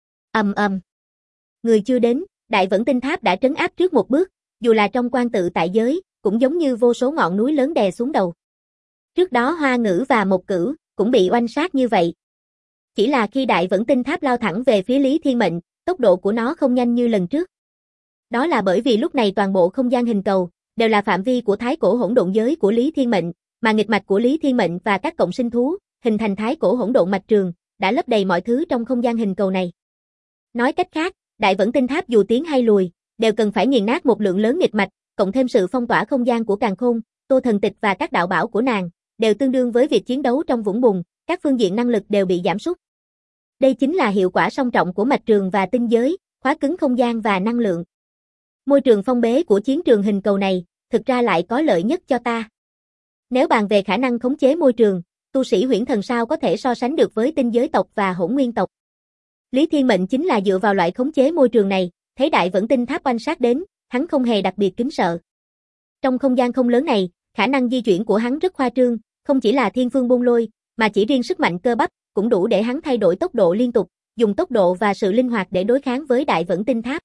Speaker 1: Ầm ầm. Người chưa đến, Đại Vẫn Tinh Tháp đã trấn áp trước một bước, dù là trong quan tự tại giới, cũng giống như vô số ngọn núi lớn đè xuống đầu. Trước đó Hoa Ngữ và Một Cửu cũng bị oanh sát như vậy. Chỉ là khi Đại Vẫn Tinh Tháp lao thẳng về phía Lý Thiên Mệnh, tốc độ của nó không nhanh như lần trước. Đó là bởi vì lúc này toàn bộ không gian hình cầu đều là phạm vi của thái cổ hỗn độn giới của Lý Thiên Mệnh, mà nghịch mạch của Lý Thiên Mệnh và các cộng sinh thú, hình thành thái cổ hỗn độn mạch trường, đã lấp đầy mọi thứ trong không gian hình cầu này. Nói cách khác, Đại Vẫn Tinh Tháp dù tiến hay lùi, đều cần phải nghiền nát một lượng lớn nghịch mạch, cộng thêm sự phong tỏa không gian của Càn Khôn, Tô Thần Tịch và các đạo bảo của nàng, đều tương đương với việc chiến đấu trong vũng bùn, các phương diện năng lực đều bị giảm sút. Đây chính là hiệu quả song trọng của mạch trường và tinh giới, khóa cứng không gian và năng lượng. Môi trường phong bế của chiến trường hình cầu này, thực ra lại có lợi nhất cho ta. Nếu bàn về khả năng khống chế môi trường, tu sĩ huyễn thần sao có thể so sánh được với tinh giới tộc và hỗn nguyên tộc. Lý Thiên Mệnh chính là dựa vào loại khống chế môi trường này, thấy Đại Vẫn Tinh Tháp oanh sát đến, hắn không hề đặc biệt kính sợ. Trong không gian không lớn này, khả năng di chuyển của hắn rất khoa trương, không chỉ là Thiên Phương Bôn Lôi, mà chỉ riêng sức mạnh cơ bắp, cũng đủ để hắn thay đổi tốc độ liên tục, dùng tốc độ và sự linh hoạt để đối kháng với Đại Vẫn Tinh Tháp.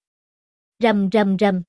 Speaker 1: Rầm rầm rầm.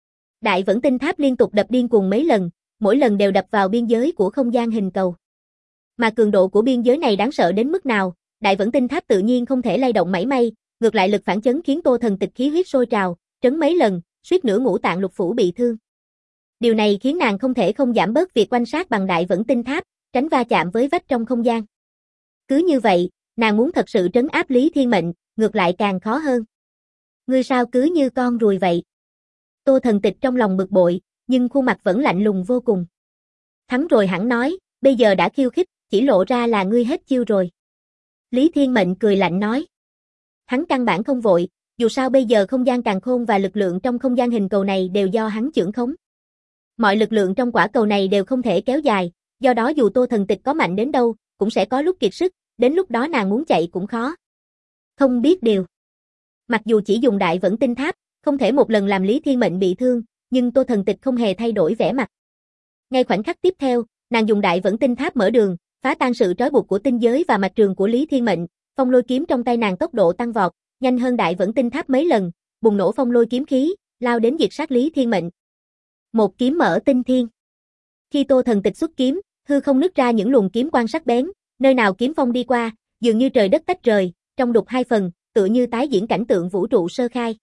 Speaker 1: Đại Vẫn Tinh Tháp liên tục đập điên cuồng mấy lần, mỗi lần đều đập vào biên giới của không gian hình cầu. Mà cường độ của biên giới này đáng sợ đến mức nào, Đại Vẫn Tinh Tháp tự nhiên không thể lay động mảy may, ngược lại lực phản chấn khiến Tô Thần Tịch khí huyết sôi trào, trấn mấy lần, suýt nữa ngũ tạng lục phủ bị thương. Điều này khiến nàng không thể không giảm bớt việc quan sát bằng Đại Vẫn Tinh Tháp, tránh va chạm với vách trong không gian. Cứ như vậy, nàng muốn thật sự trấn áp Lý Thiên Mệnh, ngược lại càng khó hơn. Ngươi sao cứ như con ruồi vậy? Tô Thần Tịch trong lòng bực bội, nhưng khuôn mặt vẫn lạnh lùng vô cùng. Thắng rồi hẳn nói, bây giờ đã khiêu khích, chỉ lộ ra là ngươi hết chiêu rồi. Lý Thiên Mệnh cười lạnh nói. Hắn căn bản không vội, Dù sao bây giờ không gian càn khôn và lực lượng trong không gian hình cầu này đều do hắn chưởng khống. Mọi lực lượng trong quả cầu này đều không thể kéo dài, do đó dù Tô Thần Tịch có mạnh đến đâu, cũng sẽ có lúc kiệt sức, đến lúc đó nàng muốn chạy cũng khó. Không biết điều. Mặc dù chỉ dùng đại vẫn tinh tháp, không thể một lần làm Lý Thiên Mệnh bị thương, nhưng Tô Thần Tịch không hề thay đổi vẻ mặt. Ngay khoảnh khắc tiếp theo, nàng dùng đại vẫn tinh tháp mở đường, phá tan sự trói buộc của tinh giới và mạch trường của Lý Thiên Mệnh, phong lôi kiếm trong tay nàng tốc độ tăng vọt, nhanh hơn đại vẫn tinh tháp mấy lần, bùng nổ phong lôi kiếm khí, lao đến diệt sát Lý Thiên Mệnh. Một kiếm mở tinh thiên. Khi Tô Thần Tịch xuất kiếm, hư không nứt ra những luồng kiếm quang sắc bén, nơi nào kiếm phong đi qua, dường như trời đất tách rời, trong đục hai phần, tựa như tái diễn cảnh tượng vũ trụ sơ khai.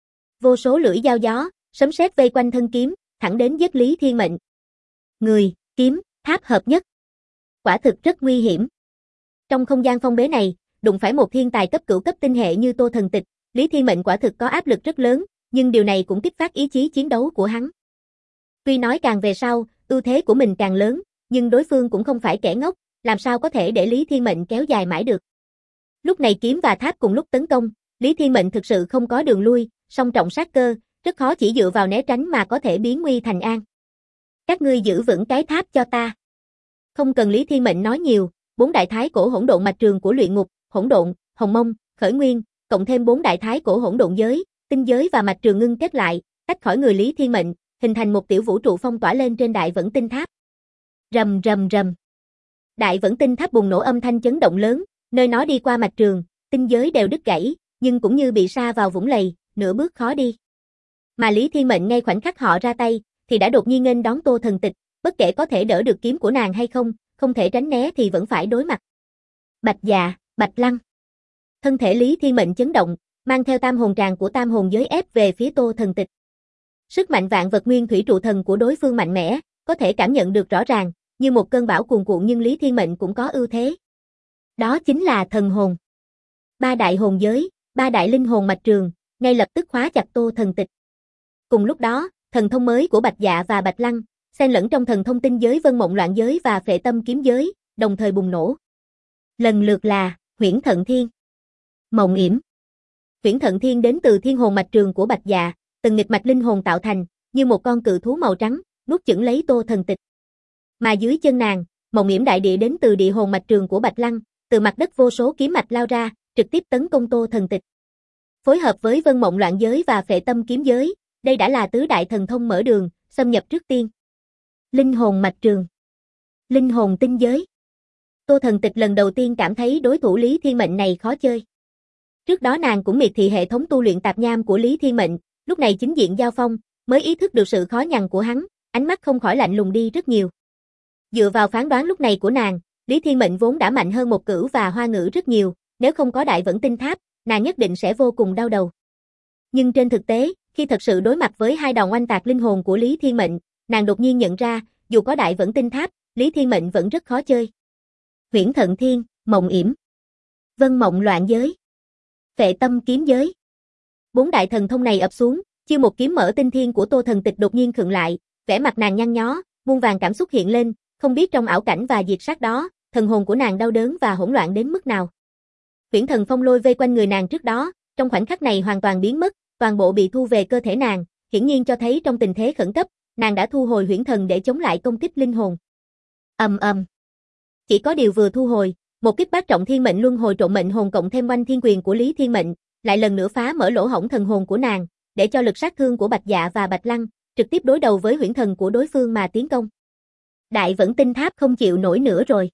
Speaker 1: Vô số lưỡi dao gió, sấm sét vây quanh thân kiếm, thẳng đến giết Lý Thiên Mệnh. Người, kiếm, tháp hợp nhất. Quả thực rất nguy hiểm. Trong không gian phong bế này, đụng phải một thiên tài cấp cửu cấp tinh hệ như Tô Thần Tịch, Lý Thiên Mệnh quả thực có áp lực rất lớn, nhưng điều này cũng kích phát ý chí chiến đấu của hắn. Tuy nói càng về sau, ưu thế của mình càng lớn, nhưng đối phương cũng không phải kẻ ngốc, làm sao có thể để Lý Thiên Mệnh kéo dài mãi được. Lúc này kiếm và tháp cùng lúc tấn công, Lý Thiên Mệnh thực sự không có đường lui, song trọng sát cơ, rất khó chỉ dựa vào né tránh mà có thể biến nguy thành an. Các ngươi giữ vững cái tháp cho ta. Không cần Lý Thiên Mệnh nói nhiều, 4 đại thái cổ hỗn độn mạch trường của luyện ngục, hỗn độn, hồng mông, khởi nguyên, cộng thêm 4 đại thái cổ hỗn độn giới, tinh giới và mạch trường ngưng kết lại, tách khỏi người Lý Thiên Mệnh, hình thành một tiểu vũ trụ phong tỏa lên trên đại vẫn tinh tháp. Rầm rầm rầm. Đại vẫn tinh tháp bùng nổ âm thanh chấn động lớn, nơi nó đi qua mạch trường, tinh giới đều đứt gãy, nhưng cũng như bị sa vào vũng lầy, nửa bước khó đi. Mà Lý Thiên Mệnh ngay khoảnh khắc họ ra tay, thì đã đột nhiên nghênh đón Tô Thần Tịch, bất kể có thể đỡ được kiếm của nàng hay không, không thể tránh né thì vẫn phải đối mặt. Bạch Dạ, Bạch Lăng. Thân thể Lý Thiên Mệnh chấn động, mang theo tam hồn tràng của tam hồn giới ép về phía Tô Thần Tịch. Sức mạnh vạn vật nguyên thủy trụ thần của đối phương mạnh mẽ, có thể cảm nhận được rõ ràng, như một cơn bão cuồn cuộn, nhưng Lý Thiên Mệnh cũng có ưu thế. Đó chính là thần hồn. 3 đại hồn giới, 3 đại linh hồn mạch trường, ngay lập tức khóa chặt Tô Thần Tịch. Cùng lúc đó, thần thông mới của Bạch Dạ và Bạch Lăng, xen lẫn trong thần thông tinh giới vân mộng loạn giới và phệ tâm kiếm giới, đồng thời bùng nổ. Lần lượt là Huyễn Thận Thiên, Mộng Yểm. Huyễn Thận Thiên đến từ thiên hồn mạch trường của Bạch Dạ, từng nghịch mạch linh hồn tạo thành, như một con cự thú màu trắng, nuốt chửng lấy Tô Thần Tịch. Mà dưới chân nàng, Mộng Yểm đại địa đến từ địa hồn mạch trường của Bạch Lăng, từ mặt đất vô số kiếm mạch lao ra, trực tiếp tấn công Tô Thần Tịch. Phối hợp với vân mộng loạn giới và phệ tâm kiếm giới, đây đã là tứ đại thần thông mở đường, xâm nhập trước tiên. Linh hồn mạch trường, linh hồn tinh giới. Tô Thần Tịch lần đầu tiên cảm thấy đối thủ Lý Thiên Mệnh này khó chơi. Trước đó nàng cũng miệt thị hệ thống tu luyện tạp nham của Lý Thiên Mệnh, lúc này chính diện giao phong, mới ý thức được sự khó nhằn của hắn, ánh mắt không khỏi lạnh lùng đi rất nhiều. Dựa vào phán đoán lúc này của nàng, Lý Thiên Mệnh vốn đã mạnh hơn một cửu và hoa ngữ rất nhiều, nếu không có đại vẫn tinh tháp, nàng nhất định sẽ vô cùng đau đầu. Nhưng trên thực tế, khi thật sự đối mặt với hai đòn oanh tạc linh hồn của Lý Thiên Mệnh, nàng đột nhiên nhận ra, dù có đại vẫn tinh tháp, Lý Thiên Mệnh vẫn rất khó chơi. Huyễn Thận Thiên, Mộng Yểm, Vân Mộng Loạn Giới, Phệ Tâm Kiếm Giới. 4 đại thần thông này ập xuống, chiêu một kiếm mở tinh thiên của Tô Thần Tịch đột nhiên khựng lại, vẻ mặt nàng nhăn nhó, muôn vàn cảm xúc hiện lên, không biết trong ảo cảnh và diệt sát đó, thần hồn của nàng đau đớn và hỗn loạn đến mức nào. Huyễn thần phong lôi vây quanh người nàng trước đó, trong khoảnh khắc này hoàn toàn biến mất, toàn bộ bị thu về cơ thể nàng, hiển nhiên cho thấy trong tình thế khẩn cấp, nàng đã thu hồi huyễn thần để chống lại công kích linh hồn. Ầm ầm. Chỉ có điều vừa thu hồi, một kích bát trọng thiên mệnh luân hồi trộn mệnh hồn cộng thêm oanh thiên quyền của Lý Thiên Mệnh, lại lần nữa phá mở lỗ hổng thần hồn của nàng, để cho lực sát thương của Bạch Dạ và Bạch Lăng trực tiếp đối đầu với huyễn thần của đối phương mà tiến công. Đại vẫn tinh tháp không chịu nổi nữa rồi.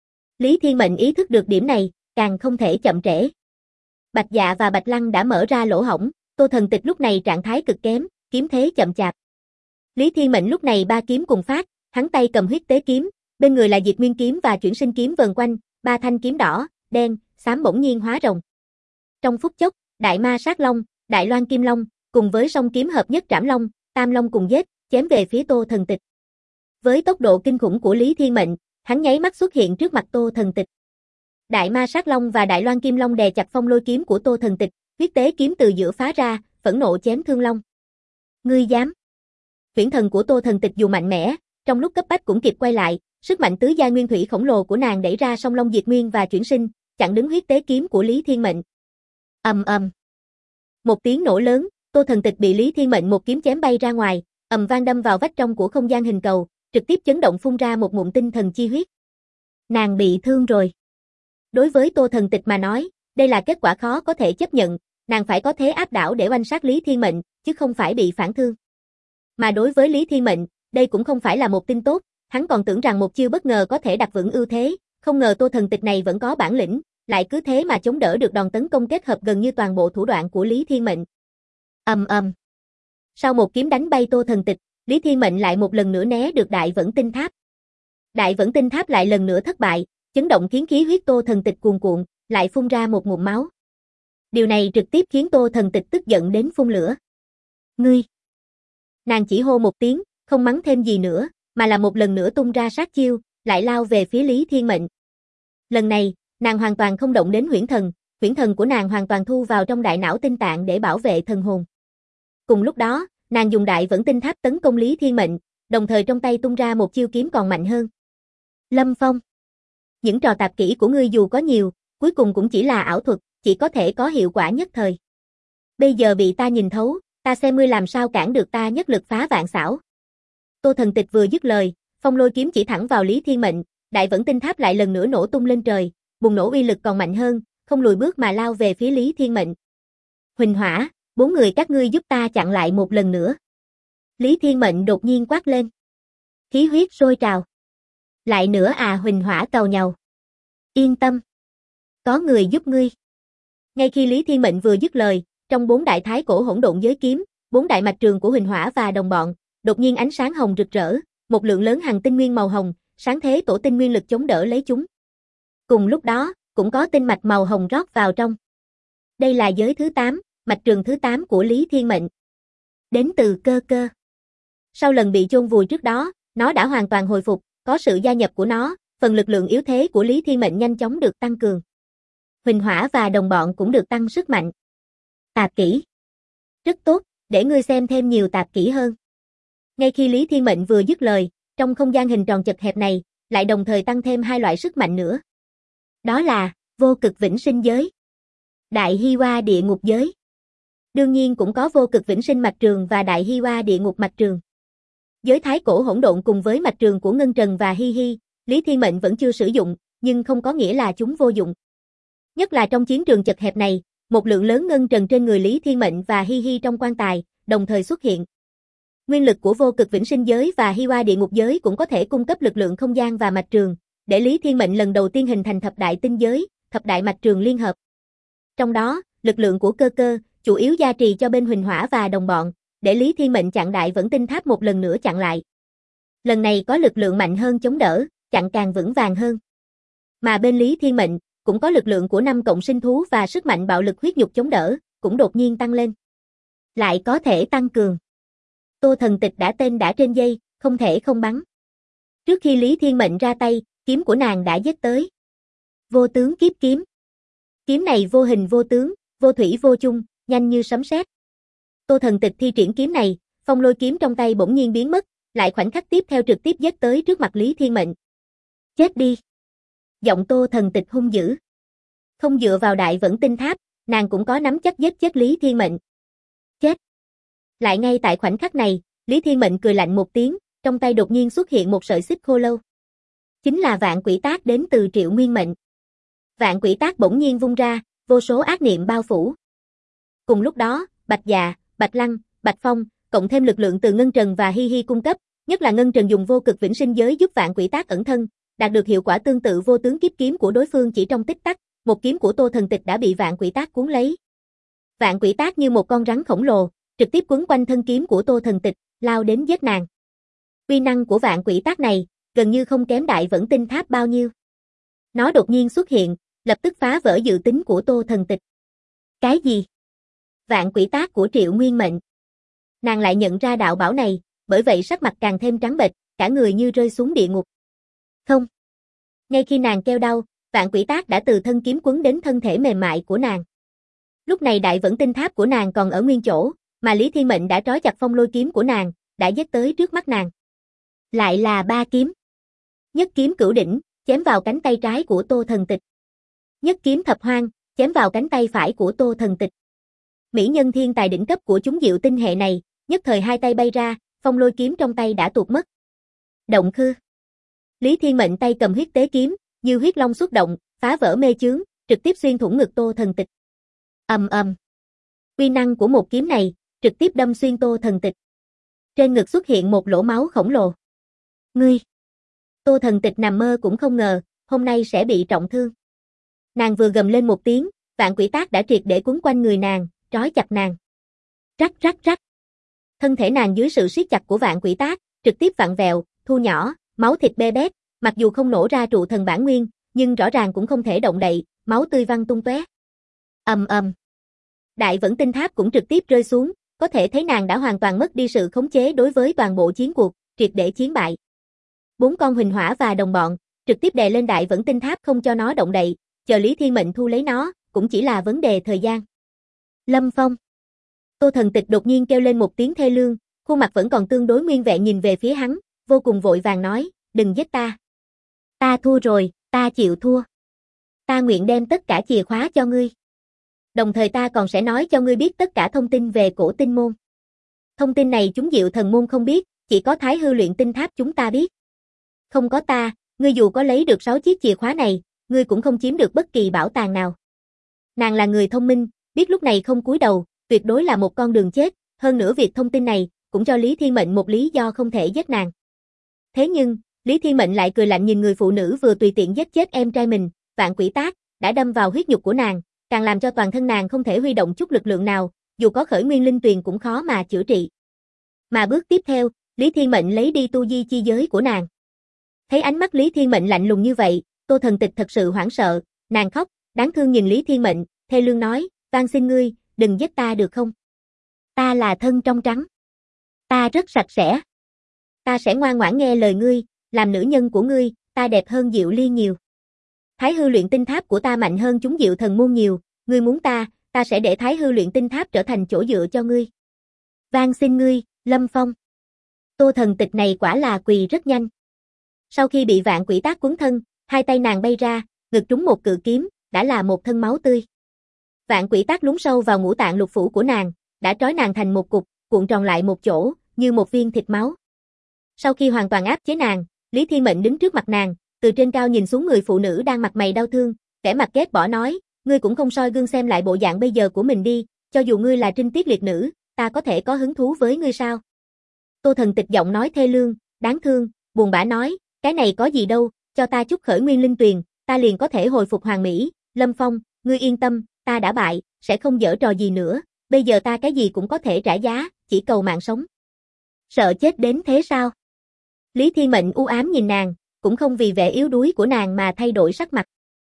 Speaker 1: Lý Thiên Mệnh ý thức được điểm này, càng không thể chậm trễ. Bạch Dạ và Bạch Lăng đã mở ra lỗ hổng, Tô Thần Tịch lúc này trạng thái cực kém, kiếm thế chậm chạp. Lý Thiên Mệnh lúc này 3 kiếm cùng phát, hắn tay cầm huyết tế kiếm, bên người là Diệt Nguyên kiếm và chuyển sinh kiếm vần quanh, 3 thanh kiếm đỏ, đen, xám bỗng nhiên hóa rồng. Trong phút chốc, Đại Ma Sát Long, Đại Loan Kim Long, cùng với song kiếm hợp nhất Trảm Long, Tam Long cùng giết, chém về phía Tô Thần Tịch. Với tốc độ kinh khủng của Lý Thiên Mệnh, hắn nháy mắt xuất hiện trước mặt Tô Thần Tịch. Đại Ma Sát Long và Đại Loan Kim Long đè chặt phong lôi kiếm của Tô Thần Tịch, huyết tế kiếm từ giữa phá ra, phẫn nộ chém Thương Long. Ngươi dám? Huyễn thần của Tô Thần Tịch dù mạnh mẽ, trong lúc cấp bách cũng kịp quay lại, sức mạnh tứ giai nguyên thủy khổng lồ của nàng đẩy ra song long diệt nguyên và chuyển sinh, chặn đứng huyết tế kiếm của Lý Thiên Mệnh. Ầm ầm. Một tiếng nổ lớn, Tô Thần Tịch bị Lý Thiên Mệnh một kiếm chém bay ra ngoài, ầm vang đâm vào vách trong của không gian hình cầu, trực tiếp chấn động phun ra một ngụm tinh thần chi huyết. Nàng bị thương rồi. Đối với Tô Thần Tịch mà nói, đây là kết quả khó có thể chấp nhận, nàng phải có thế áp đảo để oanh sát Lý Thiên Mệnh, chứ không phải bị phản thương. Mà đối với Lý Thiên Mệnh, đây cũng không phải là một tin tốt, hắn còn tưởng rằng một chiêu bất ngờ có thể đặt vững ưu thế, không ngờ Tô Thần Tịch này vẫn có bản lĩnh, lại cứ thế mà chống đỡ được đòn tấn công kết hợp gần như toàn bộ thủ đoạn của Lý Thiên Mệnh. Ầm ầm. Sau một kiếm đánh bay Tô Thần Tịch, Lý Thiên Mệnh lại một lần nữa né được Đại Vẫn Tinh Tháp. Đại Vẫn Tinh Tháp lại lần nữa thất bại, chấn động khiến khí huyết Tô Thần Tịch cuồn cuộn, lại phun ra một ngụm máu. Điều này trực tiếp khiến Tô Thần Tịch tức giận đến phun lửa. Ngươi! Nàng chỉ hô một tiếng, không mắng thêm gì nữa, mà là một lần nữa tung ra sát chiêu, lại lao về phía Lý Thiên Mệnh. Lần này, nàng hoàn toàn không động đến huyễn thần của nàng hoàn toàn thu vào trong đại não tinh tạng để bảo vệ thần hồn. Cùng lúc đó, nàng dùng Đại Vẫn Tinh Tháp tấn công Lý Thiên Mệnh, đồng thời trong tay tung ra một chiêu kiếm còn mạnh hơn. Lâm Phong! Những trò tạp kỹ của ngươi dù có nhiều, cuối cùng cũng chỉ là ảo thuật, chỉ có thể có hiệu quả nhất thời. Bây giờ bị ta nhìn thấu, ta xem ngươi làm sao cản được ta nhất lực phá vạn xảo. Tô Thần Tịch vừa dứt lời, phong lôi kiếm chỉ thẳng vào Lý Thiên Mệnh, Đại Vẫn Tinh Tháp lại lần nữa nổ tung lên trời, bùng nổ uy lực còn mạnh hơn, không lùi bước mà lao về phía Lý Thiên Mệnh. Huỳnh Hỏa, 4 người các ngươi giúp ta chặn lại một lần nữa. Lý Thiên Mệnh đột nhiên quát lên. Khí huyết sôi trào. Lại nữa à, Huỳnh Hỏa cầu nhàu. Yên tâm. Có người giúp ngươi. Ngay khi Lý Thiên Mệnh vừa dứt lời, trong 4 đại thái cổ hỗn độn giới kiếm, 4 đại mạch trường của Huỳnh Hỏa và đồng bọn, đột nhiên ánh sáng hồng rực rỡ, một lượng lớn hằng tinh nguyên màu hồng, sáng thế tổ tinh nguyên lực chống đỡ lấy chúng. Cùng lúc đó, cũng có tinh mạch màu hồng rót vào trong. Đây là giới thứ 8, mạch trường thứ 8 của Lý Thiên Mệnh. Đến từ Cơ Cơ. Sau lần bị chôn vùi trước đó, nó đã hoàn toàn hồi phục, có sự gia nhập của nó, phần lực lượng yếu thế của Lý Thiên Mệnh nhanh chóng được tăng cường. Huỳnh Hỏa và đồng bọn cũng được tăng sức mạnh. Tạp kỹ. Rất tốt, để ngươi xem thêm nhiều tạp kỹ hơn. Ngay khi Lý Thiên Mệnh vừa dứt lời, trong không gian hình tròn chật hẹp này, lại đồng thời tăng thêm 2 loại sức mạnh nữa. Đó là vô cực vĩnh sinh giới, Đại Hi Hoa địa ngục giới. Đương nhiên cũng có vô cực vĩnh sinh mạch trường và Đại Hi Hoa địa ngục mạch trường. Giới thái cổ hỗn độn cùng với mạch trường của Ngân Trần và Hi Hi, Lý Thiên Mệnh vẫn chưa sử dụng, nhưng không có nghĩa là chúng vô dụng. Nhất là trong chiến trường chật hẹp này, một lượng lớn Ngân Trần trên người Lý Thiên Mệnh và Hi Hi trong quan tài, đồng thời xuất hiện. Nguyên lực của vô cực vĩnh sinh giới và Hi Hoa địa ngục giới cũng có thể cung cấp lực lượng không gian và mạch trường, để Lý Thiên Mệnh lần đầu tiên hình thành thập đại tinh giới, thập đại mạch trường liên hợp. Trong đó, lực lượng của Cơ Cơ chủ yếu gia trì cho bên Huỳnh Hỏa và đồng bọn, để Lý Thiên Mệnh chặn Đại Vẫn Tinh Tháp một lần nữa chặn lại. Lần này có lực lượng mạnh hơn chống đỡ, chặn càng vững vàng hơn. Mà bên Lý Thiên Mệnh cũng có lực lượng của 5 cộng sinh thú và sức mạnh bạo lực huyết nhục chống đỡ, cũng đột nhiên tăng lên. Lại có thể tăng cường. Tô Thần Tịch đã trên dây, không thể không bắn. Trước khi Lý Thiên Mệnh ra tay, kiếm của nàng đã giết tới. Vô tướng kiếp kiếm. Kiếm này vô hình vô tướng, vô thủy vô chung, nhanh như sấm sét. Tô Thần Tịch thi triển kiếm này, phong lôi kiếm trong tay bỗng nhiên biến mất, lại khoảnh khắc tiếp theo trực tiếp giết tới trước mặt Lý Thiên Mệnh. Chết đi. Giọng Tô Thần Tịch hung dữ. Không dựa vào Đại Vẫn Tinh Tháp, nàng cũng có nắm chắc giết chết Lý Thiên Mệnh. Chết. Lại ngay tại khoảnh khắc này, Lý Thiên Mệnh cười lạnh một tiếng, trong tay đột nhiên xuất hiện một sợi xích khô lâu. Chính là vạn quỷ tác đến từ Triệu Nguyên Mệnh. Vạn quỷ tác bỗng nhiên vung ra, vô số ác niệm bao phủ. Cùng lúc đó, Bạch Dạ, Bạch Lăng, Bạch Phong, cộng thêm lực lượng từ Ngân Trần và Hi Hi cung cấp, nhất là Ngân Trần dùng vô cực vĩnh sinh giới giúp vạn quỷ tác ẩn thân, đạt được hiệu quả tương tự vô tướng kiếp kiếm của đối phương chỉ trong tích tắc, một kiếm của Tô Thần Tịch đã bị vạn quỷ tác cuốn lấy. Vạn quỷ tác như một con rắn khổng lồ, trực tiếp quấn quanh thân kiếm của Tô Thần Tịch, lao đến giết nàng. Uy năng của vạn quỷ tác này, gần như không kém Đại Vẫn Tinh Tháp bao nhiêu. Nó đột nhiên xuất hiện, lập tức phá vỡ dự tính của Tô Thần Tịch. Cái gì? Vạn quỷ tác của Triệu Nguyên Mệnh. Nàng lại nhận ra đạo bảo này, bởi vậy sắc mặt càng thêm trắng bệch, cả người như rơi xuống địa ngục. Không. Ngay khi nàng kêu đau, vạn quỷ tác đã từ thân kiếm quấn đến thân thể mềm mại của nàng. Lúc này Đại Vẫn Tinh Tháp của nàng còn ở nguyên chỗ, mà Lý Thiên Mệnh đã trói chặt phong lôi kiếm của nàng, đã giết tới trước mắt nàng. Lại là 3 kiếm. Nhất kiếm cửu đỉnh, chém vào cánh tay trái của Tô Thần Tịch. Nhất kiếm thập hoang, chém vào cánh tay phải của Tô Thần Tịch. Mỹ nhân thiên tài đỉnh cấp của chúng Diệu tinh hệ này, nhất thời hai tay bay ra, phong lôi kiếm trong tay đã tuột mất. Động khư. Lý Thiên Mệnh tay cầm huyết tế kiếm, như huyết long xuất động, phá vỡ mê chướng, trực tiếp xuyên thủng ngực Tô Thần Tịch. Ầm ầm. Uy năng của một kiếm này, trực tiếp đâm xuyên Tô Thần Tịch. Trên ngực xuất hiện một lỗ máu khổng lồ. Ngươi! Tô Thần Tịch nằm mơ cũng không ngờ, hôm nay sẽ bị trọng thương. Nàng vừa gầm lên một tiếng, vạn quỷ tác đã triệt để quấn quanh người nàng, trói chặt nàng. Rắc rắc rắc. Thân thể nàng dưới sự siết chặt của vạn quỷ tác, trực tiếp vặn vẹo, thu nhỏ, máu thịt bê bết, mặc dù không nổ ra trụ thần bản nguyên, nhưng rõ ràng cũng không thể động đậy, máu tươi văng tung tóe. Ầm ầm. Đại Vẫn Tinh Tháp cũng trực tiếp rơi xuống, có thể thấy nàng đã hoàn toàn mất đi sự khống chế đối với toàn bộ chiến cuộc, triệt để chiến bại. 4 con huỳnh hỏa và đồng bọn, trực tiếp đè lên Đại Vẫn Tinh Tháp không cho nó động đậy, chờ Lý Thiên Mệnh thu lấy nó, cũng chỉ là vấn đề thời gian. Lâm Phong. Tô Thần Tịch đột nhiên kêu lên một tiếng thê lương, khuôn mặt vẫn còn tương đối nguyên vẹn nhìn về phía hắn, vô cùng vội vàng nói, đừng giết ta. Ta thua rồi, ta chịu thua. Ta nguyện đem tất cả chìa khóa cho ngươi. Đồng thời ta còn sẽ nói cho ngươi biết tất cả thông tin về cổ tinh môn. Thông tin này chúng Diệu thần môn không biết, chỉ có Thái Hư luyện tinh tháp chúng ta biết. Không có ta, ngươi dù có lấy được 6 chiếc chìa khóa này, ngươi cũng không chiếm được bất kỳ bảo tàng nào. Nàng là người thông minh, biết lúc này không cúi đầu, tuyệt đối là một con đường chết, hơn nữa việc thông tin này, cũng cho Lý Thiên Mệnh một lý do không thể giết nàng. Thế nhưng, Lý Thiên Mệnh lại cười lạnh nhìn người phụ nữ vừa tùy tiện giết chết em trai mình, vạn quỷ tác, đã đâm vào huyết nhục của nàng, càng làm cho toàn thân nàng không thể huy động chút lực lượng nào, dù có khởi nguyên linh tuyền cũng khó mà chữa trị. Mà bước tiếp theo, Lý Thiên Mệnh lấy đi tu di chi giới của nàng. Thấy ánh mắt Lý Thiên Mệnh lạnh lùng như vậy, Tô Thần Tịch thật sự hoảng sợ, nàng khóc, đáng thương nhìn Lý Thiên Mệnh, thê lương nói, van xin ngươi, đừng giết ta được không? Ta là thân trong trắng. Ta rất sạch sẽ. Ta sẽ ngoan ngoãn nghe lời ngươi, làm nữ nhân của ngươi, ta đẹp hơn Diệu Ly nhiều. Thái Hư luyện tinh tháp của ta mạnh hơn chúng Diệu thần môn nhiều, ngươi muốn ta sẽ để Thái Hư luyện tinh tháp trở thành chỗ dựa cho ngươi. Van xin ngươi, Lâm Phong. Tô Thần Tịch này quả là quỳ rất nhanh. Sau khi bị vạn quỷ tác quấn thân, hai tay nàng bay ra, ngực trúng một cự kiếm, đã là một thân máu tươi. Vạn quỷ tác lún sâu vào ngũ tạng lục phủ của nàng, đã trói nàng thành một cục, cuộn tròn lại một chỗ, như một viên thịt máu. Sau khi hoàn toàn áp chế nàng, Lý Thiên Mệnh đứng trước mặt nàng, từ trên cao nhìn xuống người phụ nữ đang mặt mày đau thương, vẻ mặt ghét bỏ nói, ngươi cũng không soi gương xem lại bộ dạng bây giờ của mình đi, cho dù ngươi là trinh tiết liệt nữ, ta có thể có hứng thú với ngươi sao? Tô Thần Tịch giọng nói thê lương, đáng thương, buồn bã nói, cái này có gì đâu, cho ta chút khởi nguyên linh tuyền, ta liền có thể hồi phục hoàn mỹ, Lâm Phong, ngươi yên tâm, ta đã bại, sẽ không giở trò gì nữa, bây giờ ta cái gì cũng có thể trả giá, chỉ cầu mạng sống. Sợ chết đến thế sao? Lý Thiên Mệnh u ám nhìn nàng, cũng không vì vẻ yếu đuối của nàng mà thay đổi sắc mặt.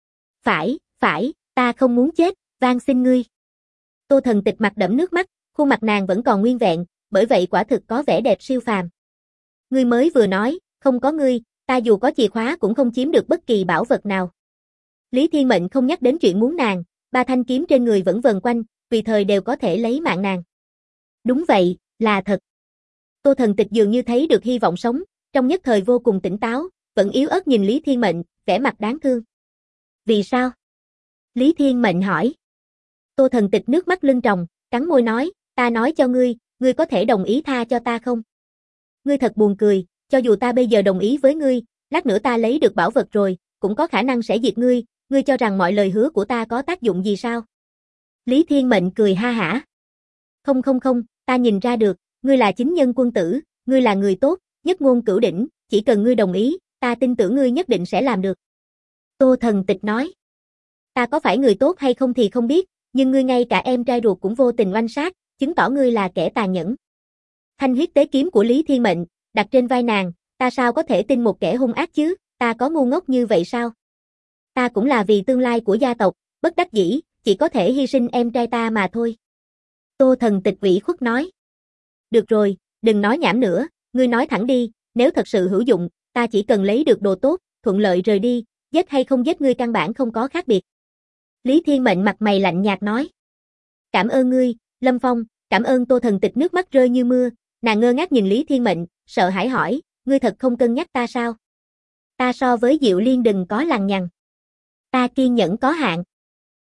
Speaker 1: Phải, ta không muốn chết, van xin ngươi. Tô Thần Tịch mặt đẫm nước mắt, khuôn mặt nàng vẫn còn nguyên vẹn, bởi vậy quả thực có vẻ đẹp siêu phàm. Ngươi mới vừa nói, không có ngươi, ta dù có chìa khóa cũng không chiếm được bất kỳ bảo vật nào. Lý Thiên Mệnh không nhắc đến chuyện muốn nàng, 3 thanh kiếm trên người vẫn vần quanh, tùy thời đều có thể lấy mạng nàng. Đúng vậy, là thật. Tô Thần Tịch dường như thấy được hy vọng sống, trong nhất thời vô cùng tỉnh táo, vẫn yếu ớt nhìn Lý Thiên Mệnh, vẻ mặt đáng thương. Vì sao? Lý Thiên Mệnh hỏi. Tô Thần Tịch nước mắt lưng tròng, cắn môi nói, ta nói cho ngươi, ngươi có thể đồng ý tha cho ta không? Ngươi thật buồn cười, cho dù ta bây giờ đồng ý với ngươi, lát nữa ta lấy được bảo vật rồi, cũng có khả năng sẽ diệt ngươi, ngươi cho rằng mọi lời hứa của ta có tác dụng gì sao? Lý Thiên Mệnh cười ha hả. Không, ta nhìn ra được, ngươi là chính nhân quân tử, ngươi là người tốt, nhất ngôn cửu đỉnh, chỉ cần ngươi đồng ý, ta tin tưởng ngươi nhất định sẽ làm được. Tô Thần Tịch nói. Ta có phải người tốt hay không thì không biết, nhưng ngươi ngay cả em trai ruột cũng vô tình oanh sát, chứng tỏ ngươi là kẻ tàn nhẫn. Thanh huyết tế kiếm của Lý Thiên Mệnh, đặt trên vai nàng, ta sao có thể tin một kẻ hung ác chứ, ta có ngu ngốc như vậy sao? Ta cũng là vì tương lai của gia tộc, bất đắc dĩ, chỉ có thể hy sinh em trai ta mà thôi. Tô Thần Tịch ủy khuất nói. Được rồi, đừng nói nhảm nữa, ngươi nói thẳng đi, nếu thật sự hữu dụng, ta chỉ cần lấy được đồ tốt, thuận lợi rời đi, giết hay không giết ngươi căn bản không có khác biệt. Lý Thiên Mệnh mặt mày lạnh nhạt nói. Cảm ơn ngươi, Lâm Phong, cảm ơn. Tô Thần Tịch nước mắt rơi như mưa, nàng ngơ ngác nhìn Lý Thiên Mệnh, sợ hãi hỏi, ngươi thật không cân nhắc ta sao? Ta so với Diệu Liên đừng có lằng nhằng. Ta kiên nhẫn có hạn.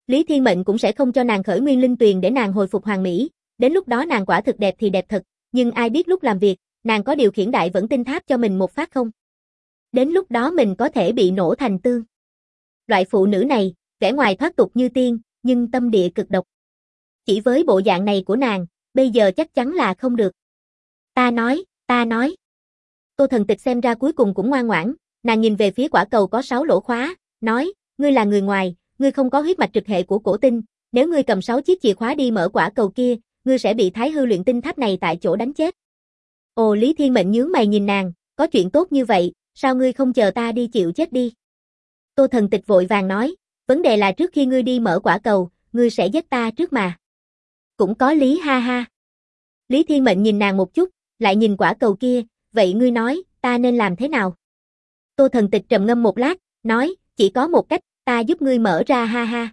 Speaker 1: Lý Thiên Mệnh cũng sẽ không cho nàng khởi nguyên linh tuyền để nàng hồi phục hoàn mỹ, đến lúc đó nàng quả thực đẹp thì đẹp thật, nhưng ai biết lúc làm việc, nàng có điều khiển đại vẫn tinh tháp cho mình một phát không? Đến lúc đó mình có thể bị nổ thành tương. Loại phụ nữ này, vẻ ngoài thoát tục như tiên, nhưng tâm địa cực độc. Chỉ với bộ dạng này của nàng, bây giờ chắc chắn là không được. Ta nói. Tô Thần Tịch xem ra cuối cùng cũng ngoan ngoãn, nàng nhìn về phía quả cầu có 6 lỗ khóa, nói, ngươi là người ngoài, ngươi không có huyết mạch trực hệ của cổ tinh, nếu ngươi cầm 6 chiếc chìa khóa đi mở quả cầu kia, ngươi sẽ bị Thái Hư luyện tinh tháp này tại chỗ đánh chết. Ồ, Lý Thiên Mệnh nhướng mày nhìn nàng, có chuyện tốt như vậy, sao ngươi không chờ ta đi chịu chết đi? Tô Thần Tịch vội vàng nói, vấn đề là trước khi ngươi đi mở quả cầu, ngươi sẽ giết ta trước mà. Cũng có lý ha ha. Lý Thiên Mệnh nhìn nàng một chút, lại nhìn quả cầu kia, vậy ngươi nói, ta nên làm thế nào? Tô Thần Tịch trầm ngâm một lát, nói, chỉ có một cách, ta giúp ngươi mở ra ha ha.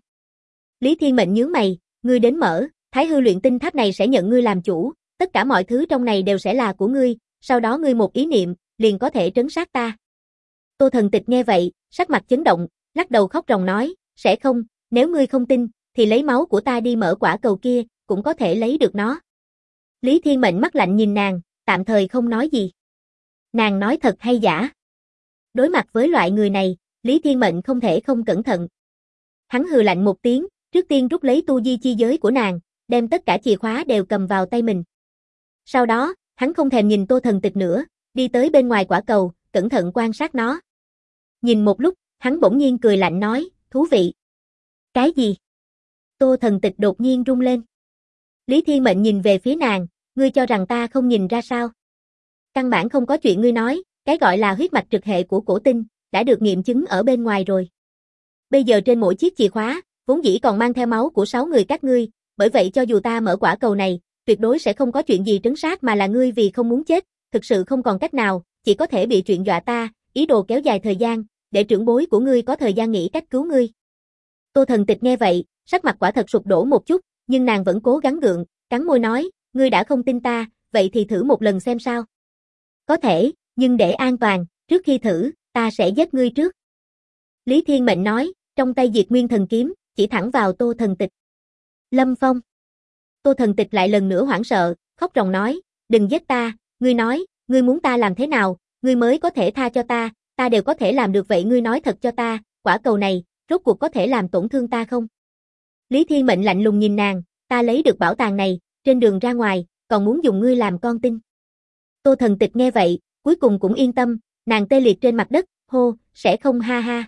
Speaker 1: Lý Thiên Mệnh nhướng mày, ngươi đến mở, Thái Hư luyện tinh tháp này sẽ nhận ngươi làm chủ, tất cả mọi thứ trong này đều sẽ là của ngươi, sau đó ngươi một ý niệm, liền có thể trấn sát ta. Tô Thần Tịch nghe vậy, sắc mặt chấn động, lắc đầu khóc ròng nói, sẽ không, nếu ngươi không tin, thì lấy máu của ta đi mở quả cầu kia, cũng có thể lấy được nó. Lý Thiên Mệnh mắt lạnh nhìn nàng, tạm thời không nói gì. Nàng nói thật hay giả? Đối mặt với loại người này, Lý Thiên Mệnh không thể không cẩn thận. Hắn hừ lạnh một tiếng, trước tiên rút lấy tu di chi giới của nàng, đem tất cả chìa khóa đều cầm vào tay mình. Sau đó, hắn không thèm nhìn Tô Thần Tịch nữa, đi tới bên ngoài quả cầu, cẩn thận quan sát nó. Nhìn một lúc, hắn bỗng nhiên cười lạnh nói, thú vị. Cái gì? Tô Thần Tịch đột nhiên rung lên. Lý Thiên Mệnh nhìn về phía nàng, ngươi cho rằng ta không nhìn ra sao? Căn bản không có chuyện ngươi nói, cái gọi là huyết mạch trực hệ của cổ tinh, đã được nghiệm chứng ở bên ngoài rồi. Bây giờ trên mỗi chiếc chìa khóa, vốn dĩ còn mang theo máu của 6 người các ngươi, bởi vậy cho dù ta mở quả cầu này, tuyệt đối sẽ không có chuyện gì trấn sát mà là ngươi vì không muốn chết, thực sự không còn cách nào, chỉ có thể bị chuyện dọa ta, ý đồ kéo dài thời gian, để trưởng bối của ngươi có thời gian nghĩ cách cứu ngươi. Tô Thần Tịch nghe vậy, sắc mặt quả thật sụp đổ một chút, nhưng nàng vẫn cố gắng gượng, cắn môi nói, ngươi đã không tin ta, vậy thì thử một lần xem sao. Có thể, nhưng để an toàn, trước khi thử, ta sẽ giết ngươi trước. Lý Thiên Mệnh nói, trong tay Diệt Nguyên Thần Kiếm, chỉ thẳng vào Tô Thần Tịch. Lâm Phong. Tô Thần Tịch lại lần nữa hoảng sợ, khóc ròng nói, đừng giết ta, ngươi nói, ngươi muốn ta làm thế nào, ngươi mới có thể tha cho ta đều có thể làm được vậy ngươi nói thật cho ta, quả cầu này, rốt cuộc có thể làm tổn thương ta không? Lý Thiên Mệnh lạnh lùng nhìn nàng, ta lấy được bảo tàng này, trên đường ra ngoài, còn muốn dùng ngươi làm con tin. Tô Thần Tịch nghe vậy, cuối cùng cũng yên tâm, nàng tê liệt trên mặt đất, hô, sẽ không ha ha.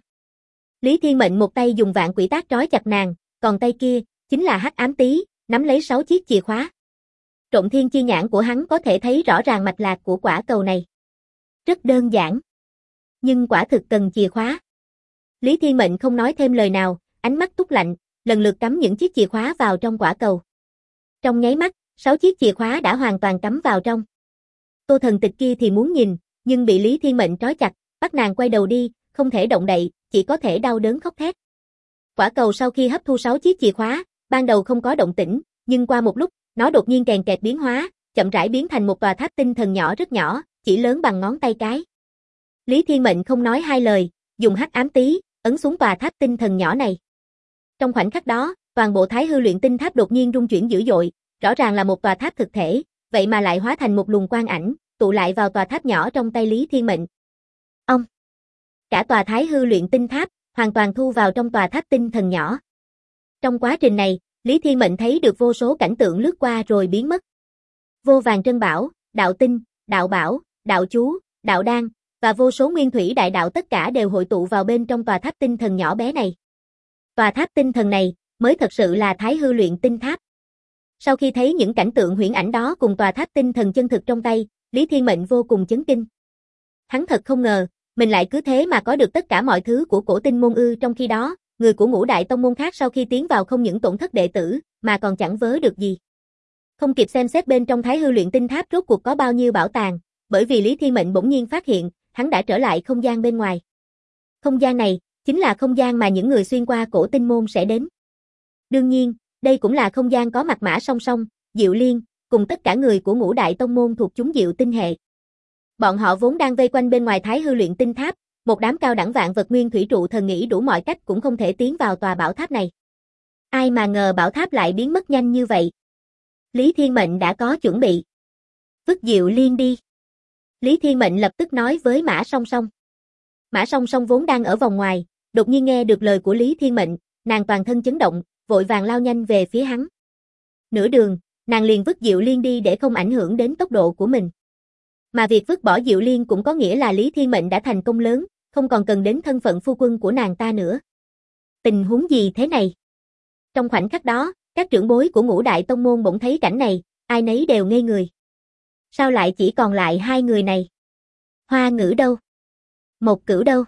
Speaker 1: Lý Thiên Mệnh một tay dùng vạn quỷ tác trói chặt nàng, còn tay kia, chính là Hắc Ám Tý, nắm lấy 6 chiếc chìa khóa. Trộm thiên chi nhãn của hắn có thể thấy rõ ràng mạch lạc của quả cầu này. Rất đơn giản. Nhưng quả thực cần chìa khóa. Lý Thiên Mệnh không nói thêm lời nào, ánh mắt túc lạnh, lần lượt cắm những chiếc chìa khóa vào trong quả cầu. Trong nháy mắt, 6 chiếc chìa khóa đã hoàn toàn cắm vào trong. Tô Thần Tịch kia thì muốn nhìn, nhưng bị Lý Thiên Mệnh trói chặt, bắt nàng quay đầu đi, không thể động đậy, chỉ có thể đau đớn khóc thét. Quả cầu sau khi hấp thu 6 chiếc chìa khóa, ban đầu không có động tĩnh, nhưng qua một lúc, nó đột nhiên kèn kẹt biến hóa, chậm rãi biến thành một tòa tháp tinh thần nhỏ rất nhỏ, chỉ lớn bằng ngón tay cái. Lý Thiên Mệnh không nói hai lời, dùng Hắc Ám Tý, ấn xuống tòa tháp tinh thần nhỏ này. Trong khoảnh khắc đó, toàn bộ Thái Hư luyện tinh tháp đột nhiên rung chuyển dữ dội, rõ ràng là một tòa tháp thực thể, vậy mà lại hóa thành một luồng quang ảnh, tụ lại vào tòa tháp nhỏ trong tay Lý Thiên Mệnh. Ông! Cả tòa Thái Hư luyện tinh tháp, hoàn toàn thu vào trong tòa tháp tinh thần nhỏ. Trong quá trình này, Lý Thiên Mệnh thấy được vô số cảnh tượng lướt qua rồi biến mất. Vô vàn trân bảo, đạo tinh, đạo bảo, đạo chú, đạo đan, và vô số nguyên thủy đại đạo tất cả đều hội tụ vào bên trong tòa tháp tinh thần nhỏ bé này. Tòa tháp tinh thần này, mới thật sự là Thái Hư luyện tinh tháp. Sau khi thấy những cảnh tượng huyễn ảnh đó cùng tòa tháp tinh thần chân thực trong tay, Lý Thiên Mệnh vô cùng chấn kinh. Hắn thật không ngờ, mình lại cứ thế mà có được tất cả mọi thứ của cổ tinh môn ư, trong khi đó, người của ngũ đại tông môn khác sau khi tiến vào không những tổn thất đệ tử, mà còn chẳng vớ được gì. Không kịp xem xét bên trong Thái Hư luyện tinh tháp rốt cuộc có bao nhiêu bảo tàng, bởi vì Lý Thiên Mệnh bỗng nhiên phát hiện, hắn đã trở lại không gian bên ngoài. Không gian này, chính là không gian mà những người xuyên qua cổ tinh môn sẽ đến. Đương nhiên, đây cũng là không gian có Mạc Mã song song, Diệu Liên, cùng tất cả người của ngũ đại tông môn thuộc chúng Diệu tinh hệ. Bọn họ vốn đang vây quanh bên ngoài Thái Hư luyện tinh tháp, một đám cao đẳng vạn vật nguyên thủy trụ thần nghĩ đủ mọi cách cũng không thể tiến vào tòa bảo tháp này. Ai mà ngờ bảo tháp lại biến mất nhanh như vậy. Lý Thiên Mệnh đã có chuẩn bị. Vứt Diệu Liên đi. Lý Thiên Mệnh lập tức nói với Mã Song Song. Mã Song Song vốn đang ở vòng ngoài, đột nhiên nghe được lời của Lý Thiên Mệnh, nàng toàn thân chấn động, vội vàng lao nhanh về phía hắn. Nửa đường, nàng liền vứt Diệu Liên đi để không ảnh hưởng đến tốc độ của mình. Mà việc vứt bỏ Diệu Liên cũng có nghĩa là Lý Thiên Mệnh đã thành công lớn, không còn cần đến thân phận phu quân của nàng ta nữa. Tình huống gì thế này? Trong khoảnh khắc đó, các trưởng bối của Ngũ Đại Tông môn bỗng thấy cảnh này, ai nấy đều ngây người. Sao lại chỉ còn lại hai người này? Hoa Ngữ đâu? Một Cửu đâu?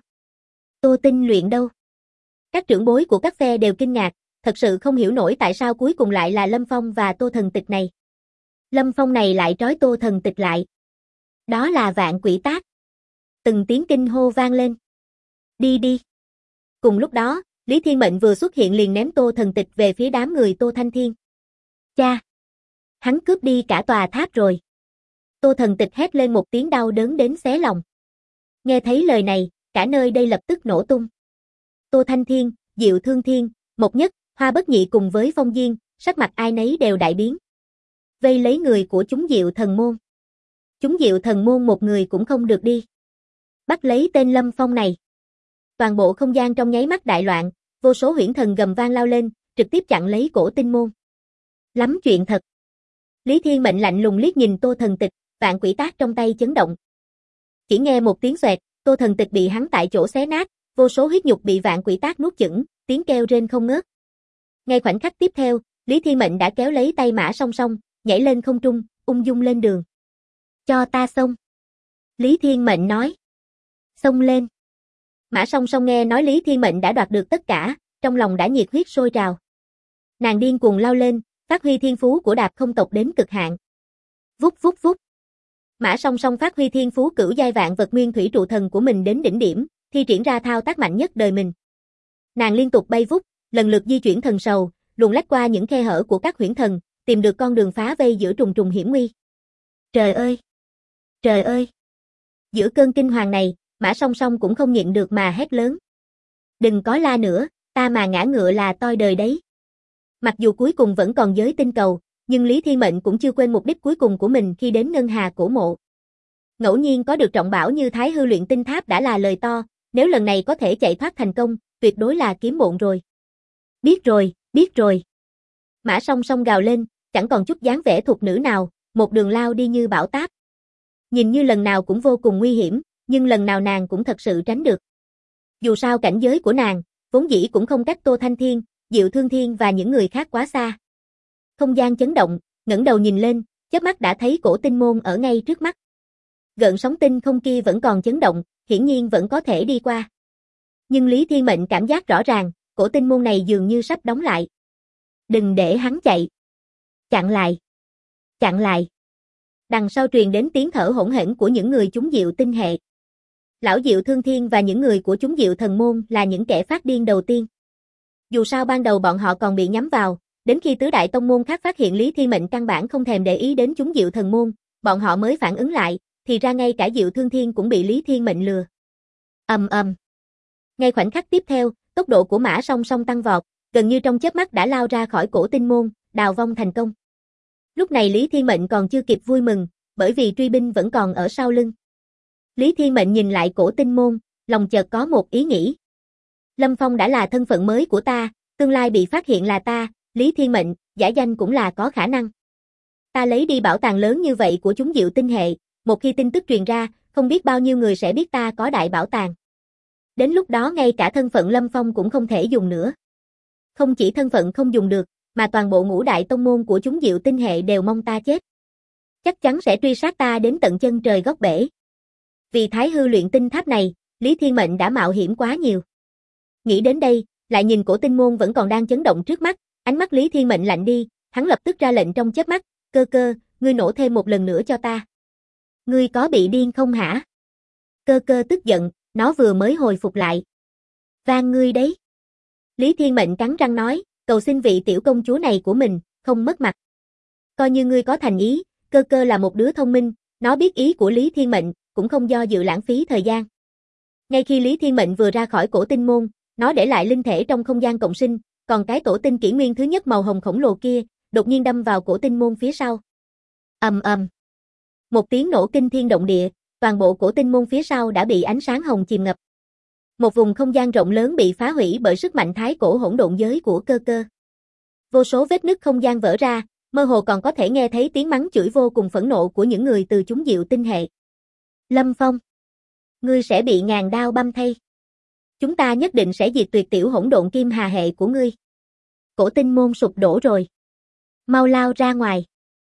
Speaker 1: Tô Tinh Luyện đâu? Các trưởng bối của các phe đều kinh ngạc, thật sự không hiểu nổi tại sao cuối cùng lại là Lâm Phong và Tô Thần Tịch này. Lâm Phong này lại trói Tô Thần Tịch lại. Đó là Vạn Quỷ Tác. Từng tiếng kinh hô vang lên. Đi đi. Cùng lúc đó, Lý Thiên Mệnh vừa xuất hiện liền ném Tô Thần Tịch về phía đám người Tô Thanh Thiên. Cha! Hắn cướp đi cả tòa tháp rồi. Tô Thần Tịch hét lên một tiếng đau đớn đến xé lòng. Nghe thấy lời này, cả nơi đây lập tức nổ tung. Tô Thanh Thiên, Diệu Thương Thiên, Mộc Nhất, Hoa Bất Nhị cùng với Phong Diên, sắc mặt ai nấy đều đại biến. Vây lấy người của chúng Diệu Thần Môn. Chúng Diệu Thần Môn một người cũng không được đi. Bắt lấy tên Lâm Phong này. Toàn bộ không gian trong nháy mắt đại loạn, vô số huyễn thần gầm vang lao lên, trực tiếp chặn lấy Cổ Tinh Môn. Lắm chuyện thật. Lý Thiên Mệnh lạnh lùng liếc nhìn Tô Thần Tịch, Vạn Quỷ Tác trong tay chấn động. Chỉ nghe một tiếng xoẹt, Tô Thần Tịch bị hắn tại chỗ xé nát, vô số huyết nhục bị Vạn Quỷ Tác nuốt chửng, tiếng kêu rên không ngớt. Ngay khoảnh khắc tiếp theo, Lý Thiên Mệnh đã kéo lấy tay Mã Song Song, nhảy lên không trung, ung dung lên đường. Cho ta xông. Lý Thiên Mệnh nói. Xông lên. Mã Song Song nghe nói Lý Thiên Mệnh đã đoạt được tất cả, trong lòng đã nhiệt huyết sôi trào. Nàng điên cuồng lao lên, phát huy thiên phú của Đạp Không tộc đến cực hạn. Vút vút vút. Mã Song Song phát huy thiên phú cửu giai vạn vật nguyên thủy trụ thần của mình đến đỉnh điểm, thi triển ra thao tác mạnh nhất đời mình. Nàng liên tục bay vút, lần lượt di chuyển thần sầu, luồn lách qua những khe hở của các huyễn thần, tìm được con đường phá vây giữa trùng trùng hiểm nguy. Trời ơi! Trời ơi! Giữa cơn kinh hoàng này, Mã Song Song cũng không nhịn được mà hét lớn. Đừng có la nữa, ta mà ngã ngựa là toi đời đấy. Mặc dù cuối cùng vẫn còn giới tinh cầu, nhưng Lý Thiên Mệnh cũng chưa quên mục đích cuối cùng của mình khi đến Ngân Hà Cổ Mộ. Ngẫu nhiên có được trọng bảo như Thái Hư Luyện Tinh Tháp đã là lời to, nếu lần này có thể chạy thoát thành công, tuyệt đối là kiếm bộn rồi. Biết rồi, biết rồi. Mã Song Song gào lên, chẳng còn chút dáng vẻ thục nữ nào, một đường lao đi như bão táp. Nhìn như lần nào cũng vô cùng nguy hiểm, nhưng lần nào nàng cũng thật sự tránh được. Dù sao cảnh giới của nàng, vốn dĩ cũng không cách Tô Thanh Thiên, Diệu Thương Thiên và những người khác quá xa. Không gian chấn động, ngẩng đầu nhìn lên, chớp mắt đã thấy Cổ Tinh Môn ở ngay trước mắt. Gợn sóng tinh không kia vẫn còn chấn động, hiển nhiên vẫn có thể đi qua. Nhưng Lý Thiên Mệnh cảm giác rõ ràng, Cổ Tinh Môn này dường như sắp đóng lại. Đừng để hắn chạy. Chặn lại. Chặn lại. Đằng sau truyền đến tiếng thở hỗn hển của những người chúng Diệu tinh hệ. Lão Diệu Thương Thiên và những người của chúng Diệu Thần Môn là những kẻ phát điên đầu tiên. Dù sao ban đầu bọn họ còn bị nhắm vào, đến khi tứ đại tông môn khác phát hiện Lý Thiên Mệnh căn bản không thèm để ý đến chúng Diệu Thần Môn, bọn họ mới phản ứng lại, thì ra ngay cả Diệu Thương Thiên cũng bị Lý Thiên Mệnh lừa. Ầm ầm. Ngay khoảnh khắc tiếp theo, tốc độ của Mã Song Song tăng vọt, gần như trong chớp mắt đã lao ra khỏi Cổ Tinh Môn, đào vong thành công. Lúc này Lý Thiên Mệnh còn chưa kịp vui mừng, bởi vì truy binh vẫn còn ở sau lưng. Lý Thiên Mệnh nhìn lại Cổ Tinh Môn, lòng chợt có một ý nghĩ. Lâm Phong đã là thân phận mới của ta, tương lai bị phát hiện là ta, Lý Thiên Mệnh, giả danh cũng là có khả năng. Ta lấy đi bảo tàng lớn như vậy của chúng Diệu tinh hệ, một khi tin tức truyền ra, không biết bao nhiêu người sẽ biết ta có đại bảo tàng. Đến lúc đó ngay cả thân phận Lâm Phong cũng không thể dùng nữa. Không chỉ thân phận không dùng được, mà toàn bộ ngũ đại tông môn của chúng Diệu tinh hệ đều mong ta chết. Chắc chắn sẽ truy sát ta đến tận chân trời góc bể. Vì Thái Hư Luyện Tinh Tháp này, Lý Thiên Mệnh đã mạo hiểm quá nhiều. Nghĩ đến đây, lại nhìn Cổ Tinh Môn vẫn còn đang chấn động trước mắt, ánh mắt Lý Thiên Mệnh lạnh đi, hắn lập tức ra lệnh trong chớp mắt, cơ cơ, ngươi nổ thêm một lần nữa cho ta. Ngươi có bị điên không hả? Cơ cơ tức giận, nó vừa mới hồi phục lại. Van ngươi đấy. Lý Thiên Mệnh cắn răng nói, cầu xin vị tiểu công chúa này của mình, không mất mặt. Coi như ngươi có thành ý, cơ cơ là một đứa thông minh, nó biết ý của Lý Thiên Mệnh, cũng không do dự lãng phí thời gian. Ngay khi Lý Thiên Mệnh vừa ra khỏi Cổ Tinh Môn, nó để lại linh thể trong không gian cộng sinh, còn cái tổ tinh kỷ nguyên thứ nhất màu hồng khổng lồ kia, đột nhiên đâm vào cổ tinh môn phía sau. Ầm ầm. Một tiếng nổ kinh thiên động địa, toàn bộ cổ tinh môn phía sau đã bị ánh sáng hồng chìm ngập. Một vùng không gian rộng lớn bị phá hủy bởi sức mạnh thái cổ hỗn độn giới của cơ cơ. Vô số vết nứt không gian vỡ ra, mơ hồ còn có thể nghe thấy tiếng mắng chửi vô cùng phẫn nộ của những người từ chúng diệu tinh hệ. Lâm Phong, ngươi sẽ bị ngàn đao băm thay. Chúng ta nhất định sẽ diệt tuyệt tiểu hỗn độn kim hà hệ của ngươi. Cổ tinh môn sụp đổ rồi. Mau lao ra ngoài.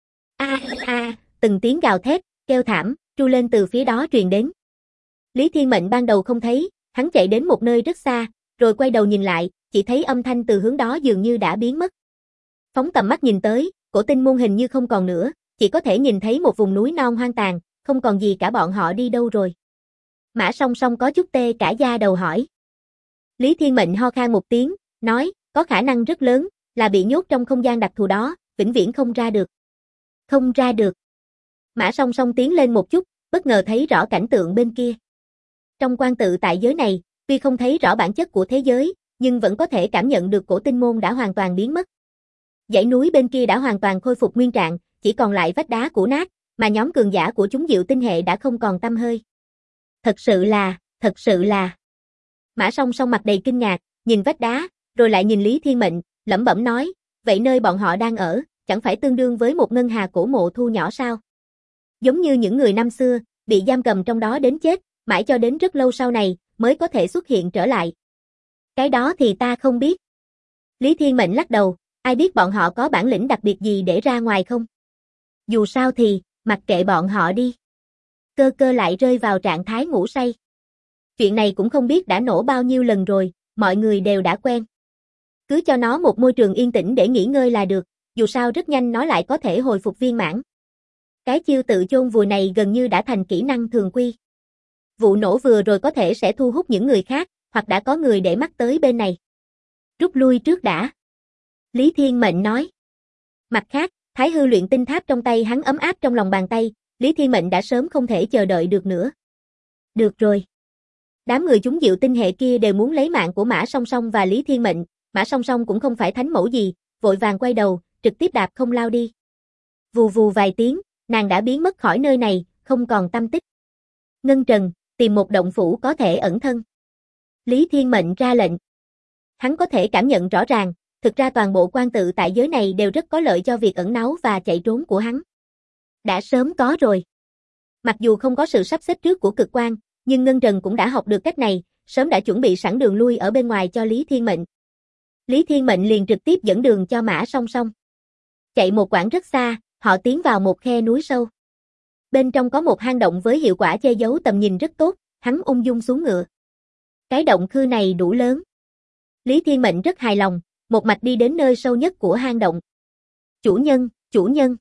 Speaker 1: Từng tiếng gào thét, kêu thảm, tru lên từ phía đó truyền đến. Lý Thiên Mệnh ban đầu không thấy, hắn chạy đến một nơi rất xa, rồi quay đầu nhìn lại, chỉ thấy âm thanh từ hướng đó dường như đã biến mất. Phóng tầm mắt nhìn tới, cổ tinh môn hình như không còn nữa, chỉ có thể nhìn thấy một vùng núi non hoang tàn, không còn gì cả, bọn họ đi đâu rồi. Mã Song Song có chút tê cả da đầu hỏi. Lý Thiên Mệnh ho khan một tiếng, nói, có khả năng rất lớn, là bị nhốt trong không gian đặc thù đó, vĩnh viễn không ra được. Không ra được. Mã Song Song tiến lên một chút, bất ngờ thấy rõ cảnh tượng bên kia. Trong quan tự tại giới này, tuy không thấy rõ bản chất của thế giới, nhưng vẫn có thể cảm nhận được cổ tinh môn đã hoàn toàn biến mất. Dãy núi bên kia đã hoàn toàn khôi phục nguyên trạng, chỉ còn lại vách đá cũ nát, mà nhóm cường giả của chúng diệu tinh hệ đã không còn tăm hơi. Thật sự là. Mã Song Song mặt đầy kinh ngạc, nhìn vách đá, rồi lại nhìn Lý Thiên Mệnh, lẩm bẩm nói, vậy nơi bọn họ đang ở, chẳng phải tương đương với một ngân hà cổ mộ thu nhỏ sao? Giống như những người năm xưa, bị giam cầm trong đó đến chết, mãi cho đến rất lâu sau này, mới có thể xuất hiện trở lại. Cái đó thì ta không biết. Lý Thiên Mệnh lắc đầu, ai biết bọn họ có bản lĩnh đặc biệt gì để ra ngoài không? Dù sao thì, mặc kệ bọn họ đi. Cơ cơ lại rơi vào trạng thái ngủ say. Chuyện này cũng không biết đã nổ bao nhiêu lần rồi, mọi người đều đã quen. Cứ cho nó một môi trường yên tĩnh để nghỉ ngơi là được, dù sao rất nhanh nó lại có thể hồi phục viên mãn. Cái chiêu tự chôn vùi này gần như đã thành kỹ năng thường quy. Vụ nổ vừa rồi có thể sẽ thu hút những người khác, hoặc đã có người để mắt tới bên này. Rút lui trước đã. Lý Thiên Mệnh nói. Mặt khác, Thái hư luyện tinh tháp trong tay hắn ấm áp trong lòng bàn tay, Lý Thiên Mệnh đã sớm không thể chờ đợi được nữa. Được rồi. Đám người chúng diệu tinh hệ kia đều muốn lấy mạng của Mã Song Song và Lý Thiên Mệnh, Mã Song Song cũng không phải thánh mẫu gì, vội vàng quay đầu, trực tiếp đạp không lao đi. Vù vù vài tiếng, nàng đã biến mất khỏi nơi này, không còn tăm tích. Ngân Trần, tìm một động phủ có thể ẩn thân. Lý Thiên Mệnh ra lệnh. Hắn có thể cảm nhận rõ ràng, thực ra toàn bộ quan tự tại giới này đều rất có lợi cho việc ẩn náu và chạy trốn của hắn. Đã sớm có rồi. Mặc dù không có sự sắp xếp trước của cực quan, nhưng Ngân Trần cũng đã học được cách này, sớm đã chuẩn bị sẵn đường lui ở bên ngoài cho Lý Thiên Mệnh. Lý Thiên Mệnh liền trực tiếp dẫn đường cho Mã Song Song. Chạy một quãng rất xa, họ tiến vào một khe núi sâu. Bên trong có một hang động với hiệu quả che giấu tầm nhìn rất tốt, hắn ung dung xuống ngựa. Cái động khư này đủ lớn. Lý Thiên Mệnh rất hài lòng, một mạch đi đến nơi sâu nhất của hang động. Chủ nhân.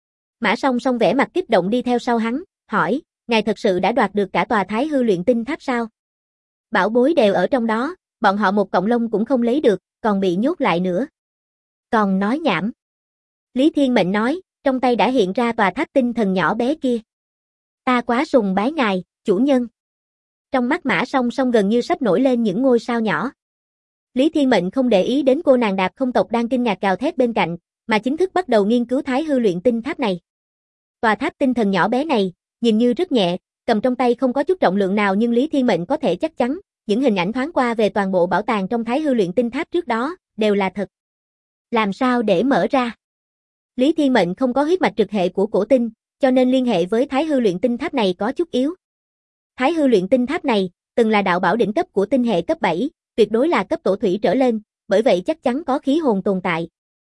Speaker 1: Mã Song Song vẻ mặt kích động đi theo sau hắn, hỏi, ngài thật sự đã đoạt được cả tòa Thái hư luyện tinh tháp sao? Bảo bối đều ở trong đó, bọn họ một cọng lông cũng không lấy được, còn bị nhốt lại nữa. Còn nói nhảm. Lý Thiên Mệnh nói, trong tay đã hiện ra tòa tháp tinh thần nhỏ bé kia. Ta quá sùng bái ngài, chủ nhân. Trong mắt Mã Song Song gần như sắp nổi lên những ngôi sao nhỏ. Lý Thiên Mệnh không để ý đến cô nàng đạp không tộc đang kinh ngạc gào thét bên cạnh, mà chính thức bắt đầu nghiên cứu Thái hư luyện tinh tháp này. Tòa tháp tinh thần nhỏ bé này, nhìn như rất nhẹ, cầm trong tay không có chút trọng lượng nào, nhưng Lý Thiên Mệnh có thể chắc chắn, những hình ảnh thoáng qua về toàn bộ bảo tàng trong Thái hư luyện tinh tháp trước đó, đều là thật. Làm sao để mở ra? Lý Thiên Mệnh không có huyết mạch trực hệ của cổ tinh, cho nên liên hệ với Thái hư luyện tinh tháp này có chút yếu. Thái hư luyện tinh tháp này, từng là đạo bảo đỉnh cấp của tinh hệ cấp 7, tuyệt đối là cấp tổ thủy trở lên, bởi vậy chắc chắn có khí hồn tồn tại.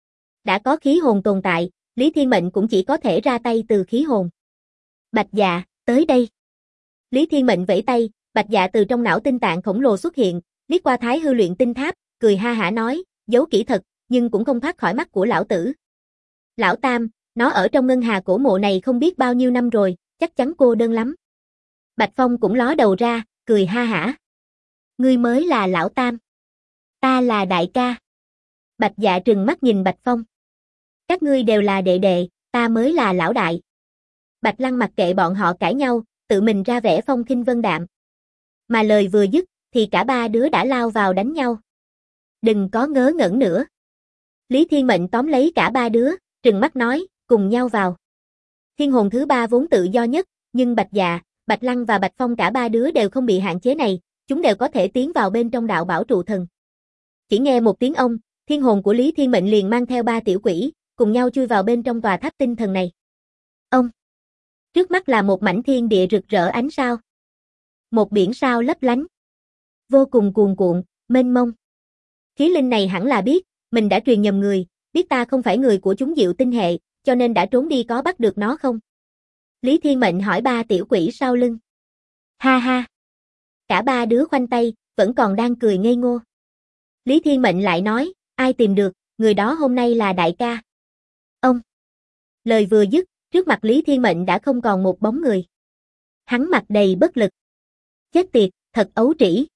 Speaker 1: Đã có khí hồn tồn tại, Lý Thiên Mệnh cũng chỉ có thể ra tay từ khí hồn. Bạch Dạ, tới đây. Lý Thiên Mệnh vẫy tay, Bạch Dạ từ trong não tinh tạng khổng lồ xuất hiện, liếc qua Thái hư luyện tinh tháp, cười ha hả nói, giấu kỹ thật, nhưng cũng không thoát khỏi mắt của lão tử. Lão Tam, nó ở trong ngân hà cổ mộ này không biết bao nhiêu năm rồi, chắc chắn cô đơn lắm. Bạch Phong cũng ló đầu ra, cười ha hả. Ngươi mới là lão Tam. Ta là đại ca. Bạch Dạ trừng mắt nhìn Bạch Phong. Các ngươi đều là đệ đệ, ta mới là lão đại. Bạch Lăng mặc kệ bọn họ cãi nhau, tự mình ra vẻ phong khinh vân đạm. Mà lời vừa dứt, thì cả ba đứa đã lao vào đánh nhau. Đừng có ngớ ngẩn nữa. Lý Thiên Mệnh tóm lấy cả ba đứa, trừng mắt nói, cùng nhau vào. Thiên hồn thứ ba vốn tự do nhất, nhưng Bạch Dạ, Bạch Lăng và Bạch Phong cả ba đứa đều không bị hạn chế này, chúng đều có thể tiến vào bên trong đạo bảo trụ thần. Chỉ nghe một tiếng ông, thiên hồn của Lý Thiên Mệnh liền mang theo ba tiểu quỷ, cùng nhau chui vào bên trong tòa tháp tinh thần này. Ông! Trước mắt là một mảnh thiên địa rực rỡ ánh sao. Một biển sao lấp lánh. Vô cùng cuồn cuộn, mênh mông. Khí linh này hẳn là biết, mình đã truyền nhầm người, biết ta không phải người của chúng Diệu tinh hệ, cho nên đã trốn đi, có bắt được nó không? Lý Thiên Mệnh hỏi ba tiểu quỷ sau lưng. Ha ha! Cả ba đứa khoanh tay, vẫn còn đang cười ngây ngô. Lý Thiên Mệnh lại nói, ai tìm được, người đó hôm nay là đại ca. Ông! Lời vừa dứt, trước mặt Lý Thiên Mệnh đã không còn một bóng người. Hắn mặt đầy bất lực. Chết tiệt, thật ấu trĩ.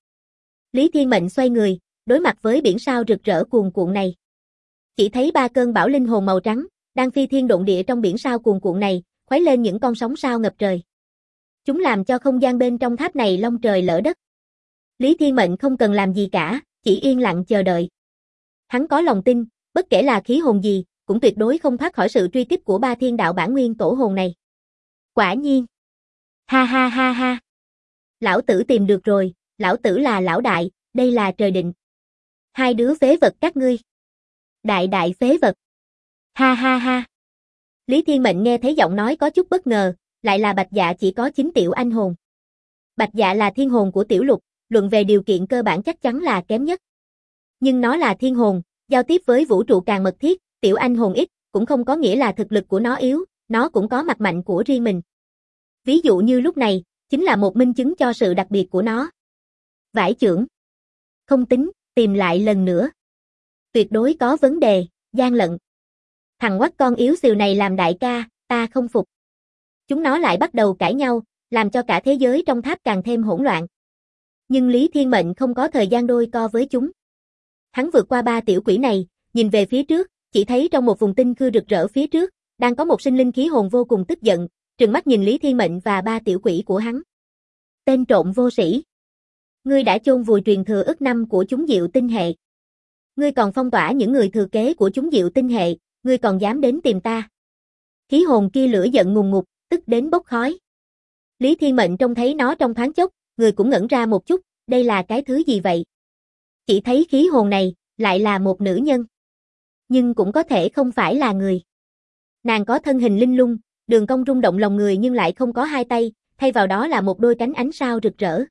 Speaker 1: Lý Thiên Mệnh xoay người, đối mặt với biển sao rực rỡ cuồn cuộn này. Chỉ thấy ba cơn bão linh hồn màu trắng, đang phi thiên độn địa trong biển sao cuồn cuộn này, khuấy lên những con sóng sao ngập trời. Chúng làm cho không gian bên trong tháp này long trời lỡ đất. Lý Thiên Mệnh không cần làm gì cả, chỉ yên lặng chờ đợi. Hắn có lòng tin, bất kể là khí hồn gì, cũng tuyệt đối không thoát khỏi sự truy kích của ba thiên đạo bản nguyên tổ hồn này. Quả nhiên. Ha ha ha ha. Lão tử tìm được rồi, lão tử là lão đại, đây là trời định. Hai đứa phế vật các ngươi. Đại đại phế vật. Ha ha ha. Lý Thiên Mệnh nghe thấy giọng nói có chút bất ngờ, lại là Bạch Dạ chỉ có 9 tiểu anh hồn. Bạch Dạ là thiên hồn của tiểu lục, luận về điều kiện cơ bản chắc chắn là kém nhất. Nhưng nó là thiên hồn, giao tiếp với vũ trụ càng mật thiết, tiểu anh hồn ít, cũng không có nghĩa là thực lực của nó yếu, nó cũng có mặt mạnh của riêng mình. Ví dụ như lúc này, chính là một minh chứng cho sự đặc biệt của nó. Vải chưởng. Không tính, tìm lại lần nữa. Tuyệt đối có vấn đề, gian lận. Thằng quắc con yếu xìu này làm đại ca, ta không phục. Chúng nó lại bắt đầu cãi nhau, làm cho cả thế giới trong tháp càng thêm hỗn loạn. Nhưng Lý Thiên Mệnh không có thời gian đôi co với chúng. Hắn vượt qua ba tiểu quỷ này, nhìn về phía trước, chỉ thấy trong một vùng tinh khư rực rỡ phía trước, đang có một sinh linh khí hồn vô cùng tức giận, trừng mắt nhìn Lý Thiên Mệnh và ba tiểu quỷ của hắn. Tên trộm vô sĩ. Ngươi đã chôn vùi truyền thừa ức năm của chúng Diệu tinh hệ. Ngươi còn phong tỏa những người thừa kế của chúng Diệu tinh hệ, ngươi còn dám đến tìm ta. Khí hồn kia lửa giận ngùn ngụt, tức đến bốc khói. Lý Thiên Mệnh trông thấy nó trong thoáng chốc, người cũng ngẩn ra một chút, đây là cái thứ gì vậy? Chỉ thấy khí hồn này, lại là một nữ nhân. Nhưng cũng có thể không phải là người. Nàng có thân hình linh lung, đường cong rung động lòng người nhưng lại không có hai tay, thay vào đó là một đôi cánh ánh sao rực rỡ.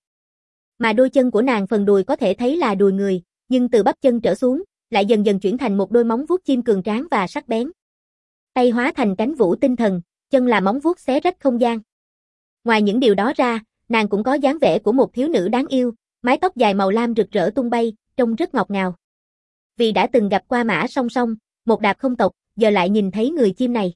Speaker 1: Mà đôi chân của nàng phần đùi có thể thấy là đùi người, nhưng từ bắp chân trở xuống, lại dần dần chuyển thành một đôi móng vuốt chim cường tráng và sắc bén. Tay hóa thành cánh vũ tinh thần, chân là móng vuốt xé rách không gian. Ngoài những điều đó ra, nàng cũng có dáng vẻ của một thiếu nữ đáng yêu, mái tóc dài màu lam rực rỡ tung bay, trông rất ngọt ngào. Vì đã từng gặp qua Mã Song Song, một đạp không tộc, giờ lại nhìn thấy người chim này.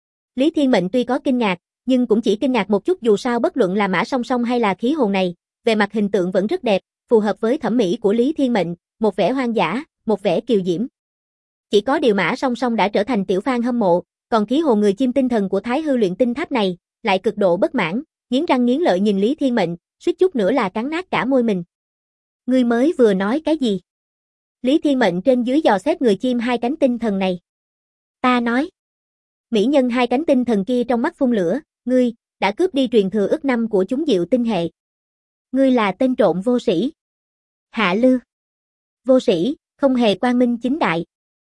Speaker 1: Lý Thiên Mệnh tuy có kinh ngạc, nhưng cũng chỉ kinh ngạc một chút, dù sao bất luận là Mã Song Song hay là khí hồn này, về mặt hình tượng vẫn rất đẹp, phù hợp với thẩm mỹ của Lý Thiên Mệnh, một vẻ hoang dã, một vẻ kiều diễm. Chỉ có điều Mã Song Song đã trở thành tiểu fan hâm mộ, còn khí hồn người chim tinh thần của Thái Hư luyện tinh tháp này, lại cực độ bất mãn, nghiến răng nghiến lợi nhìn Lý Thiên Mệnh, suýt chút nữa là cắn nát cả môi mình. Ngươi mới vừa nói cái gì? Lý Thiên Mệnh trên dưới dò xét người chim hai cánh tinh thần này. Ta nói. Mỹ nhân hai cánh tinh thần kia trong mắt phun lửa, ngươi, đã cướp đi truyền thừa ức năm của chúng Diệu tinh hệ. Ngươi là tên trộm vô sĩ. Hạ Lư. Vô sĩ, không hề quang minh chính đại.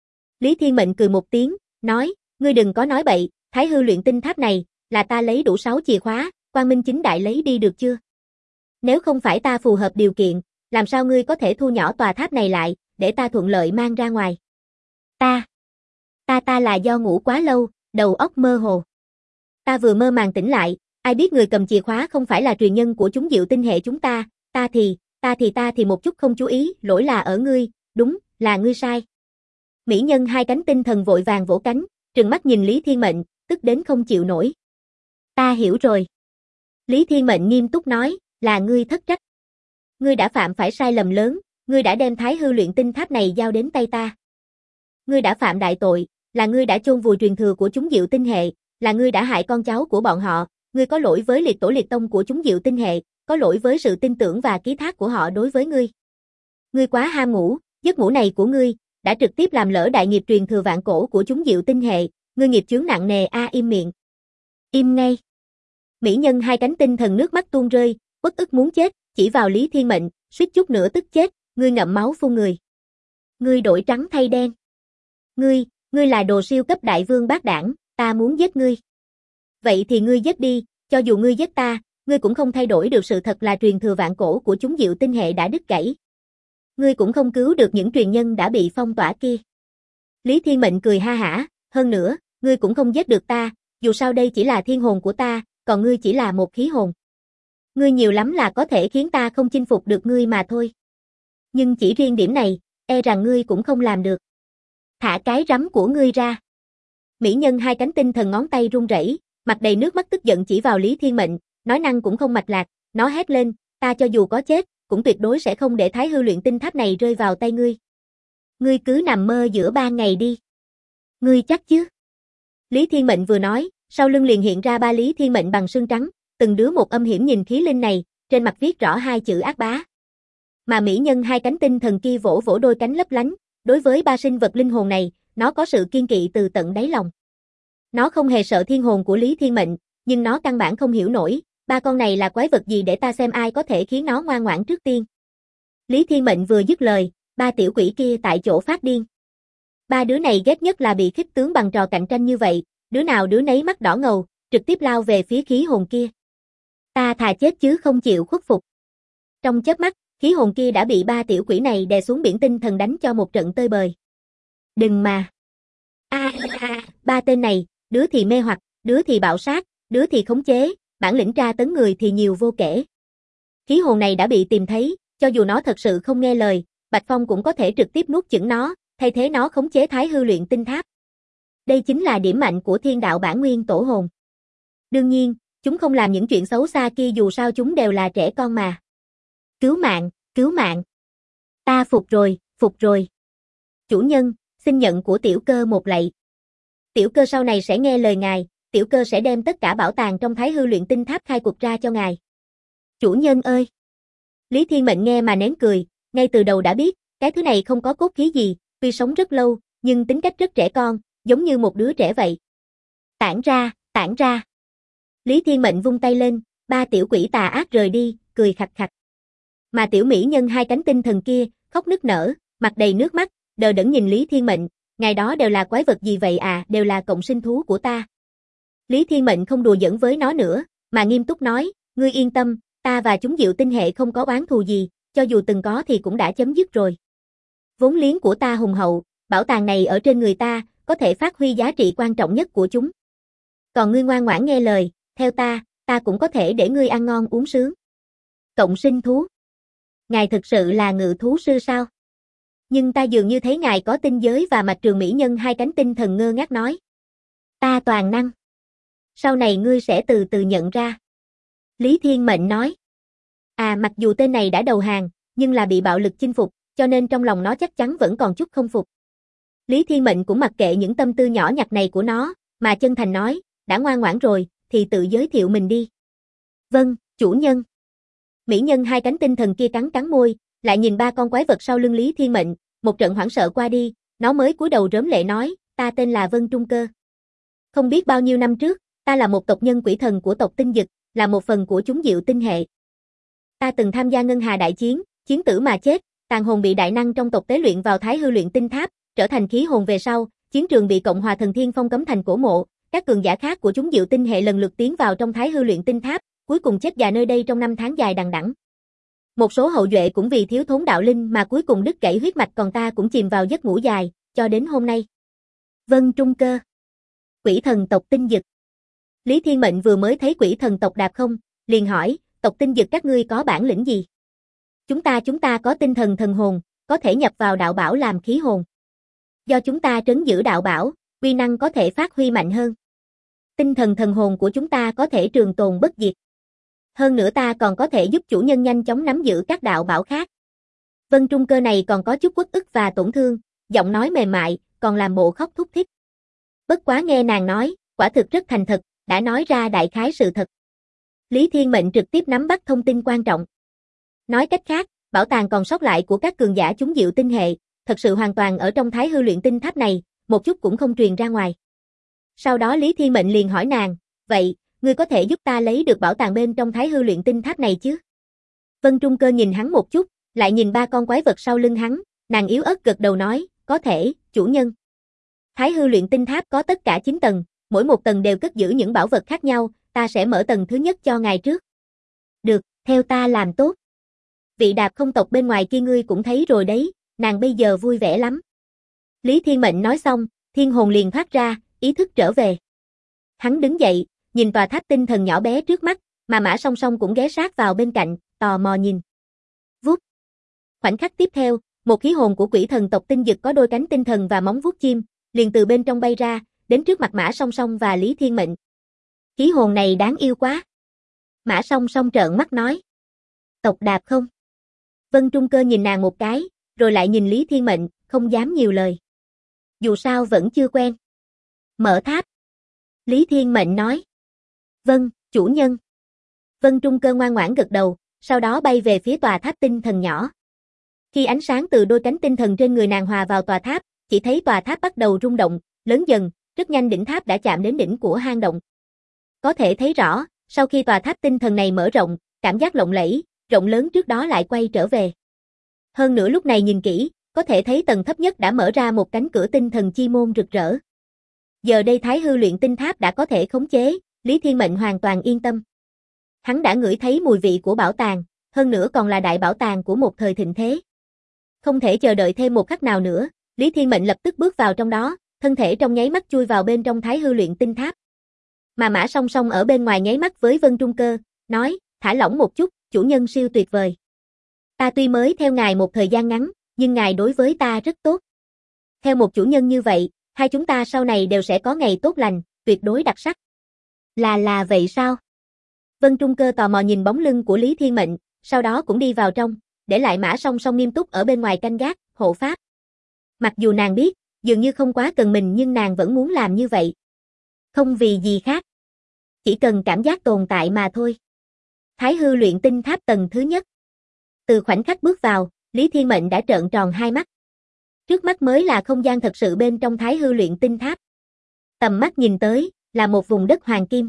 Speaker 1: Lý Thiên Mệnh cười một tiếng, nói, ngươi đừng có nói bậy, Thái Hư luyện tinh tháp này, là ta lấy đủ 6 chìa khóa, quang minh chính đại lấy đi được chưa? Nếu không phải ta phù hợp điều kiện, làm sao ngươi có thể thu nhỏ tòa tháp này lại, để ta thuận lợi mang ra ngoài? Ta là do ngủ quá lâu, đầu óc mơ hồ. Ta vừa mơ màng tỉnh lại, ai biết người cầm chìa khóa không phải là truyền nhân của chúng Diệu tinh hệ chúng ta, ta thì một chút không chú ý, lỗi là ở ngươi, đúng, là ngươi sai. Mỹ nhân hai cánh tinh thần vội vàng vỗ cánh, trừng mắt nhìn Lý Thiên Mệnh, tức đến không chịu nổi. Ta hiểu rồi. Lý Thiên Mệnh nghiêm túc nói, là ngươi thất trách. Ngươi đã phạm phải sai lầm lớn, ngươi đã đem Thái Hư luyện tinh tháp này giao đến tay ta. Ngươi đã phạm đại tội, là ngươi đã chôn vùi truyền thừa của chúng Diệu tinh hệ, là ngươi đã hại con cháu của bọn họ, ngươi có lỗi với liệt tổ liệt tông của chúng Diệu tinh hệ, có lỗi với sự tin tưởng và ký thác của họ đối với ngươi. Ngươi quá ham ngủ, Giấc ngủ này của ngươi đã trực tiếp làm lỡ đại nghiệp truyền thừa vạn cổ của chúng Diệu tinh hệ, ngươi nghiệp chướng nặng nề im miệng. Im ngay. Mỹ nhân hai cánh tinh thần nước mắt tuôn rơi, uất ức muốn chết, chỉ vào Lý Thiên Mệnh, suýt chút nữa tức chết, ngươi ngậm máu phun người. Ngươi đổi trắng thay đen. Ngươi là đồ siêu cấp đại vương bát đảng, ta muốn giết ngươi. Vậy thì ngươi giết đi, cho dù ngươi giết ta, ngươi cũng không thay đổi được sự thật là truyền thừa vạn cổ của chúng Diệu tinh hệ đã đứt gãy. Ngươi cũng không cứu được những truyền nhân đã bị phong tỏa kia. Lý Thiên Mệnh cười ha hả, hơn nữa, ngươi cũng không giết được ta, dù sao đây chỉ là thiên hồn của ta, còn ngươi chỉ là một khí hồn. Ngươi nhiều lắm là có thể khiến ta không chinh phục được ngươi mà thôi. Nhưng chỉ riêng điểm này, e rằng ngươi cũng không làm được. Thả cái rắm của ngươi ra. Mỹ nhân hai cánh tinh thần ngón tay run rẩy, mặt đầy nước mắt tức giận chỉ vào Lý Thiên Mệnh, nói năng cũng không mạch lạc, nó hét lên, ta cho dù có chết, cũng tuyệt đối sẽ không để Thái Hư luyện tinh tháp này rơi vào tay ngươi. Ngươi cứ nằm mơ giữa ban ngày đi. Ngươi chắc chứ? Lý Thiên Mệnh vừa nói, sau lưng liền hiện ra ba Lý Thiên Mệnh bằng xương trắng, từng đứa một âm hiểm nhìn khí linh này, trên mặt viết rõ hai chữ ác bá. Mà mỹ nhân hai cánh tinh thần kia vỗ vỗ đôi cánh lấp lánh, đối với ba sinh vật linh hồn này, nó có sự kiên kỵ từ tận đáy lòng. Nó không hề sợ thiên hồn của Lý Thiên Mệnh, nhưng nó căn bản không hiểu nổi, ba con này là quái vật gì để ta xem ai có thể khiến nó ngoan ngoãn trước tiên. Lý Thiên Mệnh vừa dứt lời, ba tiểu quỷ kia tại chỗ phát điên. Ba đứa này ghét nhất là bị khích tướng bằng trò cạnh tranh như vậy, đứa nào đứa nấy mắt đỏ ngầu, trực tiếp lao về phía khí hồn kia. Ta thà chết chứ không chịu khuất phục. Trong chớp mắt, khí hồn kia đã bị ba tiểu quỷ này đè xuống biển tinh thần đánh cho một trận tơi bời. Đừng mà. Ba tên này, đứa thì mê hoặc, đứa thì bạo sát, đứa thì khống chế, bản lĩnh tra tấn người thì nhiều vô kể. Khí hồn này đã bị tìm thấy, cho dù nó thật sự không nghe lời, Bạch Phong cũng có thể trực tiếp nuốt chửng nó, thay thế nó khống chế Thái Hư luyện tinh tháp. Đây chính là điểm mạnh của thiên đạo bản nguyên tổ hồn. Đương nhiên, chúng không làm những chuyện xấu xa kia dù sao chúng đều là trẻ con mà. Cứu mạng, cứu mạng. Ta phục rồi. Chủ nhân, xin nhận của tiểu cơ một lạy. Tiểu cơ sau này sẽ nghe lời ngài, tiểu cơ sẽ đem tất cả bảo tàng trong Thái Hư luyện tinh tháp khai quật ra cho ngài. Chủ nhân ơi! Lý Thiên Mệnh nghe mà nén cười, ngay từ đầu đã biết, cái thứ này không có cốt khí gì, tuy sống rất lâu, nhưng tính cách rất trẻ con, giống như một đứa trẻ vậy. Tản ra. Lý Thiên Mệnh vung tay lên, ba tiểu quỷ tà ác rời đi, cười khạch khạch. Mà tiểu mỹ nhân hai cánh tinh thần kia, khóc nức nở, mặt đầy nước mắt, đờ đẫn nhìn Lý Thiên Mệnh, ngày đó đều là quái vật gì vậy à, đều là cộng sinh thú của ta. Lý Thiên Mệnh không đùa giỡn với nó nữa, mà nghiêm túc nói, ngươi yên tâm, ta và chúng Diệu tinh hệ không có oán thù gì, cho dù từng có thì cũng đã chấm dứt rồi. Vốn liếng của ta hùng hậu, bảo tàng này ở trên người ta, có thể phát huy giá trị quan trọng nhất của chúng. Còn ngươi ngoan ngoãn nghe lời, theo ta cũng có thể để ngươi ăn ngon uống sướng. Cộng sinh thú. Ngài thực sự là ngự thú sư sao? Nhưng ta dường như thấy ngài có tinh giới và mạch trường mỹ nhân hai cánh tinh thần ngơ ngác nói. Ta toàn năng. Sau này ngươi sẽ từ từ nhận ra. Lý Thiên Mệnh nói. Mặc dù tên này đã đầu hàng, nhưng là bị bạo lực chinh phục, cho nên trong lòng nó chắc chắn vẫn còn chút không phục. Lý Thiên Mệnh cũng mặc kệ những tâm tư nhỏ nhặt này của nó, mà chân thành nói, đã ngoan ngoãn rồi, thì tự giới thiệu mình đi. Vâng, chủ nhân. Mỹ nhân hai cánh tinh thần kia cắn môi, lại nhìn ba con quái vật sau lưng Lý Thiên Mệnh, một trận hoảng sợ qua đi, nó mới cúi đầu rớm lệ nói, ta tên là Vân Trung Cơ. Không biết bao nhiêu năm trước, ta là một tộc nhân quỷ thần của tộc Tinh Dực, là một phần của chúng Diệu tinh hệ. Ta từng tham gia Ngân Hà đại chiến, chiến tử mà chết, tàn hồn bị đại năng trong tộc tế luyện vào Thái Hư luyện tinh tháp, trở thành khí hồn về sau, chiến trường bị Cộng Hòa Thần Thiên phong cấm thành cổ mộ, các cường giả khác của chúng Diệu tinh hệ lần lượt tiến vào trong Thái Hư luyện tinh tháp, cuối cùng chết già nơi đây trong năm tháng dài đằng đẵng. Một số hậu duệ cũng vì thiếu thốn đạo linh mà cuối cùng đứt gãy huyết mạch, còn ta cũng chìm vào giấc ngủ dài, cho đến hôm nay. Vân Trung Cơ. Quỷ thần tộc Tinh Dực. Lý Thiên Mệnh vừa mới thấy quỷ thần tộc Đạp Không, liền hỏi, tộc Tinh Dực các ngươi có bản lĩnh gì? Chúng ta có tinh thần thần hồn, có thể nhập vào đạo bảo làm khí hồn. Do chúng ta trấn giữ đạo bảo, uy năng có thể phát huy mạnh hơn. Tinh thần thần hồn của chúng ta có thể trường tồn bất diệt. Hơn nữa ta còn có thể giúp chủ nhân nhanh chóng nắm giữ các đạo bảo khác. Vân Trung Cơ này còn có chút uất ức và tổn thương, giọng nói mềm mại, còn làm bộ khóc thút thít. Bất quá nghe nàng nói, quả thực rất thành thật, đã nói ra đại khái sự thật. Lý Thiên Mệnh trực tiếp nắm bắt thông tin quan trọng. Nói cách khác, bảo tàng còn sót lại của các cường giả chúng Diệu tinh hệ, thật sự hoàn toàn ở trong Thái Hư luyện tinh tháp này, một chút cũng không truyền ra ngoài. Sau đó Lý Thiên Mệnh liền hỏi nàng, vậy, ngươi có thể giúp ta lấy được bảo tàng bên trong Thái Hư luyện tinh tháp này chứ? Vân Trung Cơ nhìn hắn một chút, lại nhìn ba con quái vật sau lưng hắn, nàng yếu ớt gật đầu nói, có thể, chủ nhân. Thái Hư luyện tinh tháp có tất cả 9 tầng, mỗi một tầng đều cất giữ những bảo vật khác nhau, ta sẽ mở tầng thứ nhất cho ngài trước. Được, theo ta làm tốt. Vị Đạp Không tộc bên ngoài kia ngươi cũng thấy rồi đấy, nàng bây giờ vui vẻ lắm. Lý Thiên Mệnh nói xong, thiên hồn liền thoát ra, ý thức trở về. Hắn đứng dậy, nhìn tòa tháp tinh thần nhỏ bé trước mắt, mà Mã Song Song cũng ghé sát vào bên cạnh, tò mò nhìn. Vút. Khoảnh khắc tiếp theo, một khí hồn của quỷ thần tộc tinh dực có đôi cánh tinh thần và móng vuốt chim, liền từ bên trong bay ra, đến trước mặt Mã Song Song và Lý Thiên Mệnh. Khí hồn này đáng yêu quá. Mã Song Song trợn mắt nói. Tộc Đạp Không. Vân Trung Cơ nhìn nàng một cái, rồi lại nhìn Lý Thiên Mệnh, không dám nhiều lời. Dù sao vẫn chưa quen. Mở tháp. Lý Thiên Mệnh nói. Vâng, chủ nhân. Vân Trung Cơ ngoan ngoãn gật đầu, sau đó bay về phía tòa tháp tinh thần nhỏ. Khi ánh sáng từ đôi cánh tinh thần trên người nàng hòa vào tòa tháp, chỉ thấy tòa tháp bắt đầu rung động, lớn dần, rất nhanh đỉnh tháp đã chạm đến đỉnh của hang động. Có thể thấy rõ, sau khi tòa tháp tinh thần này mở rộng, cảm giác lộng lẫy, rộng lớn trước đó lại quay trở về. Hơn nữa lúc này nhìn kỹ, có thể thấy tầng thấp nhất đã mở ra một cánh cửa tinh thần chi môn rực rỡ. Giờ đây Thái Hư luyện tinh tháp đã có thể khống chế, Lý Thiên Mệnh hoàn toàn yên tâm. Hắn đã ngửi thấy mùi vị của bảo tàng, hơn nữa còn là đại bảo tàng của một thời thịnh thế. Không thể chờ đợi thêm một khắc nào nữa, Lý Thiên Mệnh lập tức bước vào trong đó, thân thể trong nháy mắt chui vào bên trong Thái Hư luyện tinh tháp. Mà Mã Song Song ở bên ngoài nháy mắt với Vân Trung Cơ, nói, thả lỏng một chút, chủ nhân siêu tuyệt vời. Ta tuy mới theo ngài một thời gian ngắn, nhưng ngài đối với ta rất tốt. Theo một chủ nhân như vậy, hai chúng ta sau này đều sẽ có ngày tốt lành, tuyệt đối đặc sắc. Là vậy sao? Vân Trung Cơ tò mò nhìn bóng lưng của Lý Thiên Mệnh, sau đó cũng đi vào trong, để lại Mã Song Song nghiêm túc ở bên ngoài canh gác, hộ pháp. Mặc dù nàng biết, dường như không quá cần mình nhưng nàng vẫn muốn làm như vậy. Không vì gì khác. Chỉ cần cảm giác tồn tại mà thôi. Thái Hư luyện tinh tháp tầng thứ nhất. Từ khoảnh khắc bước vào, Lý Thiên Mệnh đã trợn tròn hai mắt. Trước mắt mới là không gian thật sự bên trong Thái Hư luyện tinh tháp. Tầm mắt nhìn tới, là một vùng đất hoàng kim.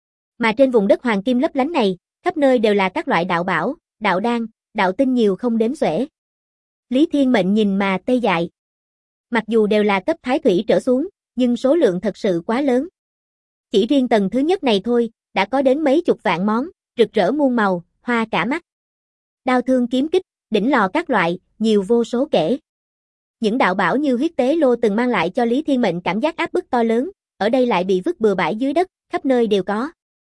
Speaker 1: Mà trên vùng đất hoàng kim lấp lánh này, khắp nơi đều là các loại đạo bảo, đạo đan, đạo tinh nhiều không đếm xuể. Lý Thiên Mệnh nhìn mà tê dại. Mặc dù đều là cấp thái thủy trở xuống, nhưng số lượng thật sự quá lớn. Chỉ riêng tầng thứ nhất này thôi, đã có đến mấy chục vạn món, rực rỡ muôn màu, hoa cả mắt. Đao thương kiếm kích, đỉnh lò các loại, nhiều vô số kể. Những đạo bảo như huyết tế lô từng mang lại cho Lý Thiên Mệnh cảm giác áp bức to lớn, ở đây lại bị vứt bừa bãi dưới đất, khắp nơi đều có.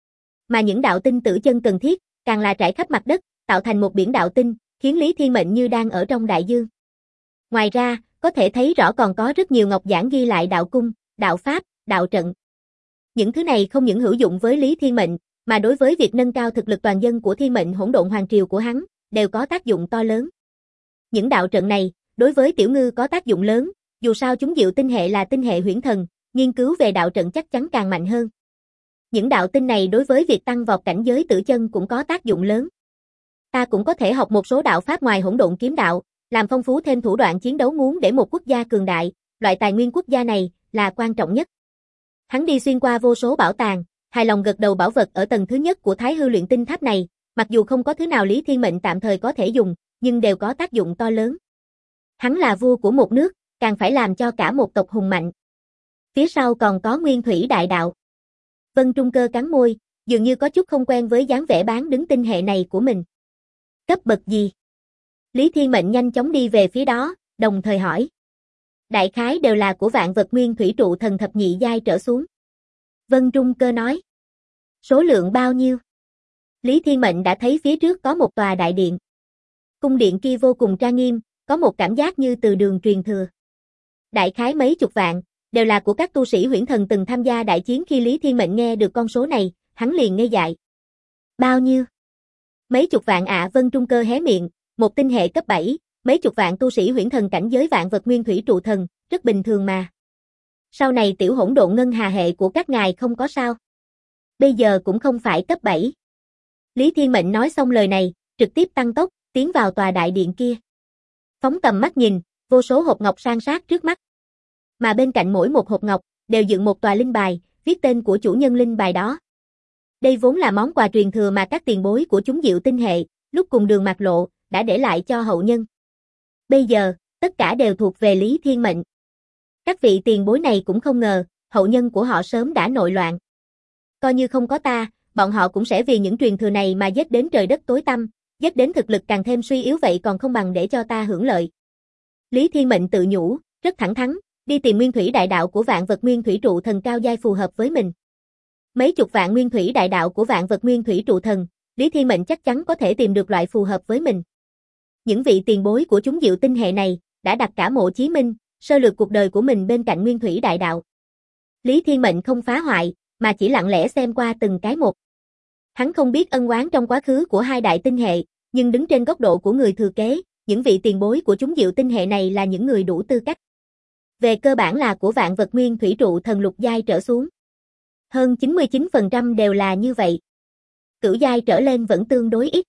Speaker 1: Mà những đạo tinh tử chân cần thiết, càng là trải khắp mặt đất, tạo thành một biển đạo tinh, khiến Lý Thiên Mệnh như đang ở trong đại dương. Ngoài ra, có thể thấy rõ còn có rất nhiều ngọc giản ghi lại đạo cung, đạo pháp, đạo trận. Những thứ này không những hữu dụng với Lý Thiên Mệnh, mà đối với việc nâng cao thực lực toàn dân của Thiên Mệnh Hỗn Độn Hoàng Triều của hắn, đều có tác dụng to lớn. Những đạo trận này, đối với Tiểu Ngư có tác dụng lớn, dù sao chúng Diệu tinh hệ là tinh hệ huyễn thần, nghiên cứu về đạo trận chắc chắn càng mạnh hơn. Những đạo tinh này đối với việc tăng vọt cảnh giới tử chân cũng có tác dụng lớn. Ta cũng có thể học một số đạo pháp ngoài hỗn độn kiếm đạo, làm phong phú thêm thủ đoạn chiến đấu muốn để một quốc gia cường đại, loại tài nguyên quốc gia này là quan trọng nhất. Hắn đi xuyên qua vô số bảo tàng, hài lòng gật đầu bảo vật ở tầng thứ nhất của Thái Hư luyện tinh tháp này, mặc dù không có thứ nào Lý Thiên Mệnh tạm thời có thể dùng, nhưng đều có tác dụng to lớn. Hắn là vua của một nước, càng phải làm cho cả một tộc hùng mạnh. Phía sau còn có Nguyên Thủy Đại Đạo. Vân Trung Cơ cắn môi, dường như có chút không quen với dáng vẻ bán đứng tinh hệ này của mình. Cấp bậc gì? Lý Thiên Mệnh nhanh chóng đi về phía đó, đồng thời hỏi. Đại khái đều là của vạn vật nguyên thủy trụ thần thập nhị giai trở xuống. Vân Trung Cơ nói. Số lượng bao nhiêu? Lý Thiên Mệnh đã thấy phía trước có một tòa đại điện. Cung điện kia vô cùng trang nghiêm, có một cảm giác như từ đường truyền thừa. Đại khái mấy chục vạn, đều là của các tu sĩ huyễn thần từng tham gia đại chiến. Khi Lý Thiên Mệnh nghe được con số này, hắn liền ngây dại. Bao nhiêu? Mấy chục vạn ạ. Vân Trung Cơ hé miệng, một tinh hệ cấp 7, mấy chục vạn tu sĩ huyễn thần cảnh giới vạn vật nguyên thủy trụ thần, rất bình thường mà. Sau này tiểu hỗn độn ngân hà hệ của các ngài không có sao? Bây giờ cũng không phải cấp 7. Lý Thiên Mệnh nói xong lời này, trực tiếp tăng tốc, tiến vào tòa đại điện kia. Phóng tầm mắt nhìn, Vô số hộp ngọc san sát trước mắt. Mà bên cạnh mỗi một hộp ngọc, đều dựng một tòa linh bài, viết tên của chủ nhân linh bài đó. Đây vốn là món quà truyền thừa mà các tiền bối của chúng Diệu Tinh hệ, lúc cùng đường mạt lộ, đã để lại cho hậu nhân. Bây giờ, tất cả đều thuộc về Lý Thiên Mệnh. Các vị tiền bối này cũng không ngờ, hậu nhân của họ sớm đã nội loạn. Coi như không có ta, bọn họ cũng sẽ vì những truyền thừa này mà giết đến trời đất tối tăm, giết đến thực lực càng thêm suy yếu, vậy còn không bằng để cho ta hưởng lợi. Lý Thiên Mệnh tự nhủ, rất thẳng thắn, đi tìm nguyên thủy đại đạo của vạn vật nguyên thủy trụ thần cao giai phù hợp với mình. Mấy chục vạn nguyên thủy đại đạo của vạn vật nguyên thủy trụ thần, Lý Thiên Mệnh chắc chắn có thể tìm được loại phù hợp với mình. Những vị tiền bối của chúng Diệu Tinh hệ này, đã đặt cả Mộ Chí Minh, sơ lược cuộc đời của mình bên cạnh nguyên thủy đại đạo. Lý Thiên Mệnh không phá hoại, mà chỉ lặng lẽ xem qua từng cái một. Hắn không biết ân oán trong quá khứ của hai đại tinh hệ, nhưng đứng trên góc độ của người thừa kế, những vị tiền bối của chúng Diệu Tinh hệ này là những người đủ tư cách. Về cơ bản là của vạn vật nguyên thủy trụ thần lục giai trở xuống. Hơn 99% đều là như vậy. Cửu giai trở lên vẫn tương đối ít.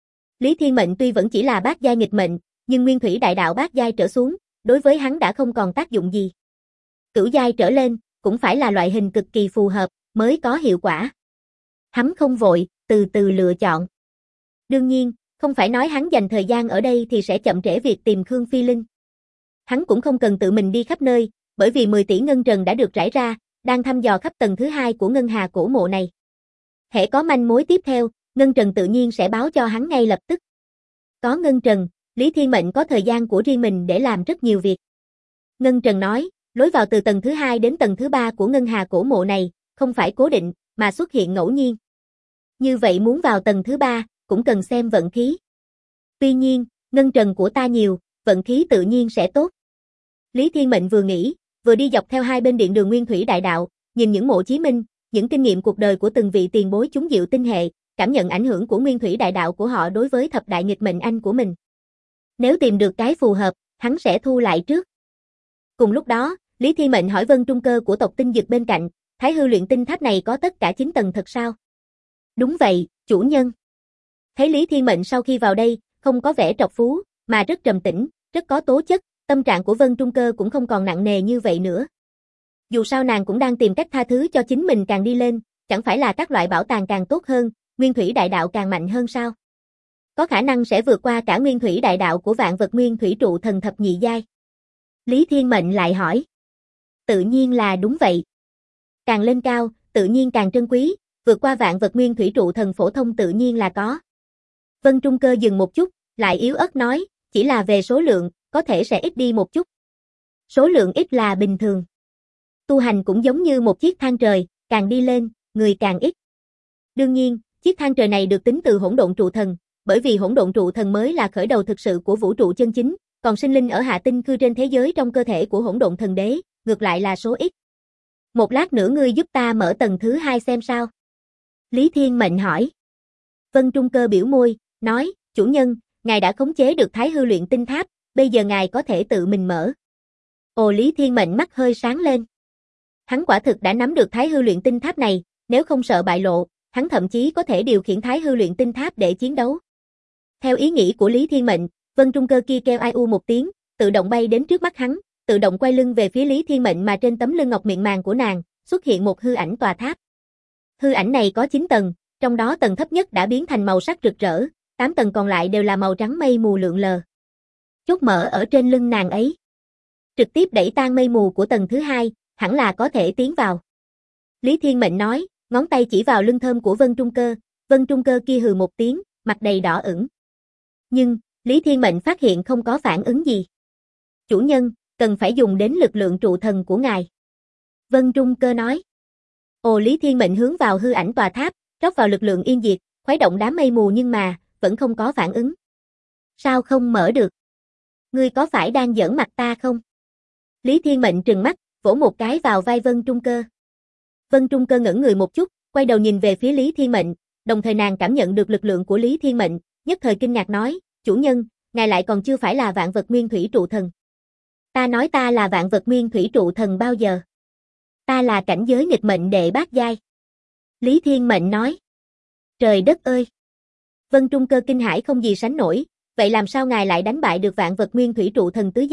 Speaker 1: Lý Thiên Mệnh tuy vẫn chỉ là bát giai nghịch mệnh, nhưng nguyên thủy đại đạo bát giai trở xuống, đối với hắn đã không còn tác dụng gì. Cửu giai trở lên, cũng phải là loại hình cực kỳ phù hợp, mới có hiệu quả. Hắn không vội, từ từ lựa chọn. Đương nhiên, không phải nói hắn dành thời gian ở đây thì sẽ chậm trễ việc tìm Khương Phi Linh. Hắn cũng không cần tự mình đi khắp nơi, bởi vì 10 tỷ ngân trần đã được rải ra, đang thăm dò khắp tầng thứ 2 của ngân hà cổ mộ này. Hễ có manh mối tiếp theo, ngân trần tự nhiên sẽ báo cho hắn ngay lập tức. Có ngân trần, Lý Thiên Mệnh có thời gian của riêng mình để làm rất nhiều việc. Ngân trần nói, lối vào từ tầng thứ 2 đến tầng thứ 3 của ngân hà cổ mộ này, không phải cố định, mà xuất hiện ngẫu nhiên. Như vậy muốn vào tầng thứ 3, cũng cần xem vận khí. Tuy nhiên, ngân trần của ta nhiều, vận khí tự nhiên sẽ tốt. Lý Thiên Mệnh vừa nghĩ, vừa đi dọc theo hai bên điện đường nguyên thủy đại đạo, nhìn những Mộ Chí Minh, những kinh nghiệm cuộc đời của từng vị tiền bối chúng Diệu Tinh hệ, cảm nhận ảnh hưởng của nguyên thủy đại đạo của họ đối với thập đại nghịch mệnh anh của mình. Nếu tìm được cái phù hợp, hắn sẽ thu lại trước. Cùng lúc đó, Lý Thiên Mệnh hỏi Vân Trung Cơ của tộc Tinh Dực bên cạnh, Thái Hư luyện tinh tháp này có tất cả 9 tầng thật sao? Đúng vậy, chủ nhân. Thấy Lý Thiên Mệnh sau khi vào đây, không có vẻ trọc phú, mà rất trầm tĩnh, rất có tố chất, tâm trạng của Vân Trung Cơ cũng không còn nặng nề như vậy nữa. Dù sao nàng cũng đang tìm cách tha thứ cho chính mình càng đi lên, chẳng phải là các loại bảo tàng càng tốt hơn, nguyên thủy đại đạo càng mạnh hơn sao? Có khả năng sẽ vượt qua cả nguyên thủy đại đạo của vạn vật nguyên thủy trụ thần thập nhị giai. Lý Thiên Mệnh lại hỏi. Tự nhiên là đúng vậy. Càng lên cao, tự nhiên càng trân quý, vượt qua vạn vật nguyên thủy trụ thần phổ thông tự nhiên là có. Vân Trung Cơ dừng một chút, lại yếu ớt nói, chỉ là về số lượng, có thể sẽ ít đi một chút. Số lượng ít là bình thường. Tu hành cũng giống như một chiếc thang trời, càng đi lên, người càng ít. Đương nhiên, chiếc thang trời này được tính từ hỗn độn trụ thần, bởi vì hỗn độn trụ thần mới là khởi đầu thực sự của vũ trụ chân chính, còn sinh linh ở hạ tinh khư trên thế giới trong cơ thể của hỗn độn thần đế, ngược lại là số ít. Một lát nữa ngươi giúp ta mở tầng thứ 2 xem sao? Lý Thiên Mệnh hỏi. Vân Trung Cơ biểu môi, nói, chủ nhân, ngài đã khống chế được Thái Hư luyện tinh tháp, bây giờ ngài có thể tự mình mở. Ồ, Lý Thiên Mệnh mắt hơi sáng lên. Hắn quả thực đã nắm được Thái Hư luyện tinh tháp này, nếu không sợ bại lộ, hắn thậm chí có thể điều khiển Thái Hư luyện tinh tháp để chiến đấu. Theo ý nghĩ của Lý Thiên Mệnh, Vân Trung Cơ kia kêu ai u một tiếng, tự động bay đến trước mắt hắn, tự động quay lưng về phía Lý Thiên Mệnh, mà trên tấm lưng ngọc mịn màng của nàng, xuất hiện một hư ảnh tòa tháp. Hư ảnh này có 9 tầng, trong đó tầng thấp nhất đã biến thành màu sắc rực rỡ, 8 tầng còn lại đều là màu trắng mây mù lượn lờ. Chốt mở ở trên lưng nàng ấy. Trực tiếp đẩy tan mây mù của tầng thứ 2, hẳn là có thể tiến vào. Lý Thiên Mệnh nói, ngón tay chỉ vào lưng thơm của Vân Trung Cơ, Vân Trung Cơ kia hừ một tiếng, mặt đầy đỏ ửng. Nhưng, Lý Thiên Mệnh phát hiện không có phản ứng gì. Chủ nhân, cần phải dùng đến lực lượng trụ thần của ngài. Vân Trung Cơ nói. Ồ, Lý Thiên Mệnh hướng vào hư ảnh tòa tháp, rót vào lực lượng yên diệt, khuấy động đám mây mù nhưng mà, vẫn không có phản ứng. Sao không mở được? Ngươi có phải đang giỡn mặt ta không? Lý Thiên Mệnh trừng mắt, vỗ một cái vào vai Vân Trung Cơ. Vân Trung Cơ ngẩn người một chút, quay đầu nhìn về phía Lý Thiên Mệnh, đồng thời nàng cảm nhận được lực lượng của Lý Thiên Mệnh, nhất thời kinh ngạc nói, chủ nhân, ngài lại còn chưa phải là vạn vật nguyên thủy trụ thần. Ta nói ta là vạn vật nguyên thủy trụ thần bao giờ? Ta là cảnh giới nghịch mệnh đệ bát giai. Lý Thiên Mệnh nói. Trời đất ơi! Vân Trung Cơ kinh hãi không gì sánh nổi, vậy làm sao ngài lại đánh bại được vạn vật nguyên thủy trụ thần tứ giai,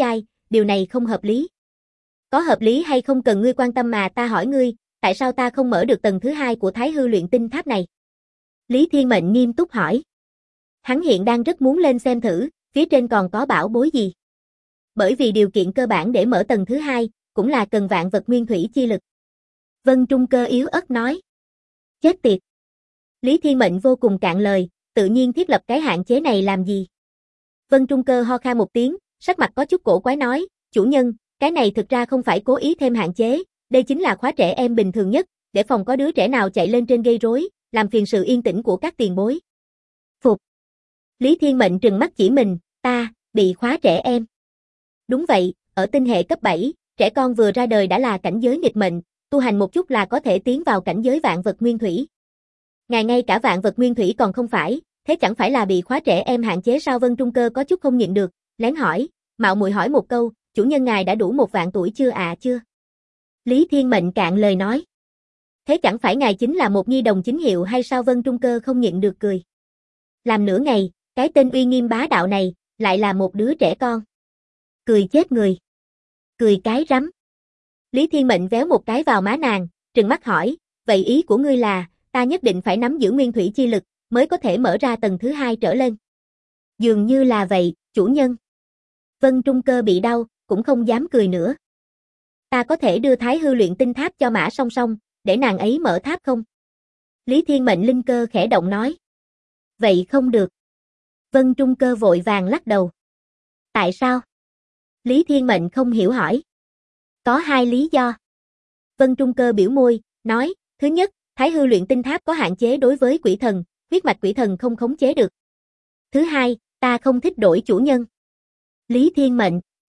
Speaker 1: điều này không hợp lý. Có hợp lý hay không cần ngươi quan tâm mà ta hỏi ngươi, tại sao ta không mở được tầng thứ 2 của Thái Hư luyện tinh tháp này? Lý Thiên Mệnh nghiêm túc hỏi. Hắn hiện đang rất muốn lên xem thử, phía trên còn có bảo bối gì. Bởi vì điều kiện cơ bản để mở tầng thứ 2, cũng là cần vạn vật nguyên thủy chi lực. Vân Trung Cơ yếu ớt nói. Chết tiệt. Lý Thiên Mệnh vô cùng cạn lời, tự nhiên thiết lập cái hạn chế này làm gì? Vân Trung Cơ ho khan một tiếng, sắc mặt có chút cổ quái nói, chủ nhân, cái này thực ra không phải cố ý thêm hạn chế, đây chính là khóa trẻ em bình thường nhất, để phòng có đứa trẻ nào chạy lên trên gây rối, làm phiền sự yên tĩnh của các tiền bối. Phục. Lý Thiên Mệnh trừng mắt chỉ mình, ta, bị khóa trẻ em. Đúng vậy, ở tinh hệ cấp 7, trẻ con vừa ra đời đã là cảnh giới nghịch mệnh, tu hành một chút là có thể tiến vào cảnh giới vạn vật nguyên thủy. Ngài ngay cả vạn vật nguyên thủy còn không phải, thế chẳng phải là bị khóa trẻ em hạn chế sao? Vân Trung Cơ có chút không nhịn được, lén hỏi, mạo muội hỏi một câu, chủ nhân ngài đã đủ 1.000 tuổi chưa ạ? Chưa. Lý Thiên Mệnh cạn lời nói. Thế chẳng phải ngài chính là một nhi đồng chính hiệu hay sao? Vân Trung Cơ không nhịn được cười. Làm nửa ngày, cái tên uy nghiêm bá đạo này, lại là một đứa trẻ con. Cười chết người. Cười cái rắm. Lý Thiên Mệnh véo một cái vào má nàng, trừng mắt hỏi, vậy ý của ngươi là, ta nhất định phải nắm giữ nguyên thủy chi lực, mới có thể mở ra tầng thứ 2 trở lên. Dường như là vậy, chủ nhân. Vân Trung Cơ bị đau, cũng không dám cười nữa. Ta có thể đưa Thái Hư luyện tinh tháp cho Mã Song Song, để nàng ấy mở tháp không? Lý Thiên Mệnh linh cơ khẽ động nói. Vậy không được. Vân Trung Cơ vội vàng lắc đầu. Tại sao? Lý Thiên Mệnh không hiểu hỏi. Có 2 lý do. Vân Trung Cơ biểu môi, nói, thứ nhất, Thái Hư luyện tinh tháp có hạn chế đối với quỷ thần, huyết mạch quỷ thần không khống chế được. Thứ hai, ta không thích đổi chủ nhân. Lý Thiên Mệnh.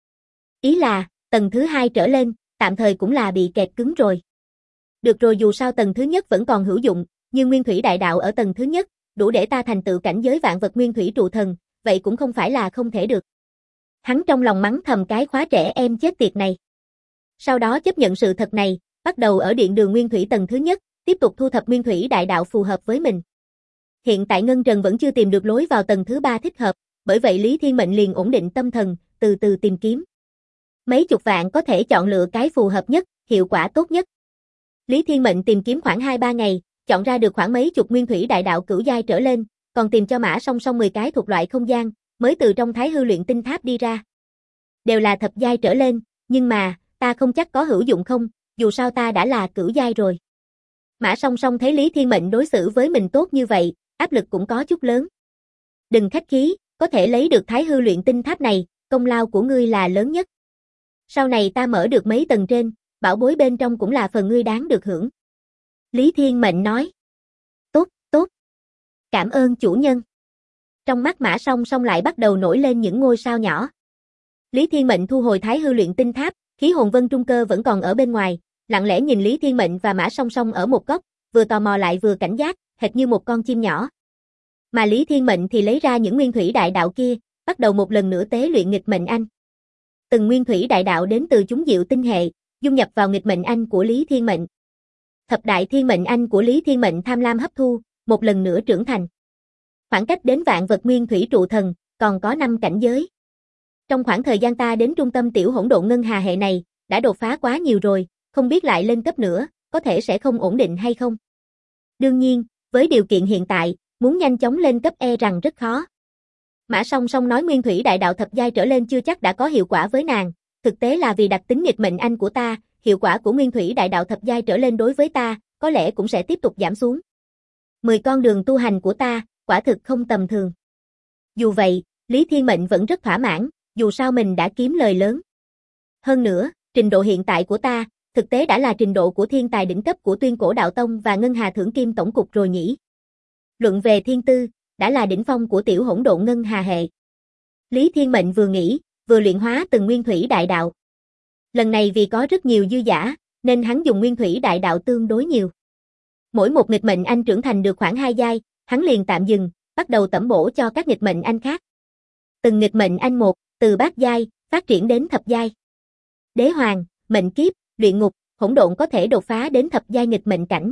Speaker 1: Ý là, tầng thứ 2 trở lên, tạm thời cũng là bị kẹt cứng rồi. Được rồi, dù sao tầng thứ nhất vẫn còn hữu dụng, nhưng nguyên thủy đại đạo ở tầng thứ nhất, đủ để ta thành tựu cảnh giới vạn vật nguyên thủy trụ thần, vậy cũng không phải là không thể được. Hắn trong lòng mắng thầm cái khóa trẻ em chết tiệt này. Sau đó chấp nhận sự thật này, bắt đầu ở điện đường nguyên thủy tầng thứ nhất, tiếp tục thu thập nguyên thủy đại đạo phù hợp với mình. Hiện tại Ngân Trần vẫn chưa tìm được lối vào tầng thứ 3 thích hợp, bởi vậy Lý Thiên Mệnh liền ổn định tâm thần, từ từ tìm kiếm. Mấy chục vạn có thể chọn lựa cái phù hợp nhất, hiệu quả tốt nhất. Lý Thiên Mệnh tìm kiếm khoảng 2-3 ngày, chọn ra được khoảng mấy chục nguyên thủy đại đạo cửu giai trở lên, còn tìm cho Mã Song Song 10 cái thuộc loại không gian, mới từ trong Thái Hư luyện tinh tháp đi ra. Đều là thập giai trở lên, nhưng mà, ta không chắc có hữu dụng không, dù sao ta đã là cửu giai rồi. Mã Song Song thấy Lý Thiên Mệnh đối xử với mình tốt như vậy, áp lực cũng có chút lớn. Đừng khách khí, có thể lấy được Thái Hư luyện tinh tháp này, công lao của ngươi là lớn nhất. Sau này ta mở được mấy tầng trên, bảo bối bên trong cũng là phần ngươi đáng được hưởng. Lý Thiên Mệnh nói. Tốt, tốt. Cảm ơn chủ nhân. Trong mắt Mã Song Song lại bắt đầu nổi lên những ngôi sao nhỏ. Lý Thiên Mệnh thu hồi Thái Hư luyện tinh tháp, khí hồn Vân Trung Cơ vẫn còn ở bên ngoài, lặng lẽ nhìn Lý Thiên Mệnh và Mã Song Song ở một góc, vừa tò mò lại vừa cảnh giác, hệt như một con chim nhỏ. Mà Lý Thiên Mệnh thì lấy ra những nguyên thủy đại đạo kia, bắt đầu một lần nữa tế luyện nghịch mệnh anh. Từng nguyên thủy đại đạo đến từ chúng diệu tinh hệ, dung nhập vào nghịch mệnh anh của Lý Thiên Mệnh. Thập đại thiên mệnh anh của Lý Thiên Mệnh tham lam hấp thu, một lần nữa trưởng thành. Khoảng cách đến vạn vật nguyên thủy trụ thần, còn có 5 cảnh giới. Trong khoảng thời gian ta đến trung tâm tiểu hỗn độn ngân hà hệ này, đã đột phá quá nhiều rồi, không biết lại lên cấp nữa, có thể sẽ không ổn định hay không. Đương nhiên, với điều kiện hiện tại, muốn nhanh chóng lên cấp e rằng rất khó. Mã Song Song nói nguyên thủy đại đạo thập giai trở lên chưa chắc đã có hiệu quả với nàng, thực tế là vì đặc tính nghịch mệnh anh của ta, hiệu quả của nguyên thủy đại đạo thập giai trở lên đối với ta, có lẽ cũng sẽ tiếp tục giảm xuống. 10 con đường tu hành của ta, quả thực không tầm thường. Dù vậy, Lý Thiên Mệnh vẫn rất thỏa mãn, dù sao mình đã kiếm lời lớn. Hơn nữa, trình độ hiện tại của ta, thực tế đã là trình độ của thiên tài đỉnh cấp của Tuyên Cổ Đạo Tông và Ngân Hà Thưởng Kim Tổng cục rồi nhỉ. Luận về thiên tư, đã là đỉnh phong của tiểu hỗn độn ngân hà hệ. Lý Thiên Mệnh vừa nghĩ, vừa luyện hóa từng nguyên thủy đại đạo. Lần này vì có rất nhiều dư giả, nên hắn dùng nguyên thủy đại đạo tương đối nhiều. Mỗi một nghịch mệnh anh trưởng thành được khoảng 2 giai, hắn liền tạm dừng, bắt đầu tẩm bổ cho các nghịch mệnh anh khác. Từng nghịch mệnh anh một, từ bát giai, phát triển đến thập giai. Đế hoàng, mệnh kiếp, luyện ngục, hỗn độn có thể đột phá đến thập giai nghịch mệnh cảnh.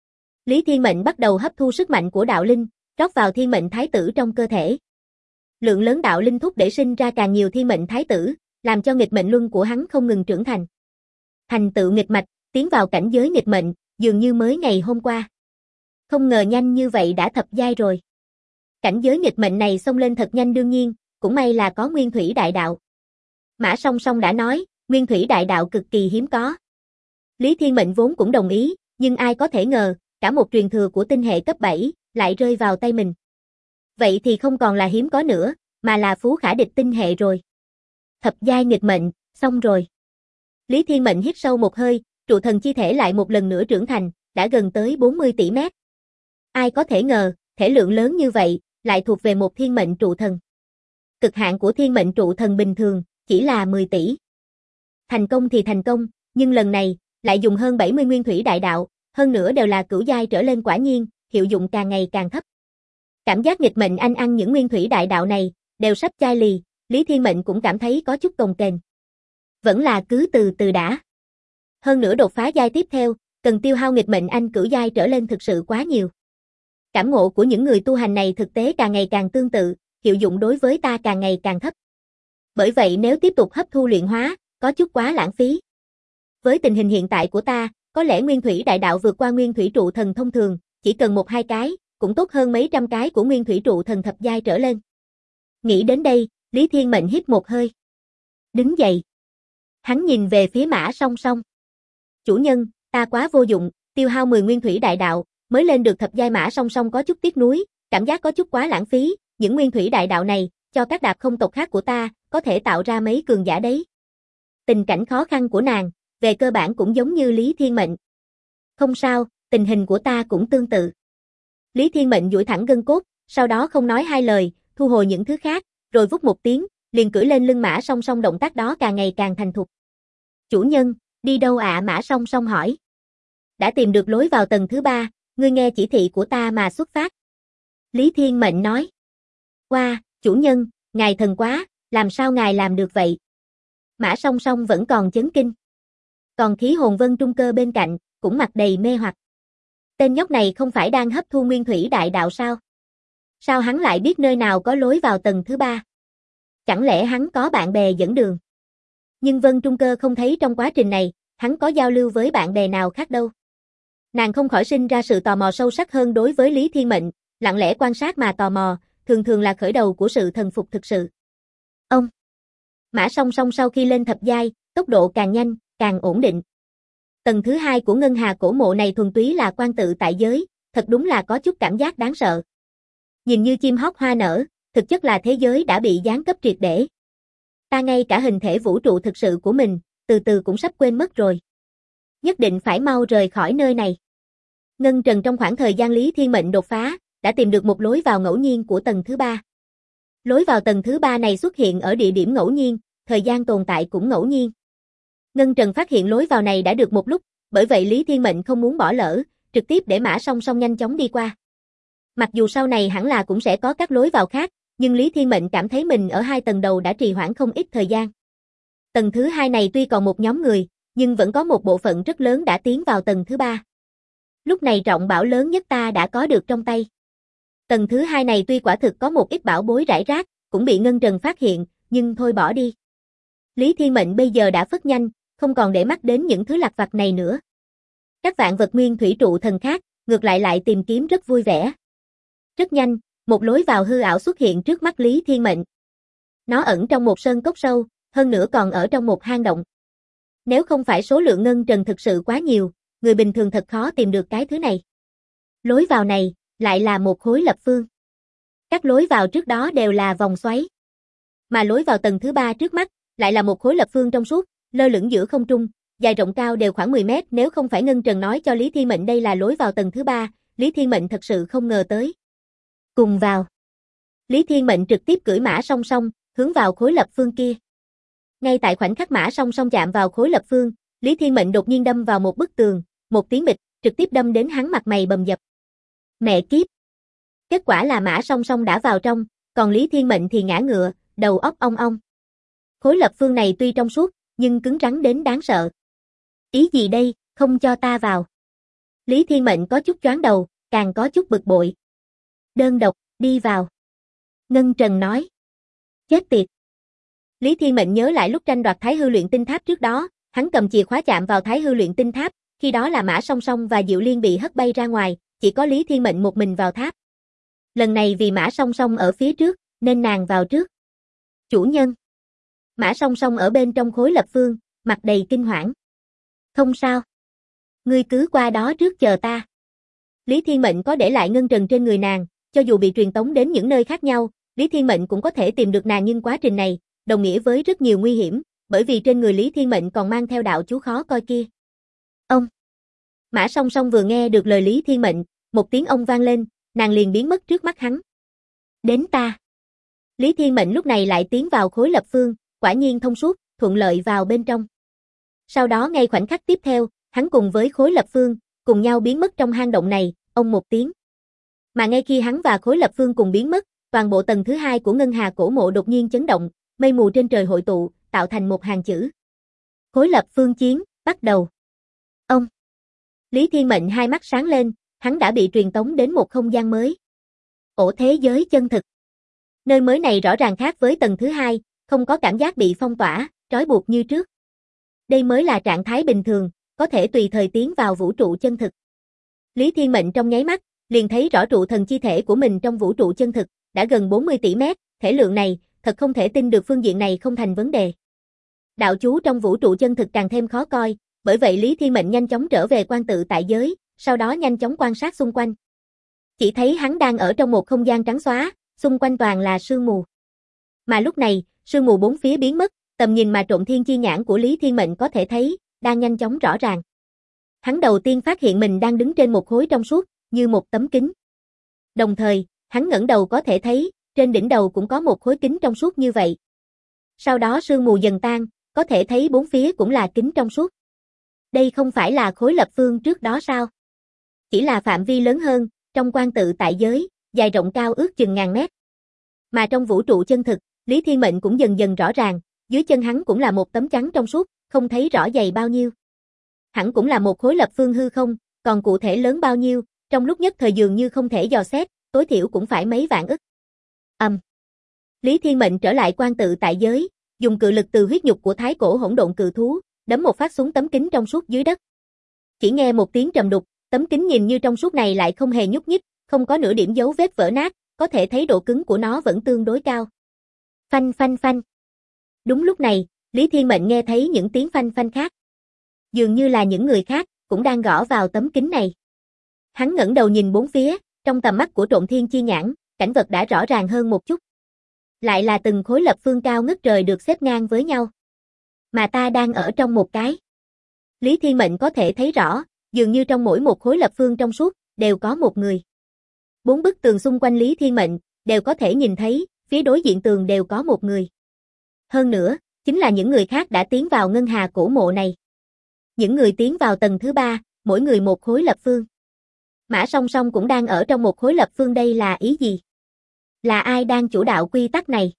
Speaker 1: Lý Thiên Mệnh bắt đầu hấp thu sức mạnh của đạo linh, rót vào thiên mệnh thái tử trong cơ thể. Lượng lớn đạo linh thúc để sinh ra càng nhiều thiên mệnh thái tử, làm cho nghịch mệnh luân của hắn không ngừng trưởng thành. Thành tựu nghịch mạch, tiến vào cảnh giới nghịch mệnh, dường như mới ngày hôm qua. Không ngờ nhanh như vậy đã thập giai rồi. Cảnh giới nghịch mệnh này xông lên thật nhanh đương nhiên, cũng may là có nguyên thủy đại đạo. Mã Song Song đã nói, nguyên thủy đại đạo cực kỳ hiếm có. Lý Thiên Mệnh vốn cũng đồng ý, nhưng ai có thể ngờ, cả một truyền thừa của tinh hệ cấp 7, lại rơi vào tay mình. Vậy thì không còn là hiếm có nữa, mà là phú khả địch tinh hệ rồi. Thập giai nghịch mệnh, xong rồi. Lý Thiên Mệnh hít sâu một hơi, trụ thần chi thể lại một lần nữa trưởng thành, đã gần tới 40 tỷ mét. Ai có thể ngờ, thể lượng lớn như vậy, lại thuộc về một thiên mệnh trụ thần. Cực hạn của thiên mệnh trụ thần bình thường, chỉ là 10 tỷ. Thành công thì thành công, nhưng lần này, lại dùng hơn 70 nguyên thủy đại đạo, hơn nữa đều là cửu giai trở lên quả nhiên, hiệu dụng càng ngày càng thấp. Cảm giác nghịch mệnh anh ăn những nguyên thủy đại đạo này, đều sắp chai lì, Lý Thiên Mệnh cũng cảm thấy có chút cồng kềnh. Vẫn là cứ từ từ đã. Hơn nữa đột phá giai tiếp theo, cần tiêu hao nghịch mệnh anh cửu giai trở lên thực sự quá nhiều. Cảm ngộ của những người tu hành này thực tế càng ngày càng tương tự, hiệu dụng đối với ta càng ngày càng thấp. Bởi vậy nếu tiếp tục hấp thu luyện hóa, có chút quá lãng phí. Với tình hình hiện tại của ta, có lẽ nguyên thủy đại đạo vượt qua nguyên thủy trụ thần thông thường, chỉ cần 1-2 cái, cũng tốt hơn mấy trăm cái của nguyên thủy trụ thần thập giai trở lên. Nghĩ đến đây, Lý Thiên Mệnh hít một hơi. Đứng dậy. Hắn nhìn về phía Mã Song Song. Chủ nhân, ta quá vô dụng, tiêu hao 10 nguyên thủy đại đạo, mới lên được thập giai. Mã Song Song có chút tiếc nuối, cảm giác có chút quá lãng phí, những nguyên thủy đại đạo này, cho các đạp không tộc khác của ta, có thể tạo ra mấy cường giả đấy. Tình cảnh khó khăn của nàng, về cơ bản cũng giống như Lý Thiên Mệnh. Không sao, tình hình của ta cũng tương tự. Lý Thiên Mệnh duỗi thẳng gân cốt, sau đó không nói hai lời, thu hồi những thứ khác, rồi vút một tiếng, liền cưỡi lên lưng Mã Song Song. Động tác đó càng ngày càng thành thục. Chủ nhân, đi đâu ạ? Mã Song Song hỏi. Đã tìm được lối vào tầng thứ 3, ngươi nghe chỉ thị của ta mà xuất phát. Lý Thiên Mệnh nói. Wow, chủ nhân, ngài thần quá, làm sao ngài làm được vậy? Mã Song Song vẫn còn chấn kinh. Còn Khí Hồn Vân Trung Cơ bên cạnh, cũng mặt đầy mê hoặc. Tên nhóc này không phải đang hấp thu nguyên thủy đại đạo sao? Sao hắn lại biết nơi nào có lối vào tầng thứ 3? Chẳng lẽ hắn có bạn bè dẫn đường? Nhưng Vân Trung Cơ không thấy trong quá trình này, hắn có giao lưu với bạn bè nào khác đâu. Nàng không khỏi sinh ra sự tò mò sâu sắc hơn đối với Lý Thiên Mệnh, lặng lẽ quan sát mà tò mò, thường thường là khởi đầu của sự thần phục thực sự. Ông Mã Song Song sau khi lên thập giai, tốc độ càng nhanh, càng ổn định. Tầng thứ 2 của Ngân Hà cổ mộ này thuần túy là quan tự tại giới, thật đúng là có chút cảm giác đáng sợ. Nhìn như chim hót hoa nở, thực chất là thế giới đã bị giáng cấp triệt để. Ta ngay cả hình thể vũ trụ thực sự của mình, từ từ cũng sắp quên mất rồi. Nhất định phải mau rời khỏi nơi này. Ngân Trần trong khoảng thời gian Lý Thiên Mệnh đột phá, đã tìm được một lối vào ngẫu nhiên của tầng thứ 3. Lối vào tầng thứ 3 này xuất hiện ở địa điểm ngẫu nhiên, thời gian tồn tại cũng ngẫu nhiên. Ngân Trần phát hiện lối vào này đã được một lúc, bởi vậy Lý Thiên Mệnh không muốn bỏ lỡ, trực tiếp để Mã Song Song nhanh chóng đi qua. Mặc dù sau này hẳn là cũng sẽ có các lối vào khác, nhưng Lý Thiên Mệnh cảm thấy mình ở 2 tầng đầu đã trì hoãn không ít thời gian. Tầng thứ 2 này tuy còn một nhóm người, nhưng vẫn có một bộ phận rất lớn đã tiến vào tầng thứ 3. Lúc này trọng bảo lớn nhất ta đã có được trong tay. Tầng thứ 2 này tuy quả thực có một ít bảo bối rải rác, cũng bị Ngân Trần phát hiện, nhưng thôi bỏ đi. Lý Thiên Mệnh bây giờ đã phất nhanh, không còn để mắt đến những thứ lặt vặt này nữa. Các vạn vật nguyên thủy trụ thần khác, ngược lại tìm kiếm rất vui vẻ. Rất nhanh, một lối vào hư ảo xuất hiện trước mắt Lý Thiên Mệnh. Nó ẩn trong một sơn cốc sâu, hơn nữa còn ở trong một hang động. Nếu không phải số lượng Ngân Trần thực sự quá nhiều, người bình thường thật khó tìm được cái thứ này. Lối vào này, lại là một khối lập phương. Các lối vào trước đó đều là vòng xoáy. Mà lối vào tầng thứ 3 trước mắt, lại là một khối lập phương trong suốt, lơ lửng giữa không trung, dài rộng cao đều khoảng 10 mét. Nếu không phải Ngân Trần nói cho Lý Thiên Mệnh đây là lối vào tầng thứ 3, Lý Thiên Mệnh thật sự không ngờ tới. Cùng vào. Lý Thiên Mệnh trực tiếp cưỡi Mã Song Song, hướng vào khối lập phương kia. Ngay tại khoảnh khắc Mã Song Song chạm vào khối lập phương, Lý Thiên Mệnh đột nhiên đâm vào một bức tường, một tiếng bịch, trực tiếp đâm đến hắn mặt mày bầm dập. Mẹ kiếp! Kết quả là Mã Song Song đã vào trong, còn Lý Thiên Mệnh thì ngã ngựa, đầu óc ong ong. Khối lập phương này tuy trong suốt, nhưng cứng rắn đến đáng sợ. Ý gì đây, không cho ta vào. Lý Thiên Mệnh có chút choáng đầu, càng có chút bực bội. Đơn độc, đi vào. Ngân Trần nói. Chết tiệt. Lý Thiên Mệnh nhớ lại lúc tranh đoạt Thái Hư luyện tinh tháp trước đó, hắn cầm chìa khóa chạm vào Thái Hư luyện tinh tháp, khi đó là Mã Song Song và Diệu Liên bị hất bay ra ngoài, chỉ có Lý Thiên Mệnh một mình vào tháp. Lần này vì Mã Song Song ở phía trước, nên nàng vào trước. Chủ nhân. Mã Song Song ở bên trong khối lập phương, mặt đầy kinh hoảng. Không sao. Ngươi cứ qua đó trước chờ ta. Lý Thiên Mệnh có để lại ngân trần trên người nàng, cho dù bị truyền tống đến những nơi khác nhau, Lý Thiên Mệnh cũng có thể tìm được nàng, nhưng quá trình này đồng nghĩa với rất nhiều nguy hiểm, bởi vì trên người Lý Thiên Mệnh còn mang theo đạo chú khó coi kia. Ông. Mã Song Song vừa nghe được lời Lý Thiên Mệnh, một tiếng ông vang lên, nàng liền biến mất trước mắt hắn. Đến ta. Lý Thiên Mệnh lúc này lại tiến vào khối lập phương, quả nhiên thông suốt, thuận lợi vào bên trong. Sau đó ngay khoảnh khắc tiếp theo, hắn cùng với khối lập phương, cùng nhau biến mất trong hang động này, ông một tiếng. Mà ngay khi hắn và khối lập phương cùng biến mất, toàn bộ tầng thứ 2 của ngân hà cổ mộ đột nhiên chấn động, mây mù trên trời hội tụ, tạo thành một hàng chữ. Khối lập phương chiến, bắt đầu. Ông. Lý Thiên Mệnh hai mắt sáng lên, hắn đã bị truyền tống đến một không gian mới. Ổ thế giới chân thực. Nơi mới này rõ ràng khác với tầng thứ 2, không có cảm giác bị phong tỏa, trói buộc như trước. Đây mới là trạng thái bình thường, có thể tùy thời tiến vào vũ trụ chân thực. Lý Thiên Mệnh trong nháy mắt, liền thấy rõ trụ thần chi thể của mình trong vũ trụ chân thực, đã gần 40 tỷ mét, thể lượng này, thật không thể tin được phương diện này không thành vấn đề. Đạo chú trong vũ trụ chân thực càng thêm khó coi, bởi vậy Lý Thiên Mệnh nhanh chóng trở về quan tự tại giới, sau đó nhanh chóng quan sát xung quanh. Chỉ thấy hắn đang ở trong một không gian trắng xóa, xung quanh toàn là sương mù. Mà lúc này, sương mù bốn phía biến mất, tầm nhìn mà Trộm Thiên Chi Nhãn của Lý Thiên Mệnh có thể thấy, đang nhanh chóng rõ ràng. Hắn đầu tiên phát hiện mình đang đứng trên một khối trong suốt, như một tấm kính. Đồng thời, hắn ngẩng đầu có thể thấy, trên đỉnh đầu cũng có một khối kính trong suốt như vậy. Sau đó sương mù dần tan, có thể thấy bốn phía cũng là kính trong suốt. Đây không phải là khối lập phương trước đó sao? Chỉ là phạm vi lớn hơn, trong quan tự tại giới, dài rộng cao ước chừng ngàn mét. Mà trong vũ trụ chân thực, Lý Thiên Mệnh cũng dần dần rõ ràng, dưới chân hắn cũng là một tấm trắng trong suốt, không thấy rõ dày bao nhiêu. Hẳn cũng là một khối lập phương hư không, còn cụ thể lớn bao nhiêu, trong lúc nhất thời dường như không thể dò xét, tối thiểu cũng phải mấy vạn ức. Lý Thiên Mệnh trở lại quan tự tại giới, dùng cự lực từ huyết nhục của thái cổ hỗn độn cự thú, đấm một phát xuống tấm kính trong suốt dưới đất. Chỉ nghe một tiếng trầm đục, tấm kính nhìn như trong suốt này lại không hề nhúc nhích, không có nửa điểm dấu vết vỡ nát, có thể thấy độ cứng của nó vẫn tương đối cao. Phanh phanh phanh. Đúng lúc này, Lý Thiên Mệnh nghe thấy những tiếng phanh phanh khác. Dường như là những người khác cũng đang gõ vào tấm kính này. Hắn ngẩng đầu nhìn bốn phía, trong tầm mắt của Trộm Thiên Chi Nhãn, cảnh vật đã rõ ràng hơn một chút. Lại là từng khối lập phương cao ngất trời được xếp ngang với nhau. Mà ta đang ở trong một cái. Lý Thiên Mệnh có thể thấy rõ, dường như trong mỗi một khối lập phương trong suốt, đều có một người. 4 bức tường xung quanh Lý Thiên Mệnh, đều có thể nhìn thấy, phía đối diện tường đều có một người. Hơn nữa, chính là những người khác đã tiến vào ngân hà cổ mộ này. Những người tiến vào tầng thứ 3, mỗi người một khối lập phương. Mã Song Song cũng đang ở trong một khối lập phương, đây là ý gì? Là ai đang chủ đạo quy tắc này?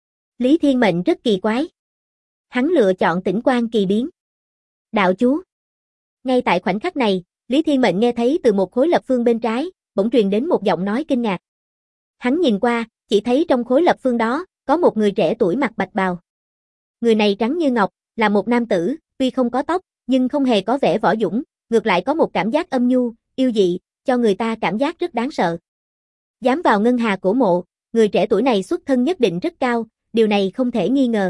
Speaker 1: Lý Thiên Mệnh rất kỳ quái. Hắn lựa chọn Tĩnh Quang Kỳ Biến. Đạo chú. Ngay tại khoảnh khắc này, Lý Thiên Mệnh nghe thấy từ một khối lập phương bên trái, bỗng truyền đến một giọng nói kinh ngạc. Hắn nhìn qua, chỉ thấy trong khối lập phương đó, có một người trẻ tuổi mặc bạch bào. Người này trắng như ngọc, là một nam tử, tuy không có tóc, nhưng không hề có vẻ võ dũng, ngược lại có một cảm giác âm nhu, yêu dị, cho người ta cảm giác rất đáng sợ. Dám vào ngân hà cổ mộ, người trẻ tuổi này xuất thân nhất định rất cao, điều này không thể nghi ngờ.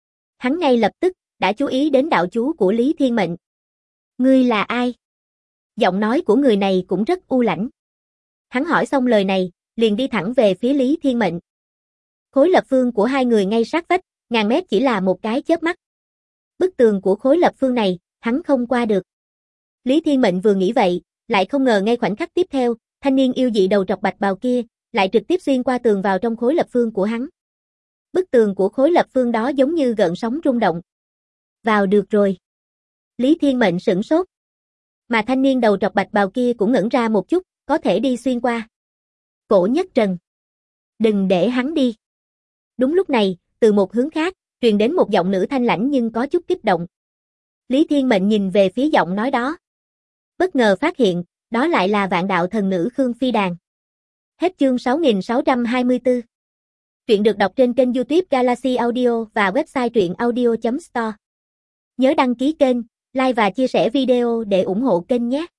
Speaker 1: Hắn ngay lập tức, đã chú ý đến đạo chú của Lý Thiên Mệnh. Ngươi là ai? Giọng nói của người này cũng rất u lãnh. Hắn hỏi xong lời này, liền đi thẳng về phía Lý Thiên Mệnh. Khối lập phương của hai người ngay sát vách, ngàn mét chỉ là một cái chớp mắt. Bức tường của khối lập phương này, hắn không qua được. Lý Thiên Mệnh vừa nghĩ vậy, lại không ngờ ngay khoảnh khắc tiếp theo, thanh niên yêu dị đầu trọc bạch bào kia, lại trực tiếp xuyên qua tường vào trong khối lập phương của hắn. Bức tường của khối lập phương đó giống như gợn sóng rung động. Vào được rồi. Lý Thiên Mệnh sửng sốt. Mà thanh niên đầu trọc bạch bào kia cũng ngẩn ra một chút, có thể đi xuyên qua. Cổ Nhất Trần. Đừng để hắn đi. Đúng lúc này, từ một hướng khác, truyền đến một giọng nữ thanh lãnh nhưng có chút kích động. Lý Thiên Mệnh nhìn về phía giọng nói đó. Bất ngờ phát hiện, đó lại là Vạn Đạo thần nữ Khương Phi Đàn. Hết chương 6624. Truyện được đọc trên kênh YouTube Galaxy Audio và website truyệnaudio.store. Nhớ đăng ký kênh, like và chia sẻ video để ủng hộ kênh nhé.